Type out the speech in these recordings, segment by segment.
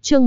Chương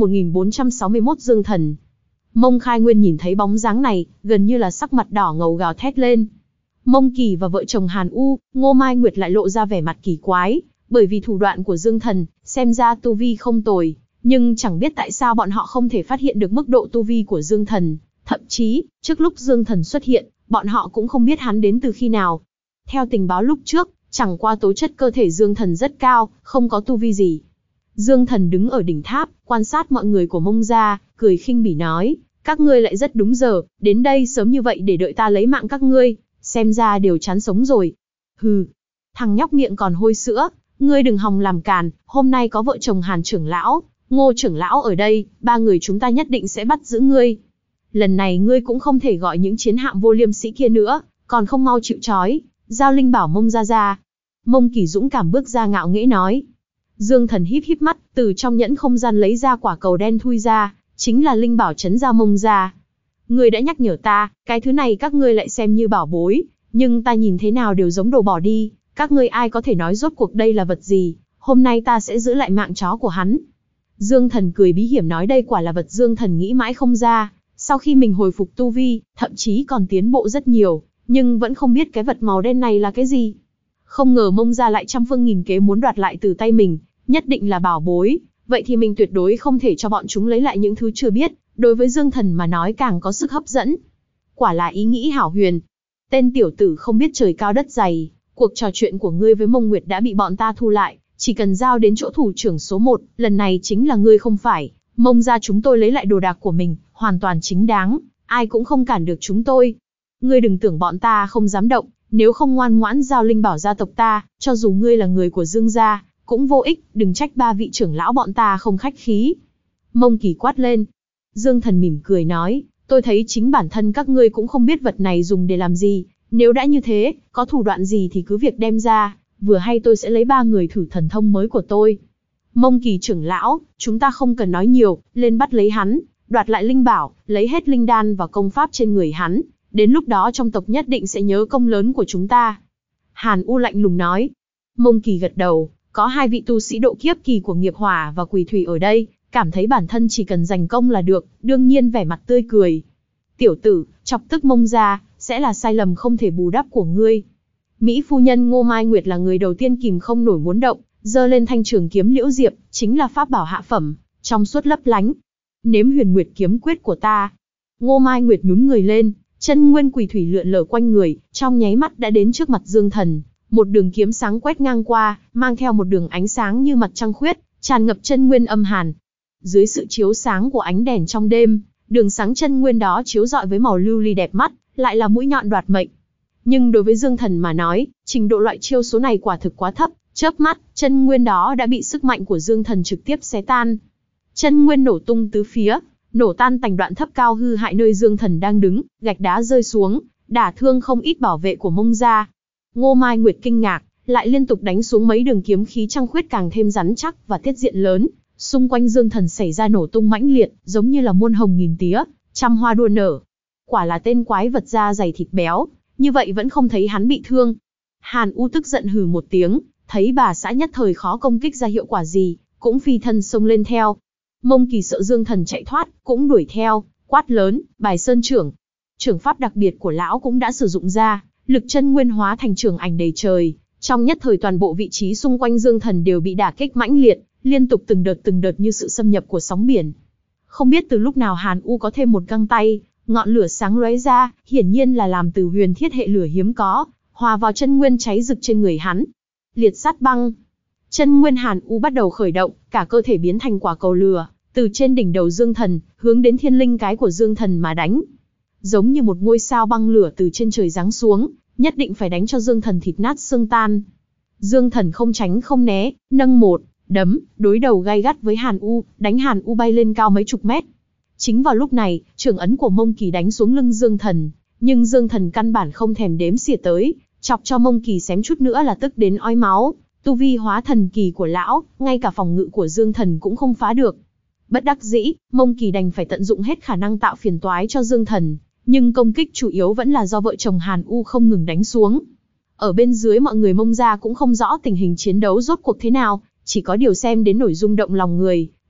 1461 Dương Thần. Mông Khai Nguyên nhìn thấy bóng dáng này, gần như là sắc mặt đỏ ngầu gào thét lên. Mông Kỳ và vợ chồng Hàn U, Ngô Mai Nguyệt lại lộ ra vẻ mặt kỳ quái, bởi vì thủ đoạn của Dương Thần, xem ra tu vi không tồi, nhưng chẳng biết tại sao bọn họ không thể phát hiện được mức độ tu vi của Dương Thần, thậm chí, trước lúc Dương Thần xuất hiện, bọn họ cũng không biết hắn đến từ khi nào. Theo tình báo lúc trước, chẳng qua tố chất cơ thể Dương Thần rất cao, không có tu vi gì. Dương Thần đứng ở đỉnh tháp, quan sát mọi người của Mông gia, cười khinh bỉ nói, các ngươi lại rất đúng giờ, đến đây sớm như vậy để đợi ta lấy mạng các ngươi, xem ra đều chán sống rồi. Hừ, thằng nhóc miệng còn hôi sữa, ngươi đừng hòng làm càn, hôm nay có vợ chồng Hàn trưởng lão, Ngô trưởng lão ở đây, ba người chúng ta nhất định sẽ bắt giữ ngươi. Lần này ngươi cũng không thể gọi những chiến hạm vô liêm sĩ kia nữa, còn không mau chịu trói, giao linh bảo Mông gia ra. Mông Kỳ dũng cảm bước ra ngạo nghễ nói. Dương Thần híp híp mắt, từ trong nhẫn không gian lấy ra quả cầu đen thui ra, chính là linh bảo trấn gia Mông gia. Ngươi đã nhắc nhở ta, cái thứ này các ngươi lại xem như bảo bối, nhưng ta nhìn thế nào đều giống đồ bỏ đi, các ngươi ai có thể nói rốt cuộc đây là vật gì, hôm nay ta sẽ giữ lại mạng chó của hắn. Dương Thần cười bí hiểm nói đây quả là vật Dương Thần nghĩ mãi không ra, sau khi mình hồi phục tu vi, thậm chí còn tiến bộ rất nhiều, nhưng vẫn không biết cái vật màu đen này là cái gì. Không ngờ Mông gia lại trăm phương nghìn kế muốn đoạt lại từ tay mình, nhất định là bảo bối, vậy thì mình tuyệt đối không thể cho bọn chúng lấy lại những thứ chưa biết, đối với Dương Thần mà nói càng có sức hấp dẫn. Quả là ý nghĩ hảo huyền. Tên tiểu tử không biết trời cao đất dày, cuộc trò chuyện của ngươi với Mông Nguyệt đã bị bọn ta thu lại, chỉ cần giao đến chỗ thủ trưởng số 1, lần này chính là ngươi không phải, Mông gia chúng tôi lấy lại đồ đạc của mình, hoàn toàn chính đáng, ai cũng không cản được chúng tôi. Ngươi đừng tưởng bọn ta không dám động, nếu không ngoan ngoãn giao linh bảo gia tộc ta, cho dù ngươi là người của Dương gia, cũng vô ích, đừng trách ba vị trưởng lão bọn ta không khách khí. Mông Kỳ quát lên. Dương Thần mỉm cười nói, tôi thấy chính bản thân các ngươi cũng không biết vật này dùng để làm gì, nếu đã như thế, có thủ đoạn gì thì cứ việc đem ra, vừa hay tôi sẽ lấy ba người thử thần thông mới của tôi. Mông Kỳ trưởng lão, chúng ta không cần nói nhiều, lên bắt lấy hắn, đoạt lại linh bảo, lấy hết linh đan và công pháp trên người hắn, đến lúc đó trong tộc nhất định sẽ nhớ công lớn của chúng ta. Hàn U lạnh lùng nói. Mông Kỳ gật đầu, có hai vị tu sĩ độ kiếp kỳ của nghiệp hỏa và quỷ thủy ở đây, cảm thấy bản thân chỉ cần giành công là được, đương nhiên vẻ mặt tươi cười. Tiểu tử, chọc tức Mông gia, sẽ là sai lầm không thể bù đắp của ngươi. Mỹ phu nhân Ngô Mai Nguyệt là người đầu tiên kìm không nổi muốn động, giơ lên thanh trường kiếm liễu diệp, chính là pháp bảo hạ phẩm, trong suốt lấp lánh. Nếm huyền nguyệt kiếm quyết của ta. Ngô Mai Nguyệt nhún người lên, chân nguyên quỷ thủy lượn lờ quanh người, trong nháy mắt đã đến trước mặt Dương Thần. Một đường kiếm sáng quét ngang qua, mang theo một đường ánh sáng như mặt trăng khuyết, tràn ngập chân nguyên âm hàn. Dưới sự chiếu sáng của ánh đèn trong đêm, đường sáng chân nguyên đó chiếu rọi với màu lưu ly đẹp mắt, lại là mũi nhọn đoạt mệnh. Nhưng đối với Dương Thần mà nói, trình độ loại chiêu số này quả thực quá thấp, chớp mắt, chân nguyên đó đã bị sức mạnh của Dương Thần trực tiếp xé tan. Chân nguyên nổ tung tứ phía, nổ tan thành đoạn thấp cao hư hại nơi Dương Thần đang đứng, gạch đá rơi xuống, đả thương không ít bảo vệ của Mông gia. Ngô Mai Nguyệt kinh ngạc, lại liên tục đánh xuống mấy đường kiếm khí trăng khuyết càng thêm rắn chắc và tiết diện lớn, xung quanh Dương Thần xảy ra nổ tung mãnh liệt, giống như là muôn hồng nghìn tía, trăm hoa đua nở. Quả là tên quái vật da dày thịt béo, như vậy vẫn không thấy hắn bị thương. Hàn U tức giận hừ một tiếng, thấy bà xã nhất thời khó công kích ra hiệu quả gì, cũng phi thân xông lên theo. Mông Kỳ sợ Dương Thần chạy thoát, cũng đuổi theo, quát lớn, Bài Sơn trưởng. Trưởng pháp đặc biệt của lão cũng đã sử dụng ra, lực chân nguyên hóa thành trường ảnh đầy trời, trong nhất thời toàn bộ vị trí xung quanh Dương Thần đều bị đả kích mãnh liệt, liên tục từng đợt như sự xâm nhập của sóng biển. Không biết từ lúc nào Hàn U có thêm một găng tay, ngọn lửa sáng lóe ra, hiển nhiên là làm từ huyền thiết hệ lửa hiếm có, hòa vào chân nguyên cháy rực trên người hắn. Liệt sát băng. Chân nguyên Hàn U bắt đầu khởi động, cả cơ thể biến thành quả cầu lửa, từ trên đỉnh đầu Dương Thần, hướng đến thiên linh cái của Dương Thần mà đánh. Giống như một ngôi sao băng lửa từ trên trời giáng xuống, nhất định phải đánh cho Dương Thần thịt nát xương tan. Dương Thần không tránh không né, nâng một đấm, đối đầu gay gắt với Hàn U, đánh Hàn U bay lên cao mấy chục mét. Chính vào lúc này, trường ấn của Mông Kỳ đánh xuống lưng Dương Thần, nhưng Dương Thần căn bản không thèm đếm xỉa tới, chọc cho Mông Kỳ xém chút nữa là tức đến ói máu. Tu vi hóa thần kỳ của lão, ngay cả phòng ngự của Dương Thần cũng không phá được. Bất đắc dĩ, Mông Kỳ đành phải tận dụng hết khả năng tạo phiền toái cho Dương Thần, nhưng công kích chủ yếu vẫn là do vợ chồng Hàn U không ngừng đánh xuống. Ở bên dưới mọi người Mông gia cũng không rõ tình hình chiến đấu rốt cuộc thế nào, chỉ có điều xem đến nổi rung động lòng người,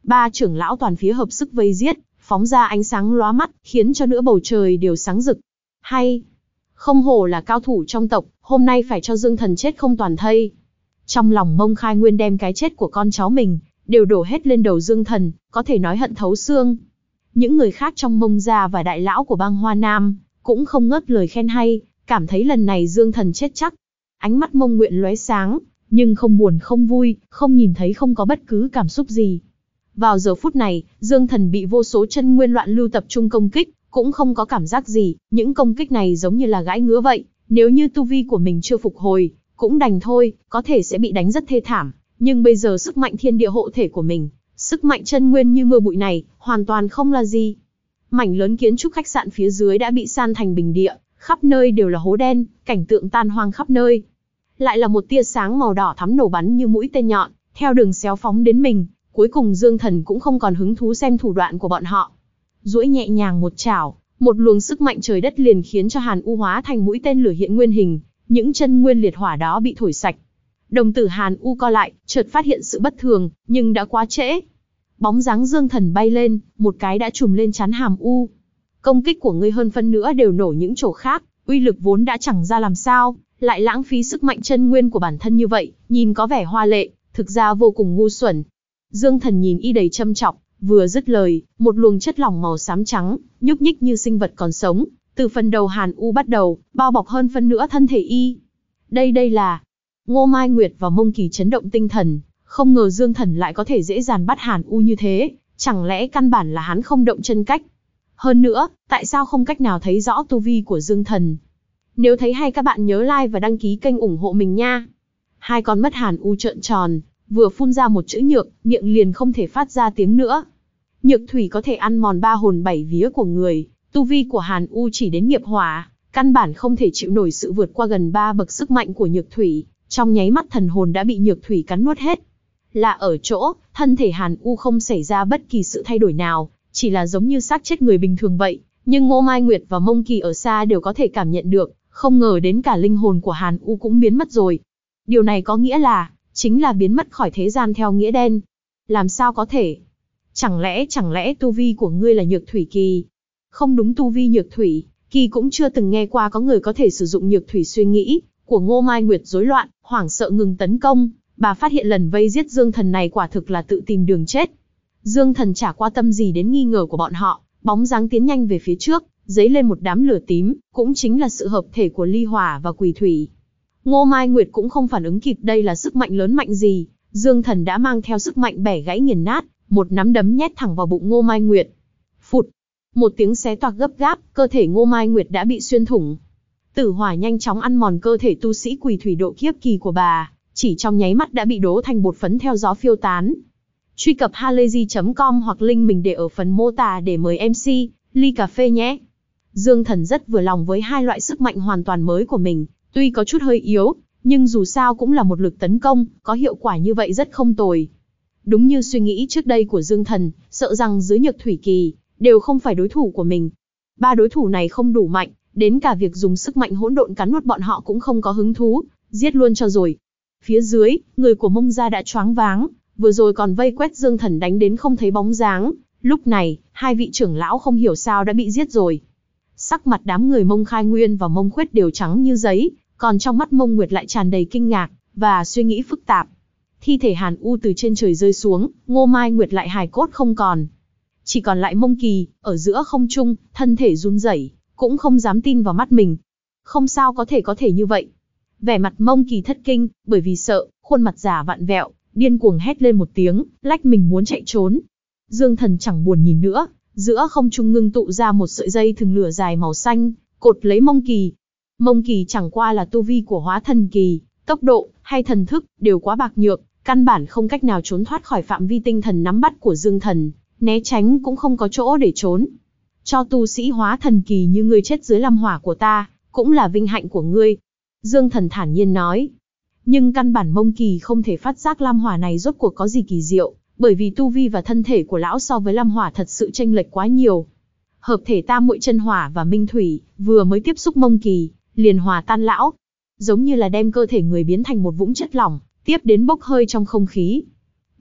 Ba trưởng lão toàn phía hợp sức vây giết, phóng ra ánh sáng lóa mắt, khiến cho nửa bầu trời đều sáng rực. Hay, không hổ là cao thủ trong tộc, hôm nay phải cho Dương Thần chết không toàn thây. Trong lòng Mông Khai Nguyên đem cái chết của con cháu mình, đều đổ hết lên đầu Dương Thần, có thể nói hận thấu xương. Những người khác trong Mông gia và đại lão của bang Hoa Nam, cũng không ngớt lời khen hay, cảm thấy lần này Dương Thần chết chắc. Ánh mắt Mông Nguyện lóe sáng, nhưng không buồn không vui, không nhìn thấy không có bất cứ cảm xúc gì. Vào giờ phút này, Dương Thần bị vô số chân nguyên loạn lưu tập trung công kích, cũng không có cảm giác gì, những công kích này giống như là gãi ngứa vậy, nếu như tu vi của mình chưa phục hồi, cũng đành thôi, có thể sẽ bị đánh rất thê thảm, nhưng bây giờ sức mạnh thiên địa hộ thể của mình, sức mạnh chân nguyên như mưa bụi này, hoàn toàn không là gì. Mảnh lớn kiến trúc khách sạn phía dưới đã bị san thành bình địa, khắp nơi đều là hố đen, cảnh tượng tan hoang khắp nơi. Lại là một tia sáng màu đỏ thắm nổ bắn như mũi tên nhọn, theo đường xéo phóng đến mình, cuối cùng Dương Thần cũng không còn hứng thú xem thủ đoạn của bọn họ. Duỗi nhẹ nhàng một chảo, một luồng sức mạnh trời đất liền khiến cho Hàn U hóa thành mũi tên lửa hiện nguyên hình, những chân nguyên liệt hỏa đó bị thổi sạch. Đồng tử Hàn U co lại, chợt phát hiện sự bất thường, nhưng đã quá trễ. Bóng dáng Dương Thần bay lên, một cái đã trùm lên trán Hàm U. Công kích của ngươi hơn phân nữa đều nổ những chỗ khác, uy lực vốn đã chẳng ra làm sao, lại lãng phí sức mạnh chân nguyên của bản thân như vậy, nhìn có vẻ hoa lệ, thực ra vô cùng ngu xuẩn. Dương Thần nhìn y đầy châm chọc, vừa dứt lời, một luồng chất lỏng màu xám trắng, nhúc nhích như sinh vật còn sống, từ phần đầu Hàn U bắt đầu, bao bọc hơn phân nửa thân thể y. Đây là... Ngô Mai Nguyệt và Mông Kỳ chấn động tinh thần, không ngờ Dương Thần lại có thể dễ dàng bắt Hàn U như thế, chẳng lẽ căn bản là hắn không động chân cách. Hơn nữa, tại sao không cách nào thấy rõ tu vi của Dương Thần? Nếu thấy hay các bạn nhớ like và đăng ký kênh ủng hộ mình nha. Hai con mắt Hàn U trợn tròn, vừa phun ra một chữ nhược, miệng liền không thể phát ra tiếng nữa. Nhược thủy có thể ăn mòn ba hồn bảy vía của người, tu vi của Hàn U chỉ đến nghiệp hỏa, căn bản không thể chịu nổi sự vượt qua gần 3 bậc sức mạnh của nhược thủy, trong nháy mắt thần hồn đã bị nhược thủy cắn nuốt hết. Là ở chỗ, thân thể Hàn U không xảy ra bất kỳ sự thay đổi nào, chỉ là giống như xác chết người bình thường vậy, nhưng Ngô Mai Nguyệt và Mông Kỳ ở xa đều có thể cảm nhận được, không ngờ đến cả linh hồn của Hàn U cũng biến mất rồi. Điều này có nghĩa là, chính là biến mất khỏi thế gian theo nghĩa đen. Làm sao có thể? Chẳng lẽ tu vi của ngươi là nhược thủy kỳ? Không đúng, tu vi nhược thủy kỳ cũng chưa từng nghe qua có người có thể sử dụng nhược thủy. Suy nghĩ của Ngô Mai Nguyệt rối loạn, hoảng sợ ngừng tấn công, bà phát hiện lần vây giết Dương Thần này quả thực là tự tìm đường chết. Dương Thần chả quan tâm gì đến nghi ngờ của bọn họ, bóng dáng tiến nhanh về phía trước, dấy lên một đám lửa tím, cũng chính là sự hợp thể của ly hỏa và quỷ thủy. Ngô Mai Nguyệt cũng không phản ứng kịp đây là sức mạnh lớn mạnh gì, Dương Thần đã mang theo sức mạnh bẻ gãy nghiền nát, một nắm đấm nhét thẳng vào bụng Ngô Mai Nguyệt. Phụt, một tiếng xé toạc gấp gáp, cơ thể Ngô Mai Nguyệt đã bị xuyên thủng. Tử hỏa nhanh chóng ăn mòn cơ thể tu sĩ quỷ thủy độ kiếp kỳ của bà, chỉ trong nháy mắt đã bị đố thành bột phấn theo gió phiêu tán. Truy cập halayzi.com hoặc link mình để ở phần mô tả để mời MC ly cà phê nhé. Dương Thần rất vừa lòng với hai loại sức mạnh hoàn toàn mới của mình, tuy có chút hơi yếu, nhưng dù sao cũng là một lực tấn công, có hiệu quả như vậy rất không tồi. Đúng như suy nghĩ trước đây của Dương Thần, sợ rằng dưới nhược thủy kỳ, đều không phải đối thủ của mình. Ba đối thủ này không đủ mạnh, đến cả việc dùng sức mạnh hỗn độn cắn nuốt bọn họ cũng không có hứng thú, giết luôn cho rồi. Phía dưới, người của Mông gia đã choáng váng, vừa rồi còn vây quét Dương Thần đánh đến không thấy bóng dáng, lúc này, hai vị trưởng lão không hiểu sao đã bị giết rồi. Sắc mặt đám người Mông Khai Nguyên và Mông Khuyết đều trắng như giấy, còn trong mắt Mông Nguyệt lại tràn đầy kinh ngạc và suy nghĩ phức tạp. Thi thể Hàn U từ trên trời rơi xuống, Ngô Mai Nguyệt lại hài cốt không còn. Chỉ còn lại Mông Kỳ, ở giữa không trung, thân thể run rẩy, cũng không dám tin vào mắt mình. Không sao có thể như vậy. Vẻ mặt Mông Kỳ thất kinh, bởi vì sợ, khuôn mặt giả vặn vẹo, điên cuồng hét lên một tiếng, lách mình muốn chạy trốn. Dương Thần chẳng buồn nhìn nữa, giữa không trung ngưng tụ ra một sợi dây thừng lửa dài màu xanh, cột lấy Mông Kỳ. Mông Kỳ chẳng qua là tu vi của hóa thần kỳ, tốc độ hay thần thức đều quá bạc nhược, căn bản không cách nào trốn thoát khỏi phạm vi tinh thần nắm bắt của Dương Thần, né tránh cũng không có chỗ để trốn. Cho tu sĩ hóa thần kỳ như ngươi chết dưới lam hỏa của ta, cũng là vinh hạnh của ngươi. Dương Thần thản nhiên nói. Nhưng căn bản Mông Kỳ không thể phát giác lam hỏa này rốt cuộc có gì kỳ diệu, bởi vì tu vi và thân thể của lão so với lam hỏa thật sự chênh lệch quá nhiều. Hợp thể tam muội chân hỏa và minh thủy, vừa mới tiếp xúc Mông Kỳ, liền hòa tan lão. Giống như là đem cơ thể người biến thành một vũng chất lỏng, tiếp đến bốc hơi trong không khí.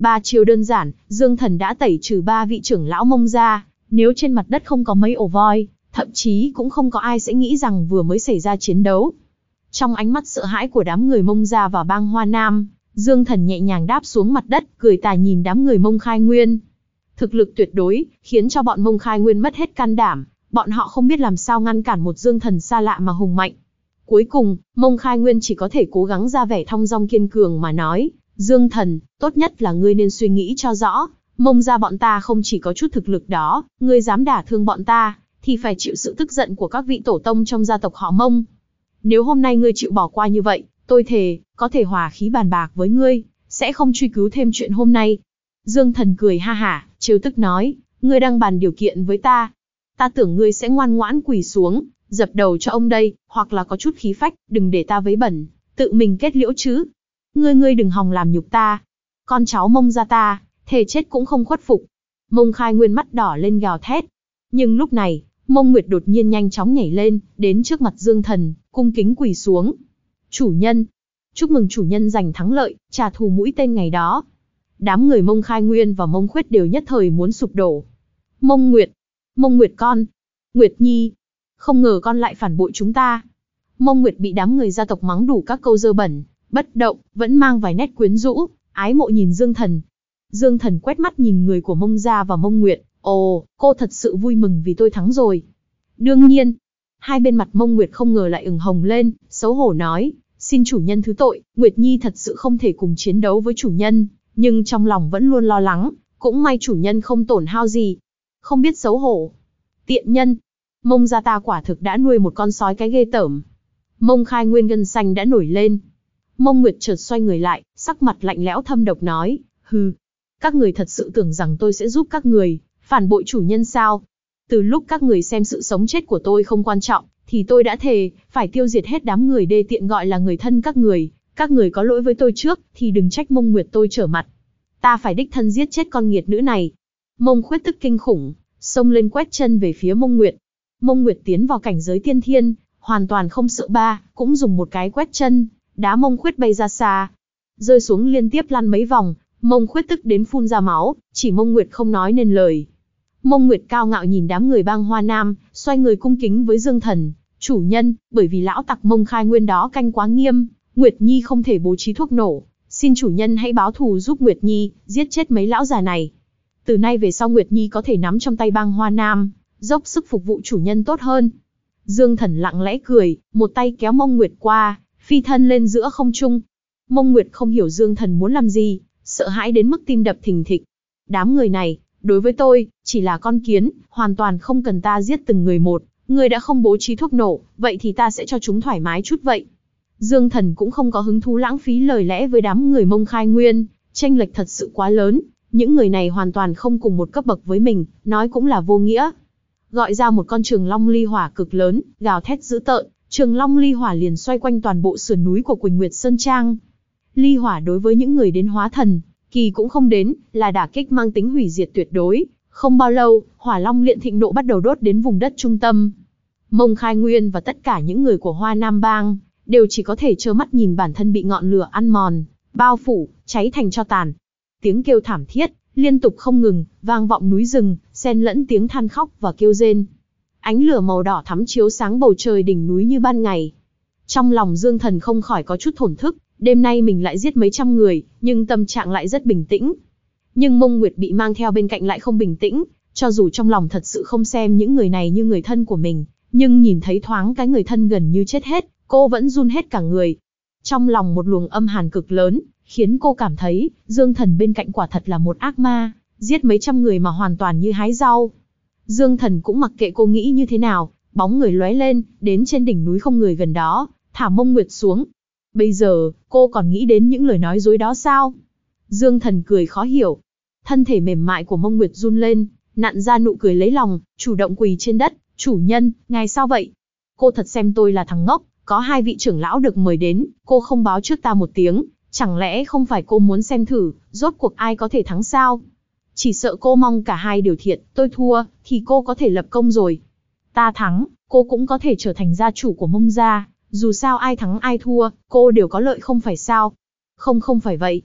Ba chiêu đơn giản, Dương Thần đã tẩy trừ 3 vị trưởng lão Mông gia. Nếu trên mặt đất không có mấy ổ voi, thậm chí cũng không có ai sẽ nghĩ rằng vừa mới xảy ra chiến đấu. Trong ánh mắt sợ hãi của đám người Mông gia và bang Hoa Nam, Dương Thần nhẹ nhàng đáp xuống mặt đất, cười tà nhìn đám người Mông Khai Nguyên. Thực lực tuyệt đối, khiến cho bọn Mông Khai Nguyên mất hết can đảm, bọn họ không biết làm sao ngăn cản một Dương Thần xa lạ mà hùng mạnh. Cuối cùng, Mông Khai Nguyên chỉ có thể cố gắng ra vẻ thong dong kiên cường mà nói, Dương Thần, tốt nhất là ngươi nên suy nghĩ cho rõ, Mông gia bọn ta không chỉ có chút thực lực đó, ngươi dám đả thương bọn ta, thì phải chịu sự tức giận của các vị tổ tông trong gia tộc họ Mông. Nếu hôm nay ngươi chịu bỏ qua như vậy, tôi thề, có thể hòa khí bàn bạc với ngươi, sẽ không truy cứu thêm chuyện hôm nay. Dương Thần cười ha hả, trêu tức nói, ngươi đang bàn điều kiện với ta. Ta tưởng ngươi sẽ ngoan ngoãn quỳ xuống, dập đầu cho ông đây, hoặc là có chút khí phách, đừng để ta vấy bẩn, tự mình kết liễu chứ. Ngươi đừng hòng làm nhục ta. Con cháu Mông gia ta, thề chết cũng không khuất phục. Mông Khai Nguyên mắt đỏ lên gào thét. Nhưng lúc này, Mông Nguyệt đột nhiên nhanh chóng nhảy lên, đến trước mặt Dương Thần, cung kính quỳ xuống. Chủ nhân, chúc mừng chủ nhân giành thắng lợi, trả thù mũi tên ngày đó. Đám người Mông Khai Nguyên và Mông Khuyết đều nhất thời muốn sụp đổ. Mông Nguyệt con, Nguyệt Nhi, không ngờ con lại phản bội chúng ta. Mông Nguyệt bị đám người gia tộc mắng đủ các câu dơ bẩn, bất động, vẫn mang vài nét quyến rũ, ái mộ nhìn Dương Thần. Dương Thần quét mắt nhìn người của Mông gia và Mông Nguyệt, ồ, cô thật sự vui mừng vì tôi thắng rồi. Đương nhiên, hai bên mặt Mông Nguyệt không ngờ lại ửng hồng lên, xấu hổ nói, xin chủ nhân thứ tội, Nguyệt Nhi thật sự không thể cùng chiến đấu với chủ nhân, nhưng trong lòng vẫn luôn lo lắng, cũng may chủ nhân không tổn hao gì. Không biết xấu hổ. Tiện nhân, Mông gia ta quả thực đã nuôi một con sói cái ghê tởm. Mông Khai Nguyên gân xanh đã nổi lên. Mông Nguyệt chợt xoay người lại, sắc mặt lạnh lẽo thâm độc nói, hừ, các người thật sự tưởng rằng tôi sẽ giúp các người phản bội chủ nhân sao? Từ lúc các người xem sự sống chết của tôi không quan trọng, thì tôi đã thề, phải tiêu diệt hết đám người đê tiện gọi là người thân các người có lỗi với tôi trước, thì đừng trách Mông Nguyệt tôi trở mặt. Ta phải đích thân giết chết con nghiệt nữ này. Mông Khuyết tức kinh khủng, xông lên quét chân về phía Mông Nguyệt. Mông Nguyệt tiến vào cảnh giới tiên thiên, hoàn toàn không sợ ba, cũng dùng một cái quét chân, đá Mông Khuyết bay ra xa. Rơi xuống liên tiếp lăn mấy vòng, Mông Khuyết tức đến phun ra máu, chỉ Mông Nguyệt không nói nên lời. Mông Nguyệt cao ngạo nhìn đám người bang Hoa Nam, xoay người cung kính với Dương Thần, chủ nhân, bởi vì lão tặc Mông Khai Nguyên đó canh quá nghiêm, Nguyệt Nhi không thể bố trí thuốc nổ, xin chủ nhân hãy báo thù giúp Nguyệt Nhi, giết chết mấy lão già này. Từ nay về sau Nguyệt Nhi có thể nắm trong tay bang Hoa Nam, dốc sức phục vụ chủ nhân tốt hơn. Dương Thần lặng lẽ cười, một tay kéo Mông Nguyệt qua, phi thân lên giữa không trung. Mông Nguyệt không hiểu Dương Thần muốn làm gì, sợ hãi đến mức tim đập thình thịch. Đám người này, đối với tôi, chỉ là con kiến, hoàn toàn không cần ta giết từng người một. Người đã không bố trí thuốc nổ, vậy thì ta sẽ cho chúng thoải mái chút vậy. Dương Thần cũng không có hứng thú lãng phí lời lẽ với đám người Mông Khai Nguyên, chênh lệch thật sự quá lớn. Những người này hoàn toàn không cùng một cấp bậc với mình, nói cũng là vô nghĩa. Gọi ra một con trường long ly hỏa cực lớn, gào thét dữ tợn, trường long ly hỏa liền xoay quanh toàn bộ sườn núi của Quỳnh Nguyệt Sơn Trang. Ly hỏa đối với những người đến hóa thần kỳ cũng không đến, là đả kích mang tính hủy diệt tuyệt đối. Không bao lâu, hỏa long liện thịnh nộ bắt đầu đốt đến vùng đất trung tâm. Mông Khai Nguyên và tất cả những người của Hoa Nam Bang đều chỉ có thể trơ mắt nhìn bản thân bị ngọn lửa ăn mòn, bao phủ, cháy thành tro tàn. Tiếng kêu thảm thiết liên tục không ngừng, vang vọng núi rừng, xen lẫn tiếng than khóc và kêu rên. Ánh lửa màu đỏ thắm chiếu sáng bầu trời đỉnh núi như ban ngày. Trong lòng Dương Thần không khỏi có chút thổn thức, đêm nay mình lại giết mấy trăm người, nhưng tâm trạng lại rất bình tĩnh. Nhưng Mông Nguyệt bị mang theo bên cạnh lại không bình tĩnh, cho dù trong lòng thật sự không xem những người này như người thân của mình, nhưng nhìn thấy thoáng cái người thân gần như chết hết, cô vẫn run hết cả người. Trong lòng một luồng âm hàn cực lớn, khiến cô cảm thấy, Dương Thần bên cạnh quả thật là một ác ma, giết mấy trăm người mà hoàn toàn như hái rau. Dương Thần cũng mặc kệ cô nghĩ như thế nào, bóng người lóe lên, đến trên đỉnh núi không người gần đó, thả Mông Nguyệt xuống. Bây giờ, cô còn nghĩ đến những lời nói dối đó sao? Dương Thần cười khó hiểu. Thân thể mềm mại của Mông Nguyệt run lên, nặn ra nụ cười lấy lòng, chủ động quỳ trên đất. Chủ nhân, ngài sao vậy? Cô thật xem tôi là thằng ngốc, có hai vị trưởng lão được mời đến, cô không báo trước ta một tiếng, chẳng lẽ không phải cô muốn xem thử, rốt cuộc ai có thể thắng sao? Chỉ sợ cô mong cả hai đều thiệt, tôi thua, thì cô có thể lập công rồi. Ta thắng, cô cũng có thể trở thành gia chủ của Mông gia, dù sao ai thắng ai thua, cô đều có lợi không phải sao? Không phải vậy.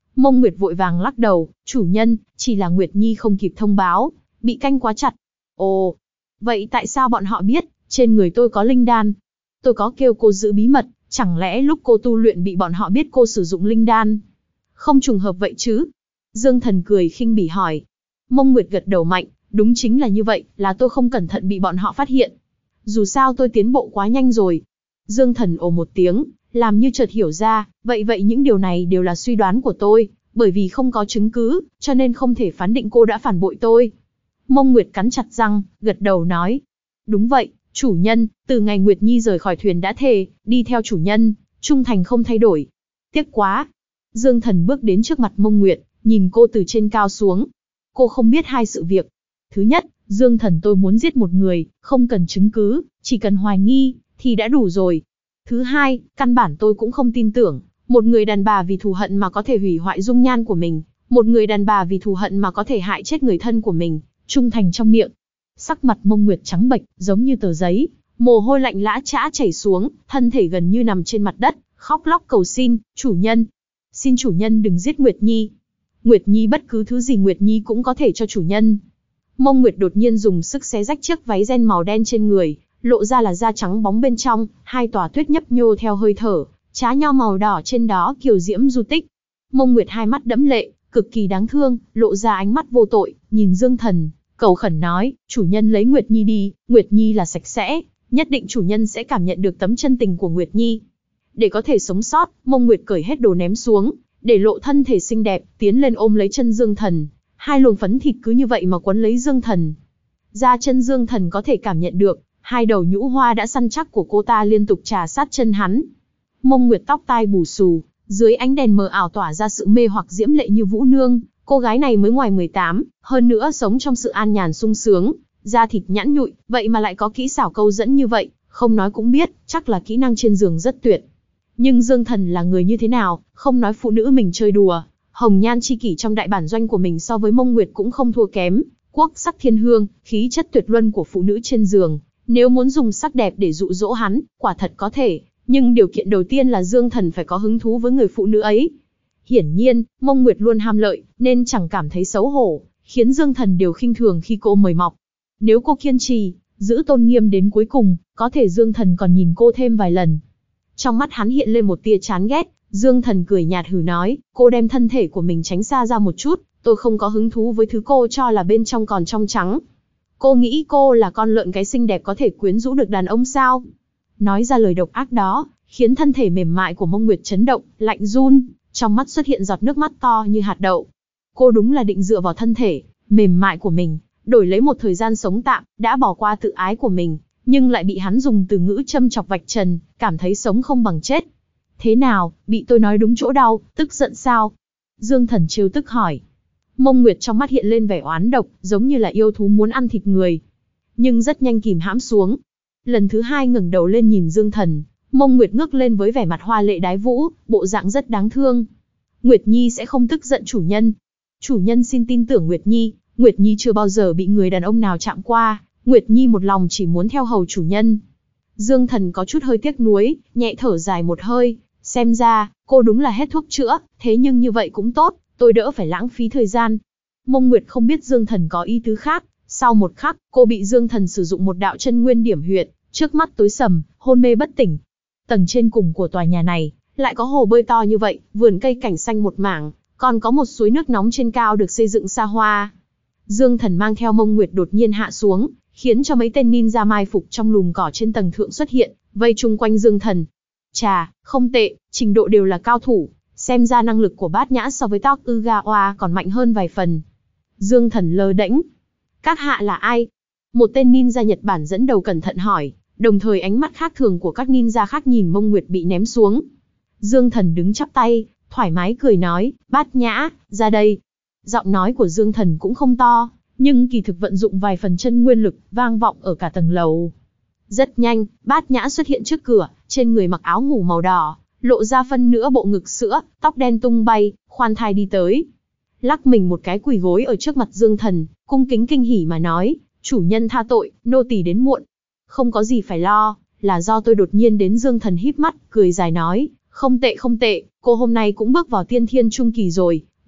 Mông Nguyệt vội vàng lắc đầu, chủ nhân, chỉ là Nguyệt Nhi không kịp thông báo, bị canh quá chặt. Ồ, vậy tại sao bọn họ biết, trên người tôi có linh đan? Tôi có kêu cô giữ bí mật, chẳng lẽ lúc cô tu luyện bị bọn họ biết cô sử dụng linh đan? Không trùng hợp vậy chứ? Dương Thần cười khinh bỉ hỏi. Mông Nguyệt gật đầu mạnh, đúng chính là như vậy, là tôi không cẩn thận bị bọn họ phát hiện. Dù sao tôi tiến bộ quá nhanh rồi. Dương Thần ồ một tiếng, làm như chợt hiểu ra, vậy những điều này đều là suy đoán của tôi, bởi vì không có chứng cứ, cho nên không thể phán định cô đã phản bội tôi. Mông Nguyệt cắn chặt răng, gật đầu nói. Đúng vậy, chủ nhân, từ ngày Nguyệt Nhi rời khỏi thuyền đã thề, đi theo chủ nhân, trung thành không thay đổi. Tiếc quá. Dương Thần bước đến trước mặt Mông Nguyệt, nhìn cô từ trên cao xuống. Cô không biết hai sự việc. Thứ nhất, Dương Thần tôi muốn giết một người, không cần chứng cứ, chỉ cần hoài nghi, thì đã đủ rồi. Thứ hai, căn bản tôi cũng không tin tưởng, một người đàn bà vì thù hận mà có thể hủy hoại dung nhan của mình, một người đàn bà vì thù hận mà có thể hại chết người thân của mình, trung thành trong miệng. Sắc mặt Mông Nguyệt trắng bệch, giống như tờ giấy, mồ hôi lạnh lã chã chảy xuống, thân thể gần như nằm trên mặt đất, khóc lóc cầu xin, chủ nhân. Xin chủ nhân đừng giết Nguyệt Nhi. Nguyệt Nhi bất cứ thứ gì Nguyệt Nhi cũng có thể cho chủ nhân. Mông Nguyệt đột nhiên dùng sức xé rách chiếc váy ren màu đen trên người, lộ ra là da trắng bóng bên trong, hai tòa tuyết nhấp nhô theo hơi thở, trá nho màu đỏ trên đó kiều diễm du tích. Mông Nguyệt hai mắt đẫm lệ, cực kỳ đáng thương, lộ ra ánh mắt vô tội, nhìn Dương Thần, cầu khẩn nói, chủ nhân lấy Nguyệt Nhi đi, Nguyệt Nhi là sạch sẽ, nhất định chủ nhân sẽ cảm nhận được tấm chân tình của Nguyệt Nhi. Để có thể sống sót, Mông Nguyệt cởi hết đồ ném xuống, để lộ thân thể xinh đẹp, tiến lên ôm lấy chân Dương Thần. Hai luồng phấn thịt cứ như vậy mà quấn lấy Dương Thần. Da chân Dương Thần có thể cảm nhận được, hai đầu nhũ hoa đã săn chắc của cô ta liên tục trà sát chân hắn. Mông Nguyệt tóc tai bù xù, dưới ánh đèn mờ ảo tỏa ra sự mê hoặc diễm lệ như vũ nương. Cô gái này mới ngoài 18, hơn nữa sống trong sự an nhàn sung sướng, da thịt nhẵn nhụi, vậy mà lại có kỹ xảo câu dẫn như vậy, không nói cũng biết, chắc là kỹ năng trên giường rất tuyệt. Nhưng Dương Thần là người như thế nào, không nói phụ nữ mình chơi đùa, hồng nhan chi kỷ trong đại bản doanh của mình so với Mông Nguyệt cũng không thua kém, quốc sắc thiên hương, khí chất tuyệt luân của phụ nữ trên giường. Nếu muốn dùng sắc đẹp để dụ dỗ hắn, quả thật có thể, nhưng điều kiện đầu tiên là Dương Thần phải có hứng thú với người phụ nữ ấy. Hiển nhiên, Mông Nguyệt luôn ham lợi, nên chẳng cảm thấy xấu hổ, khiến Dương Thần đều khinh thường khi cô mời mọc. Nếu cô kiên trì, giữ tôn nghiêm đến cuối cùng, có thể Dương Thần còn nhìn cô thêm vài lần. Trong mắt hắn hiện lên một tia chán ghét, Dương Thần cười nhạt hừ nói, cô đem thân thể của mình tránh xa ra một chút, tôi không có hứng thú với thứ cô cho là bên trong còn trong trắng. Cô nghĩ cô là con lợn cái xinh đẹp có thể quyến rũ được đàn ông sao? Nói ra lời độc ác đó, khiến thân thể mềm mại của Mông Nguyệt chấn động, lạnh run, trong mắt xuất hiện giọt nước mắt to như hạt đậu. Cô đúng là định dựa vào thân thể mềm mại của mình, đổi lấy một thời gian sống tạm, đã bỏ qua tự ái của mình, nhưng lại bị hắn dùng từ ngữ châm chọc vạch trần, cảm thấy sống không bằng chết. Thế nào, bị tôi nói đúng chỗ đau, tức giận sao? Dương Thần trêu tức hỏi. Mông Nguyệt trong mắt hiện lên vẻ oán độc, giống như là yêu thú muốn ăn thịt người. Nhưng rất nhanh kìm hãm xuống. Lần thứ hai ngẩng đầu lên nhìn Dương Thần, Mông Nguyệt ngước lên với vẻ mặt hoa lệ đái vũ, bộ dạng rất đáng thương. Nguyệt Nhi sẽ không tức giận chủ nhân. Chủ nhân xin tin tưởng Nguyệt Nhi, Nguyệt Nhi chưa bao giờ bị người đàn ông nào chạm qua, Nguyệt Nhi một lòng chỉ muốn theo hầu chủ nhân. Dương Thần có chút hơi tiếc nuối, nhẹ thở dài một hơi, xem ra, cô đúng là hết thuốc chữa, thế nhưng như vậy cũng tốt, tôi đỡ phải lãng phí thời gian. Mông Nguyệt không biết Dương Thần có ý tứ khác, sau một khắc, cô bị Dương Thần sử dụng một đạo chân nguyên điểm huyệt, trước mắt tối sầm, hôn mê bất tỉnh. Tầng trên cùng của tòa nhà này, lại có hồ bơi to như vậy, vườn cây cảnh xanh một mảng, còn có một suối nước nóng trên cao được xây dựng xa hoa. Dương Thần mang theo Mông Nguyệt đột nhiên hạ xuống, khiến cho mấy tên ninja mai phục trong lùm cỏ trên tầng thượng xuất hiện, vây chung quanh Dương Thần. Chà, không tệ, trình độ đều là cao thủ, xem ra năng lực của Bát Nhã so với Tokugawa còn mạnh hơn vài phần. Dương Thần lơ đễnh. Các hạ là ai? Một tên ninja Nhật Bản dẫn đầu cẩn thận hỏi, đồng thời ánh mắt khác thường của các ninja khác nhìn Mông Nguyệt bị ném xuống. Dương Thần đứng chắp tay, thoải mái cười nói, Bát Nhã, ra đây. Giọng nói của Dương Thần cũng không to, nhưng kỳ thực vận dụng vài phần chân nguyên lực, vang vọng ở cả tầng lầu. Rất nhanh, Bát Nhã xuất hiện trước cửa, trên người mặc áo ngủ màu đỏ, lộ ra phân nửa bộ ngực sữa, tóc đen tung bay, khoan thai đi tới. Lắc mình một cái quỳ gối ở trước mặt Dương Thần, cung kính kinh hỉ mà nói, chủ nhân tha tội, nô tỳ đến muộn. Không có gì phải lo, là do tôi đột nhiên đến. Dương Thần híp mắt, cười dài nói, không tệ, cô hôm nay cũng bước vào tiên thiên trung kỳ rồi,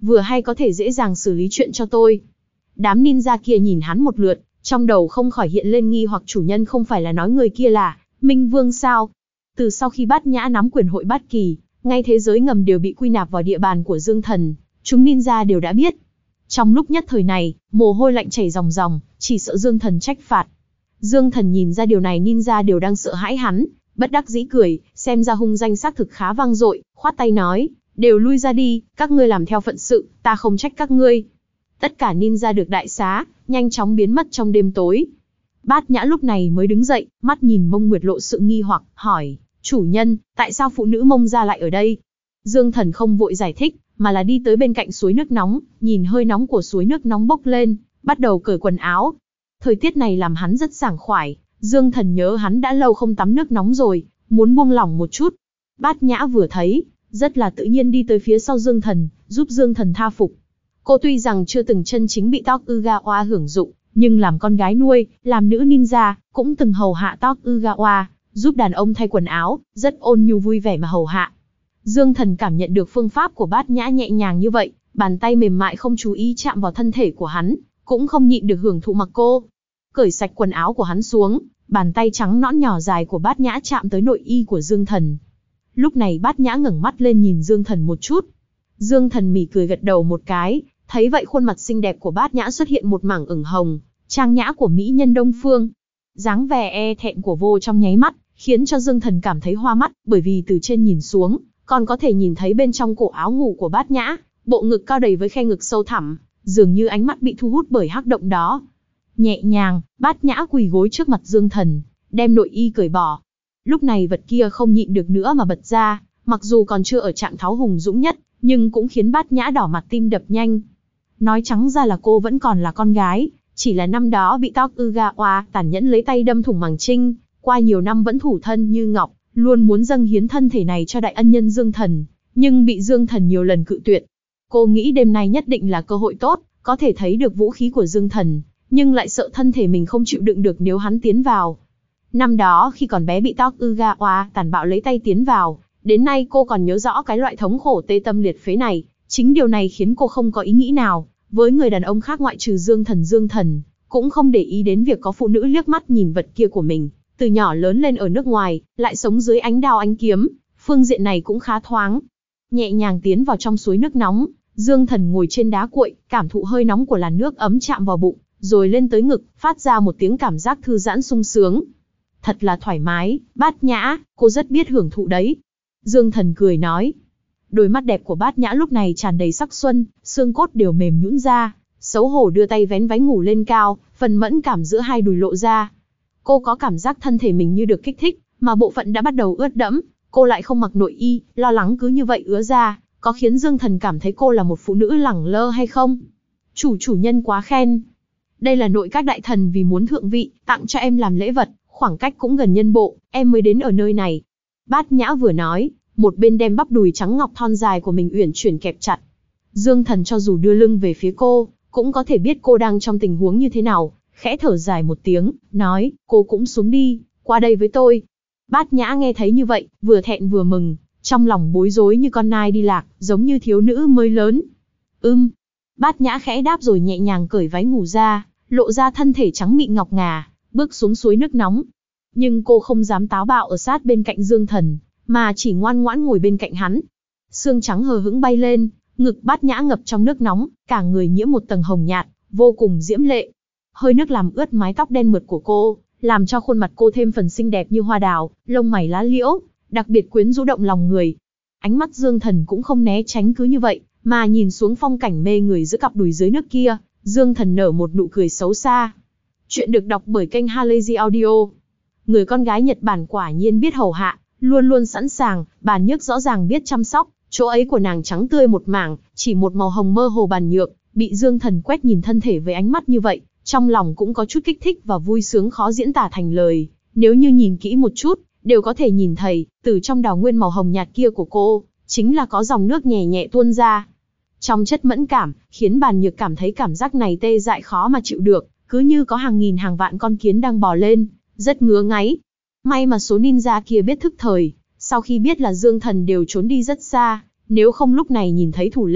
vừa hay có thể dễ dàng xử lý chuyện cho tôi. Đám ninja kia nhìn hắn một lượt, trong đầu không khỏi hiện lên nghi hoặc chủ nhân không phải là nói người kia là Minh Vương sao? Từ sau khi Bát Nhã nắm quyền hội Bát Kỳ, ngay thế giới ngầm đều bị quy nạp vào địa bàn của Dương Thần, chúng ninja đều đã biết. Trong lúc nhất thời này, mồ hôi lạnh chảy ròng ròng, chỉ sợ Dương Thần trách phạt. Dương Thần nhìn ra điều này ninja đều đang sợ hãi hắn, bất đắc dĩ cười, xem ra hung danh xác thực khá vang dội, khoát tay nói, đều lui ra đi, các ngươi làm theo phận sự, ta không trách các ngươi. Tất cả ninja được đại xá, nhanh chóng biến mất trong đêm tối. Bát Nhã lúc này mới đứng dậy, mắt nhìn Mông Nguyệt lộ sự nghi hoặc, hỏi, chủ nhân, tại sao phụ nữ Mông gia lại ở đây? Dương Thần không vội giải thích, mà là đi tới bên cạnh suối nước nóng, nhìn hơi nóng của suối nước nóng bốc lên, bắt đầu cởi quần áo. Thời tiết này làm hắn rất sảng khoái, Dương Thần nhớ hắn đã lâu không tắm nước nóng rồi, muốn buông lỏng một chút. Bát Nhã vừa thấy, rất là tự nhiên đi tới phía sau Dương Thần, giúp Dương Thần tha phục. Cô tuy rằng chưa từng chân chính bị Tokugawa hưởng dụng, nhưng làm con gái nuôi, làm nữ ninja, cũng từng hầu hạ Tokugawa, giúp đàn ông thay quần áo, rất ôn nhu vui vẻ mà hầu hạ. Dương Thần cảm nhận được phương pháp của Bát Nhã nhẹ nhàng như vậy, bàn tay mềm mại không chú ý chạm vào thân thể của hắn, cũng không nhịn được hưởng thụ mặc cô. Cởi sạch quần áo của hắn xuống, bàn tay trắng nõn nhỏ dài của Bát Nhã chạm tới nội y của Dương Thần. Lúc này Bát Nhã ngẩng mắt lên nhìn Dương Thần một chút. Dương Thần mỉm cười gật đầu một cái, thấy vậy khuôn mặt xinh đẹp của Bát Nhã xuất hiện một mảng ửng hồng, trang nhã của mỹ nhân Đông phương. Dáng vẻ e thẹn của vô trong nháy mắt, khiến cho Dương Thần cảm thấy hoa mắt, bởi vì từ trên nhìn xuống, còn có thể nhìn thấy bên trong cổ áo ngủ của Bát Nhã, bộ ngực cao đầy với khe ngực sâu thẳm, dường như ánh mắt bị thu hút bởi hắc động đó. Nhẹ nhàng, Bát Nhã quỳ gối trước mặt Dương Thần, đem nội y cởi bỏ. Lúc này vật kia không nhịn được nữa mà bật ra, mặc dù còn chưa ở trạng tháo hùng dũng nhất, nhưng cũng khiến Bát Nhã đỏ mặt tim đập nhanh. Nói trắng ra là cô vẫn còn là con gái, chỉ là năm đó bị Tokugawa tàn nhẫn lấy tay đâm thủng màng trinh, qua nhiều năm vẫn thủ thân như ngọc, luôn muốn dâng hiến thân thể này cho đại ân nhân Dương Thần, nhưng bị Dương Thần nhiều lần cự tuyệt. Cô nghĩ đêm nay nhất định là cơ hội tốt, có thể thấy được vũ khí của Dương Thần, nhưng lại sợ thân thể mình không chịu đựng được nếu hắn tiến vào. Năm đó khi còn bé bị Tokugawa tàn bạo lấy tay tiến vào, đến nay cô còn nhớ rõ cái loại thống khổ tê tâm liệt phế này, chính điều này khiến cô không có ý nghĩ nào, với người đàn ông khác ngoại trừ Dương Thần, cũng không để ý đến việc có phụ nữ liếc mắt nhìn vật kia của mình, từ nhỏ lớn lên ở nước ngoài, lại sống dưới ánh đao ánh kiếm, phương diện này cũng khá thoáng. Nhẹ nhàng tiến vào trong suối nước nóng, Dương Thần ngồi trên đá cuội, cảm thụ hơi nóng của làn nước ấm chạm vào bụng, rồi lên tới ngực, phát ra một tiếng cảm giác thư giãn sung sướng. Thật là thoải mái, Bát Nhã, cô rất biết hưởng thụ đấy. Dương Thần cười nói. Đôi mắt đẹp của Bát Nhã lúc này tràn đầy sắc xuân, xương cốt đều mềm nhũn ra, xấu hổ đưa tay vén váy ngủ lên cao, phần mẫn cảm giữa hai đùi lộ ra. Cô có cảm giác thân thể mình như được kích thích, mà bộ phận đã bắt đầu ướt đẫm, cô lại không mặc nội y, lo lắng cứ như vậy ứa ra, có khiến Dương Thần cảm thấy cô là một phụ nữ lẳng lơ hay không? Chủ nhân quá khen. Đây là nội các đại thần vì muốn thượng vị, tặng cho em làm lễ vật, khoảng cách cũng gần nhân bộ, em mới đến ở nơi này. Bát Nhã vừa nói, một bên đem bắp đùi trắng ngọc thon dài của mình uyển chuyển kẹp chặt. Dương Thần cho dù đưa lưng về phía cô, cũng có thể biết cô đang trong tình huống như thế nào, khẽ thở dài một tiếng, nói, cô cũng xuống đi, qua đây với tôi. Bát Nhã nghe thấy như vậy, vừa thẹn vừa mừng, trong lòng bối rối như con nai đi lạc, giống như thiếu nữ mới lớn. Bát Nhã khẽ đáp rồi nhẹ nhàng cởi váy ngủ ra, lộ ra thân thể trắng mịn ngọc ngà, bước xuống suối nước nóng. Nhưng cô không dám táo bạo ở sát bên cạnh Dương Thần, mà chỉ ngoan ngoãn ngồi bên cạnh hắn. Sương trắng hờ hững bay lên, ngực Bát Nhã ngập trong nước nóng, cả người nhiễm một tầng hồng nhạt, vô cùng diễm lệ. Hơi nước làm ướt mái tóc đen mượt của cô, làm cho khuôn mặt cô thêm phần xinh đẹp như hoa đào, lông mày lá liễu, đặc biệt quyến rũ động lòng người. Ánh mắt Dương Thần cũng không né tránh cứ như vậy, mà nhìn xuống phong cảnh mê người giữa cặp đùi dưới nước kia, Dương Thần nở một nụ cười xấu xa. Chuyện được đọc bởi kênh Halazy Audio. Người con gái Nhật Bản quả nhiên biết hầu hạ, luôn luôn sẵn sàng, bàn nhược rõ ràng biết chăm sóc, chỗ ấy của nàng trắng tươi một mảng, chỉ một màu hồng mơ hồ bàn nhược, bị Dương Thần quét nhìn thân thể với ánh mắt như vậy, trong lòng cũng có chút kích thích và vui sướng khó diễn tả thành lời, nếu như nhìn kỹ một chút, đều có thể nhìn thấy, từ trong đào nguyên màu hồng nhạt kia của cô, chính là có dòng nước nhẹ nhẹ tuôn ra. Trong chất mẫn cảm, khiến bàn nhược cảm thấy cảm giác này tê dại khó mà chịu được, cứ như có hàng nghìn hàng vạn con kiến đang bò lên, rất ngứa ngáy. May mà số ninja kia biết thức thời, sau khi biết là Dương Thần đều trốn đi rất xa, nếu không lúc này nhìn thấy thủ lĩnh,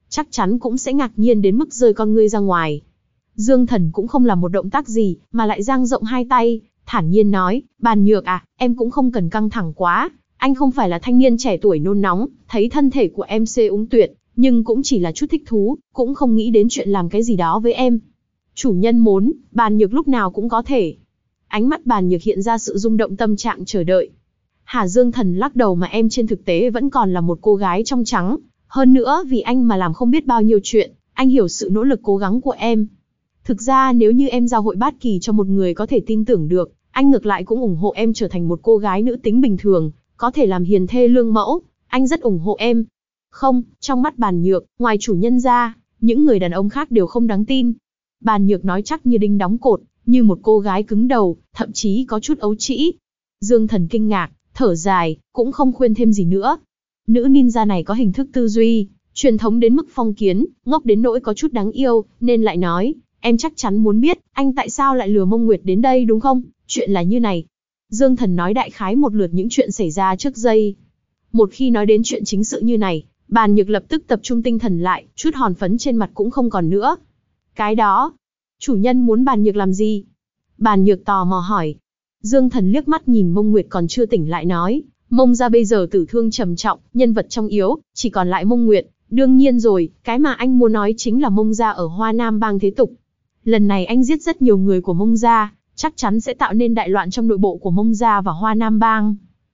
chắc chắn cũng sẽ ngạc nhiên đến mức rơi con ngươi ra ngoài. Dương Thần cũng không làm một động tác gì, mà lại dang rộng hai tay, thản nhiên nói, Bàn Nhược à, em cũng không cần căng thẳng quá, anh không phải là thanh niên trẻ tuổi nôn nóng, thấy thân thể của em xê úng tuyệt, nhưng cũng chỉ là chút thích thú, cũng không nghĩ đến chuyện làm cái gì đó với em. Chủ nhân muốn, Bàn Nhược lúc nào cũng có thể. Ánh mắt Bàn Nhược hiện ra sự rung động tâm trạng chờ đợi. Hà Dương Thần lắc đầu, mà em trên thực tế vẫn còn là một cô gái trong trắng, hơn nữa vì anh mà làm không biết bao nhiêu chuyện, anh hiểu sự nỗ lực cố gắng của em. Thực ra nếu như em giao hội bát kỳ cho một người có thể tin tưởng được, anh ngược lại cũng ủng hộ em trở thành một cô gái nữ tính bình thường, có thể làm hiền thê lương mẫu, anh rất ủng hộ em. Không, trong mắt Bàn Nhược, ngoài chủ nhân ra, những người đàn ông khác đều không đáng tin. Bàn Nhược nói chắc như đinh đóng cột, như một cô gái cứng đầu, thậm chí có chút ấu trĩ. Dương Thần kinh ngạc, thở dài, cũng không khuyên thêm gì nữa. Nữ ninja này có hình thức tư duy, truyền thống đến mức phong kiến, ngốc đến nỗi có chút đáng yêu, nên lại nói, em chắc chắn muốn biết, anh tại sao lại lừa Mông Nguyệt đến đây đúng không? Chuyện là như này. Dương Thần nói đại khái một lượt những chuyện xảy ra trước giây. Một khi nói đến chuyện chính sự như này, Bàn Nhược lập tức tập trung tinh thần lại, chút hòn phấn trên mặt cũng không còn nữa. Cái đó, chủ nhân muốn Bàn Nhược làm gì? Bàn Nhược tò mò hỏi. Dương Thần liếc mắt nhìn Mông Nguyệt còn chưa tỉnh lại nói, Mông gia bây giờ tử thương trầm trọng, nhân vật trong yếu, chỉ còn lại Mông Nguyệt. Đương nhiên rồi, cái mà anh muốn nói chính là Mông gia ở Hoa Nam bang thế tục. Lần này anh giết rất nhiều người của Mông gia, chắc chắn sẽ tạo nên đại loạn trong nội bộ của Mông gia và Hoa Nam bang.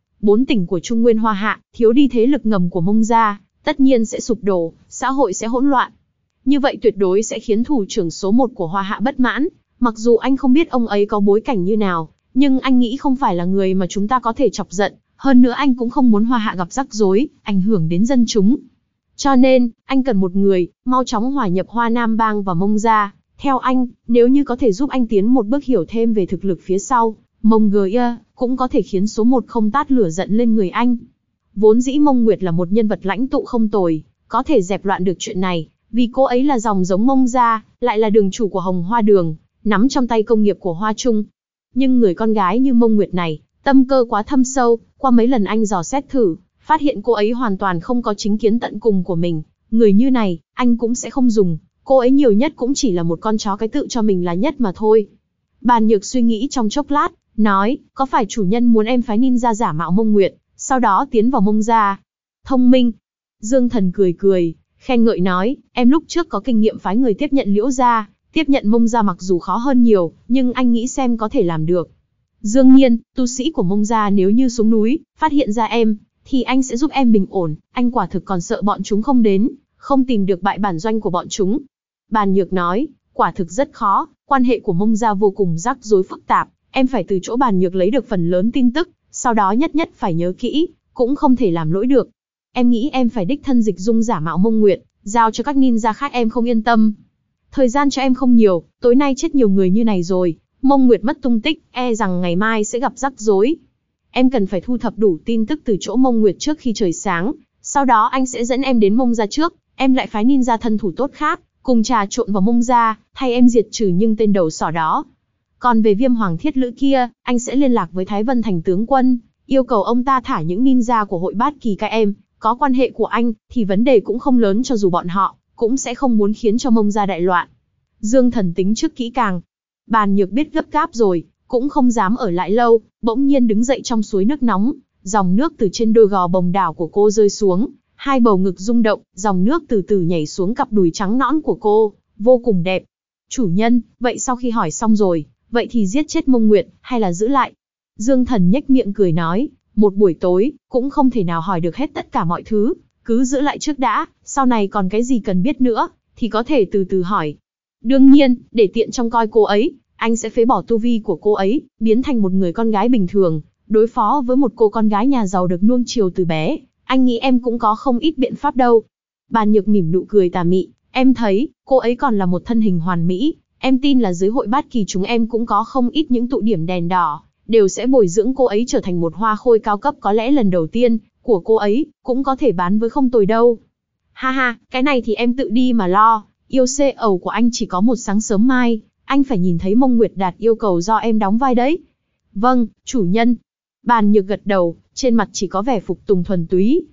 4 tỉnh của Trung Nguyên Hoa Hạ, thiếu đi thế lực ngầm của Mông gia, tất nhiên sẽ sụp đổ, xã hội sẽ hỗn loạn. Như vậy tuyệt đối sẽ khiến thủ trưởng số 1 của Hoa Hạ bất mãn, mặc dù anh không biết ông ấy có bối cảnh như nào, nhưng anh nghĩ không phải là người mà chúng ta có thể chọc giận, hơn nữa anh cũng không muốn Hoa Hạ gặp rắc rối, ảnh hưởng đến dân chúng. Cho nên, anh cần một người, mau chóng hòa nhập Hoa Nam bang và Mông gia. Theo anh, nếu như có thể giúp anh tiến một bước hiểu thêm về thực lực phía sau, Mông Gia cũng có thể khiến số 1 không tát lửa giận lên người anh. Vốn dĩ Mông Nguyệt là một nhân vật lãnh tụ không tồi, có thể dẹp loạn được chuyện này, vì cô ấy là dòng giống Mông gia, lại là đường chủ của Hồng Hoa Đường, nắm trong tay công nghiệp của Hoa Trung. Nhưng người con gái như Mông Nguyệt này, tâm cơ quá thâm sâu, qua mấy lần anh dò xét thử, phát hiện cô ấy hoàn toàn không có chính kiến tận cùng của mình. Người như này, anh cũng sẽ không dùng, cô ấy nhiều nhất cũng chỉ là một con chó cái tự cho mình là nhất mà thôi. Bàn Nhược suy nghĩ trong chốc lát, nói, có phải chủ nhân muốn em phái ninja giả mạo Mông Nguyệt, sau đó tiến vào Mông gia? Thông minh. Dương Thần cười cười, khen ngợi nói, em lúc trước có kinh nghiệm phái người tiếp nhận Liễu gia, tiếp nhận Mông gia mặc dù khó hơn nhiều, nhưng anh nghĩ xem có thể làm được. Dương nhiên, tu sĩ của Mông gia nếu như xuống núi, phát hiện ra em, thì anh sẽ giúp em bình ổn, anh quả thực còn sợ bọn chúng không đến, không tìm được bại bản doanh của bọn chúng. Bàn Nhược nói, quả thực rất khó, quan hệ của Mông gia vô cùng rắc rối phức tạp, em phải từ chỗ Bàn Nhược lấy được phần lớn tin tức, sau đó nhất nhất phải nhớ kỹ, cũng không thể làm lỗi được. Em nghĩ em phải đích thân dịch dung giả mạo Mông Nguyệt, giao cho các ninja khác em không yên tâm. Thời gian cho em không nhiều, tối nay chết nhiều người như này rồi, Mông Nguyệt mất tung tích, e rằng ngày mai sẽ gặp rắc rối. Em cần phải thu thập đủ tin tức từ chỗ Mông Nguyệt trước khi trời sáng, sau đó anh sẽ dẫn em đến Mông gia trước, em lại phái ninja thân thủ tốt khác, cùng trà trộn vào Mông gia, thay em diệt trừ những tên đầu sỏ đó. Còn về Viêm Hoàng Thiết Lữ kia, anh sẽ liên lạc với Thái Vân Thành tướng quân, yêu cầu ông ta thả những ninja của hội bát kỳ các em, có quan hệ của anh, thì vấn đề cũng không lớn, cho dù bọn họ cũng sẽ không muốn khiến cho Mông gia đại loạn. Dương Thần tính trước kỹ càng. Bàn Nhược biết gấp gáp rồi, cũng không dám ở lại lâu, bỗng nhiên đứng dậy trong suối nước nóng, dòng nước từ trên đôi gò bồng đảo của cô rơi xuống, hai bầu ngực rung động, dòng nước từ từ nhảy xuống cặp đùi trắng nõn của cô, vô cùng đẹp. Chủ nhân, vậy sau khi hỏi xong rồi, vậy thì giết chết Mông Nguyệt, hay là giữ lại? Dương Thần nhếch miệng cười nói, một buổi tối, cũng không thể nào hỏi được hết tất cả mọi thứ, cứ giữ lại trước đã, sau này còn cái gì cần biết nữa, thì có thể từ từ hỏi. Đương nhiên, để tiện trông coi cô ấy, anh sẽ phế bỏ tu vi của cô ấy, biến thành một người con gái bình thường, đối phó với một cô con gái nhà giàu được nuông chiều từ bé, anh nghĩ em cũng có không ít biện pháp đâu. Bàn Nhược mỉm nụ cười tà mị, em thấy, cô ấy còn là một thân hình hoàn mỹ, em tin là dưới hội bát kỳ chúng em cũng có không ít những tụ điểm đèn đỏ, đều sẽ bồi dưỡng cô ấy trở thành một hoa khôi cao cấp, có lẽ lần đầu tiên của cô ấy cũng có thể bán với không tồi đâu. Ha ha, cái này thì em tự đi mà lo, yêu xê ẩu của anh chỉ có một sáng sớm mai, anh phải nhìn thấy Mông Nguyệt đạt yêu cầu do em đóng vai đấy. Vâng, chủ nhân. Bàn Nhược gật đầu, trên mặt chỉ có vẻ phục tùng thuần túy.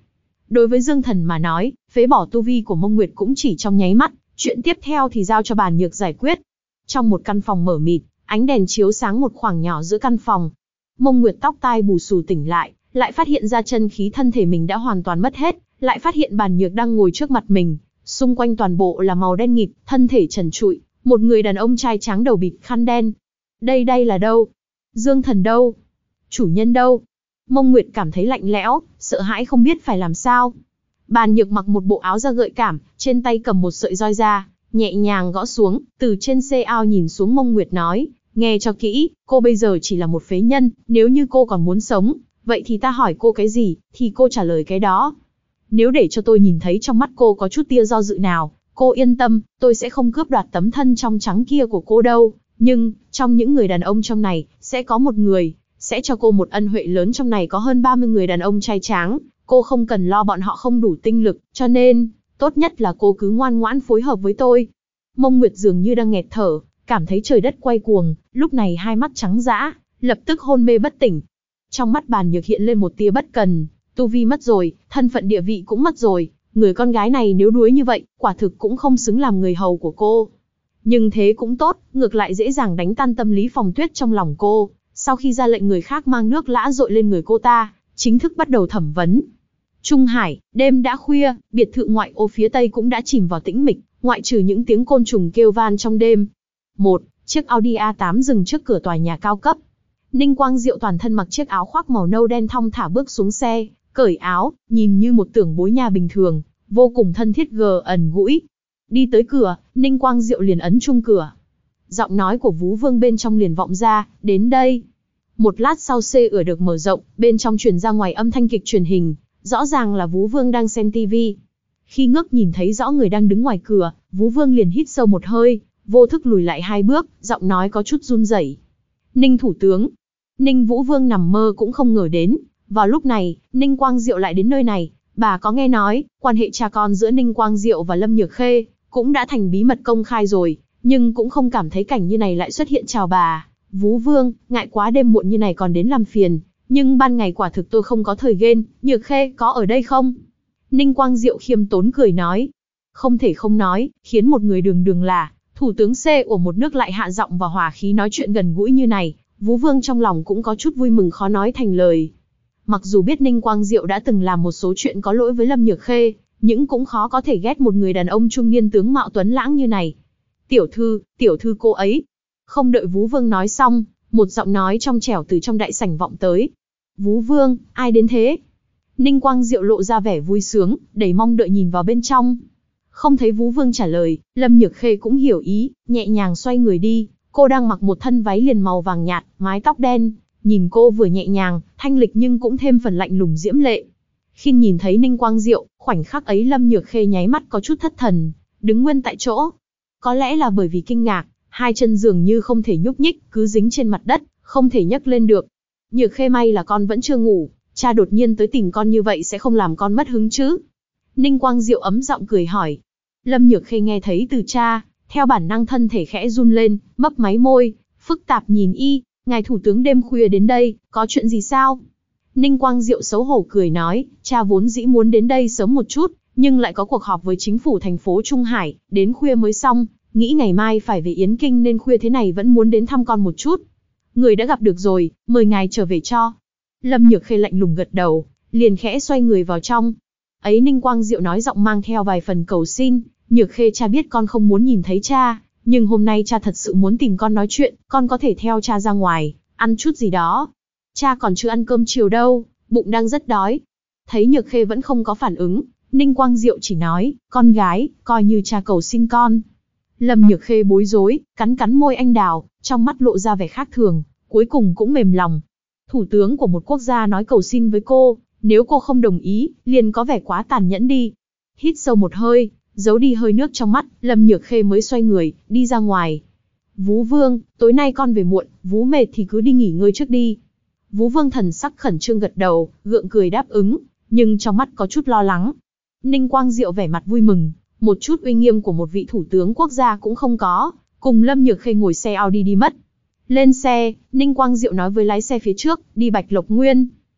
Đối với Dương Thần mà nói, phế bỏ tu vi của Mông Nguyệt cũng chỉ trong nháy mắt, chuyện tiếp theo thì giao cho Bàn Nhược giải quyết. Trong một căn phòng mở mịt, ánh đèn chiếu sáng một khoảng nhỏ giữa căn phòng. Mông Nguyệt tóc tai bù xù tỉnh lại phát hiện ra chân khí thân thể mình đã hoàn toàn mất hết, lại phát hiện Bàn Nhược đang ngồi trước mặt mình, xung quanh toàn bộ là màu đen nghịt, thân thể trần trụi, một người đàn ông trai tráng đầu bịt khăn đen. Đây là đâu? Dương Thần đâu? Chủ nhân đâu? Mông Nguyệt cảm thấy lạnh lẽo, sợ hãi không biết phải làm sao. Bàn Nhược mặc một bộ áo da gợi cảm, trên tay cầm một sợi roi da, nhẹ nhàng gõ xuống, từ trên xe ao nhìn xuống Mông Nguyệt nói, nghe cho kỹ, cô bây giờ chỉ là một phế nhân, nếu như cô còn muốn sống, vậy thì ta hỏi cô cái gì, thì cô trả lời cái đó. Nếu để cho tôi nhìn thấy trong mắt cô có chút tia do dự nào, cô yên tâm, tôi sẽ không cướp đoạt tấm thân trong trắng kia của cô đâu. Nhưng, trong những người đàn ông trong này, sẽ có một người, sẽ cho cô một ân huệ lớn. Trong này có hơn 30 người đàn ông trai tráng, cô không cần lo bọn họ không đủ tinh lực, cho nên, tốt nhất là cô cứ ngoan ngoãn phối hợp với tôi. Mông Nguyệt dường như đang nghẹt thở, cảm thấy trời đất quay cuồng, lúc này hai mắt trắng dã, lập tức hôn mê bất tỉnh. Trong mắt Bàn Nhược hiện lên một tia bất cần, tu vi mất rồi, thân phận địa vị cũng mất rồi, người con gái này nếu đuối như vậy, quả thực cũng không xứng làm người hầu của cô. Nhưng thế cũng tốt, ngược lại dễ dàng đánh tan tâm lý Phòng Tuyết trong lòng cô. Sau khi ra lệnh người khác mang nước lã dội lên người cô ta, chính thức bắt đầu thẩm vấn. Trung Hải, đêm đã khuya, biệt thự ngoại ô phía tây cũng đã chìm vào tĩnh mịch, ngoại trừ những tiếng côn trùng kêu van trong đêm. Một chiếc Audi A8 dừng trước cửa tòa nhà cao cấp. Ninh Quang Diệu toàn thân mặc chiếc áo khoác màu nâu đen thong thả bước xuống xe, cởi áo, nhìn như một tưởng bối nhà bình thường, vô cùng thân thiết ẩn gũi. Đi tới cửa, Ninh Quang Diệu liền ấn chuông cửa. Giọng nói của Vú Vương bên trong liền vọng ra, đến đây. Một lát sau xe ửa được mở rộng, bên trong truyền ra ngoài âm thanh kịch truyền hình, rõ ràng là Vú Vương đang xem tivi. Khi ngước nhìn thấy rõ người đang đứng ngoài cửa, Vú Vương liền hít sâu một hơi, vô thức lùi lại 2 bước, giọng nói có chút run rẩy. Ninh thủ tướng. Ninh Vũ Vương nằm mơ cũng không ngờ đến, vào lúc này, Ninh Quang Diệu lại đến nơi này. Bà có nghe nói, quan hệ cha con giữa Ninh Quang Diệu và Lâm Nhược Khê cũng đã thành bí mật công khai rồi, nhưng cũng không cảm thấy cảnh như này lại xuất hiện. Chào bà, Vú Vương, ngại quá đêm muộn như này còn đến làm phiền, nhưng ban ngày quả thực tôi không có thời ghen, Nhược Khê có ở đây không? Ninh Quang Diệu khiêm tốn cười nói. Không thể không nói, khiến một người đường là thủ tướng C của một nước lại hạ giọng và hòa khí nói chuyện gần gũi như này, Vú Vương trong lòng cũng có chút vui mừng khó nói thành lời. Mặc dù biết Ninh Quang Diệu đã từng làm một số chuyện có lỗi với Lâm Nhược Khê, nhưng cũng khó có thể ghét một người đàn ông trung niên tướng mạo tuấn lãng như này. Tiểu thư cô ấy. Không đợi Vú Vương nói xong, một giọng nói trong trẻo từ trong đại sảnh vọng tới. Vú Vương, ai đến thế? Ninh Quang Diệu lộ ra vẻ vui sướng, đầy mong đợi nhìn vào bên trong. Không thấy Vú Vương trả lời, Lâm Nhược Khê cũng hiểu ý, nhẹ nhàng xoay người đi. Cô đang mặc một thân váy liền màu vàng nhạt, mái tóc đen. Nhìn cô vừa nhẹ nhàng, thanh lịch nhưng cũng thêm phần lạnh lùng diễm lệ. Khi nhìn thấy Ninh Quang Diệu, khoảnh khắc ấy Lâm Nhược Khê nháy mắt có chút thất thần, đứng nguyên tại chỗ. Có lẽ là bởi vì kinh ngạc, hai chân dường như không thể nhúc nhích, cứ dính trên mặt đất, không thể nhấc lên được. Nhược Khê, may là con vẫn chưa ngủ, cha đột nhiên tới tìm con như vậy sẽ không làm con mất hứng chứ? Ninh Quang Diệu ấm giọng cười hỏi. Lâm Nhược Khê nghe thấy từ cha, theo bản năng thân thể khẽ run lên, mấp máy môi, phức tạp nhìn y. Ngài thủ tướng đêm khuya đến đây, có chuyện gì sao? Ninh Quang Diệu xấu hổ cười nói, cha vốn dĩ muốn đến đây sớm một chút, nhưng lại có cuộc họp với chính phủ thành phố Trung Hải, đến khuya mới xong, nghĩ ngày mai phải về Yến Kinh nên khuya thế này vẫn muốn đến thăm con một chút. Người đã gặp được rồi, mời ngài trở về cho. Lâm Nhược Khê lạnh lùng gật đầu, liền khẽ xoay người vào trong. Ấy, Ninh Quang Diệu nói giọng mang theo vài phần cầu xin, Nhược Khê, cha biết con không muốn nhìn thấy cha. Nhưng hôm nay cha thật sự muốn tìm con nói chuyện, con có thể theo cha ra ngoài, ăn chút gì đó. Cha còn chưa ăn cơm chiều đâu, bụng đang rất đói. Thấy Nhược Khê vẫn không có phản ứng, Ninh Quang Diệu chỉ nói, con gái, coi như cha cầu xin con. Lâm Nhược Khê bối rối, cắn môi anh đào, trong mắt lộ ra vẻ khác thường, cuối cùng cũng mềm lòng. Thủ tướng của một quốc gia nói cầu xin với cô, nếu cô không đồng ý, liền có vẻ quá tàn nhẫn đi. Hít sâu một hơi, giấu đi hơi nước trong mắt, Lâm Nhược Khê mới xoay người, đi ra ngoài. Vú Vương, tối nay con về muộn, Vú mệt thì cứ đi nghỉ ngơi trước đi. Vú Vương thần sắc khẩn trương gật đầu, gượng cười đáp ứng, nhưng trong mắt có chút lo lắng. Ninh Quang Diệu vẻ mặt vui mừng, một chút uy nghiêm của một vị thủ tướng quốc gia cũng không có, cùng Lâm Nhược Khê ngồi xe Audi đi mất. Lên xe, Ninh Quang Diệu nói với lái xe phía trước, đi Bạch Lộc Nguyên.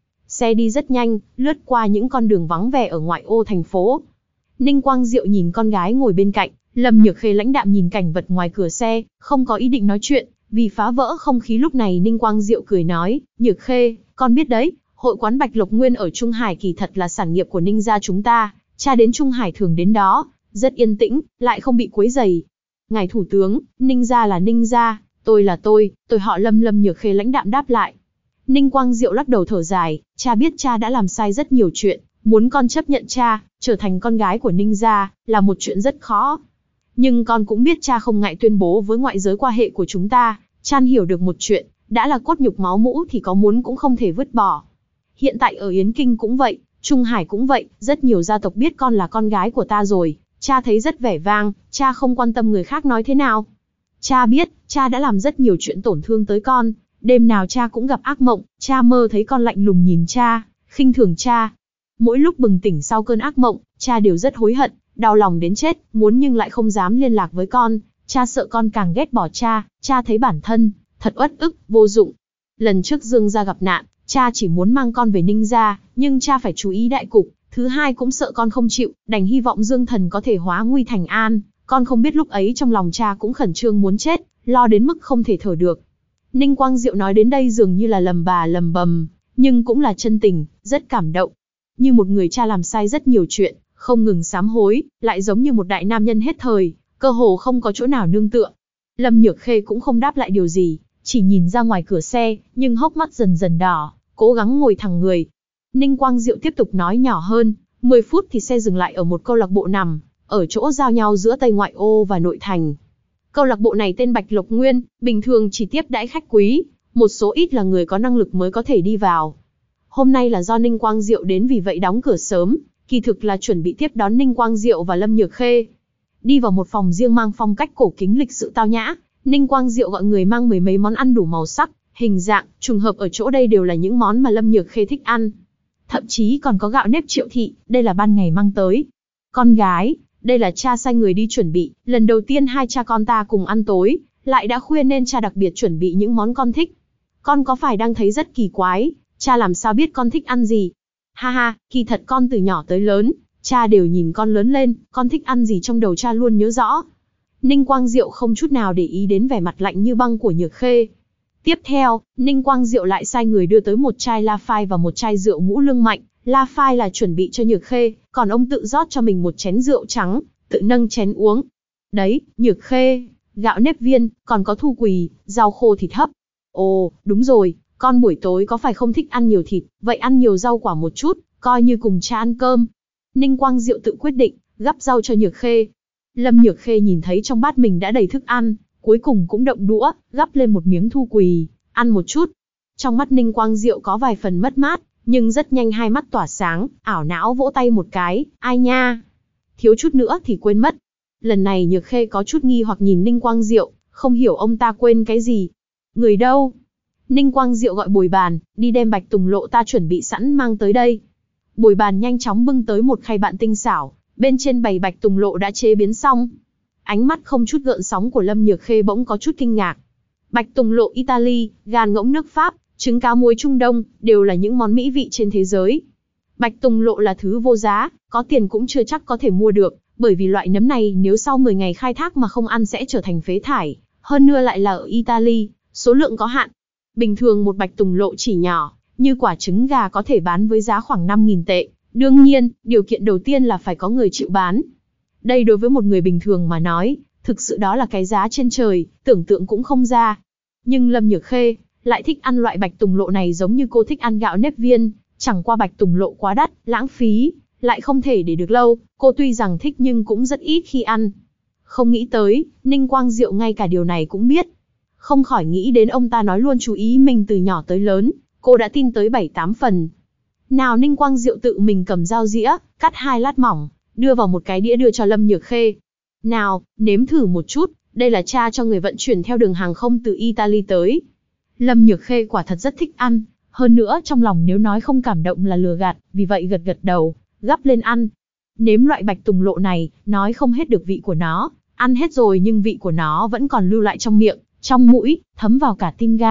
Xe đi rất nhanh, lướt qua những con đường vắng vẻ ở ngoại ô thành phố. Ninh Quang Diệu nhìn con gái ngồi bên cạnh, Lâm Nhược Khê lãnh đạm nhìn cảnh vật ngoài cửa xe, không có ý định nói chuyện, vì phá vỡ không khí lúc này Ninh Quang Diệu cười nói, Nhược Khê, con biết đấy, hội quán Bạch Lộc Nguyên ở Trung Hải kỳ thật là sản nghiệp của Ninh gia chúng ta, cha đến Trung Hải thường đến đó, rất yên tĩnh, lại không bị quấy rầy. Ngài thủ tướng, Ninh gia là Ninh gia, tôi là tôi họ Lâm. Lâm Nhược Khê lãnh đạm đáp lại. Ninh Quang Diệu lắc đầu thở dài, cha biết cha đã làm sai rất nhiều chuyện, muốn con chấp nhận cha, trở thành con gái của Ninh gia, là một chuyện rất khó. Nhưng con cũng biết cha không ngại tuyên bố với ngoại giới quan hệ của chúng ta, Chan hiểu được một chuyện, đã là cốt nhục máu mũ thì có muốn cũng không thể vứt bỏ. Hiện tại ở Yến Kinh cũng vậy, Trung Hải cũng vậy, rất nhiều gia tộc biết con là con gái của ta rồi, cha thấy rất vẻ vang, cha không quan tâm người khác nói thế nào. Cha biết, cha đã làm rất nhiều chuyện tổn thương tới con, đêm nào cha cũng gặp ác mộng, cha mơ thấy con lạnh lùng nhìn cha, khinh thường cha. Mỗi lúc bừng tỉnh sau cơn ác mộng, cha đều rất hối hận, đau lòng đến chết, muốn nhưng lại không dám liên lạc với con, cha sợ con càng ghét bỏ cha, cha thấy bản thân thật uất ức, vô dụng. Lần trước Dương gia gặp nạn, cha chỉ muốn mang con về Ninh gia, nhưng cha phải chú ý đại cục, thứ hai cũng sợ con không chịu, đành hy vọng Dương thần có thể hóa nguy thành an. Con không biết lúc ấy trong lòng cha cũng khẩn trương muốn chết, lo đến mức không thể thở được. Ninh Quang Diệu nói đến đây dường như là lầm bà lầm bầm, nhưng cũng là chân tình, rất cảm động. Như một người cha làm sai rất nhiều chuyện, không ngừng sám hối, lại giống như một đại nam nhân hết thời, cơ hồ không có chỗ nào nương tựa. Lâm Nhược Khê cũng không đáp lại điều gì, chỉ nhìn ra ngoài cửa xe, nhưng hốc mắt dần dần đỏ, cố gắng ngồi thẳng người. Ninh Quang Diệu tiếp tục nói nhỏ hơn, 10 phút thì xe dừng lại ở một câu lạc bộ nằm ở chỗ giao nhau giữa Tây Ngoại ô và nội thành. Câu lạc bộ này tên Bạch Lộc Nguyên, bình thường chỉ tiếp đãi khách quý, một số ít là người có năng lực mới có thể đi vào. Hôm nay là do Ninh Quang Diệu đến vì vậy đóng cửa sớm, kỳ thực là chuẩn bị tiếp đón Ninh Quang Diệu và Lâm Nhược Khê. Đi vào một phòng riêng mang phong cách cổ kính lịch sự tao nhã, Ninh Quang Diệu gọi người mang mười mấy món ăn đủ màu sắc, hình dạng, trùng hợp ở chỗ đây đều là những món mà Lâm Nhược Khê thích ăn. Thậm chí còn có gạo nếp Triệu thị, đây là ban ngày mang tới. Con gái, đây là cha sai người đi chuẩn bị, lần đầu tiên hai cha con ta cùng ăn tối, lại đã khuya nên cha đặc biệt chuẩn bị những món con thích. Con có phải đang thấy rất kỳ quái, cha làm sao biết con thích ăn gì? Ha ha, kỳ thật con từ nhỏ tới lớn, cha đều nhìn con lớn lên, con thích ăn gì trong đầu cha luôn nhớ rõ. Ninh Quang Diệu không chút nào để ý đến vẻ mặt lạnh như băng của Nhược Khê. Tiếp theo, Ninh Quang Diệu lại sai người đưa tới một chai La Phai và một chai rượu Ngũ Lương Mạnh. La Phai là chuẩn bị cho Nhược Khê, còn ông tự rót cho mình một chén rượu trắng, tự nâng chén uống. Đấy, Nhược Khê, gạo nếp viên, còn có thu quỳ, rau khô thịt hấp. Ồ, đúng rồi, con buổi tối có phải không thích ăn nhiều thịt, vậy ăn nhiều rau quả một chút, coi như cùng cha ăn cơm. Ninh Quang Diệu tự quyết định, gắp rau cho Nhược Khê. Lâm Nhược Khê nhìn thấy trong bát mình đã đầy thức ăn, cuối cùng cũng động đũa, gắp lên một miếng thu quỳ, ăn một chút. Trong mắt Ninh Quang Diệu có vài phần mất mát, nhưng rất nhanh hai mắt tỏa sáng, ảo não vỗ tay một cái, ai nha. Thiếu chút nữa thì quên mất. Lần này Nhược Khê có chút nghi hoặc nhìn Ninh Quang Diệu, không hiểu ông ta quên cái gì. Người đâu? Ninh Quang Diệu gọi bồi bàn, đi đem bạch tùng lộ ta chuẩn bị sẵn mang tới đây. Bồi bàn nhanh chóng bưng tới một khay bạn tinh xảo, bên trên bày bạch tùng lộ đã chế biến xong. Ánh mắt không chút gợn sóng của Lâm Nhược Khê bỗng có chút kinh ngạc. Bạch tùng lộ Italy, gan ngỗng nước Pháp, trứng cá muối Trung Đông, đều là những món mỹ vị trên thế giới. Bạch tùng lộ là thứ vô giá, có tiền cũng chưa chắc có thể mua được, bởi vì loại nấm này nếu sau 10 ngày khai thác mà không ăn sẽ trở thành phế thải, hơn nữa lại là ở Italy, số lượng có hạn. Bình thường một bạch tùng lộ chỉ nhỏ, như quả trứng gà có thể bán với giá khoảng 5.000 tệ. Đương nhiên, điều kiện đầu tiên là phải có người chịu bán. Đây đối với một người bình thường mà nói, thực sự đó là cái giá trên trời, tưởng tượng cũng không ra. Nhưng Lâm Nhược Khê lại thích ăn loại bạch tùng lộ này giống như cô thích ăn gạo nếp viên, chẳng qua bạch tùng lộ quá đắt, lãng phí, lại không thể để được lâu, cô tuy rằng thích nhưng cũng rất ít khi ăn. Không nghĩ tới, Ninh Quang Diệu ngay cả điều này cũng biết. Không khỏi nghĩ đến ông ta nói luôn chú ý mình từ nhỏ tới lớn, cô đã tin tới 7-8 phần. Nào Ninh Quang Diệu tự mình cầm dao dĩa, cắt 2 lát mỏng, đưa vào một cái đĩa đưa cho Lâm Nhược Khê. Nào, nếm thử một chút, đây là cha cho người vận chuyển theo đường hàng không từ Italy tới. Lâm Nhược Khê quả thật rất thích ăn, hơn nữa trong lòng nếu nói không cảm động là lừa gạt, vì vậy gật gật đầu, gắp lên ăn. Nếm loại bạch tùng lộ này, nói không hết được vị của nó, ăn hết rồi nhưng vị của nó vẫn còn lưu lại trong miệng, trong mũi, thấm vào cả tim gan,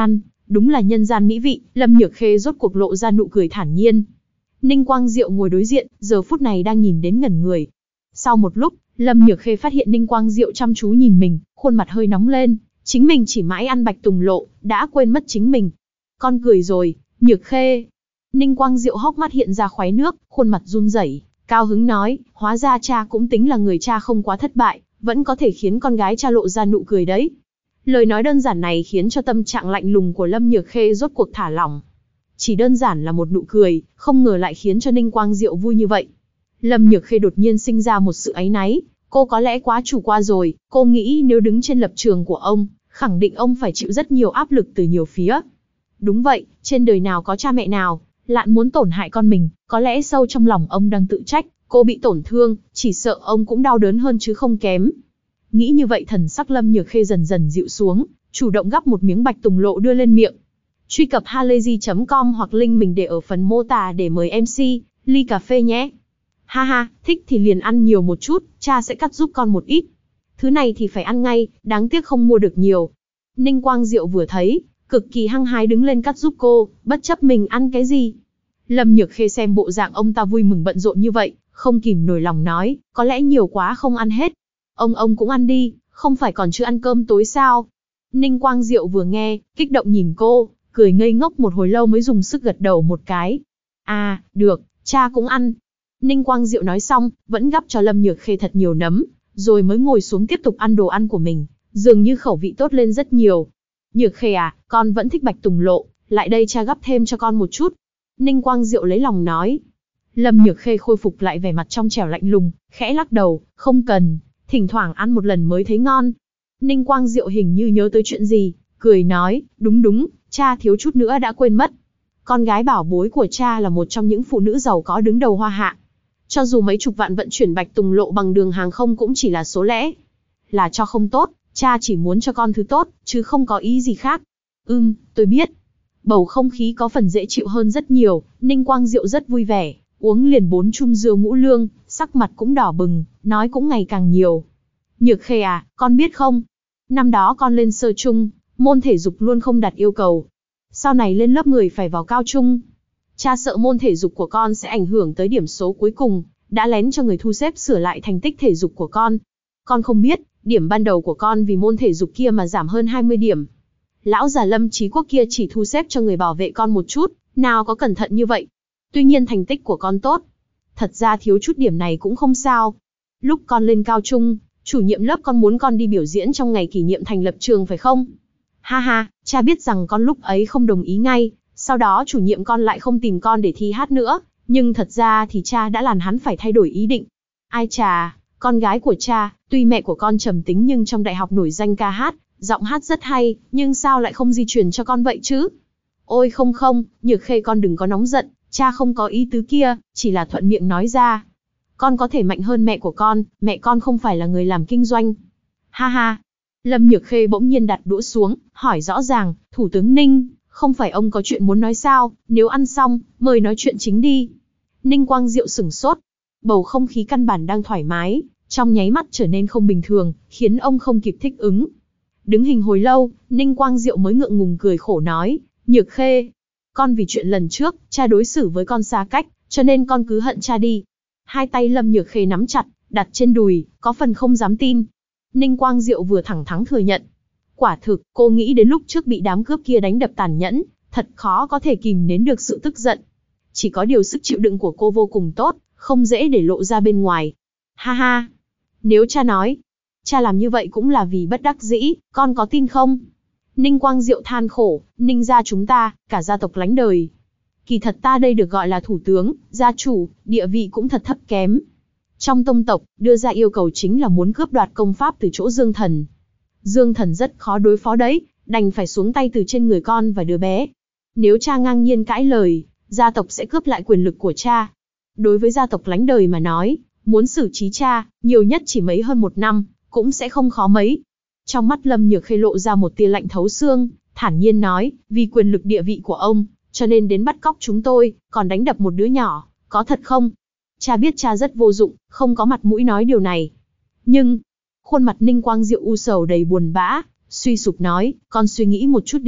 Đúng là nhân gian mỹ vị, Lâm Nhược Khê rốt cuộc lộ ra nụ cười thản nhiên. Ninh Quang Diệu ngồi đối diện, giờ phút này đang nhìn đến ngẩn người. Sau một lúc, Lâm Nhược Khê phát hiện Ninh Quang Diệu chăm chú nhìn mình, khuôn mặt hơi nóng lên. Chính mình chỉ mãi ăn bạch tùng lộ, đã quên mất chính mình. Con cười rồi, Nhược Khê. Ninh Quang Diệu hốc mắt hiện ra khoái nước, khuôn mặt run rẩy, cao hứng nói, hóa ra cha cũng tính là người cha không quá thất bại, vẫn có thể khiến con gái cha lộ ra nụ cười đấy. Lời nói đơn giản này khiến cho tâm trạng lạnh lùng của Lâm Nhược Khê rốt cuộc thả lỏng. Chỉ đơn giản là một nụ cười, không ngờ lại khiến cho Ninh Quang Diệu vui như vậy. Lâm Nhược Khê đột nhiên sinh ra một sự áy náy, cô có lẽ quá chủ quan rồi, cô nghĩ nếu đứng trên lập trường của ông, khẳng định ông phải chịu rất nhiều áp lực từ nhiều phía. Đúng vậy, trên đời nào có cha mẹ nào lạn muốn tổn hại con mình, có lẽ sâu trong lòng ông đang tự trách, cô bị tổn thương, chỉ sợ ông cũng đau đớn hơn chứ không kém. Nghĩ như vậy thần sắc Lâm Nhược Khê dần dần dịu xuống, chủ động gắp một miếng bạch tùng lộ đưa lên miệng. Truy cập halayzi.com hoặc link mình để ở phần mô tả để mời MC, ly cà phê nhé. Ha ha, thích thì liền ăn nhiều một chút, cha sẽ cắt giúp con một ít. Thứ này thì phải ăn ngay, đáng tiếc không mua được nhiều. Ninh Quang Diệu vừa thấy, cực kỳ hăng hái đứng lên cắt giúp cô, bất chấp mình ăn cái gì. Lâm Nhược Khê xem bộ dạng ông ta vui mừng bận rộn như vậy, không kìm nổi lòng nói, có lẽ nhiều quá không ăn hết. Ông cũng ăn đi, không phải còn chưa ăn cơm tối sao? Ninh Quang Diệu vừa nghe, kích động nhìn cô, cười ngây ngốc một hồi lâu mới dùng sức gật đầu một cái. À, được, cha cũng ăn. Ninh Quang Diệu nói xong, vẫn gắp cho Lâm Nhược Khê thật nhiều nấm, rồi mới ngồi xuống tiếp tục ăn đồ ăn của mình, dường như khẩu vị tốt lên rất nhiều. Nhược Khê à, con vẫn thích bạch tùng lộ, lại đây cha gắp thêm cho con một chút. Ninh Quang Diệu lấy lòng nói. Lâm Nhược Khê khôi phục lại vẻ mặt trong trẻo lạnh lùng, khẽ lắc đầu, không cần, thỉnh thoảng ăn một lần mới thấy ngon. Ninh Quang Diệu hình như nhớ tới chuyện gì, cười nói, đúng, cha thiếu chút nữa đã quên mất. Con gái bảo bối của cha là một trong những phụ nữ giàu có đứng đầu Hoa Hạ. Cho dù mấy chục vạn vận chuyển bạch tùng lộ bằng đường hàng không cũng chỉ là số lẻ. Là cho không tốt, cha chỉ muốn cho con thứ tốt, chứ không có ý gì khác. Tôi biết. Bầu không khí có phần dễ chịu hơn rất nhiều, Ninh Quang Diệu rất vui vẻ, uống liền 4 chung rượu ngũ lương, sắc mặt cũng đỏ bừng, nói cũng ngày càng nhiều. Nhược Khê à, con biết không? Năm đó con lên sơ trung, môn thể dục luôn không đạt yêu cầu. Sau này lên lớp 10 phải vào cao trung. Cha sợ môn thể dục của con sẽ ảnh hưởng tới điểm số cuối cùng, đã lén cho người thu xếp sửa lại thành tích thể dục của con. Con không biết, điểm ban đầu của con vì môn thể dục kia mà giảm hơn 20 điểm. Lão già Lâm Chí Quốc kia chỉ thu xếp cho người bảo vệ con một chút, nào có cẩn thận như vậy. Tuy nhiên thành tích của con tốt. Thật ra thiếu chút điểm này cũng không sao. Lúc con lên cao trung, chủ nhiệm lớp con muốn con đi biểu diễn trong ngày kỷ niệm thành lập trường phải không? Ha ha, cha biết rằng con lúc ấy không đồng ý ngay, sau đó chủ nhiệm con lại không tìm con để thi hát nữa, nhưng thật ra thì cha đã làm hắn phải thay đổi ý định. Ai chà, con gái của cha, tuy mẹ của con trầm tính nhưng trong đại học nổi danh ca hát, giọng hát rất hay, nhưng sao lại không di truyền cho con vậy chứ? Ôi không, Nhược Khê con đừng có nóng giận, cha không có ý tứ kia, chỉ là thuận miệng nói ra. Con có thể mạnh hơn mẹ của con, mẹ con không phải là người làm kinh doanh. Ha ha. Lâm Nhược Khê bỗng nhiên đặt đũa xuống, hỏi rõ ràng, Thủ tướng Ninh, không phải ông có chuyện muốn nói sao, nếu ăn xong, mời nói chuyện chính đi. Ninh Quang Diệu sửng sốt. Bầu không khí căn bản đang thoải mái, trong nháy mắt trở nên không bình thường, khiến ông không kịp thích ứng. Đứng hình hồi lâu, Ninh Quang Diệu mới ngượng ngùng cười khổ nói, Nhược Khê, con vì chuyện lần trước, cha đối xử với con xa cách, cho nên con cứ hận cha đi. Hai tay Lâm Nhược Khê nắm chặt, đặt trên đùi, có phần không dám tin. Ninh Quang Diệu vừa thẳng thắn thừa nhận. Quả thực, cô nghĩ đến lúc trước bị đám cướp kia đánh đập tàn nhẫn, thật khó có thể kìm nén được sự tức giận. Chỉ có điều sức chịu đựng của cô vô cùng tốt, không dễ để lộ ra bên ngoài. Ha ha, nếu cha nói, cha làm như vậy cũng là vì bất đắc dĩ, con có tin không? Ninh Quang Diệu than khổ, Ninh gia chúng ta, cả gia tộc lánh đời. Kỳ thật ta đây được gọi là thủ tướng, gia chủ, địa vị cũng thật thấp kém. Trong tông tộc, đưa ra yêu cầu chính là muốn cướp đoạt công pháp từ chỗ Dương Thần. Dương Thần rất khó đối phó đấy, đành phải xuống tay từ trên người con và đứa bé. Nếu cha ngang nhiên cãi lời, gia tộc sẽ cướp lại quyền lực của cha. Đối với gia tộc lánh đời mà nói, muốn xử trí cha, nhiều nhất chỉ mấy hơn 1 năm, cũng sẽ không khó mấy. Trong mắt Lâm Nhược Khê lộ ra một tia lạnh thấu xương, thản nhiên nói, vì quyền lực địa vị của ông, cho nên đến bắt cóc chúng tôi, còn đánh đập một đứa nhỏ, có thật không? Cha biết cha rất vô dụng, không có mặt mũi nói điều này. Nhưng, khuôn mặt Ninh Quang Diệu u sầu đầy buồn bã, suy sụp nói, con suy nghĩ một chút đi,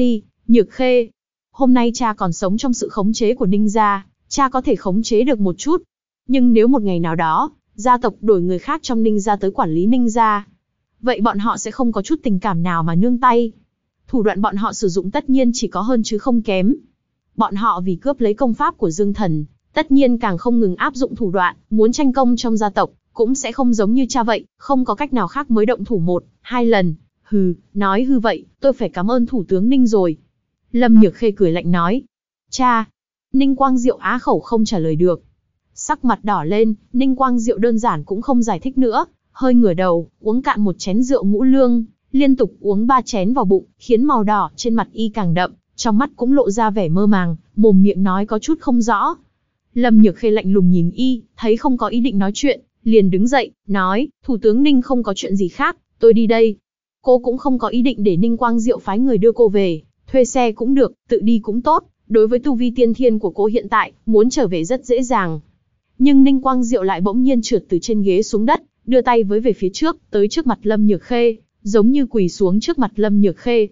Nhược Khê, hôm nay cha còn sống trong sự khống chế của Ninh gia, cha có thể khống chế được một chút. Nhưng nếu một ngày nào đó, gia tộc đổi người khác trong Ninh gia tới quản lý Ninh gia, vậy bọn họ sẽ không có chút tình cảm nào mà nương tay. Thủ đoạn bọn họ sử dụng tất nhiên chỉ có hơn chứ không kém. Bọn họ vì cướp lấy công pháp của Dương Thần, tất nhiên càng không ngừng áp dụng thủ đoạn, muốn tranh công trong gia tộc, cũng sẽ không giống như cha vậy, không có cách nào khác mới động thủ 1-2 lần. Hừ, nói hư vậy, tôi phải cảm ơn thủ tướng Ninh rồi. Lâm Nhược Khê cười lạnh nói. Cha. Ninh Quang Diệu á khẩu không trả lời được. Sắc mặt đỏ lên, Ninh Quang Diệu đơn giản cũng không giải thích nữa, hơi ngửa đầu, uống cạn một chén rượu ngũ lương, liên tục uống 3 chén vào bụng, khiến màu đỏ trên mặt y càng đậm, trong mắt cũng lộ ra vẻ mơ màng, mồm miệng nói có chút không rõ. Lâm Nhược Khê lạnh lùng nhìn y, thấy không có ý định nói chuyện, liền đứng dậy, nói, thủ tướng Ninh không có chuyện gì khác, tôi đi đây. Cô cũng không có ý định để Ninh Quang Diệu phái người đưa cô về, thuê xe cũng được, tự đi cũng tốt, đối với tu vi tiên thiên của cô hiện tại, muốn trở về rất dễ dàng. Nhưng Ninh Quang Diệu lại bỗng nhiên trượt từ trên ghế xuống đất, đưa tay với về phía trước, tới trước mặt Lâm Nhược Khê, giống như quỳ xuống trước mặt Lâm Nhược Khê.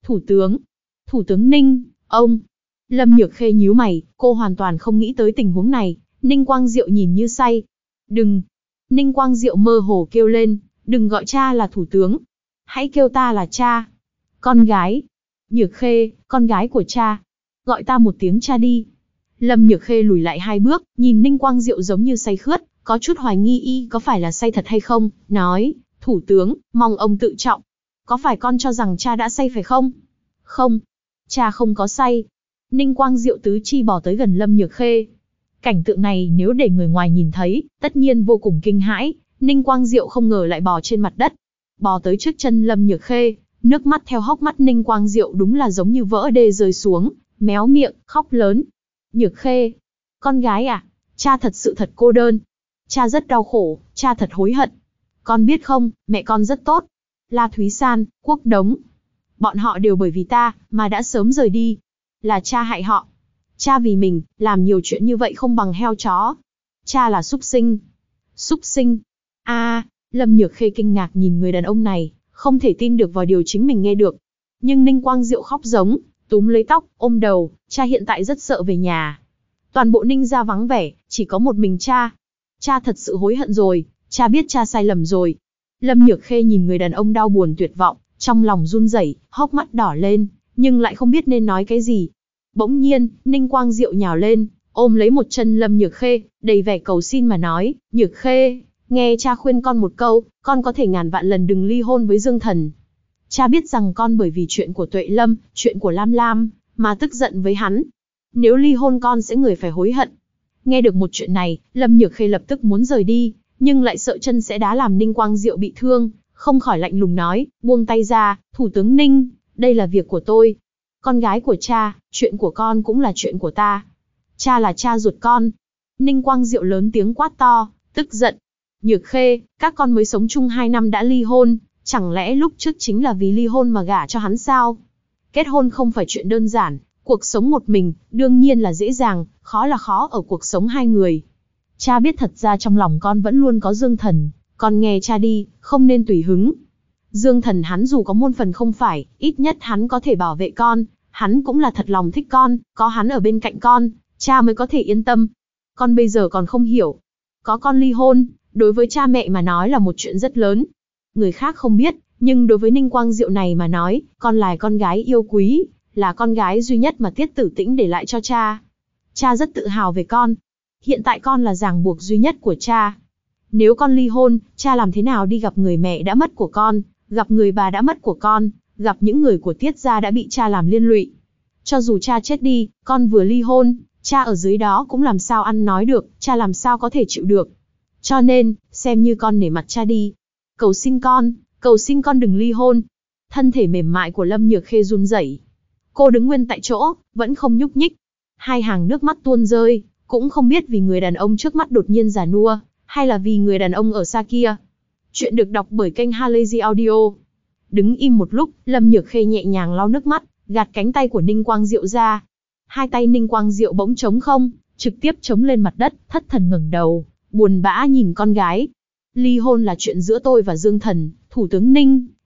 Thủ tướng Ninh, ông. Lâm Nhược Khê nhíu mày, cô hoàn toàn không nghĩ tới tình huống này. Ninh Quang Diệu nhìn như say. Đừng. Ninh Quang Diệu mơ hồ kêu lên, đừng gọi cha là thủ tướng. Hãy kêu ta là cha. Con gái. Nhược Khê, con gái của cha. Gọi ta một tiếng cha đi. Lâm Nhược Khê lùi lại 2 bước, nhìn Ninh Quang Diệu giống như say khướt, có chút hoài nghi y có phải là say thật hay không, nói, thủ tướng, mong ông tự trọng. Có phải con cho rằng cha đã say phải không? Không, cha không có say. Ninh Quang Diệu tứ chi bò tới gần Lâm Nhược Khê. Cảnh tượng này nếu để người ngoài nhìn thấy, tất nhiên vô cùng kinh hãi. Ninh Quang Diệu không ngờ lại bò trên mặt đất, bò tới trước chân Lâm Nhược Khê, nước mắt theo hốc mắt Ninh Quang Diệu đúng là giống như vỡ đê rơi xuống, méo miệng, khóc lớn. Nhược Khê, con gái à, cha thật sự thật cô đơn. Cha rất đau khổ, cha thật hối hận. Con biết không, mẹ con rất tốt. La Thúy San, Quốc Đống, bọn họ đều bởi vì ta, mà đã sớm rời đi. Là cha hại họ. Cha vì mình, làm nhiều chuyện như vậy không bằng heo chó. Cha là súc sinh. Súc sinh. Lâm Nhược Khê kinh ngạc nhìn người đàn ông này, không thể tin được vào điều chính mình nghe được. Nhưng Ninh Quang Diệu khóc giống, túm lấy tóc, ôm đầu, cha hiện tại rất sợ về nhà. Toàn bộ Ninh gia vắng vẻ, chỉ có một mình cha. Cha thật sự hối hận rồi, cha biết cha sai lầm rồi. Lâm Nhược Khê nhìn người đàn ông đau buồn tuyệt vọng, trong lòng run rẩy, hốc mắt đỏ lên, nhưng lại không biết nên nói cái gì. Bỗng nhiên, Ninh Quang Diệu nhào lên, ôm lấy một chân Lâm Nhược Khê, đầy vẻ cầu xin mà nói, Nhược Khê, nghe cha khuyên con một câu, con có thể ngàn vạn lần đừng ly hôn với Dương Thần. Cha biết rằng con bởi vì chuyện của Tuệ Lâm, chuyện của Lam Lam, mà tức giận với hắn. Nếu ly hôn con sẽ người phải hối hận. Nghe được một chuyện này, Lâm Nhược Khê lập tức muốn rời đi, nhưng lại sợ chân sẽ đá làm Ninh Quang Diệu bị thương, không khỏi lạnh lùng nói, buông tay ra, thủ tướng Ninh, đây là việc của tôi. Con gái của cha, chuyện của con cũng là chuyện của ta. Cha là cha ruột con. Ninh Quang Diệu lớn tiếng quát to, tức giận. Nhược Khê, các con mới sống chung 2 năm đã ly hôn, chẳng lẽ lúc trước chính là vì ly hôn mà gả cho hắn sao? Kết hôn không phải chuyện đơn giản, cuộc sống một mình, đương nhiên là dễ dàng, khó là khó ở cuộc sống 2 người. Cha biết thật ra trong lòng con vẫn luôn có Dương Thần, con nghe cha đi, không nên tùy hứng. Dương Thần hắn dù có muôn phần không phải, ít nhất hắn có thể bảo vệ con, hắn cũng là thật lòng thích con, có hắn ở bên cạnh con, cha mới có thể yên tâm. Con bây giờ còn không hiểu. Có con ly hôn, đối với cha mẹ mà nói là một chuyện rất lớn. Người khác không biết, nhưng đối với Ninh Quang Diệu này mà nói, con là con gái yêu quý, là con gái duy nhất mà Tiết Tử Tĩnh để lại cho cha. Cha rất tự hào về con. Hiện tại con là ràng buộc duy nhất của cha. Nếu con ly hôn, cha làm thế nào đi gặp người mẹ đã mất của con, gặp người bà đã mất của con, gặp những người của Tiết gia đã bị cha làm liên lụy. Cho dù cha chết đi, con vừa ly hôn, cha ở dưới đó cũng làm sao ăn nói được, cha làm sao có thể chịu được. Cho nên, xem như con nể mặt cha đi. Cầu xin con đừng ly hôn. Thân thể mềm mại của Lâm Nhược Khê run rẩy. Cô đứng nguyên tại chỗ, vẫn không nhúc nhích. 2 hàng nước mắt tuôn rơi, cũng không biết vì người đàn ông trước mắt đột nhiên già nua, hay là vì người đàn ông ở xa kia. Chuyện được đọc bởi kênh Halazy Audio. Đứng im một lúc, Lâm Nhược Khê nhẹ nhàng lau nước mắt, gạt cánh tay của Ninh Quang Diệu ra. 2 tay Ninh Quang Diệu bỗng trống không, trực tiếp chống lên mặt đất, thất thần ngẩng đầu, buồn bã nhìn con gái. Ly hôn là chuyện giữa tôi và Dương Thần, thủ tướng Ninh,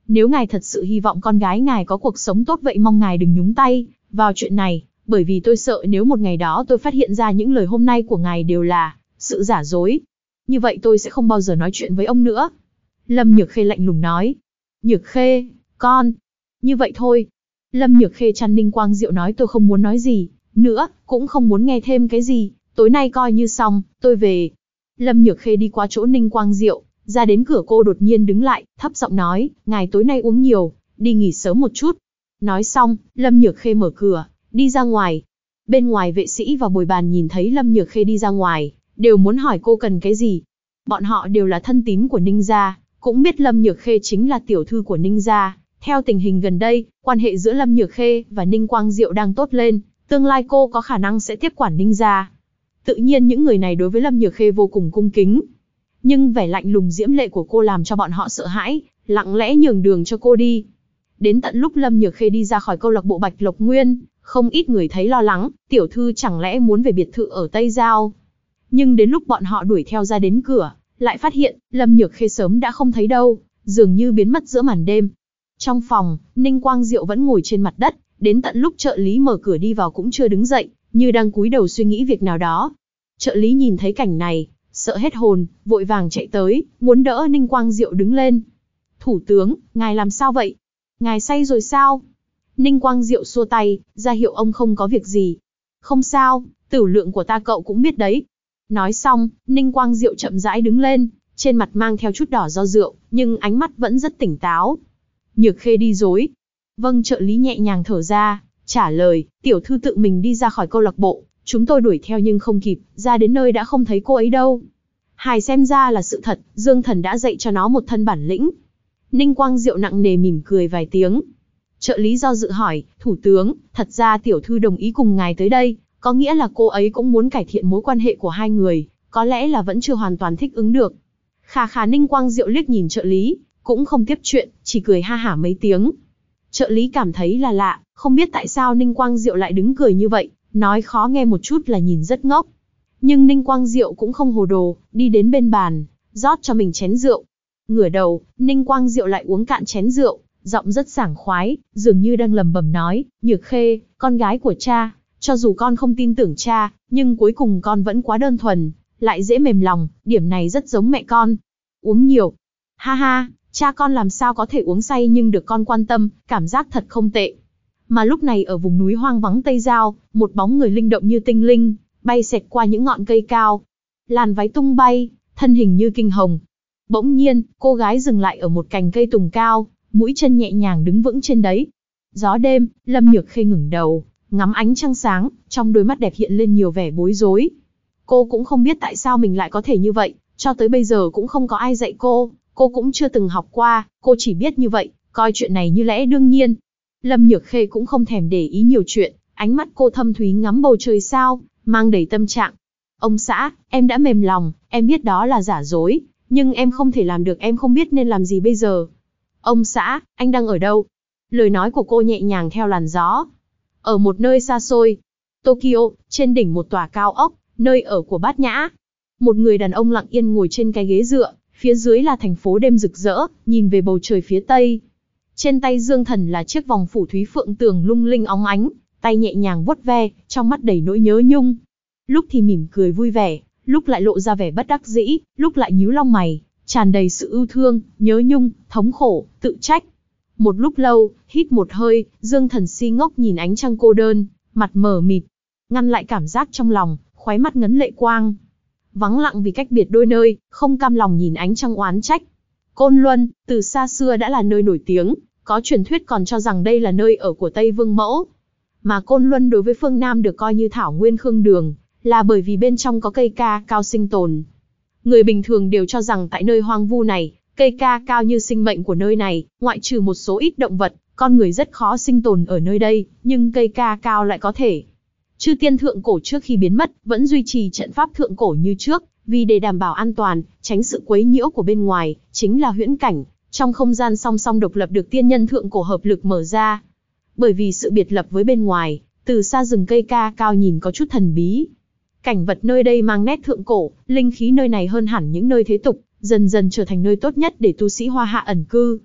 nếu ngài thật sự hy vọng con gái ngài có cuộc sống tốt vậy mong ngài đừng nhúng tay vào chuyện này, bởi vì tôi sợ nếu một ngày đó tôi phát hiện ra những lời hôm nay của ngài đều là sự giả dối. Như vậy tôi sẽ không bao giờ nói chuyện với ông nữa. Lâm Nhược Khê lạnh lùng nói. Nhược Khê, con. Như vậy thôi. Lâm Nhược Khê chăn Ninh Quang Diệu nói tôi không muốn nói gì nữa, cũng không muốn nghe thêm cái gì, tối nay coi như xong, tôi về. Lâm Nhược Khê đi qua chỗ Ninh Quang Diệu, ra đến cửa cô đột nhiên đứng lại, thấp giọng nói, ngài tối nay uống nhiều, đi nghỉ sớm một chút. Nói xong, Lâm Nhược Khê mở cửa, đi ra ngoài. Bên ngoài vệ sĩ và bồi bàn nhìn thấy Lâm Nhược Khê đi ra ngoài, đều muốn hỏi cô cần cái gì. Bọn họ đều là thân tín của Ninh gia, cũng biết Lâm Nhược Khê chính là tiểu thư của Ninh gia. Theo tình hình gần đây, quan hệ giữa Lâm Nhược Khê và Ninh Quang Diệu đang tốt lên, tương lai cô có khả năng sẽ tiếp quản Ninh gia. Tự nhiên những người này đối với Lâm Nhược Khê vô cùng cung kính. Nhưng vẻ lạnh lùng diễm lệ của cô làm cho bọn họ sợ hãi, lặng lẽ nhường đường cho cô đi. Đến tận lúc Lâm Nhược Khê đi ra khỏi câu lạc bộ Bạch Lộc Nguyên, không ít người thấy lo lắng, tiểu thư chẳng lẽ muốn về biệt thự ở Tây Giao. Nhưng đến lúc bọn họ đuổi theo ra đến cửa, lại phát hiện, Lâm Nhược Khê sớm đã không thấy đâu, dường như biến mất giữa màn đêm. Trong phòng, Ninh Quang Diệu vẫn ngồi trên mặt đất, đến tận lúc trợ lý mở cửa đi vào cũng chưa đứng dậy, như đang cúi đầu suy nghĩ việc nào đó. Trợ lý nhìn thấy cảnh này, sợ hết hồn, vội vàng chạy tới, muốn đỡ Ninh Quang Diệu đứng lên. Thủ tướng, ngài làm sao vậy? Ngài say rồi sao? Ninh Quang Diệu xua tay, ra hiệu ông không có việc gì. Không sao, tửu lượng của ta cậu cũng biết đấy. Nói xong, Ninh Quang Diệu chậm rãi đứng lên, trên mặt mang theo chút đỏ do rượu, nhưng ánh mắt vẫn rất tỉnh táo. Nhược Khê đi rồi. Vâng, trợ lý nhẹ nhàng thở ra, trả lời, tiểu thư tự mình đi ra khỏi câu lạc bộ, chúng tôi đuổi theo nhưng không kịp, ra đến nơi đã không thấy cô ấy đâu. Hài xem ra là sự thật, Dương Thần đã dạy cho nó một thân bản lĩnh. Ninh Quang Diệu nặng nề mỉm cười vài tiếng. Trợ lý do dự hỏi, thủ tướng, thật ra tiểu thư đồng ý cùng ngài tới đây, có nghĩa là cô ấy cũng muốn cải thiện mối quan hệ của hai người, có lẽ là vẫn chưa hoàn toàn thích ứng được. Khà khà Ninh Quang Diệu liếc nhìn trợ lý, cũng không tiếp chuyện, chỉ cười ha hả mấy tiếng. Trợ lý cảm thấy là lạ, không biết tại sao Ninh Quang Diệu lại đứng cười như vậy, nói khó nghe một chút là nhìn rất ngốc. Nhưng Ninh Quang Diệu cũng không hồ đồ, đi đến bên bàn, rót cho mình chén rượu. Ngửa đầu, Ninh Quang Diệu lại uống cạn chén rượu, giọng rất sảng khoái, dường như đang lẩm bẩm nói, Nhược Khê, con gái của cha, cho dù con không tin tưởng cha, nhưng cuối cùng con vẫn quá đơn thuần, lại dễ mềm lòng, điểm này rất giống mẹ con. Uống nhiều. Ha ha, cha con làm sao có thể uống say nhưng được con quan tâm, cảm giác thật không tệ. Mà lúc này ở vùng núi hoang vắng Tây Giao, một bóng người linh động như tinh linh, bay xẹt qua những ngọn cây cao. Làn váy tung bay, thân hình như kinh hồng. Bỗng nhiên, cô gái dừng lại ở một cành cây tùng cao, mũi chân nhẹ nhàng đứng vững trên đấy. Gió đêm, Lâm Nhược Khê ngẩng đầu, ngắm ánh trăng sáng, trong đôi mắt đẹp hiện lên nhiều vẻ bối rối. Cô cũng không biết tại sao mình lại có thể như vậy, cho tới bây giờ cũng không có ai dạy cô cũng chưa từng học qua, cô chỉ biết như vậy, coi chuyện này như lẽ đương nhiên. Lâm Nhược Khê cũng không thèm để ý nhiều chuyện, ánh mắt cô thâm thúy ngắm bầu trời sao, mang đầy tâm trạng. Ông xã, em đã mềm lòng, em biết đó là giả dối, nhưng em không thể làm được, em không biết nên làm gì bây giờ. Ông xã, anh đang ở đâu? Lời nói của cô nhẹ nhàng theo làn gió. Ở một nơi xa xôi, Tokyo, trên đỉnh một tòa cao ốc, nơi ở của Bát Nhã. Một người đàn ông lặng yên ngồi trên cái ghế dựa, phía dưới là thành phố đêm rực rỡ, nhìn về bầu trời phía tây. Trên tay Dương Thần là chiếc vòng phủ thúy phượng tường lung linh óng ánh, tay nhẹ nhàng vuốt ve, trong mắt đầy nỗi nhớ nhung. Lúc thì mỉm cười vui vẻ, lúc lại lộ ra vẻ bất đắc dĩ, lúc lại nhíu lông mày, tràn đầy sự ưu thương, nhớ nhung, thống khổ, tự trách. Một lúc lâu, hít một hơi, Dương Thần si ngốc nhìn ánh trăng cô đơn, mặt mờ mịt, ngăn lại cảm giác trong lòng, khóe mắt ngấn lệ quang. Vắng lặng vì cách biệt đôi nơi, không cam lòng nhìn ánh trăng oán trách. Côn Luân, từ xa xưa đã là nơi nổi tiếng, có truyền thuyết còn cho rằng đây là nơi ở của Tây Vương Mẫu. Mà Côn Luân đối với phương Nam được coi như thảo nguyên khương đường, là bởi vì bên trong có cây ca cao sinh tồn. Người bình thường đều cho rằng tại nơi hoang vu này, cây ca cao như sinh mệnh của nơi này, ngoại trừ một số ít động vật, con người rất khó sinh tồn ở nơi đây, nhưng cây ca cao lại có thể. Chư tiên thượng cổ trước khi biến mất, vẫn duy trì trận pháp thượng cổ như trước, vì để đảm bảo an toàn, tránh sự quấy nhiễu của bên ngoài, chính là huyễn cảnh, trong không gian song song độc lập được tiên nhân thượng cổ hợp lực mở ra. Bởi vì sự biệt lập với bên ngoài, từ xa rừng cây ca cao nhìn có chút thần bí. Cảnh vật nơi đây mang nét thượng cổ, linh khí nơi này hơn hẳn những nơi thế tục, dần dần trở thành nơi tốt nhất để tu sĩ hoa hạ ẩn cư.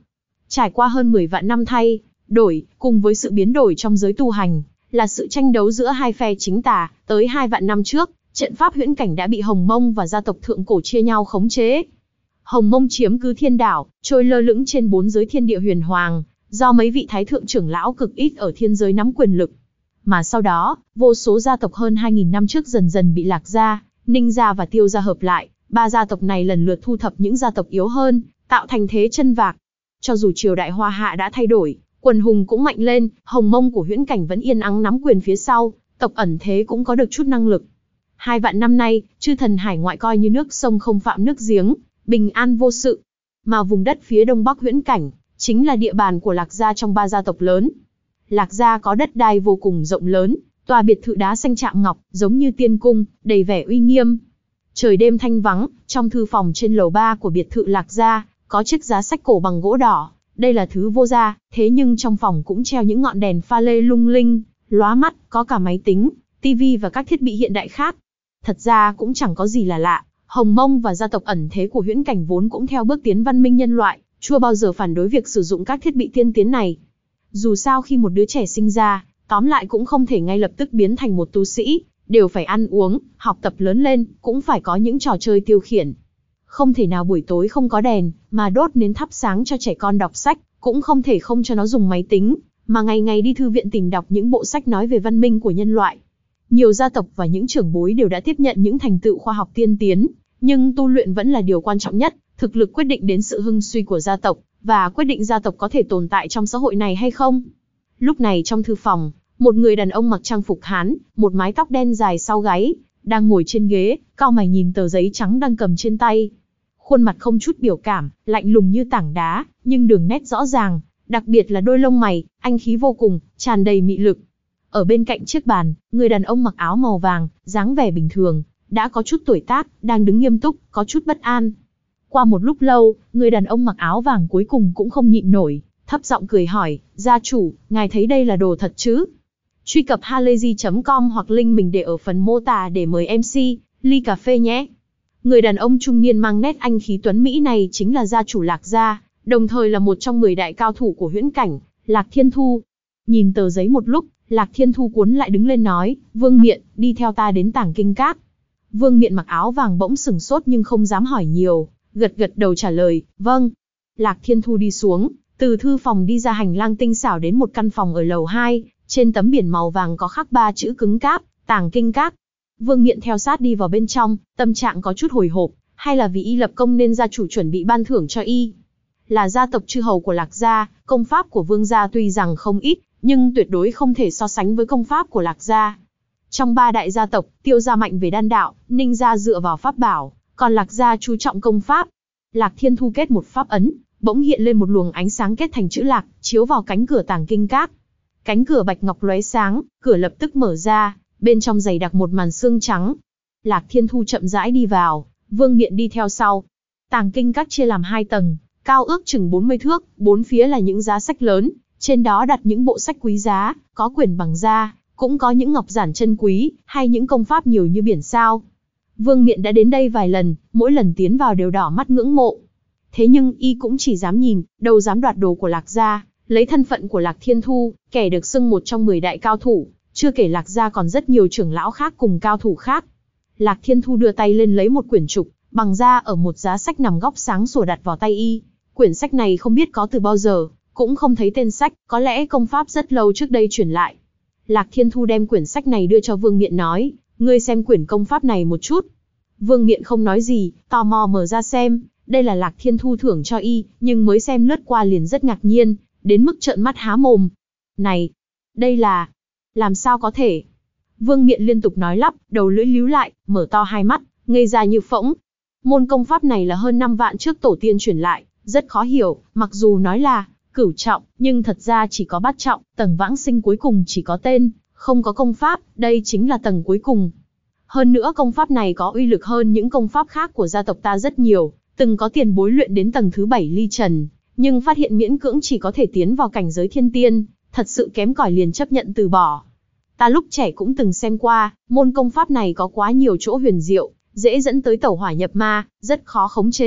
Trải qua hơn 10 vạn năm thay đổi, cùng với sự biến đổi trong giới tu hành, là sự tranh đấu giữa hai phe chính tà, tới 2 vạn năm trước, trận pháp huyễn cảnh đã bị Hồng Mông và gia tộc thượng cổ chia nhau khống chế. Hồng Mông chiếm cứ thiên đảo, trôi lơ lửng trên 4 giới thiên địa huyền hoàng, do mấy vị thái thượng trưởng lão cực ít ở thiên giới nắm quyền lực. Mà sau đó, vô số gia tộc hơn 2.000 năm trước dần dần bị Lạc gia, Ninh gia và Tiêu gia hợp lại, ba gia tộc này lần lượt thu thập những gia tộc yếu hơn, tạo thành thế chân vạc. Cho dù triều đại Hoa Hạ đã thay đổi, quần hùng cũng mạnh lên, Hồng Mông của huyễn cảnh vẫn yên ắng nắm quyền phía sau, tộc ẩn thế cũng có được chút năng lực. 2 vạn năm nay, chư thần hải ngoại coi như nước sông không phạm nước giếng, bình an vô sự. Mà vùng đất phía đông bắc huyễn cảnh, chính là địa bàn của Lạc gia trong 3 gia tộc lớn. Lạc gia có đất đai vô cùng rộng lớn, tòa biệt thự đá xanh chạm ngọc, giống như tiên cung, đầy vẻ uy nghiêm. Trời đêm thanh vắng, trong thư phòng trên lầu 3 của biệt thự Lạc gia, có chiếc giá sách cổ bằng gỗ đỏ. Đây là thứ vô gia, thế nhưng trong phòng cũng treo những ngọn đèn pha lê lung linh, lóa mắt, có cả máy tính, tivi và các thiết bị hiện đại khác. Thật ra cũng chẳng có gì là lạ, Hồng Mông và gia tộc ẩn thế của huyễn cảnh vốn cũng theo bước tiến văn minh nhân loại, chưa bao giờ phản đối việc sử dụng các thiết bị tiên tiến này. Dù sao khi một đứa trẻ sinh ra, tóm lại cũng không thể ngay lập tức biến thành một tu sĩ, đều phải ăn uống, học tập lớn lên, cũng phải có những trò chơi tiêu khiển. Không thể nào buổi tối không có đèn, mà đốt nến thắp sáng cho trẻ con đọc sách, cũng không thể không cho nó dùng máy tính, mà ngày ngày đi thư viện tìm đọc những bộ sách nói về văn minh của nhân loại. Nhiều gia tộc và những trưởng bối đều đã tiếp nhận những thành tựu khoa học tiên tiến, nhưng tu luyện vẫn là điều quan trọng nhất, thực lực quyết định đến sự hưng suy của gia tộc, và quyết định gia tộc có thể tồn tại trong xã hội này hay không. Lúc này trong thư phòng, một người đàn ông mặc trang phục Hán, một mái tóc đen dài sau gáy, đang ngồi trên ghế, cau mày nhìn tờ giấy trắng đang cầm trên tay. Khuôn mặt không chút biểu cảm, lạnh lùng như tảng đá, nhưng đường nét rõ ràng, đặc biệt là đôi lông mày, anh khí vô cùng, tràn đầy mị lực. Ở bên cạnh chiếc bàn, người đàn ông mặc áo màu vàng, dáng vẻ bình thường, đã có chút tuổi tác, đang đứng nghiêm túc, có chút bất an. Qua một lúc lâu, người đàn ông mặc áo vàng cuối cùng cũng không nhịn nổi, thấp giọng cười hỏi, gia chủ, ngài thấy đây là đồ thật chứ? Truy cập halayzi.com hoặc link mình để ở phần mô tả để mời MC, ly cà phê nhé. Người đàn ông trung niên mang nét anh khí tuấn Mỹ này chính là gia chủ Lạc gia, đồng thời là một trong 10 đại cao thủ của huyễn cảnh, Lạc Thiên Thu. Nhìn tờ giấy một lúc, Lạc Thiên Thu cuốn lại đứng lên nói, Vương Miện, đi theo ta đến Tàng Kinh Các. Vương Miện mặc áo vàng bỗng sửng sốt nhưng không dám hỏi nhiều, gật gật đầu trả lời, vâng. Lạc Thiên Thu đi xuống, từ thư phòng đi ra hành lang tinh xảo đến một căn phòng ở lầu 2, trên tấm biển màu vàng có khắc 3 chữ cứng cáp, Tàng Kinh Các. Vương Miện theo sát đi vào bên trong, tâm trạng có chút hồi hộp, hay là vì y lập công nên gia chủ chuẩn bị ban thưởng cho y. Là gia tộc chư hầu của Lạc gia, công pháp của Vương gia tuy rằng không ít, nhưng tuyệt đối không thể so sánh với công pháp của Lạc gia. Trong 3 đại gia tộc, Tiêu gia mạnh về đan đạo, Ninh gia dựa vào pháp bảo, còn Lạc gia chú trọng công pháp. Lạc Thiên Thu kết một pháp ấn, bỗng hiện lên một luồng ánh sáng kết thành chữ Lạc, chiếu vào cánh cửa Tàng Kinh Các. Cánh cửa bạch ngọc lóe sáng, cửa lập tức mở ra, bên trong dày đặc một màn sương trắng. Lạc Thiên Thu chậm rãi đi vào, Vương Miện đi theo sau. Tàng Kinh Các chia làm 2 tầng, cao ước chừng 40 thước, 4 phía là những giá sách lớn, trên đó đặt những bộ sách quý giá, có quyển bằng da, cũng có những ngọc giản chân quý, hay những công pháp nhiều như biển sao. Vương Miện đã đến đây vài lần, mỗi lần tiến vào đều đỏ mắt ngưỡng mộ. Thế nhưng y cũng chỉ dám nhìn, đâu dám đoạt đồ của Lạc gia, lấy thân phận của Lạc Thiên Thu, kẻ được xưng một trong 10 đại cao thủ, chưa kể Lạc gia còn rất nhiều trưởng lão khác cùng cao thủ khác. Lạc Thiên Thu đưa tay lên lấy một quyển trục, bằng da ở một giá sách nằm góc sáng sủa đặt vào tay y. Quyển sách này không biết có từ bao giờ, cũng không thấy tên sách, có lẽ công pháp rất lâu trước đây truyền lại. Lạc Thiên Thu đem quyển sách này đưa cho Vương Miện nói, ngươi xem quyển công pháp này một chút. Vương Miện không nói gì, tò mò mở ra xem, đây là Lạc Thiên Thu thưởng cho y, nhưng mới xem lướt qua liền rất ngạc nhiên, đến mức trợn mắt há mồm. Này, đây là, làm sao có thể? Vương Miện liên tục nói lắp, đầu lưỡi líu lại, mở to hai mắt, ngây ra như phỗng. Môn công pháp này là hơn 5 vạn trước tổ tiên truyền lại, rất khó hiểu, mặc dù nói là cửu trọng, nhưng thật ra chỉ có bát trọng, tầng vãng sinh cuối cùng chỉ có tên, không có công pháp, đây chính là tầng cuối cùng. Hơn nữa công pháp này có uy lực hơn những công pháp khác của gia tộc ta rất nhiều, từng có tiền bối luyện đến tầng thứ 7 ly trần, nhưng phát hiện miễn cưỡng chỉ có thể tiến vào cảnh giới thiên tiên, thật sự kém cỏi liền chấp nhận từ bỏ. Ta lúc trẻ cũng từng xem qua, môn công pháp này có quá nhiều chỗ huyền diệu, dễ dẫn tới tẩu hỏa nhập ma, rất khó khống chế,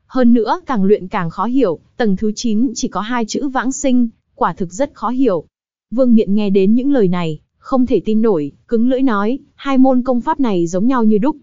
Hơn nữa, càng luyện càng khó hiểu, tầng thứ 9 chỉ có 2 chữ vãng sinh, quả thực rất khó hiểu. Vương Miện nghe đến những lời này, không thể tin nổi, cứng lưỡi nói, 2 môn công pháp này giống nhau như đúc.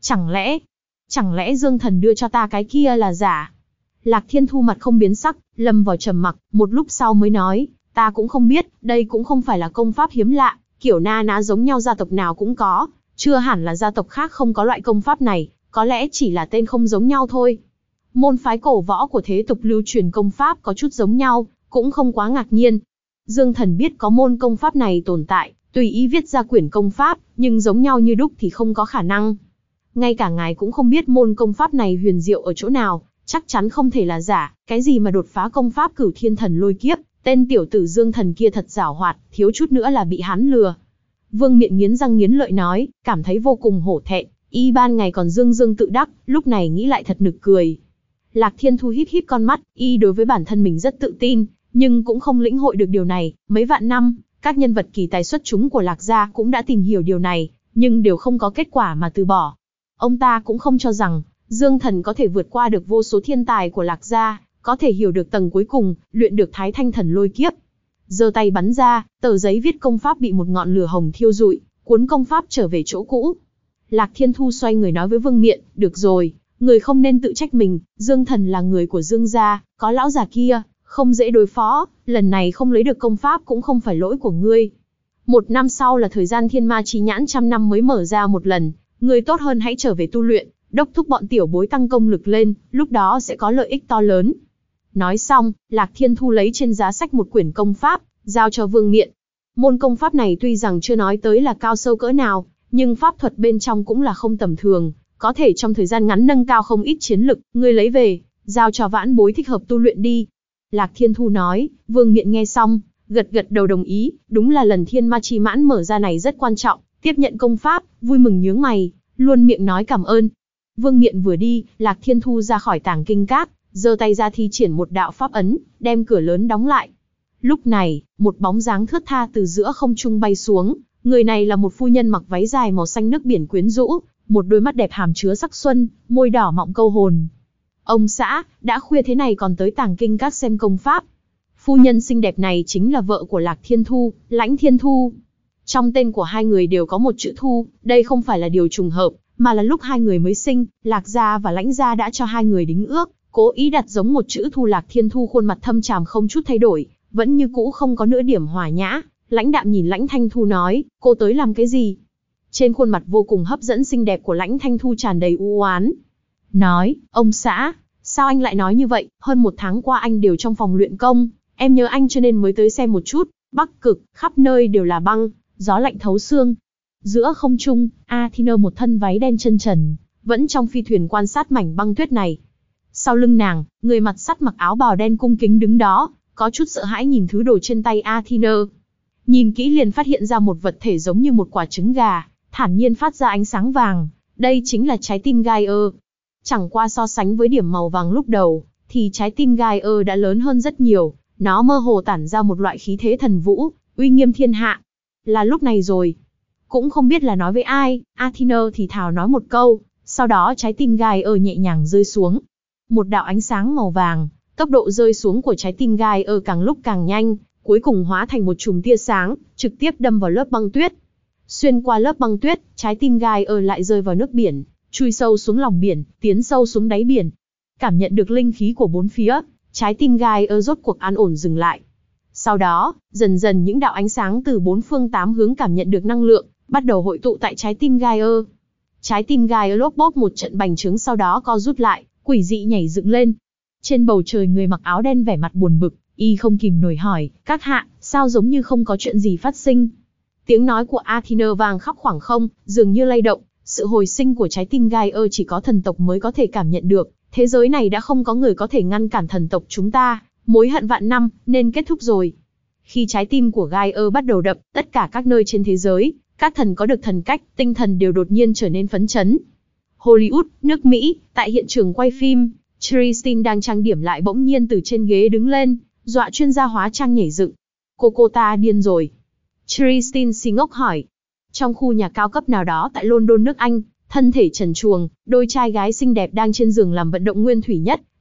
Chẳng lẽ Dương Thần đưa cho ta cái kia là giả? Lạc Thiên Thu mặt không biến sắc, lâm vào trầm mặc, một lúc sau mới nói, ta cũng không biết, đây cũng không phải là công pháp hiếm lạ, kiểu na ná giống nhau gia tộc nào cũng có, chưa hẳn là gia tộc khác không có loại công pháp này, có lẽ chỉ là tên không giống nhau thôi. Môn phái cổ võ của thế tục lưu truyền công pháp có chút giống nhau, cũng không quá ngạc nhiên. Dương Thần biết có môn công pháp này tồn tại, tùy ý viết ra quyển công pháp, nhưng giống nhau như đúc thì không có khả năng. Ngay cả ngài cũng không biết môn công pháp này huyền diệu ở chỗ nào, chắc chắn không thể là giả, cái gì mà đột phá công pháp Cửu Thiên Thần Lôi Kiếp, tên tiểu tử Dương Thần kia thật giảo hoạt, thiếu chút nữa là bị hắn lừa. Vương Miện nghiến răng nghiến lợi nói, cảm thấy vô cùng hổ thẹn, y ban ngày còn dương dương tự đắc, lúc này nghĩ lại thật nực cười. Lạc Thiên Thu híp híp con mắt, y đối với bản thân mình rất tự tin, nhưng cũng không lĩnh hội được điều này, mấy vạn năm, các nhân vật kỳ tài xuất chúng của Lạc gia cũng đã tìm hiểu điều này, nhưng đều không có kết quả mà từ bỏ. Ông ta cũng không cho rằng, Dương Thần có thể vượt qua được vô số thiên tài của Lạc gia, có thể hiểu được tầng cuối cùng, luyện được Thái Thanh Thần Lôi Kiếp. Giơ tay bắn ra, tờ giấy viết công pháp bị một ngọn lửa hồng thiêu rụi, cuốn công pháp trở về chỗ cũ. Lạc Thiên Thu xoay người nói với Vương Miện, được rồi, người không nên tự trách mình, Dương Thần là người của Dương gia, có lão già kia, không dễ đối phó, lần này không lấy được công pháp cũng không phải lỗi của ngươi. 1 năm sau là thời gian Thiên Ma Chi Nhãn 100 năm mới mở ra một lần, ngươi tốt hơn hãy trở về tu luyện, đốc thúc bọn tiểu bối tăng công lực lên, lúc đó sẽ có lợi ích to lớn. Nói xong, Lạc Thiên Thu lấy trên giá sách một quyển công pháp, giao cho Vương Miện. Môn công pháp này tuy rằng chưa nói tới là cao sâu cỡ nào, nhưng pháp thuật bên trong cũng là không tầm thường, có thể trong thời gian ngắn nâng cao không ít chiến lực, ngươi lấy về, giao cho vãn bối thích hợp tu luyện đi. Lạc Thiên Thu nói, Vương Miện nghe xong, gật gật đầu đồng ý, đúng là lần Thiên Ma Chi Mãn mở ra này rất quan trọng, tiếp nhận công pháp, vui mừng nhướng mày, luôn miệng nói cảm ơn. Vương Miện vừa đi, Lạc Thiên Thu ra khỏi tàng kinh các, giơ tay ra thi triển một đạo pháp ấn, đem cửa lớn đóng lại. Lúc này, một bóng dáng thướt tha từ giữa không trung bay xuống, người này là một phu nhân mặc váy dài màu xanh nước biển quyến rũ, một đôi mắt đẹp hàm chứa sắc xuân, môi đỏ mọng câu hồn. Ông xã, đã khuya thế này còn tới tàng kinh các xem công pháp. Phu nhân xinh đẹp này chính là vợ của Lạc Thiên Thu, Lãnh Thiên Thu. Trong tên của hai người đều có một chữ Thu, đây không phải là điều trùng hợp, mà là lúc hai người mới sinh, Lạc gia và Lãnh gia đã cho hai người đính ước, cố ý đặt giống một chữ Thu. Lạc Thiên Thu khuôn mặt thâm tràm không chút thay đổi, vẫn như cũ không có nửa điểm hòa nhã, lãnh đạm nhìn Lãnh Thanh Thu nói, cô tới làm cái gì? Trên khuôn mặt vô cùng hấp dẫn xinh đẹp của Lãnh Thanh Thu tràn đầy u oán. Nói, ông xã, sao anh lại nói như vậy, hơn 1 tháng qua anh đều trong phòng luyện công, em nhớ anh cho nên mới tới xem một chút, Bắc Cực, khắp nơi đều là băng, gió lạnh thấu xương. Giữa không trung, Athena một thân váy đen chân trần, vẫn trong phi thuyền quan sát mảnh băng tuyết này. Sau lưng nàng, người mặt sắt mặc áo bào đen cung kính đứng đó, có chút sợ hãi nhìn thứ đồ trên tay Athena. Nhìn kỹ liền phát hiện ra một vật thể giống như một quả trứng gà, thản nhiên phát ra ánh sáng vàng, đây chính là trái tim Gaia. Chẳng qua so sánh với điểm màu vàng lúc đầu, thì trái tim Gaia đã lớn hơn rất nhiều, nó mơ hồ tản ra một loại khí thế thần vũ, uy nghiêm thiên hạ. Là lúc này rồi. Cũng không biết là nói với ai, Athena thì thào nói một câu, sau đó trái tim Gaia nhẹ nhàng rơi xuống. Một đạo ánh sáng màu vàng, tốc độ rơi xuống của trái tim Gaia càng lúc càng nhanh, cuối cùng hóa thành một chùm tia sáng, trực tiếp đâm vào lớp băng tuyết. Xuyên qua lớp băng tuyết, trái tim Gaia lại rơi vào nước biển, chui sâu xuống lòng biển, tiến sâu xuống đáy biển. Cảm nhận được linh khí của bốn phía, trái tim Gaia rốt cuộc an ổn dừng lại. Sau đó, dần dần những đạo ánh sáng từ 4 phương 8 hướng cảm nhận được năng lượng, bắt đầu hội tụ tại trái tim Gaia. Trái tim Gaia lốp bốp một trận bành trướng, sau đó co rút lại, quỷ dị nhảy dựng lên. Trên bầu trời, người mặc áo đen vẻ mặt buồn bực, y không kìm nổi hỏi, các hạ, sao giống như không có chuyện gì phát sinh? Tiếng nói của Athena vang khắp khoảng không, dường như lay động, sự hồi sinh của trái tim Gaia chỉ có thần tộc mới có thể cảm nhận được, thế giới này đã không có người có thể ngăn cản thần tộc chúng ta, mối hận vạn năm, nên kết thúc rồi. Khi trái tim của Gaia bắt đầu đập, tất cả các nơi trên thế giới, các thần có được thần cách, tinh thần đều đột nhiên trở nên phấn chấn. Hollywood, nước Mỹ, tại hiện trường quay phim, Tristan đang trang điểm lại bỗng nhiên từ trên ghế đứng lên, dọa chuyên gia hóa trang nhảy dựng. Cô ta điên rồi. Tristan si ngốc hỏi. Trong khu nhà cao cấp nào đó tại London nước Anh, thân thể trần truồng, đôi trai gái xinh đẹp đang trên giường làm vận động nguyên thủy nhất,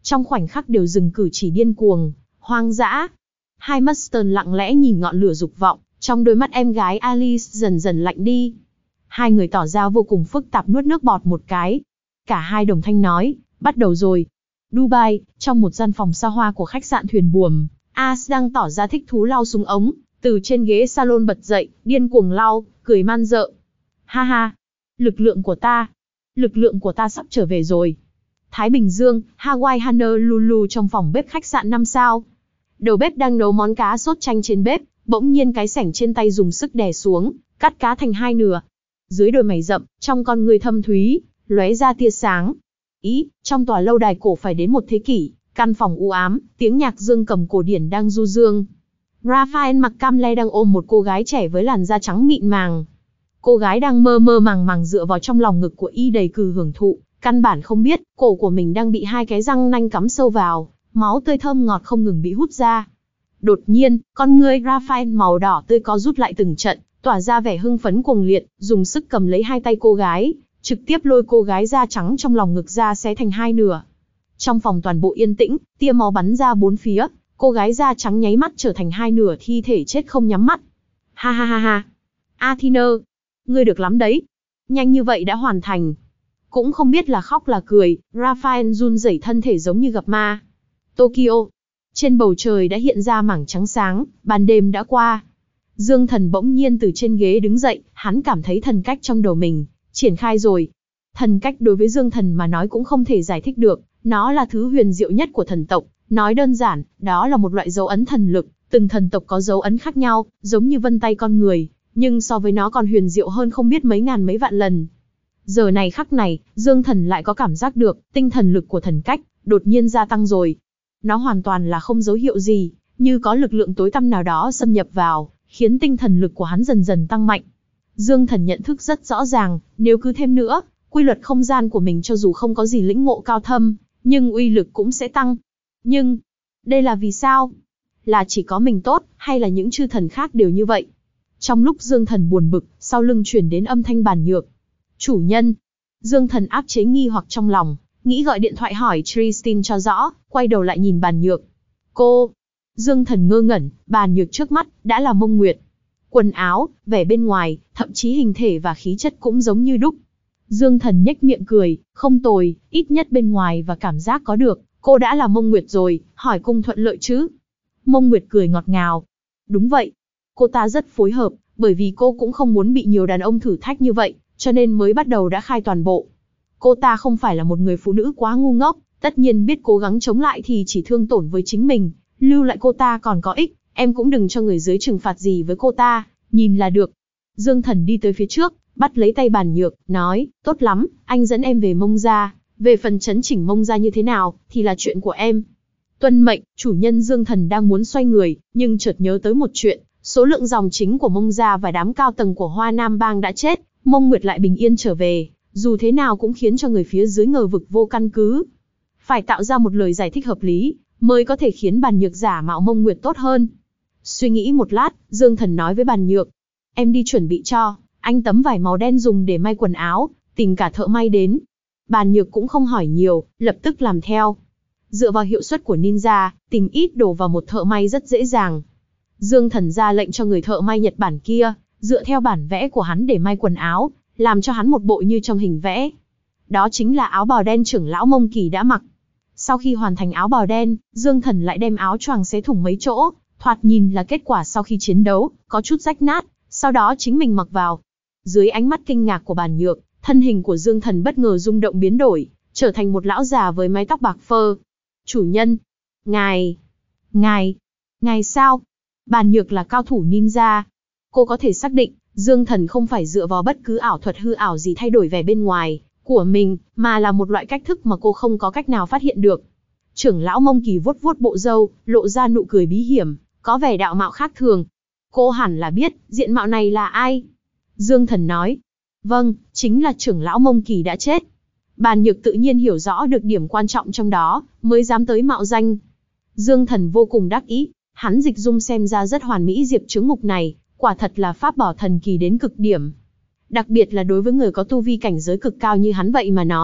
trong khoảnh khắc đều dừng cử chỉ điên cuồng, hoang dã. Hai mắt Stern lặng lẽ nhìn ngọn lửa dục vọng, trong đôi mắt em gái Alice dần dần lạnh đi. Hai người tỏ ra vô cùng phức tạp nuốt nước bọt một cái. Cả hai đồng thanh nói, bắt đầu rồi. Dubai, trong một gian phòng xa hoa của khách sạn thuyền buồm, As đang tỏ ra thích thú lau súng ống, từ trên ghế salon bật dậy, điên cuồng lau, cười man rợ. Ha ha, lực lượng của ta sắp trở về rồi. Thái Bình Dương, Hawaii Honolulu trong phòng bếp khách sạn 5 sao. Đầu bếp đang nấu món cá sốt chanh trên bếp, bỗng nhiên cái sảnh trên tay dùng sức đè xuống, cắt cá thành hai nửa. Dưới đôi mày rậm, trong con người thâm thúy, lóe ra tia sáng. Trong tòa lâu đài cổ phải đến một thế kỷ, căn phòng u ám, tiếng nhạc dương cầm cổ điển đang du dương. Raphael mặc cam le đang ôm một cô gái trẻ với làn da trắng mịn màng. Cô gái đang mơ mơ màng màng dựa vào trong lòng ngực của y đầy cừ hưởng thụ, căn bản không biết, cổ của mình đang bị hai cái răng nanh cắm sâu vào, máu tươi thơm ngọt không ngừng bị hút ra. Đột nhiên, con ngươi Raphael màu đỏ tươi có rút lại từng trận, tỏa ra vẻ hưng phấn cuồng liệt, dùng sức cầm lấy hai tay cô gái, trực tiếp lôi cô gái da trắng trong lòng ngực ra xé thành hai nửa. Trong phòng toàn bộ yên tĩnh, tia máu bắn ra bốn phía, cô gái da trắng nháy mắt trở thành hai nửa thi thể chết không nhắm mắt. Ha ha ha ha. Athena, ngươi được lắm đấy. Nhanh như vậy đã hoàn thành. Cũng không biết là khóc là cười, Raphael run rẩy thân thể giống như gặp ma. Tokyo. Trên bầu trời đã hiện ra mảng trắng sáng, ban đêm đã qua. Dương Thần bỗng nhiên từ trên ghế đứng dậy, hắn cảm thấy thần cách trong đầu mình triển khai rồi. Thần cách đối với Dương Thần mà nói cũng không thể giải thích được, nó là thứ huyền diệu nhất của thần tộc. Nói đơn giản, đó là một loại dấu ấn thần lực, từng thần tộc có dấu ấn khác nhau, giống như vân tay con người, nhưng so với nó còn huyền diệu hơn không biết mấy ngàn mấy vạn lần. Giờ này khắc này, Dương Thần lại có cảm giác được, tinh thần lực của thần cách đột nhiên gia tăng rồi. Nó hoàn toàn là không dấu hiệu gì, như có lực lượng tối tăm nào đó xâm nhập vào, khiến tinh thần lực của hắn dần dần tăng mạnh. Dương Thần nhận thức rất rõ ràng, nếu cứ thêm nữa, quy luật không gian của mình cho dù không có gì lĩnh ngộ cao thâm, nhưng uy lực cũng sẽ tăng. Nhưng, đây là vì sao? Là chỉ có mình tốt, hay là những chư thần khác đều như vậy? Trong lúc Dương Thần buồn bực, sau lưng truyền đến âm thanh Bàn Nhược. Chủ nhân. Dương Thần áp chế nghi hoặc trong lòng, nghĩ gọi điện thoại hỏi Tristan cho rõ, quay đầu lại nhìn Bàn Nhược. Cô. Dương Thần ngơ ngẩn, Bàn Nhược trước mắt, đã là Mông Nguyệt. Quần áo, vẻ bên ngoài, thậm chí hình thể và khí chất cũng giống như đúc. Dương Thần nhếch miệng cười, không tồi, ít nhất bên ngoài và cảm giác có được, cô đã là Mông Nguyệt rồi, hỏi cung thuận lợi chứ? Mông Nguyệt cười ngọt ngào. Đúng vậy. Cô ta rất phối hợp, bởi vì cô cũng không muốn bị nhiều đàn ông thử thách như vậy, cho nên mới bắt đầu đã khai toàn bộ. Cô ta không phải là một người phụ nữ quá ngu ngốc, tất nhiên biết cố gắng chống lại thì chỉ thương tổn với chính mình, lưu lại cô ta còn có ích, em cũng đừng cho người dưới trừng phạt gì với cô ta, nhìn là được. Dương Thần đi tới phía trước, bắt lấy tay Bàn Nhược, nói, tốt lắm, anh dẫn em về Mông gia, về phần chấn chỉnh Mông gia như thế nào, thì là chuyện của em. Tuân mệnh, chủ nhân. Dương Thần đang muốn xoay người, nhưng chợt nhớ tới một chuyện, số lượng dòng chính của Mông gia và đám cao tầng của Hoa Nam Bang đã chết, Mông Nguyệt lại bình yên trở về, dù thế nào cũng khiến cho người phía dưới ngờ vực vô căn cứ. Phải tạo ra một lời giải thích hợp lý, mới có thể khiến Bàn Nhược giả mạo Mông Nguyệt tốt hơn. Suy nghĩ một lát, Dương Thần nói với Bàn Nhược, em đi chuẩn bị cho anh tấm vải màu đen dùng để may quần áo, tìm cả thợ may đến. Bàn Nhược cũng không hỏi nhiều, lập tức làm theo. Dựa vào hiệu suất của ninja, tìm ít đồ vào một thợ may rất dễ dàng. Dương Thần ra lệnh cho người thợ may Nhật Bản kia, dựa theo bản vẽ của hắn để may quần áo, làm cho hắn một bộ như trong hình vẽ. Đó chính là áo bào đen trưởng lão Mông Kỳ đã mặc. Sau khi hoàn thành áo bào đen, Dương Thần lại đem áo choàng xé thủng mấy chỗ, thoạt nhìn là kết quả sau khi chiến đấu, có chút rách nát, sau đó chính mình mặc vào. Dưới ánh mắt kinh ngạc của Bàn Nhược, thân hình của Dương Thần bất ngờ rung động biến đổi, trở thành một lão già với mái tóc bạc phơ. Chủ nhân, ngài sao? Bàn Nhược là cao thủ ninja. Cô có thể xác định, Dương Thần không phải dựa vào bất cứ ảo thuật hư ảo gì thay đổi vẻ bên ngoài của mình, mà là một loại cách thức mà cô không có cách nào phát hiện được. Trưởng lão Mông Kỳ vuốt vuốt bộ râu, lộ ra nụ cười bí hiểm, có vẻ đạo mạo khác thường. Cô hẳn là biết, diện mạo này là ai? Dương Thần nói. Vâng, chính là trưởng lão Mông Kỳ đã chết. Bàn Nhược tự nhiên hiểu rõ được điểm quan trọng trong đó, mới dám tới mạo danh. Dương Thần vô cùng đắc ý, hắn dịch dung xem ra rất hoàn mỹ diệp chứng ngục này, quả thật là pháp bảo thần kỳ đến cực điểm. Đặc biệt là đối với người có tu vi cảnh giới cực cao như hắn vậy mà nói,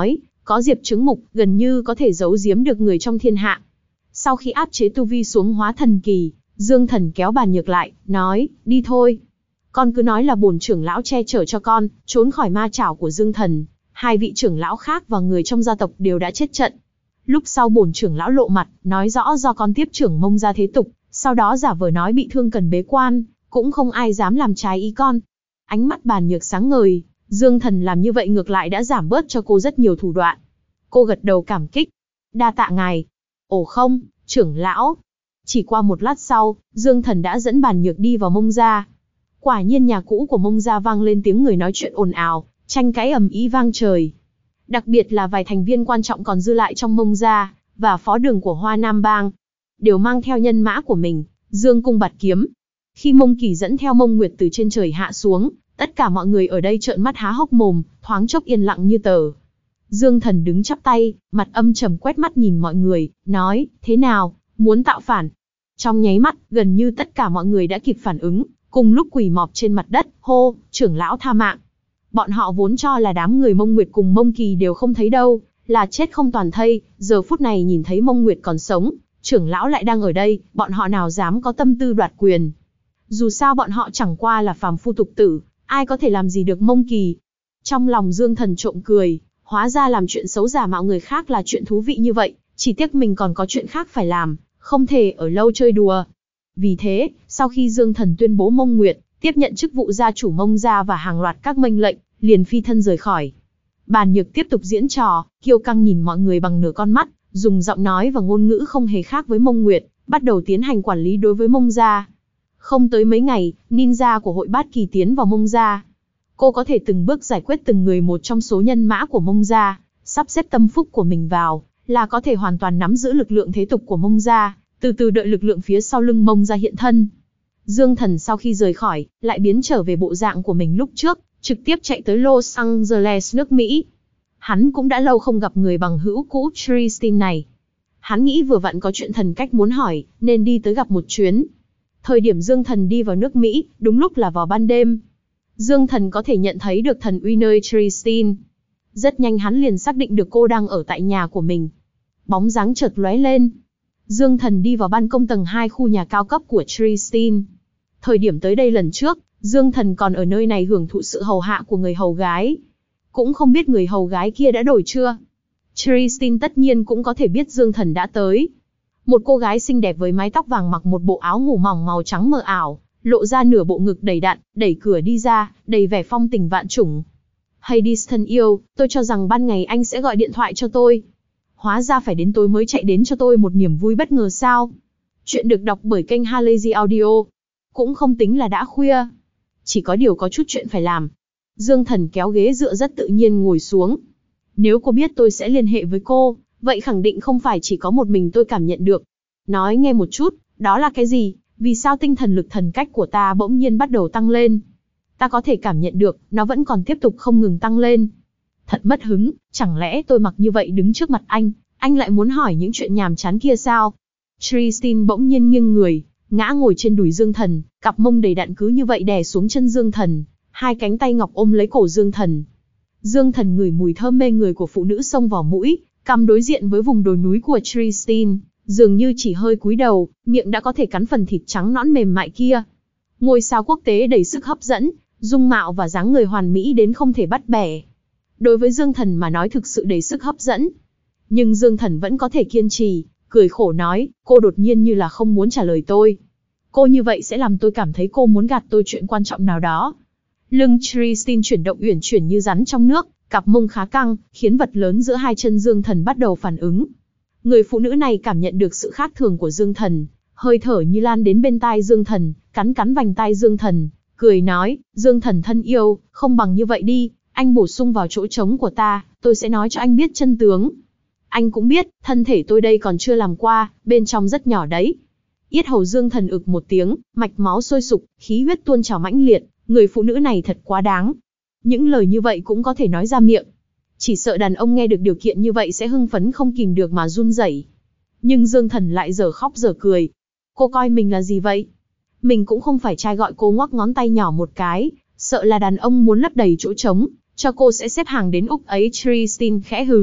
có diệp chứng mục, gần như có thể giấu giếm được người trong thiên hạ. Sau khi áp chế tu vi xuống hóa thần kỳ, Dương Thần kéo Bàn Nhược lại, nói, đi thôi. Con cứ nói là bổn trưởng lão che chở cho con, trốn khỏi ma chảo của Dương Thần. Hai vị trưởng lão khác và người trong gia tộc đều đã chết trận. Lúc sau bổn trưởng lão lộ mặt, nói rõ do con tiếp trưởng Mông gia thế tục, sau đó giả vờ nói bị thương cần bế quan, cũng không ai dám làm trái ý con. Ánh mắt Bàn Nhược sáng ngời, Dương Thần làm như vậy ngược lại đã giảm bớt cho cô rất nhiều thủ đoạn. Cô gật đầu cảm kích. Đa tạ ngài. Ồ không, trưởng lão. Chỉ qua một lát sau, Dương Thần đã dẫn Bàn Nhược đi vào Mông gia. Quả nhiên nhà cũ của Mông gia vang lên tiếng người nói chuyện ồn ào, tranh cãi ầm ĩ vang trời. Đặc biệt là vài thành viên quan trọng còn dư lại trong Mông gia, và phó đường của Hoa Nam Bang, đều mang theo nhân mã của mình, dương cung bạt kiếm. Khi Mông Kỳ dẫn theo Mông Nguyệt từ trên trời hạ xuống, tất cả mọi người ở đây trợn mắt há hốc mồm, thoáng chốc yên lặng như tờ. Dương Thần đứng chắp tay, mặt âm trầm quét mắt nhìn mọi người, nói, thế nào, muốn tạo phản? Trong nháy mắt, gần như tất cả mọi người đã kịp phản ứng, cùng lúc quỳ mọp trên mặt đất, hô, trưởng lão tha mạng. Bọn họ vốn cho là đám người Mông Nguyệt cùng Mông Kỳ đều không thấy đâu, là chết không toàn thây, giờ phút này nhìn thấy Mông Nguyệt còn sống, trưởng lão lại đang ở đây, bọn họ nào dám có tâm tư đoạt quyền. Dù sao bọn họ chẳng qua là phàm phu tục tử, ai có thể làm gì được Mông Kỳ. Trong lòng Dương Thần trộm cười, hóa ra làm chuyện xấu giả mạo người khác là chuyện thú vị như vậy, chỉ tiếc mình còn có chuyện khác phải làm, không thể ở lâu chơi đùa. Vì thế, sau khi Dương Thần tuyên bố Mông Nguyệt tiếp nhận chức vụ gia chủ Mông gia và hàng loạt các mệnh lệnh, liền phi thân rời khỏi. Bàn Nhược tiếp tục diễn trò, kiêu căng nhìn mọi người bằng nửa con mắt, dùng giọng nói và ngôn ngữ không hề khác với Mông Nguyệt, bắt đầu tiến hành quản lý đối với Mông gia. Không tới mấy ngày, ninja của hội Bát Kỳ tiến vào Mông gia. Cô có thể từng bước giải quyết từng người một trong số nhân mã của Mông gia, sắp xếp tâm phúc của mình vào, là có thể hoàn toàn nắm giữ lực lượng thế tục của Mông gia, từ từ đợi lực lượng phía sau lưng Mông gia hiện thân. Dương Thần sau khi rời khỏi, lại biến trở về bộ dạng của mình lúc trước, trực tiếp chạy tới Los Angeles nước Mỹ. Hắn cũng đã lâu không gặp người bằng hữu cũ Tristan này. Hắn nghĩ vừa vặn có chuyện thần cách muốn hỏi, nên đi tới gặp một chuyến. Thời điểm Dương Thần đi vào nước Mỹ, đúng lúc là vào ban đêm. Dương Thần có thể nhận thấy được thần uy nơi Tristan. Rất nhanh hắn liền xác định được cô đang ở tại nhà của mình. Bóng dáng chợt lóe lên. Dương Thần đi vào ban công tầng 2 khu nhà cao cấp của Tristan. Thời điểm tới đây lần trước, Dương Thần còn ở nơi này hưởng thụ sự hầu hạ của người hầu gái. Cũng không biết người hầu gái kia đã đổi chưa. Tristan tất nhiên cũng có thể biết Dương Thần đã tới. Một cô gái xinh đẹp với mái tóc vàng mặc một bộ áo ngủ mỏng màu trắng mờ ảo, lộ ra nửa bộ ngực đầy đặn, đẩy cửa đi ra, đầy vẻ phong tình vạn trùng. Hades thân yêu, tôi cho rằng ban ngày anh sẽ gọi điện thoại cho tôi. Hóa ra phải đến tối mới chạy đến cho tôi một niềm vui bất ngờ sao. Chuyện được đọc bởi kênh Halazy Audio. Cũng không tính là đã khuya. Chỉ có điều có chút chuyện phải làm. Dương Thần kéo ghế dựa rất tự nhiên ngồi xuống. Nếu cô biết tôi sẽ liên hệ với cô, vậy khẳng định không phải chỉ có một mình tôi cảm nhận được. Nói nghe một chút, đó là cái gì? Vì sao tinh thần lực thần cách của ta bỗng nhiên bắt đầu tăng lên? Ta có thể cảm nhận được, nó vẫn còn tiếp tục không ngừng tăng lên. Thật mất hứng, chẳng lẽ tôi mặc như vậy đứng trước mặt anh lại muốn hỏi những chuyện nhàm chán kia sao? Tristan bỗng nhiên nghiêng người, ngã ngồi trên đùi Dương Thần, cặp mông đầy đặn cứ như vậy đè xuống chân Dương Thần, hai cánh tay ngọc ôm lấy cổ Dương Thần. Dương Thần ngửi mùi thơm mê người của phụ nữ xông vào mũi, cằm đối diện với vùng đồi núi của Tristan, dường như chỉ hơi cúi đầu, miệng đã có thể cắn phần thịt trắng nõn mềm mại kia. Ngôi sao quốc tế đầy sức hấp dẫn, dung mạo và dáng người hoàn mỹ đến không thể bắt bẻ. Đối với Dương Thần mà nói thực sự đầy sức hấp dẫn. Nhưng Dương Thần vẫn có thể kiên trì, cười khổ nói, cô đột nhiên như là không muốn trả lời tôi. Cô như vậy sẽ làm tôi cảm thấy cô muốn gạt tôi chuyện quan trọng nào đó. Lưng Tristan chuyển động uyển chuyển như rắn trong nước, cặp mông khá căng, khiến vật lớn giữa hai chân Dương Thần bắt đầu phản ứng. Người phụ nữ này cảm nhận được sự khác thường của Dương Thần, hơi thở như lan đến bên tai Dương Thần, cắn cắn vành tai Dương Thần, cười nói, Dương Thần thân yêu, không bằng như vậy đi, anh bổ sung vào chỗ trống của ta, tôi sẽ nói cho anh biết chân tướng. Anh cũng biết, thân thể tôi đây còn chưa làm qua, bên trong rất nhỏ đấy. Yết hầu Dương Thần ực một tiếng, mạch máu sôi sục, khí huyết tuôn trào mãnh liệt, người phụ nữ này thật quá đáng. Những lời như vậy cũng có thể nói ra miệng. Chỉ sợ đàn ông nghe được điều kiện như vậy sẽ hưng phấn không kìm được mà run rẩy. Nhưng Dương Thần lại dở khóc dở cười. Cô coi mình là gì vậy? Mình cũng không phải trai, gọi cô ngoắc ngón tay nhỏ một cái, sợ là đàn ông muốn lấp đầy chỗ trống, cho cô sẽ xếp hàng đến Úc ấy. Tristan khẽ hừ,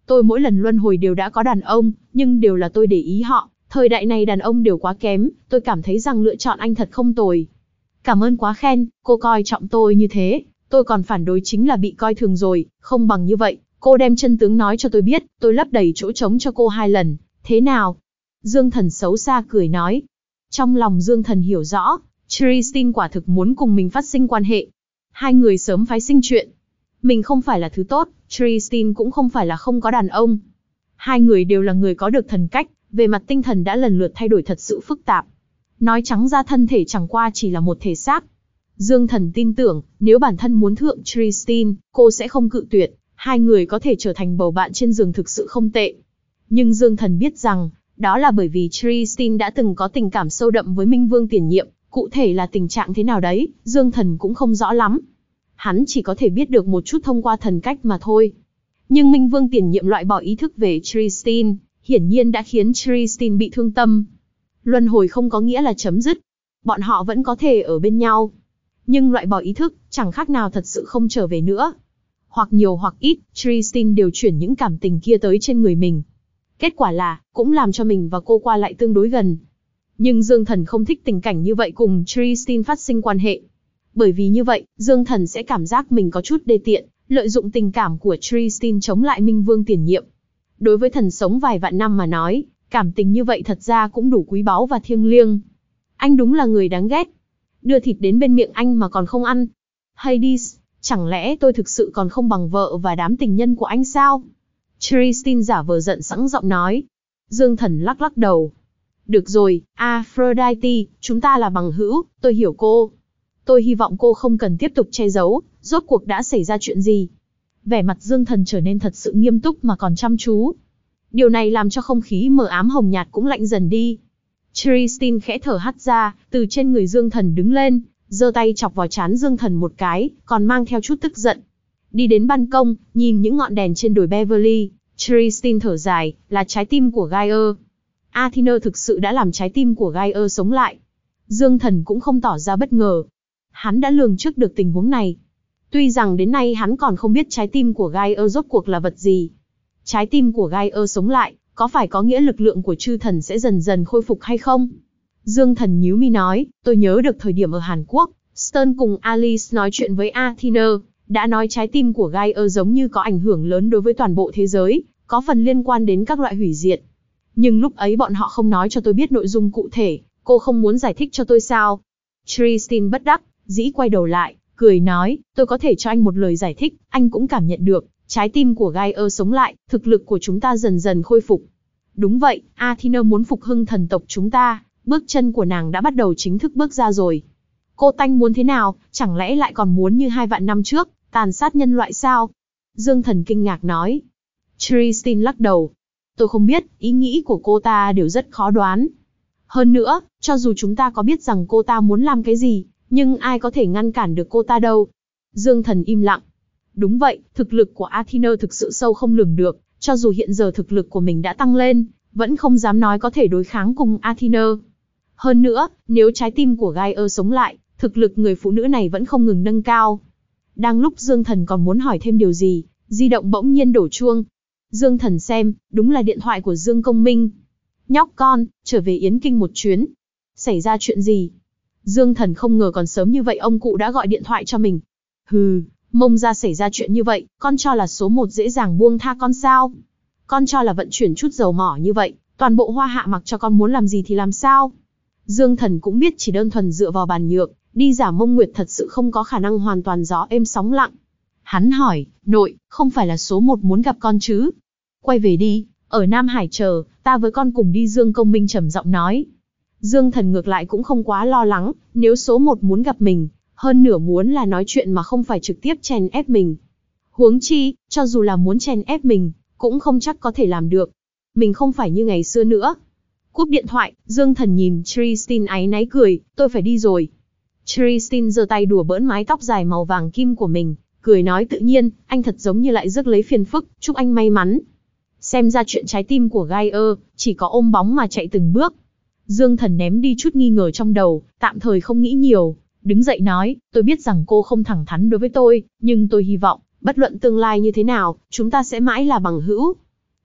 Tôi mỗi lần luân hồi đều đã có đàn ông, nhưng đều là tôi để ý họ. Thời đại này đàn ông đều quá kém, tôi cảm thấy rằng lựa chọn anh thật không tồi. Cảm ơn quá khen, cô coi trọng tôi như thế, tôi còn phản đối chính là bị coi thường rồi, không bằng như vậy, cô đem chân tướng nói cho tôi biết, tôi lấp đầy chỗ trống cho cô 2 lần, thế nào? Dương Thần xấu xa cười nói. Trong lòng Dương Thần hiểu rõ, Tristan quả thực muốn cùng mình phát sinh quan hệ. Hai người sớm phái sinh chuyện. Mình không phải là thứ tốt, Tristan cũng không phải là không có đàn ông. Hai người đều là người có được thần cách, về mặt tinh thần đã lần lượt thay đổi thật sự phức tạp. Nói trắng ra thân thể chẳng qua chỉ là một thể xác. Dương Thần tin tưởng, nếu bản thân muốn thượng Tristan, cô sẽ không cự tuyệt, hai người có thể trở thành bầu bạn trên giường thực sự không tệ. Nhưng Dương Thần biết rằng, đó là bởi vì Tristan đã từng có tình cảm sâu đậm với Minh Vương tiền nhiệm, cụ thể là tình trạng thế nào đấy, Dương Thần cũng không rõ lắm. Hắn chỉ có thể biết được một chút thông qua thần cách mà thôi. Nhưng Minh Vương tiền nhiệm loại bỏ ý thức về Tristan, hiển nhiên đã khiến Tristan bị thương tâm. Luân hồi không có nghĩa là chấm dứt. Bọn họ vẫn có thể ở bên nhau. Nhưng loại bỏ ý thức, chẳng khác nào thật sự không trở về nữa. Hoặc nhiều hoặc ít, Tristan đều chuyển những cảm tình kia tới trên người mình. Kết quả là, cũng làm cho mình và cô qua lại tương đối gần. Nhưng Dương Thần không thích tình cảnh như vậy cùng Tristan phát sinh quan hệ. Bởi vì như vậy, Dương Thần sẽ cảm giác mình có chút đê tiện, lợi dụng tình cảm của Tristan chống lại Minh Vương tiền nhiệm. Đối với thần sống vài vạn năm mà nói, cảm tình như vậy thật ra cũng đủ quý báu và thiêng liêng. Anh đúng là người đáng ghét. Đưa thịt đến bên miệng anh mà còn không ăn. Hades, chẳng lẽ tôi thực sự còn không bằng vợ và đám tình nhân của anh sao? Tristan giả vờ giận sẵn giọng nói. Dương Thần lắc lắc đầu. Được rồi, Aphrodite, chúng ta là bằng hữu, tôi hiểu cô. Tôi hy vọng cô không cần tiếp tục che giấu, rốt cuộc đã xảy ra chuyện gì. Vẻ mặt Dương Thần trở nên thật sự nghiêm túc mà còn chăm chú. Điều này làm cho không khí mờ ám hồng nhạt cũng lạnh dần đi. Tristan khẽ thở hắt ra, từ trên người Dương Thần đứng lên, giơ tay chọc vào trán Dương Thần một cái, còn mang theo chút tức giận. Đi đến ban công, nhìn những ngọn đèn trên đồi Beverly, Tristan thở dài, là trái tim của Gaia. Athena thực sự đã làm trái tim của Gaia sống lại. Dương Thần cũng không tỏ ra bất ngờ. Hắn đã lường trước được tình huống này. Tuy rằng đến nay hắn còn không biết trái tim của Gaia rốt cuộc là vật gì. Trái tim của Gaia sống lại, có phải có nghĩa lực lượng của chư thần sẽ dần dần khôi phục hay không? Dương Thần nhíu mi nói, tôi nhớ được thời điểm ở Hàn Quốc, Stern cùng Alice nói chuyện với Athena, đã nói trái tim của Gaia giống như có ảnh hưởng lớn đối với toàn bộ thế giới, có phần liên quan đến các loại hủy diệt. Nhưng lúc ấy bọn họ không nói cho tôi biết nội dung cụ thể, cô không muốn giải thích cho tôi sao? Tristan bất đắc dĩ quay đầu lại, cười nói, tôi có thể cho anh một lời giải thích, anh cũng cảm nhận được, trái tim của Gaia sống lại, thực lực của chúng ta dần dần khôi phục. Đúng vậy, Athena muốn phục hưng thần tộc chúng ta, bước chân của nàng đã bắt đầu chính thức bước ra rồi. Cô tanh muốn thế nào, chẳng lẽ lại còn muốn như 2 vạn năm trước, tàn sát nhân loại sao? Dương Thần kinh ngạc nói. Tristan lắc đầu. Tôi không biết, ý nghĩ của cô ta đều rất khó đoán. Hơn nữa, cho dù chúng ta có biết rằng cô ta muốn làm cái gì, nhưng ai có thể ngăn cản được cô ta đâu? Dương Thần im lặng. Đúng vậy, thực lực của Athena thực sự sâu không lường được, cho dù hiện giờ thực lực của mình đã tăng lên, vẫn không dám nói có thể đối kháng cùng Athena. Hơn nữa, nếu trái tim của Gaia sống lại, thực lực người phụ nữ này vẫn không ngừng nâng cao. Đang lúc Dương Thần còn muốn hỏi thêm điều gì, di động bỗng nhiên đổ chuông. Dương Thần xem, đúng là điện thoại của Dương Công Minh. Nhóc con, trở về Yến Kinh một chuyến. Xảy ra chuyện gì? Dương Thần không ngờ còn sớm như vậy ông cụ đã gọi điện thoại cho mình. Hừ, mông ra xảy ra chuyện như vậy, con cho là số 1 dễ dàng buông tha con sao? Con cho là vận chuyển chút dầu mỏ như vậy, toàn bộ Hoa Hạ mặc cho con muốn làm gì thì làm sao? Dương Thần cũng biết chỉ đơn thuần dựa vào bàn nhược, đi giả Mông Nguyệt thật sự không có khả năng hoàn toàn gió êm sóng lặng. Hắn hỏi, nội, không phải là số 1 muốn gặp con chứ? Quay về đi, ở Nam Hải chờ, ta với con cùng đi. Dương Công Minh trầm giọng nói. Dương Thần ngược lại cũng không quá lo lắng, nếu số 1 muốn gặp mình, hơn nửa muốn là nói chuyện mà không phải trực tiếp chèn ép mình. Huống chi, cho dù là muốn chèn ép mình, cũng không chắc có thể làm được. Mình không phải như ngày xưa nữa. Cúp điện thoại, Dương Thần nhìn Tristan áy náy cười, tôi phải đi rồi. Tristan giơ tay đùa bỡn mái tóc dài màu vàng kim của mình, cười nói tự nhiên, anh thật giống như lại rước lấy phiền phức, chúc anh may mắn. Xem ra chuyện trái tim của Gaia, chỉ có ôm bóng mà chạy từng bước. Dương Thần ném đi chút nghi ngờ trong đầu, tạm thời không nghĩ nhiều, đứng dậy nói, tôi biết rằng cô không thẳng thắn đối với tôi, nhưng tôi hy vọng, bất luận tương lai như thế nào, chúng ta sẽ mãi là bằng hữu.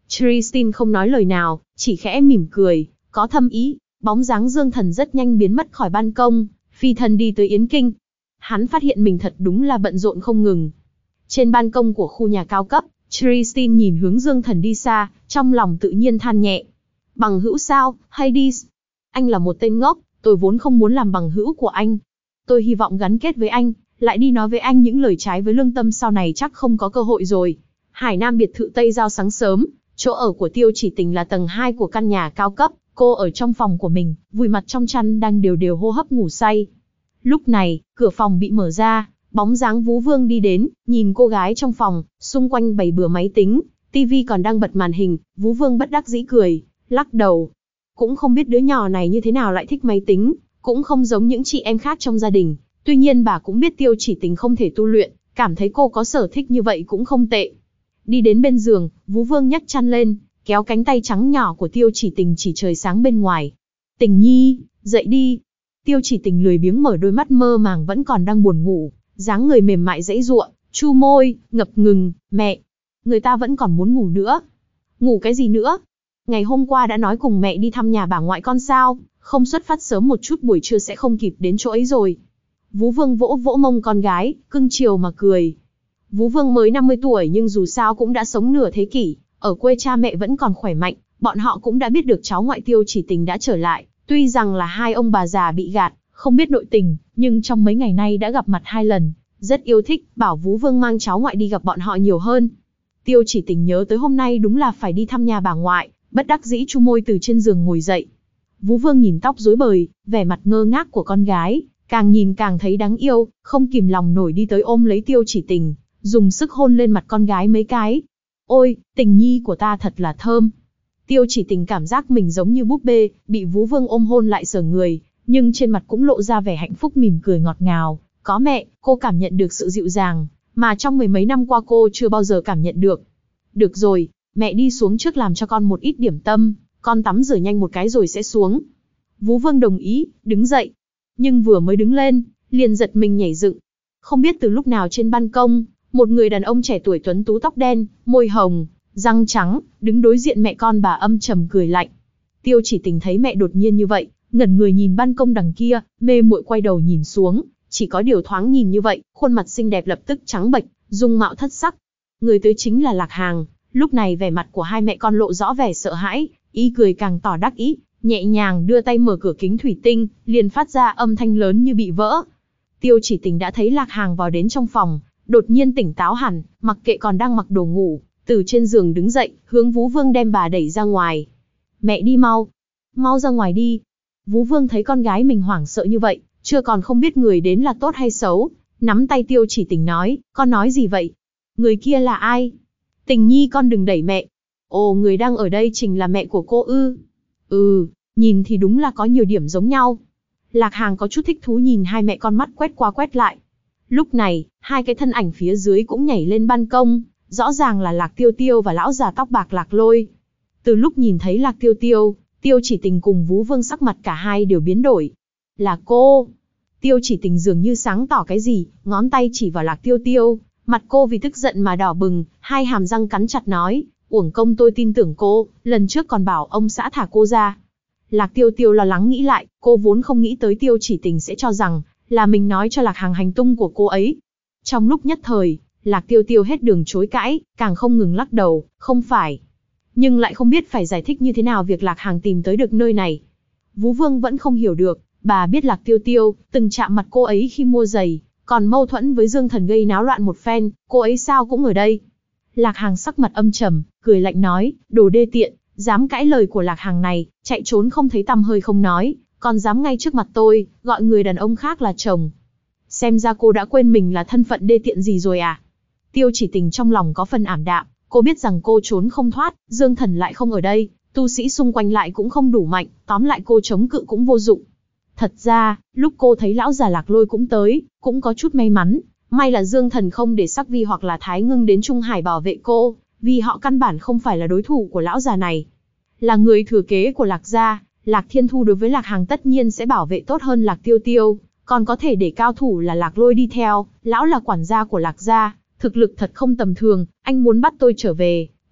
Tristan không nói lời nào, chỉ khẽ mỉm cười, có thâm ý. Bóng dáng Dương Thần rất nhanh biến mất khỏi ban công, phi thân đi tới Yến Kinh. Hắn phát hiện mình thật đúng là bận rộn không ngừng. Trên ban công của khu nhà cao cấp, Tristan nhìn hướng Dương Thần đi xa, trong lòng tự nhiên than nhẹ. Bằng hữu sao, Hades? Anh là một tên ngốc, tôi vốn không muốn làm bằng hữu của anh. Tôi hy vọng gắn kết với anh, lại đi nói với anh những lời trái với lương tâm sau này chắc không có cơ hội rồi. Hải Nam biệt thự Tây Giao sáng sớm, chỗ ở của Tiêu Chỉ Tình là tầng 2 của căn nhà cao cấp, cô ở trong phòng của mình, vùi mặt trong chăn đang đều đều hô hấp ngủ say. Lúc này, cửa phòng bị mở ra, bóng dáng Vũ Vương đi đến, nhìn cô gái trong phòng, xung quanh bày bừa máy tính, tivi còn đang bật màn hình, Vũ Vương bất đắc dĩ cười, lắc đầu. Cũng không biết đứa nhỏ này như thế nào lại thích máy tính, cũng không giống những chị em khác trong gia đình. Tuy nhiên bà cũng biết Tiêu Chỉ Tình không thể tu luyện, cảm thấy cô có sở thích như vậy cũng không tệ. Đi đến bên giường, Vũ Vương nhấc chăn lên, kéo cánh tay trắng nhỏ của Tiêu Chỉ Tình chỉ trời sáng bên ngoài. Tình nhi, dậy đi. Tiêu Chỉ Tình lười biếng mở đôi mắt mơ màng vẫn còn đang buồn ngủ, dáng người mềm mại giãy giụa, chu môi, ngập ngừng, mẹ. Người ta vẫn còn muốn ngủ nữa. Ngủ cái gì nữa? Ngày hôm qua đã nói cùng mẹ đi thăm nhà bà ngoại con sao, không xuất phát sớm một chút buổi trưa sẽ không kịp đến chỗ ấy rồi. Vũ Vương vỗ vỗ mông con gái, cưng chiều mà cười. Vũ Vương mới 50 tuổi nhưng dù sao cũng đã sống nửa thế kỷ, ở quê cha mẹ vẫn còn khỏe mạnh, bọn họ cũng đã biết được cháu ngoại Tiêu Chỉ Tình đã trở lại, tuy rằng là hai ông bà già bị gạt, không biết nội tình, nhưng trong mấy ngày nay đã gặp mặt 2 lần, rất yêu thích, bảo Vũ Vương mang cháu ngoại đi gặp bọn họ nhiều hơn. Tiêu Chỉ Tình nhớ tới hôm nay đúng là phải đi thăm nhà bà ngoại, bất đắc dĩ chu môi từ trên giường ngồi dậy. Vũ Vương nhìn tóc rối bời, vẻ mặt ngơ ngác của con gái, càng nhìn càng thấy đáng yêu, không kìm lòng nổi đi tới ôm lấy Tiêu Chỉ Tình, dùng sức hôn lên mặt con gái mấy cái. Ôi, Tình nhi của ta thật là thơm. Tiêu Chỉ Tình cảm giác mình giống như búp bê, bị Vũ Vương ôm hôn lại sờ người, nhưng trên mặt cũng lộ ra vẻ hạnh phúc mỉm cười ngọt ngào. Có mẹ, cô cảm nhận được sự dịu dàng, mà trong mười mấy năm qua cô chưa bao giờ cảm nhận được. Được rồi, mẹ đi xuống trước làm cho con một ít điểm tâm, con tắm rửa nhanh một cái rồi sẽ xuống. Vũ Vương đồng ý, đứng dậy. Nhưng vừa mới đứng lên, liền giật mình nhảy dựng. Không biết từ lúc nào trên ban công, một người đàn ông trẻ tuổi tuấn tú tóc đen, môi hồng, răng trắng, đứng đối diện mẹ con bà âm trầm cười lạnh. Tiêu Chỉ Tình thấy mẹ đột nhiên như vậy, ngẩn người nhìn ban công đằng kia, mê muội quay đầu nhìn xuống, chỉ có điều thoáng nhìn như vậy, khuôn mặt xinh đẹp lập tức trắng bệch, dung mạo thất sắc. Người tới chính là Lạc Hàng, lúc này vẻ mặt của hai mẹ con lộ rõ vẻ sợ hãi, ý cười càng tỏ đắc ý, nhẹ nhàng đưa tay mở cửa kính thủy tinh, liền phát ra âm thanh lớn như bị vỡ. Tiêu Chỉ Tình đã thấy Lạc Hàng vào đến trong phòng, đột nhiên tỉnh táo hẳn, mặc kệ còn đang mặc đồ ngủ, từ trên giường đứng dậy, hướng Vũ Vương đem bà đẩy ra ngoài. Mẹ đi mau, mau ra ngoài đi. Vũ Vương thấy con gái mình hoảng sợ như vậy, chưa còn không biết người đến là tốt hay xấu, nắm tay Tiêu Chỉ Tình nói, con nói gì vậy? Người kia là ai? Tình nhi con đừng đẩy mẹ. Ồ, người đang ở đây chính là mẹ của cô ư? Ừ, nhìn thì đúng là có nhiều điểm giống nhau. Lạc Hàng có chút thích thú nhìn hai mẹ con mắt quét qua quét lại. Lúc này, hai cái thân ảnh phía dưới cũng nhảy lên ban công, rõ ràng là Lạc Tiêu Tiêu và lão già tóc bạc Lạc Lôi. Từ lúc nhìn thấy Lạc Tiêu Tiêu, Tiêu Chỉ Tình cùng Vũ Vương sắc mặt cả hai đều biến đổi. Là cô. Tiêu Chỉ Tình dường như sáng tỏ cái gì, ngón tay chỉ vào Lạc Tiêu Tiêu, mặt cô vì tức giận mà đỏ bừng, hai hàm răng cắn chặt nói, uổng công tôi tin tưởng cô, lần trước còn bảo ông xã thả cô ra. Lạc Tiêu Tiêu lo lắng nghĩ lại, cô vốn không nghĩ tới Tiêu Chỉ Tình sẽ cho rằng là mình nói cho Lạc Hàng hành tung của cô ấy. Trong lúc nhất thời, Lạc Tiêu Tiêu hết đường chối cãi, càng không ngừng lắc đầu, không phải. Nhưng lại không biết phải giải thích như thế nào việc Lạc Hàng tìm tới được nơi này. Vũ Vương vẫn không hiểu được, bà biết Lạc Tiêu Tiêu từng chạm mặt cô ấy khi mua giày, còn mâu thuẫn với Dương Thần gây náo loạn một phen, cô ấy sao cũng ở đây. Lạc Hàng sắc mặt âm trầm, cười lạnh nói, đồ đê tiện, dám cãi lời của Lạc Hàng này, chạy trốn không thấy tăm hơi không nói, còn dám ngay trước mặt tôi, gọi người đàn ông khác là chồng. Xem ra cô đã quên mình là thân phận đê tiện gì rồi à? Tiêu Chỉ Tình trong lòng có phần ảm đạm, cô biết rằng cô trốn không thoát, Dương Thần lại không ở đây, tu sĩ xung quanh lại cũng không đủ mạnh, tóm lại cô chống cự cũng vô dụng. Thật ra, lúc cô thấy lão già Lạc Lôi cũng tới, cũng có chút may mắn, may là Dương Thần không để Sắc Vi hoặc là Thái Ngưng đến Trung Hải bảo vệ cô, vì họ căn bản không phải là đối thủ của lão già này. Là người thừa kế của Lạc gia, Lạc Thiên Thu đối với Lạc Hàng tất nhiên sẽ bảo vệ tốt hơn Lạc Tiêu Tiêu, còn có thể để cao thủ là Lạc Lôi đi theo, lão là quản gia của Lạc gia, thực lực thật không tầm thường, anh muốn bắt tôi trở về,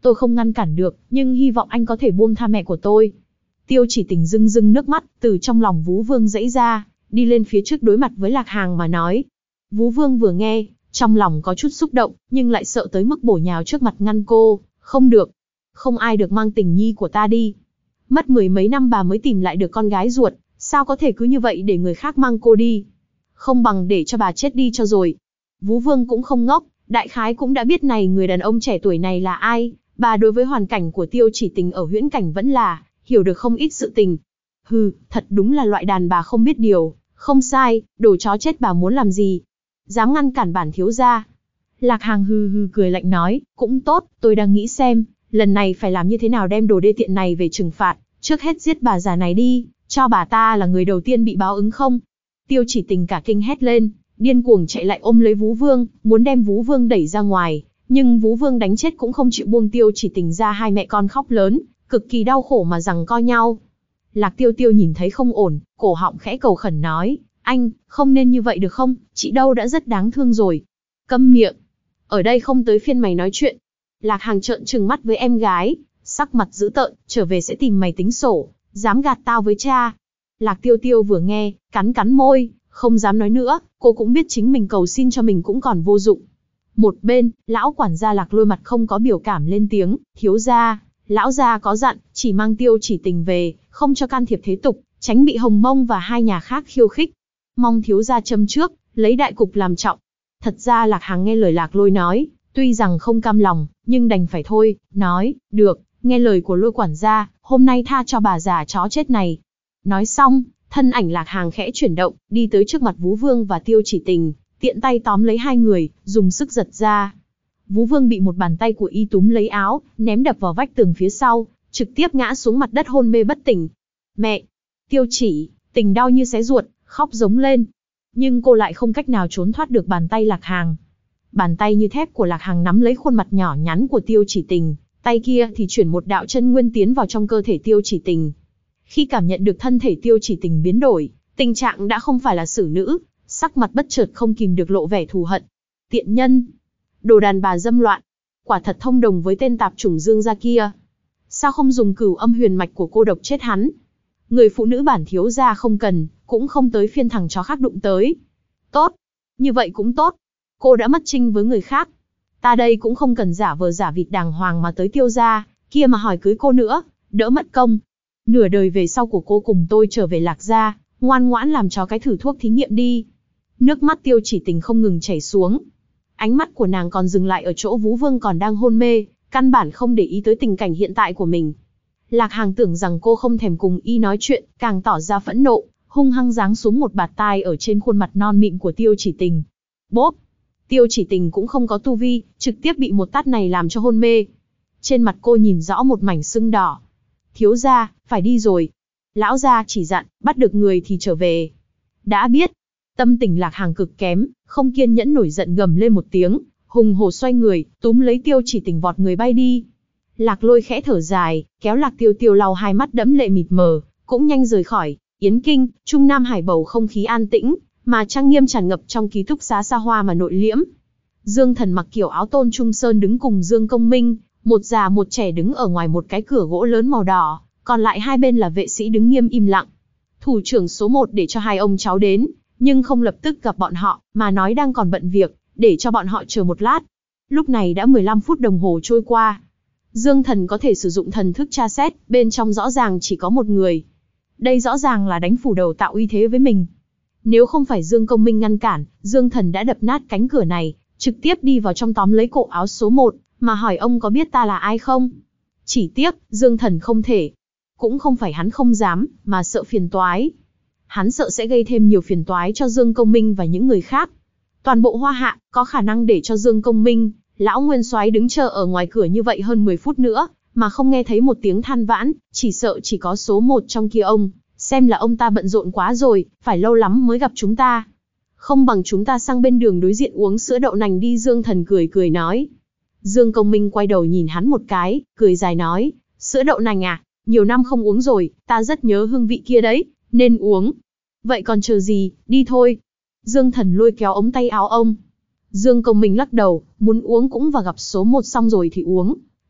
Tôi không ngăn cản được, nhưng hy vọng anh có thể buông tha mẹ của tôi. Tiêu Chỉ Tình rưng rưng nước mắt, từ trong lòng Vú Vương giãy ra, đi lên phía trước đối mặt với Lạc Hàng mà nói. Vú Vương vừa nghe, trong lòng có chút xúc động, nhưng lại sợ tới mức bổ nhào trước mặt ngăn cô. Không được, không ai được mang tình nhi của ta đi. Mất 10 mấy năm bà mới tìm lại được con gái ruột, sao có thể cứ như vậy để người khác mang cô đi. Không bằng để cho bà chết đi cho rồi. Vú Vương cũng không ngốc, đại khái cũng đã biết này người đàn ông trẻ tuổi này là ai. Bà đối với hoàn cảnh của Tiêu Chỉ Tình ở huyễn cảnh vẫn là hiểu được không ít sự tình. Hừ, thật đúng là loại đàn bà không biết điều. Không sai, đồ chó chết bà muốn làm gì? Dám ngăn cản bản thiếu gia. Lạc Hàng hừ hừ cười lạnh nói, cũng tốt, tôi đang nghĩ xem, lần này phải làm như thế nào đem đồ đê tiện này về trừng phạt, trước hết giết bà già này đi, cho bà ta là người đầu tiên bị báo ứng không? Tiêu Chỉ Tình cả kinh hét lên, điên cuồng chạy lại ôm lấy Vú Vương, muốn đem Vú Vương đẩy ra ngoài, nhưng Vú Vương đánh chết cũng không chịu buông Tiêu Chỉ Tình ra, hai mẹ con khóc lớn, cực kỳ đau khổ mà giằng co nhau. Lạc Tiêu Tiêu nhìn thấy không ổn, cổ họng khẽ cầu khẩn nói, anh, không nên như vậy được không, chị đâu đã rất đáng thương rồi. Câm miệng, ở đây không tới phiên mày nói chuyện. Lạc Hàng trợn trừng mắt với em gái, sắc mặt dữ tợn, trở về sẽ tìm mày tính sổ, dám gạt tao với cha. Lạc Tiêu Tiêu vừa nghe, cắn cắn môi, không dám nói nữa, cô cũng biết chính mình cầu xin cho mình cũng còn vô dụng. Một bên, lão quản gia Lạc Lôi mặt không có biểu cảm lên tiếng, thiếu gia, lão gia có dặn, chỉ mang Tiêu Chỉ Tình về, không cho can thiệp thế tục, tránh bị Hồng Mông và hai nhà khác khiêu khích. Mong thiếu gia châm trước, lấy đại cục làm trọng. Thật ra Lạc Hàng nghe lời Lạc Lôi nói, tuy rằng không cam lòng, nhưng đành phải thôi, nói, được, nghe lời của Lôi quản gia, hôm nay tha cho bà già chó chết này. Nói xong, thân ảnh Lạc Hàng khẽ chuyển động, đi tới trước mặt Vú Vương và Tiêu Chỉ Tình, tiện tay tóm lấy hai người, dùng sức giật ra. Vú Vương bị một bàn tay của y túm lấy áo, ném đập vào vách tường phía sau, trực tiếp ngã xuống mặt đất hôn mê bất tỉnh. Mẹ! Tiêu Chỉ Tình đau như xé ruột, khóc giống lên. Nhưng cô lại không cách nào trốn thoát được bàn tay Lạc Hàng. Bàn tay như thép của Lạc Hàng nắm lấy khuôn mặt nhỏ nhắn của Tiêu Chỉ Tình, tay kia thì chuyển một đạo chân nguyên tiến vào trong cơ thể Tiêu Chỉ Tình. Khi cảm nhận được thân thể Tiêu Chỉ Tình biến đổi, tình trạng đã không phải là xử nữ, sắc mặt bất chợt không kìm được lộ vẻ thù hận. Tiện nhân! Đồ đàn bà dâm loạn! Quả thật thông đồng với tên tạp chủng Dương gia kia. Sao không dùng Cửu Âm Huyền mạch của cô độc chết hắn? Người phụ nữ bản thiếu gia không cần, cũng không tới phiên thằng chó khác đụng tới. Tốt! Như vậy cũng tốt. Cô đã mất trinh với người khác. Ta đây cũng không cần giả vờ giả vịt đàng hoàng mà tới Tiêu gia kia mà hỏi cưới cô nữa, đỡ mất công. Nửa đời về sau của cô cùng tôi trở về Lạc gia, ngoan ngoãn làm cho cái thử thuốc thí nghiệm đi. Nước mắt Tiêu Chỉ Tình không ngừng chảy xuống. Ánh mắt của nàng còn dừng lại ở chỗ Vú Vương còn đang hôn mê, căn bản không để ý tới tình cảnh hiện tại của mình. Lạc Hàng tưởng rằng cô không thèm cùng y nói chuyện, càng tỏ ra phẫn nộ, hung hăng giáng xuống một bạt tai ở trên khuôn mặt non mịn của Tiêu Chỉ Tình. Bốp! Tiêu Chỉ Tình cũng không có tu vi, trực tiếp bị một tát này làm cho hôn mê. Trên mặt cô nhìn rõ một mảnh sưng đỏ. Thiếu gia, phải đi rồi. Lão gia chỉ dặn, bắt được người thì trở về. Đã biết. Tâm tình Lạc Hàng cực kém, không kiên nhẫn nổi giận gầm lên một tiếng, hùng hổ xoay người, túm lấy Tiêu Chỉ Tình vọt người bay đi. Lạc Lôi khẽ thở dài, kéo Lạc Tiêu Tiêu lau hai mắt đẫm lệ mịt mờ, cũng nhanh rời khỏi Yến Kinh. Trung Nam Hải bầu không khí an tĩnh, mà trang nghiêm tràn ngập trong ký túc xá xa hoa mà nội liễm. Dương Thần mặc kiểu áo tôn trung sơn đứng cùng Dương Công Minh, một già một trẻ đứng ở ngoài một cái cửa gỗ lớn màu đỏ, còn lại hai bên là vệ sĩ đứng nghiêm im lặng. Thủ trưởng số 1 để cho hai ông cháu đến, nhưng không lập tức gặp bọn họ, mà nói đang còn bận việc, để cho bọn họ chờ một lát. Lúc này đã 15 phút đồng hồ trôi qua. Dương Thần có thể sử dụng thần thức tra xét, bên trong rõ ràng chỉ có một người. Đây rõ ràng là đánh phủ đầu tạo uy thế với mình. Nếu không phải Dương Công Minh ngăn cản, Dương Thần đã đập nát cánh cửa này, trực tiếp đi vào trong tóm lấy cổ áo số 1, mà hỏi ông có biết ta là ai không? Chỉ tiếc, Dương Thần không thể. Cũng không phải hắn không dám, mà sợ phiền toái. Hắn sợ sẽ gây thêm nhiều phiền toái cho Dương Công Minh và những người khác. Toàn bộ Hoa Hạ, có khả năng để cho Dương Công Minh, lão nguyên soái đứng chờ ở ngoài cửa như vậy hơn 10 phút nữa, mà không nghe thấy một tiếng than vãn, chỉ sợ chỉ có số 1 trong kia ông, xem là ông ta bận rộn quá rồi, phải lâu lắm mới gặp chúng ta. Không bằng chúng ta sang bên đường đối diện uống sữa đậu nành đi. Dương Thần cười cười nói. Dương Công Minh quay đầu nhìn hắn một cái, cười dài nói, sữa đậu nành à, nhiều năm không uống rồi, ta rất nhớ hương vị kia đấy, nên uống. Vậy còn chờ gì, đi thôi. Dương Thần lôi kéo ống tay áo ông. Dương Công Minh lắc đầu, muốn uống cũng và gặp số 1 xong rồi thì uống.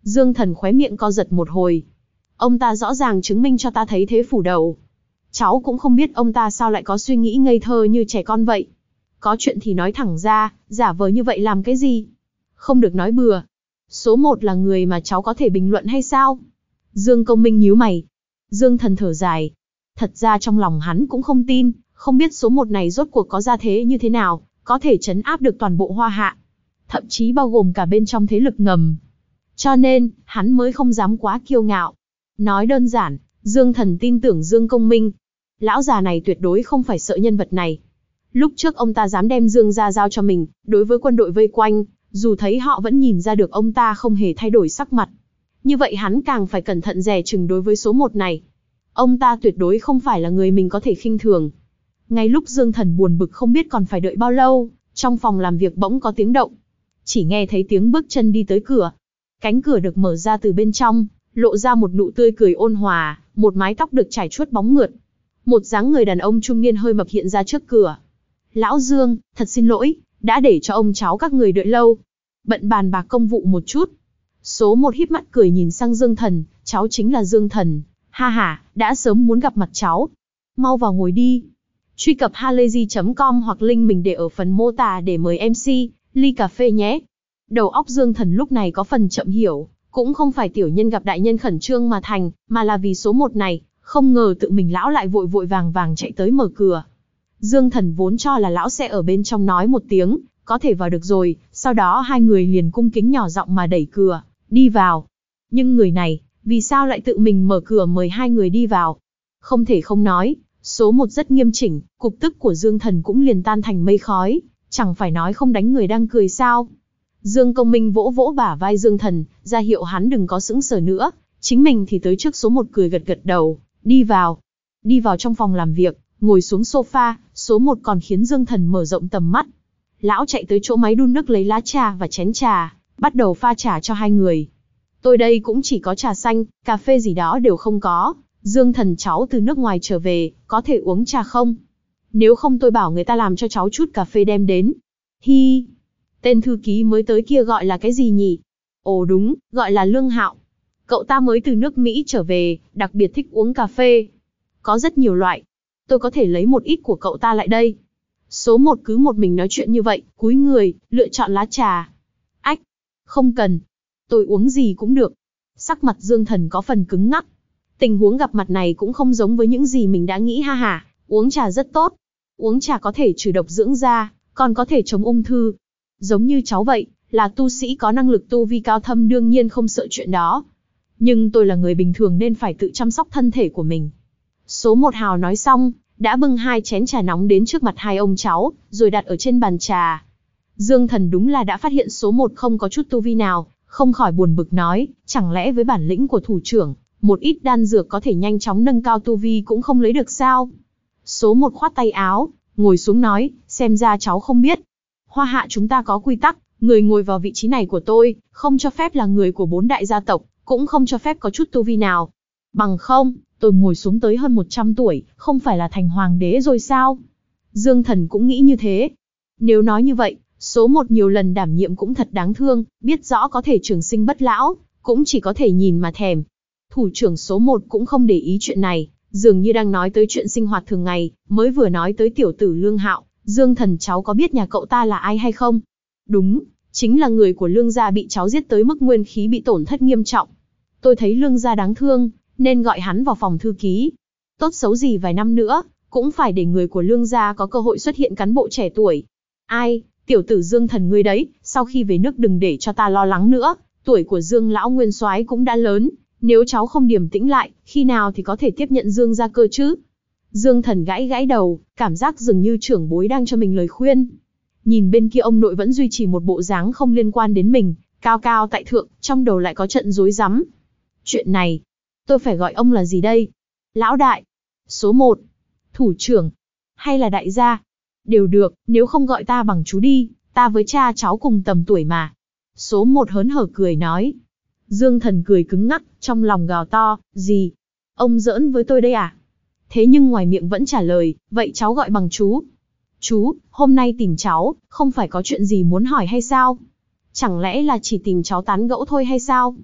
Dương Thần khóe miệng co giật một hồi. Ông ta rõ ràng chứng minh cho ta thấy thế phủ đầu. Cháu cũng không biết ông ta sao lại có suy nghĩ ngây thơ như trẻ con vậy. Có chuyện thì nói thẳng ra, giả vờ như vậy làm cái gì? Không được nói bừa. Số 1 là người mà cháu có thể bình luận hay sao? Dương Công Minh nhíu mày. Dương Thần thở dài. Thật ra trong lòng hắn cũng không tin, không biết số 1 này rốt cuộc có gia thế như thế nào, có thể trấn áp được toàn bộ Hoa Hạ. Thậm chí bao gồm cả bên trong thế lực ngầm. Cho nên, hắn mới không dám quá kiêu ngạo. Nói đơn giản, Dương Thần tin tưởng Dương Công Minh. Lão già này tuyệt đối không phải sợ nhân vật này. Lúc trước ông ta dám đem Dương gia giao cho mình, đối với quân đội vây quanh, dù thấy họ vẫn nhìn ra được ông ta không hề thay đổi sắc mặt. Như vậy hắn càng phải cẩn thận dè chừng đối với số 1 này. Ông ta tuyệt đối không phải là người mình có thể khinh thường. Ngay lúc Dương Thần buồn bực không biết còn phải đợi bao lâu, trong phòng làm việc bỗng có tiếng động. Chỉ nghe thấy tiếng bước chân đi tới cửa. Cánh cửa được mở ra từ bên trong, lộ ra một nụ tươi cười ôn hòa, một mái tóc được trải chuốt bóng mượt. Một dáng người đàn ông trung niên hơi mập hiện ra trước cửa. Lão Dương, thật xin lỗi, đã để cho ông cháu các người đợi lâu. Bận bàn bạc công vụ một chút. Số 1 híp mắt cười nhìn sang Dương Thần, cháu chính là Dương Thần. Ha ha, đã sớm muốn gặp mặt cháu. Mau vào ngồi đi. Truy cập halayzi.com hoặc link mình để ở phần mô tả để mời MC, ly cà phê nhé. Đầu óc Dương Thần lúc này có phần chậm hiểu, cũng không phải tiểu nhân gặp đại nhân khẩn trương mà thành, mà là vì số 1 này, không ngờ tự mình lão lại vội vội vàng vàng chạy tới mở cửa. Dương Thần vốn cho là lão sẽ ở bên trong nói một tiếng, có thể vào được rồi, sau đó hai người liền cung kính nhỏ giọng mà đẩy cửa, đi vào. Nhưng người này, vì sao lại tự mình mở cửa mời hai người đi vào? Không thể không nói, số 1 rất nghiêm chỉnh, cục tức của Dương Thần cũng liền tan thành mây khói, chẳng phải nói không đánh người đang cười sao. Dương Công Minh vỗ vỗ bả vai Dương Thần, ra hiệu hắn đừng có sững sờ nữa, chính mình thì tới trước số 1 cười gật gật đầu, đi vào. Đi vào trong phòng làm việc, ngồi xuống sofa, số 1 còn khiến Dương Thần mở rộng tầm mắt. Lão chạy tới chỗ máy đun nước lấy lá trà và chén trà, bắt đầu pha trà cho hai người. Tôi đây cũng chỉ có trà xanh, cà phê gì đó đều không có. Dương Thần cháu từ nước ngoài trở về, có thể uống trà không? Nếu không tôi bảo người ta làm cho cháu chút cà phê đem đến. Hi, tên thư ký mới tới kia gọi là cái gì nhỉ? Ồ đúng, gọi là Lương Hạo. Cậu ta mới từ nước Mỹ trở về, đặc biệt thích uống cà phê. Có rất nhiều loại. Tôi có thể lấy một ít của cậu ta lại đây. Số 1 cứ một mình nói chuyện như vậy, cúi người, lựa chọn lá trà. Ách, không cần. Tôi uống gì cũng được. Sắc mặt Dương Thần có phần cứng ngắc. Tình huống gặp mặt này cũng không giống với những gì mình đã nghĩ ha ha. Uống trà rất tốt. Uống trà có thể trừ độc dưỡng da, còn có thể chống ung thư. Giống như cháu vậy, là tu sĩ có năng lực tu vi cao thâm đương nhiên không sợ chuyện đó. Nhưng tôi là người bình thường nên phải tự chăm sóc thân thể của mình. Số 1 hào nói xong, đã bưng 2 chén trà nóng đến trước mặt hai ông cháu, rồi đặt ở trên bàn trà. Dương Thần đúng là đã phát hiện số 1 không có chút tu vi nào, không khỏi buồn bực nói, chẳng lẽ với bản lĩnh của thủ trưởng, một ít đan dược có thể nhanh chóng nâng cao tu vi cũng không lấy được sao? Số 1 khoát tay áo, ngồi xuống nói, xem ra cháu không biết. Hoa Hạ chúng ta có quy tắc, người ngồi vào vị trí này của tôi, không cho phép là người của 4 đại gia tộc, cũng không cho phép có chút tu vi nào. Bằng không, tôi ngồi xuống tới hơn 100 tuổi, không phải là thành hoàng đế rồi sao? Dương Thần cũng nghĩ như thế. Nếu nói như vậy, số 1 nhiều lần đảm nhiệm cũng thật đáng thương, biết rõ có thể trường sinh bất lão, cũng chỉ có thể nhìn mà thèm. Thủ trưởng số 1 cũng không để ý chuyện này, dường như đang nói tới chuyện sinh hoạt thường ngày, mới vừa nói tới tiểu tử Lương Hạo. Dương Thần cháu có biết nhà cậu ta là ai hay không? Đúng, chính là người của Lương gia bị cháu giết tới mức nguyên khí bị tổn thất nghiêm trọng. Tôi thấy Lương gia đáng thương, nên gọi hắn vào phòng thư ký. Tốt xấu gì vài năm nữa, cũng phải để người của Lương gia có cơ hội xuất hiện cán bộ trẻ tuổi. Ai, tiểu tử Dương Thần ngươi đấy, sau khi về nước đừng để cho ta lo lắng nữa, tuổi của Dương lão nguyên soái cũng đã lớn, nếu cháu không điềm tĩnh lại, khi nào thì có thể tiếp nhận Dương gia cơ chứ? Dương Thần gãi gãi đầu, cảm giác dường như trưởng bối đang cho mình lời khuyên. Nhìn bên kia ông nội vẫn duy trì một bộ dáng không liên quan đến mình, cao cao tại thượng, trong đầu lại có trận rối rắm. Chuyện này, tôi phải gọi ông là gì đây? Lão đại, số 1, thủ trưởng, hay là đại gia? Đều được, nếu không gọi ta bằng chú đi, ta với cha cháu cùng tầm tuổi mà. Số 1 hớn hở cười nói. Dương Thần cười cứng ngắc, trong lòng gào to, gì? Ông giỡn với tôi đây à? Thế nhưng ngoài miệng vẫn trả lời, vậy cháu gọi bằng chú. Chú, hôm nay tìm cháu, không phải có chuyện gì muốn hỏi hay sao? Chẳng lẽ là chỉ tìm cháu tán gẫu thôi hay sao?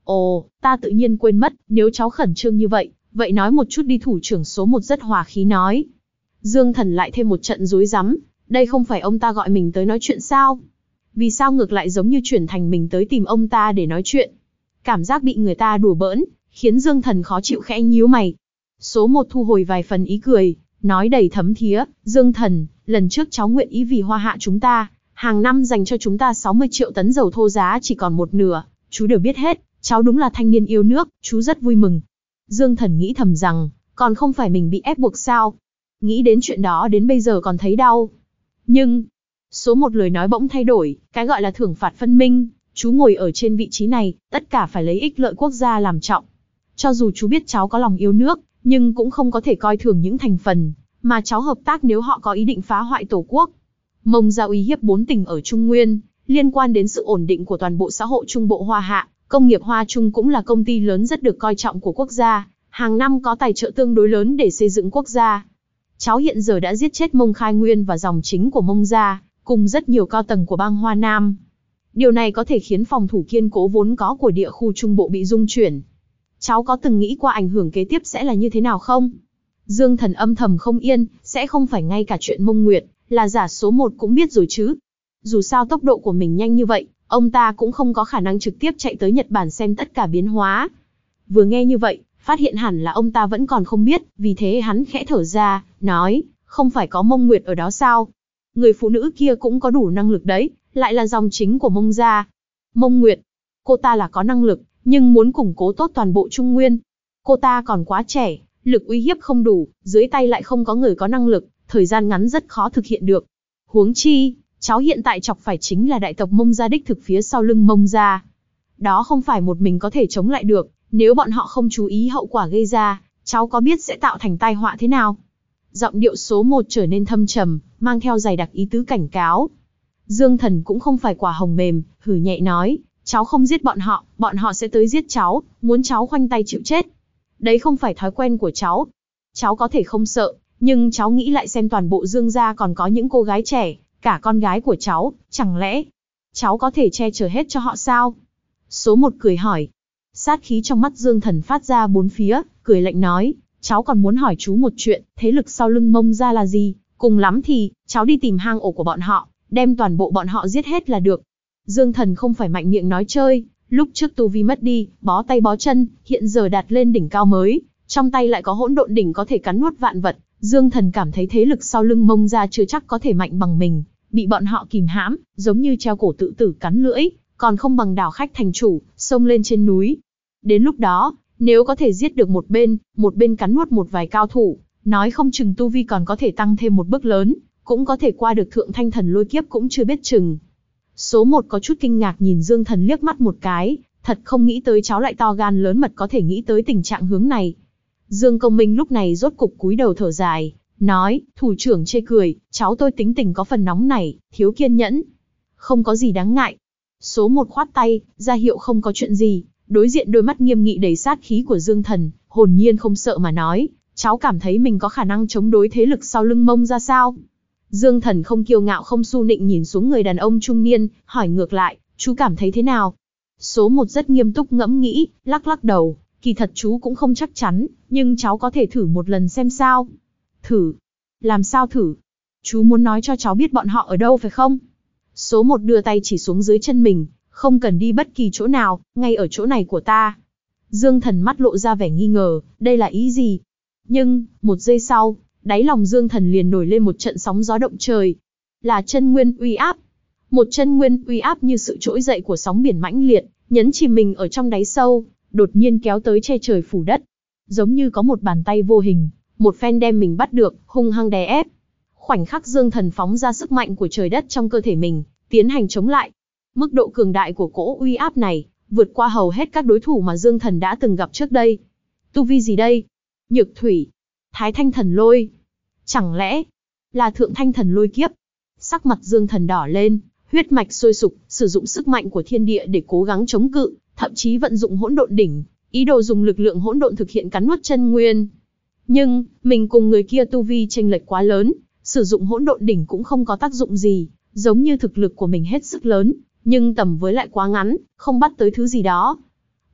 Ồ, ta tự nhiên quên mất, nếu cháu khẩn trương như vậy, vậy nói một chút đi. Thủ trưởng số 1 rất hòa khí nói. Dương Thần lại thêm một trận rối rắm, đây không phải ông ta gọi mình tới nói chuyện sao? Vì sao ngược lại giống như chuyển thành mình tới tìm ông ta để nói chuyện? Cảm giác bị người ta đùa bỡn, khiến Dương Thần khó chịu khẽ nhíu mày. Số 1 thu hồi vài phần ý cười, nói đầy thấm thía, Dương Thần, lần trước cháu nguyện ý vì Hoa Hạ chúng ta, hàng năm dành cho chúng ta 60 triệu tấn dầu thô giá chỉ còn một nửa, chú đều biết hết, cháu đúng là thanh niên yêu nước, chú rất vui mừng. Dương Thần nghĩ thầm rằng, còn không phải mình bị ép buộc sao? Nghĩ đến chuyện đó đến bây giờ còn thấy đau. Nhưng, số 1 lời nói bỗng thay đổi, cái gọi là thưởng phạt phân minh, chú ngồi ở trên vị trí này, tất cả phải lấy ích lợi quốc gia làm trọng. Cho dù chú biết cháu có lòng yêu nước, nhưng cũng không có thể coi thường những thành phần mà cháu hợp tác nếu họ có ý định phá hoại tổ quốc. Mông Gia uy hiếp 4 tỉnh ở Trung Nguyên, liên quan đến sự ổn định của toàn bộ xã hội Trung Bộ Hoa Hạ. Công nghiệp Hoa Trung cũng là công ty lớn rất được coi trọng của quốc gia, hàng năm có tài trợ tương đối lớn để xây dựng quốc gia. Cháu hiện giờ đã giết chết Mông Khai Nguyên và dòng chính của Mông Gia, cùng rất nhiều cao tầng của bang Hoa Nam. Điều này có thể khiến phòng thủ kiên cố vốn có của địa khu Trung Bộ bị rung chuyển. Cháu có từng nghĩ qua ảnh hưởng kế tiếp sẽ là như thế nào không? Dương Thần âm thầm không yên, sẽ không phải ngay cả chuyện Mông Nguyệt, là giả số 1 cũng biết rồi chứ. Dù sao tốc độ của mình nhanh như vậy, ông ta cũng không có khả năng trực tiếp chạy tới Nhật Bản xem tất cả biến hóa. Vừa nghe như vậy, phát hiện hẳn là ông ta vẫn còn không biết, vì thế hắn khẽ thở ra, nói, không phải có Mông Nguyệt ở đó sao? Người phụ nữ kia cũng có đủ năng lực đấy, lại là dòng chính của Mông Gia. Mông Nguyệt, cô ta là có năng lực, nhưng muốn củng cố tốt toàn bộ Trung Nguyên. Cô ta còn quá trẻ, lực uy hiếp không đủ, dưới tay lại không có người có năng lực, thời gian ngắn rất khó thực hiện được. Huống chi, cháu hiện tại chọc phải chính là đại tộc Mông Gia đích thực phía sau lưng Mông Gia. Đó không phải một mình có thể chống lại được, nếu bọn họ không chú ý hậu quả gây ra, cháu có biết sẽ tạo thành tai họa thế nào? Giọng điệu số 1 trở nên thâm trầm, mang theo dày đặc ý tứ cảnh cáo. Dương Thần cũng không phải quả hồng mềm, hừ nhẹ nói, cháu không giết bọn họ sẽ tới giết cháu, muốn cháu khoanh tay chịu chết. Đấy không phải thói quen của cháu. Cháu có thể không sợ, nhưng cháu nghĩ lại xem toàn bộ Dương gia còn có những cô gái trẻ, cả con gái của cháu, chẳng lẽ cháu có thể che chở hết cho họ sao? Số 1 cười hỏi. Sát khí trong mắt Dương Thần phát ra bốn phía, cười lạnh nói, cháu còn muốn hỏi chú một chuyện, thế lực sau lưng Mông Gia là gì? Cùng lắm thì, cháu đi tìm hang ổ của bọn họ, đem toàn bộ bọn họ giết hết là được. Dương Thần không phải mạnh miệng nói chơi, lúc trước tu vi mất đi, bó tay bó chân, hiện giờ đạt lên đỉnh cao mới, trong tay lại có hỗn độn đỉnh có thể cắn nuốt vạn vật. Dương Thần cảm thấy thế lực sau lưng Mông Gia chưa chắc có thể mạnh bằng mình, bị bọn họ kìm hãm, giống như treo cổ tự tử cắn lưỡi, còn không bằng đảo khách thành chủ, xông lên trên núi. Đến lúc đó, nếu có thể giết được một bên cắn nuốt một vài cao thủ, nói không chừng tu vi còn có thể tăng thêm một bước lớn, cũng có thể qua được thượng thanh thần lôi kiếp cũng chưa biết chừng. Số 1 có chút kinh ngạc nhìn Dương Thần liếc mắt một cái, thật không nghĩ tới cháu lại to gan lớn mật có thể nghĩ tới tình trạng hướng này. Dương Công Minh lúc này rốt cục cúi đầu thở dài, nói, thủ trưởng chê cười, cháu tôi tính tình có phần nóng nảy, thiếu kiên nhẫn. Không có gì đáng ngại. Số 1 khoát tay, ra hiệu không có chuyện gì, đối diện đôi mắt nghiêm nghị đầy sát khí của Dương Thần, hồn nhiên không sợ mà nói, cháu cảm thấy mình có khả năng chống đối thế lực sau lưng Mông ra sao? Dương Thần không kiêu ngạo không su nịnh nhìn xuống người đàn ông trung niên, hỏi ngược lại, chú cảm thấy thế nào? Số 1 rất nghiêm túc ngẫm nghĩ, lắc lắc đầu, kỳ thật chú cũng không chắc chắn, nhưng cháu có thể thử một lần xem sao. Thử? Làm sao thử? Chú muốn nói cho cháu biết bọn họ ở đâu phải không? Số 1 đưa tay chỉ xuống dưới chân mình, không cần đi bất kỳ chỗ nào, ngay ở chỗ này của ta. Dương Thần mắt lộ ra vẻ nghi ngờ, đây là ý gì? Nhưng, một giây sau, đáy lòng Dương Thần liền nổi lên một trận sóng gió động trời. Là chân nguyên uy áp. Một chân nguyên uy áp như sự trỗi dậy của sóng biển mãnh liệt, nhấn chìm mình ở trong đáy sâu, đột nhiên kéo tới che trời phủ đất. Giống như có một bàn tay vô hình, một phen đem mình bắt được, hung hăng đè ép. Khoảnh khắc Dương Thần phóng ra sức mạnh của trời đất trong cơ thể mình, tiến hành chống lại. Mức độ cường đại của cỗ uy áp này, vượt qua hầu hết các đối thủ mà Dương Thần đã từng gặp trước đây. Tu vi gì đây? Nhược thủy, Thái Thanh Thần Lôi. Chẳng lẽ là Thượng Thanh Thần Lôi kiếp? Sắc mặt Dương Thần đỏ lên, huyết mạch sôi sục, sử dụng sức mạnh của thiên địa để cố gắng chống cự, thậm chí vận dụng hỗn độn đỉnh, ý đồ dùng lực lượng hỗn độn thực hiện cắn nuốt chân nguyên. Nhưng, mình cùng người kia tu vi chênh lệch quá lớn, sử dụng hỗn độn đỉnh cũng không có tác dụng gì, giống như thực lực của mình hết sức lớn, nhưng tầm với lại quá ngắn, không bắt tới thứ gì đó.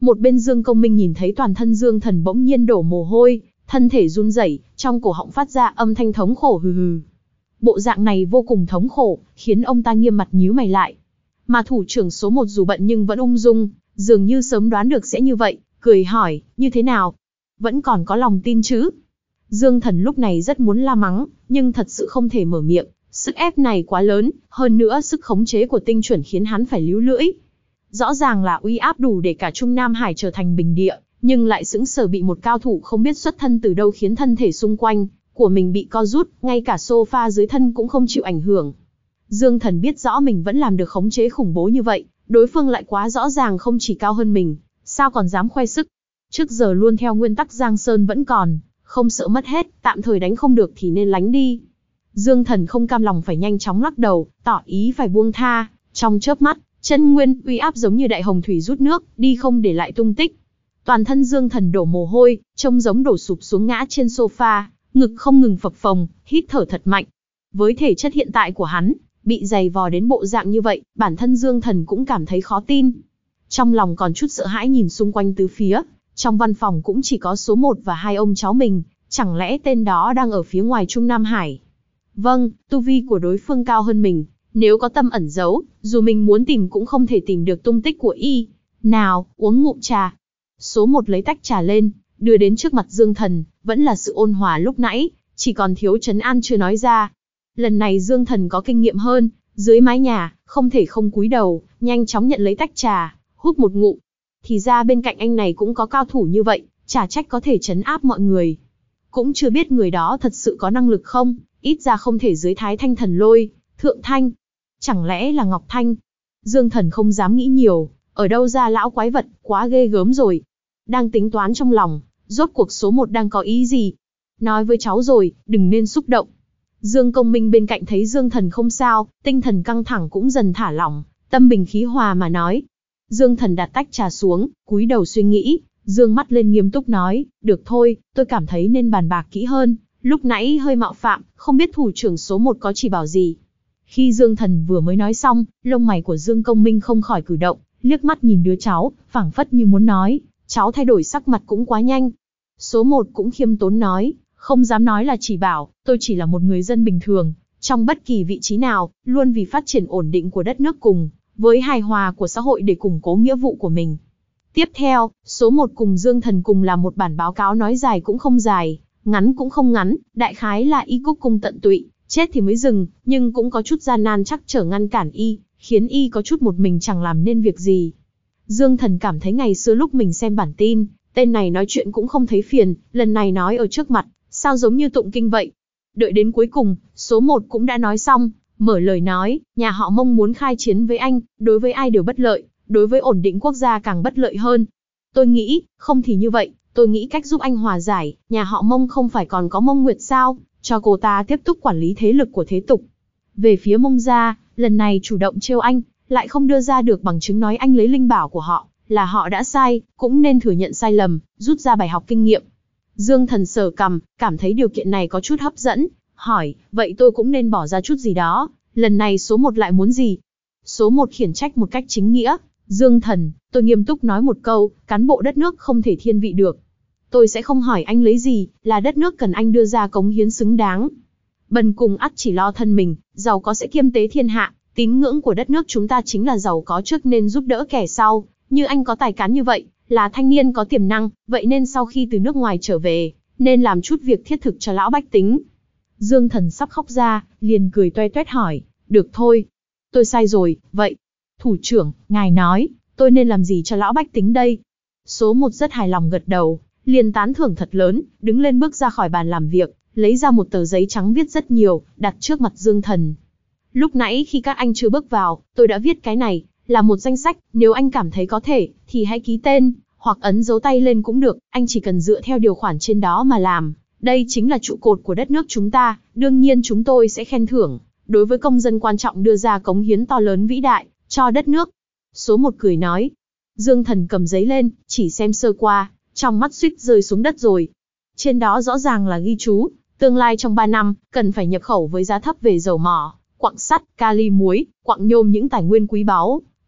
Một bên Dương Công Minh nhìn thấy toàn thân Dương Thần bỗng nhiên đổ mồ hôi, thân thể run rẩy, trong cổ họng phát ra âm thanh thống khổ hừ hừ. Bộ dạng này vô cùng thống khổ, khiến ông ta nghiêm mặt nhíu mày lại. Mà thủ trưởng số 1 dù bận nhưng vẫn ung dung, dường như sớm đoán được sẽ như vậy, cười hỏi, như thế nào? Vẫn còn có lòng tin chứ? Dương Thần lúc này rất muốn la mắng, nhưng thật sự không thể mở miệng, sức ép này quá lớn, hơn nữa sức khống chế của tinh chuẩn khiến hắn phải líu lưỡi. Rõ ràng là uy áp đủ để cả Trung Nam Hải trở thành bình địa, nhưng lại sững sờ bị một cao thủ không biết xuất thân từ đâu khiến thân thể xung quanh của mình bị co rút, ngay cả sofa dưới thân cũng không chịu ảnh hưởng. Dương Thần biết rõ mình vẫn làm được khống chế khủng bố như vậy, đối phương lại quá rõ ràng không chỉ cao hơn mình, sao còn dám khoe sức. Trước giờ luôn theo nguyên tắc Giang Sơn vẫn còn, không sợ mất hết, tạm thời đánh không được thì nên lánh đi. Dương Thần không cam lòng phải nhanh chóng lắc đầu, tỏ ý phải buông tha, trong chớp mắt, chân nguyên uy áp giống như đại hồng thủy rút nước, đi không để lại tung tích. Toàn thân Dương Thần đổ mồ hôi, trông giống đổ sụp xuống ngã trên sofa, ngực không ngừng phập phồng, hít thở thật mạnh. Với thể chất hiện tại của hắn, bị dày vò đến bộ dạng như vậy, bản thân Dương Thần cũng cảm thấy khó tin. Trong lòng còn chút sợ hãi nhìn xung quanh tứ phía, trong văn phòng cũng chỉ có số 1 và 2 ông cháu mình, chẳng lẽ tên đó đang ở phía ngoài Trung Nam Hải? Vâng, tu vi của đối phương cao hơn mình, nếu có tâm ẩn giấu, dù mình muốn tìm cũng không thể tìm được tung tích của y. Nào, uống ngụm trà. Số 1 lấy tách trà lên, đưa đến trước mặt Dương Thần, vẫn là sự ôn hòa lúc nãy, chỉ còn thiếu trấn an chưa nói ra. Lần này Dương Thần có kinh nghiệm hơn, dưới mái nhà, không thể không cúi đầu, nhanh chóng nhận lấy tách trà, hút một ngụm. Thì ra bên cạnh anh này cũng có cao thủ như vậy, chả trách có thể trấn áp mọi người. Cũng chưa biết người đó thật sự có năng lực không, ít ra không thể dưới Thái Thanh Thần Lôi, Thượng Thanh. Chẳng lẽ là Ngọc Thanh? Dương Thần không dám nghĩ nhiều, ở đâu ra lão quái vật, quá ghê gớm rồi. Đang tính toán trong lòng, rốt cuộc số 1 đang có ý gì? Nói với cháu rồi, đừng nên xúc động. Dương Công Minh bên cạnh thấy Dương Thần không sao, tinh thần căng thẳng cũng dần thả lỏng, tâm bình khí hòa mà nói. Dương Thần đặt tách trà xuống, cúi đầu suy nghĩ, dương mắt lên nghiêm túc nói, được thôi, tôi cảm thấy nên bàn bạc kỹ hơn, lúc nãy hơi mạo phạm, không biết thủ trưởng số 1 có chỉ bảo gì. Khi Dương Thần vừa mới nói xong, lông mày của Dương Công Minh không khỏi cử động, liếc mắt nhìn đứa cháu, phảng phất như muốn nói, cháu thay đổi sắc mặt cũng quá nhanh. Số 1 cũng khiêm tốn nói, không dám nói là chỉ bảo, tôi chỉ là một người dân bình thường, trong bất kỳ vị trí nào, luôn vì phát triển ổn định của đất nước cùng với hài hòa của xã hội để củng cố nghĩa vụ của mình. Tiếp theo, số 1 cùng Dương Thần cùng làm một bản báo cáo nói dài cũng không dài, ngắn cũng không ngắn, đại khái là y cúc cung tận tụy, chết thì mới dừng, nhưng cũng có chút gian nan chắc trở ngăn cản y, khiến y có chút một mình chẳng làm nên việc gì. Dương Thần cảm thấy ngày xưa lúc mình xem bản tin, tên này nói chuyện cũng không thấy phiền, lần này nói ở trước mặt, sao giống như tụng kinh vậy. Đợi đến cuối cùng, số 1 cũng đã nói xong, mở lời nói, nhà họ Mông muốn khai chiến với anh, đối với ai đều bất lợi, đối với ổn định quốc gia càng bất lợi hơn. Tôi nghĩ, không thì như vậy, tôi nghĩ cách giúp anh hòa giải, nhà họ Mông không phải còn có Mông Nguyệt sao, cho cô ta tiếp tục quản lý thế lực của thế tục. Về phía Mông gia, lần này chủ động trêu anh, lại không đưa ra được bằng chứng nói anh lấy linh bảo của họ, là họ đã sai, cũng nên thừa nhận sai lầm, rút ra bài học kinh nghiệm. Dương Thần sờ cằm, cảm thấy điều kiện này có chút hấp dẫn, hỏi, vậy tôi cũng nên bỏ ra chút gì đó, lần này số 1 lại muốn gì? Số 1 khiển trách một cách chính nghĩa, Dương Thần, tôi nghiêm túc nói một câu, cán bộ đất nước không thể thiên vị được. Tôi sẽ không hỏi anh lấy gì, là đất nước cần anh đưa ra cống hiến xứng đáng. Bần cùng ắt chỉ lo thân mình, giàu có sẽ kiêm tế thiên hạ, tín ngưỡng của đất nước chúng ta chính là giàu có trước nên giúp đỡ kẻ sau, như anh có tài cán như vậy, là thanh niên có tiềm năng, vậy nên sau khi từ nước ngoài trở về, nên làm chút việc thiết thực cho lão bách tính. Dương Thần sắp khóc ra, liền cười toe toét hỏi, được thôi, tôi sai rồi, vậy, thủ trưởng, ngài nói, tôi nên làm gì cho lão bách tính đây? Số 1 rất hài lòng gật đầu, liền tán thưởng thật lớn, đứng lên bước ra khỏi bàn làm việc, lấy ra một tờ giấy trắng viết rất nhiều, đặt trước mặt Dương Thần. Lúc nãy khi các anh chưa bước vào, tôi đã viết cái này, là một danh sách, nếu anh cảm thấy có thể, thì hãy ký tên, hoặc ấn dấu tay lên cũng được, anh chỉ cần dựa theo điều khoản trên đó mà làm. Đây chính là trụ cột của đất nước chúng ta, đương nhiên chúng tôi sẽ khen thưởng, đối với công dân quan trọng đưa ra cống hiến to lớn vĩ đại, cho đất nước. Số 1 cười nói. Dương Thần cầm giấy lên, chỉ xem sơ qua, trong mắt suýt rơi xuống đất rồi. Trên đó rõ ràng là ghi chú, tương lai trong 3 năm, cần phải nhập khẩu với giá thấp về dầu mỏ, quặng sắt, kali muối, quặng nhôm những tài nguyên quý báu,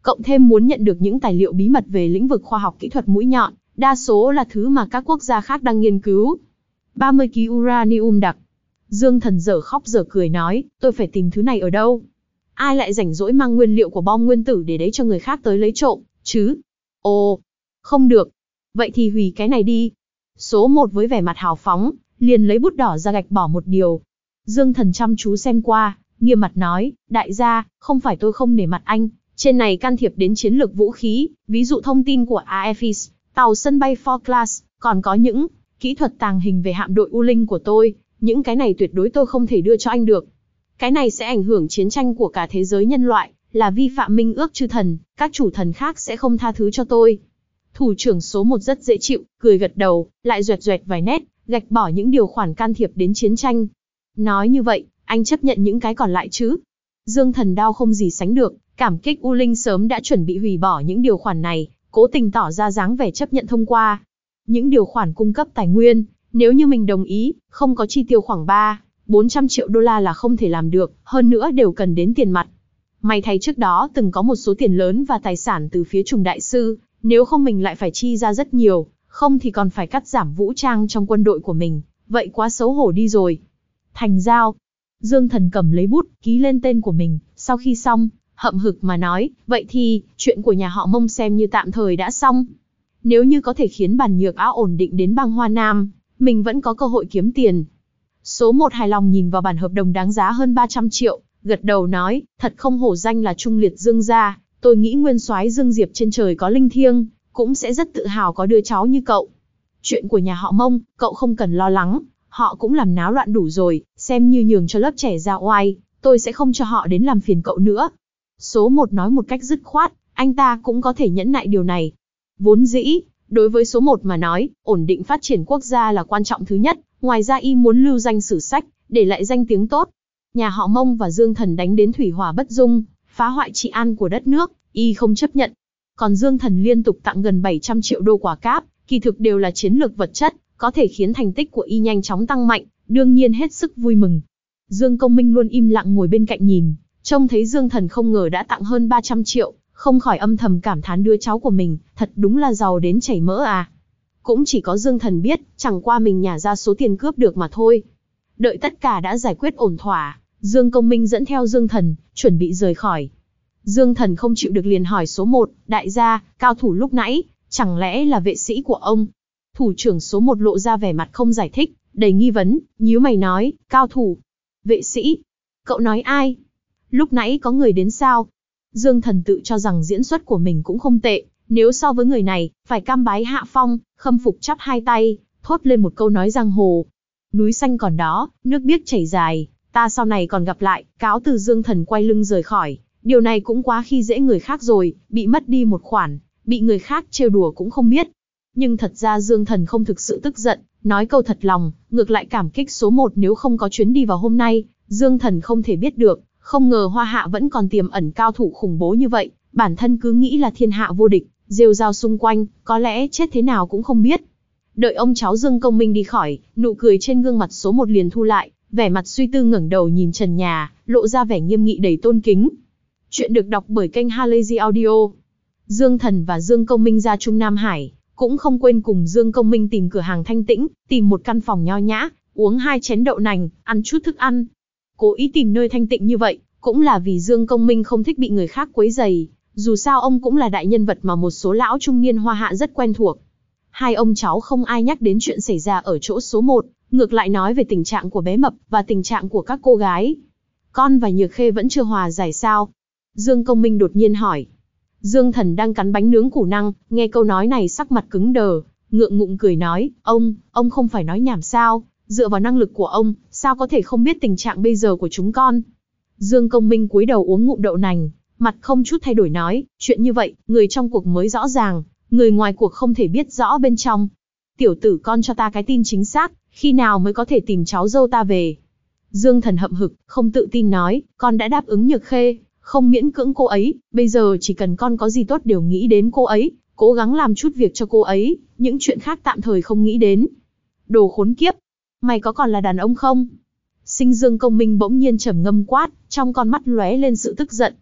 cộng thêm muốn nhận được những tài liệu bí mật về lĩnh vực khoa học kỹ thuật mũi nhọn, đa số là thứ mà các quốc gia khác đang nghiên cứu. 30 kg uranium đặc. Dương Thần dở khóc dở cười nói, tôi phải tìm thứ này ở đâu? Ai lại rảnh rỗi mang nguyên liệu của bom nguyên tử để đấy cho người khác tới lấy trộm, chứ? Ồ, không được. Vậy thì hủy cái này đi. Số 1 với vẻ mặt hào phóng, liền lấy bút đỏ ra gạch bỏ một điều. Dương Thần chăm chú xem qua, nghiêm mặt nói, đại gia, không phải tôi không nể mặt anh, trên này can thiệp đến chiến lược vũ khí, ví dụ thông tin của AEFIS, tàu sân bay Ford Class, còn có những kỹ thuật tàng hình về hạm đội U Linh của tôi, những cái này tuyệt đối tôi không thể đưa cho anh được. Cái này sẽ ảnh hưởng chiến tranh của cả thế giới nhân loại, là vi phạm minh ước chư thần, các chủ thần khác sẽ không tha thứ cho tôi. Thủ trưởng số 1 rất dễ chịu, cười gật đầu, lại duẹt duẹt vài nét, gạch bỏ những điều khoản can thiệp đến chiến tranh. Nói như vậy, anh chấp nhận những cái còn lại chứ? Dương Thần đau không gì sánh được, cảm kích U Linh sớm đã chuẩn bị hủy bỏ những điều khoản này, cố tình tỏ ra dáng vẻ chấp nhận thông qua. Những điều khoản cung cấp tài nguyên, nếu như mình đồng ý, không có chi tiêu khoảng 400 triệu đô la là không thể làm được, hơn nữa đều cần đến tiền mặt. May thay trước đó từng có một số tiền lớn và tài sản từ phía Trùng Đại Sư, nếu không mình lại phải chi ra rất nhiều, không thì còn phải cắt giảm vũ trang trong quân đội của mình, vậy quá xấu hổ đi rồi. Thành giao. Dương Thần cầm lấy bút, ký lên tên của mình, sau khi xong, hậm hực mà nói, vậy thì, chuyện của nhà họ Mông xem như tạm thời đã xong. Nếu như có thể khiến Bản Nhược Á ổn định đến bang Hoa Nam, mình vẫn có cơ hội kiếm tiền. Số 1 hài lòng nhìn vào bản hợp đồng đáng giá hơn 300 triệu, gật đầu nói, thật không hổ danh là trung liệt Dương gia, tôi nghĩ nguyên soái Dương Diệp trên trời có linh thiêng, cũng sẽ rất tự hào có đứa cháu như cậu. Chuyện của nhà họ Mông, cậu không cần lo lắng, họ cũng làm náo loạn đủ rồi, xem như nhường cho lớp trẻ ra oai, tôi sẽ không cho họ đến làm phiền cậu nữa. Số 1 nói một cách dứt khoát, anh ta cũng có thể nhẫn nại điều này. Vốn dĩ, đối với số 1 mà nói, ổn định phát triển quốc gia là quan trọng thứ nhất, ngoài ra y muốn lưu danh sử sách, để lại danh tiếng tốt. Nhà họ Mông và Dương Thần đánh đến thủy hỏa bất dung, phá hoại trị an của đất nước, y không chấp nhận. Còn Dương Thần liên tục tặng gần 700 triệu đô quả cáp, kỳ thực đều là chiến lược vật chất, có thể khiến thành tích của y nhanh chóng tăng mạnh, đương nhiên hết sức vui mừng. Dương Công Minh luôn im lặng ngồi bên cạnh nhìn, trông thấy Dương Thần không ngờ đã tặng hơn 300 triệu, không khỏi âm thầm cảm thán đứa cháu của mình, thật đúng là giàu đến chảy mỡ à. Cũng chỉ có Dương Thần biết, chẳng qua mình nhả ra số tiền cướp được mà thôi. Đợi tất cả đã giải quyết ổn thỏa, Dương Công Minh dẫn theo Dương Thần, chuẩn bị rời khỏi. Dương Thần không chịu được liền hỏi số 1, đại gia, cao thủ lúc nãy, chẳng lẽ là vệ sĩ của ông? Thủ trưởng số 1 lộ ra vẻ mặt không giải thích, đầy nghi vấn, nhíu mày nói, cao thủ, vệ sĩ, cậu nói ai? Lúc nãy có người đến sao? Dương Thần tự cho rằng diễn xuất của mình cũng không tệ, nếu so với người này, phải cam bái hạ phong, khâm phục chắp hai tay, thốt lên một câu nói giang hồ. Núi xanh còn đó, nước biếc chảy dài, ta sau này còn gặp lại, cáo từ. Dương Thần quay lưng rời khỏi, điều này cũng quá khi dễ người khác rồi, bị mất đi một khoản, bị người khác trêu đùa cũng không biết. Nhưng thật ra Dương Thần không thực sự tức giận, nói câu thật lòng, ngược lại cảm kích số 1 nếu không có chuyến đi vào hôm nay, Dương Thần không thể biết được, không ngờ Hoa Hạ vẫn còn tiềm ẩn cao thủ khủng bố như vậy, bản thân cứ nghĩ là thiên hạ vô địch, rêu rao xung quanh, có lẽ chết thế nào cũng không biết. Đợi ông cháu Dương Công Minh đi khỏi, nụ cười trên gương mặt số 1 liền thu lại, vẻ mặt suy tư ngẩng đầu nhìn trần nhà, lộ ra vẻ nghiêm nghị đầy tôn kính. Chuyện được đọc bởi kênh Halazy Audio. Dương Thần và Dương Công Minh ra Trung Nam Hải, cũng không quên cùng Dương Công Minh tìm cửa hàng thanh tĩnh, tìm một căn phòng nho nhã, uống 2 chén đậu nành, ăn chút thức ăn. Cố ý tìm nơi thanh tịnh như vậy, cũng là vì Dương Công Minh không thích bị người khác quấy rầy, dù sao ông cũng là đại nhân vật mà một số lão trung niên Hoa Hạ rất quen thuộc. Hai ông cháu không ai nhắc đến chuyện xảy ra ở chỗ số 1, ngược lại nói về tình trạng của bé Mập và tình trạng của các cô gái. Con và Nhược Khê vẫn chưa hòa giải sao? Dương Công Minh đột nhiên hỏi. Dương Thần đang cắn bánh nướng củ năng, nghe câu nói này sắc mặt cứng đờ, ngượng ngụng cười nói, ông không phải nói nhảm sao, dựa vào năng lực của ông, sao có thể không biết tình trạng bây giờ của chúng con. Dương Công Minh cúi đầu uống ngụm đậu nành, mặt không chút thay đổi nói, chuyện như vậy, người trong cuộc mới rõ ràng, người ngoài cuộc không thể biết rõ bên trong. Tiểu tử con cho ta cái tin chính xác, khi nào mới có thể tìm cháu dâu ta về. Dương Thần hậm hực, không tự tin nói, con đã đáp ứng Nhược Khê, không miễn cưỡng cô ấy, bây giờ chỉ cần con có gì tốt đều nghĩ đến cô ấy, cố gắng làm chút việc cho cô ấy, những chuyện khác tạm thời không nghĩ đến. Đồ khốn kiếp, mày có còn là đàn ông không? Sinh Dương Công Minh bỗng nhiên trầm ngâm quát, trong con mắt lóe lên sự tức giận.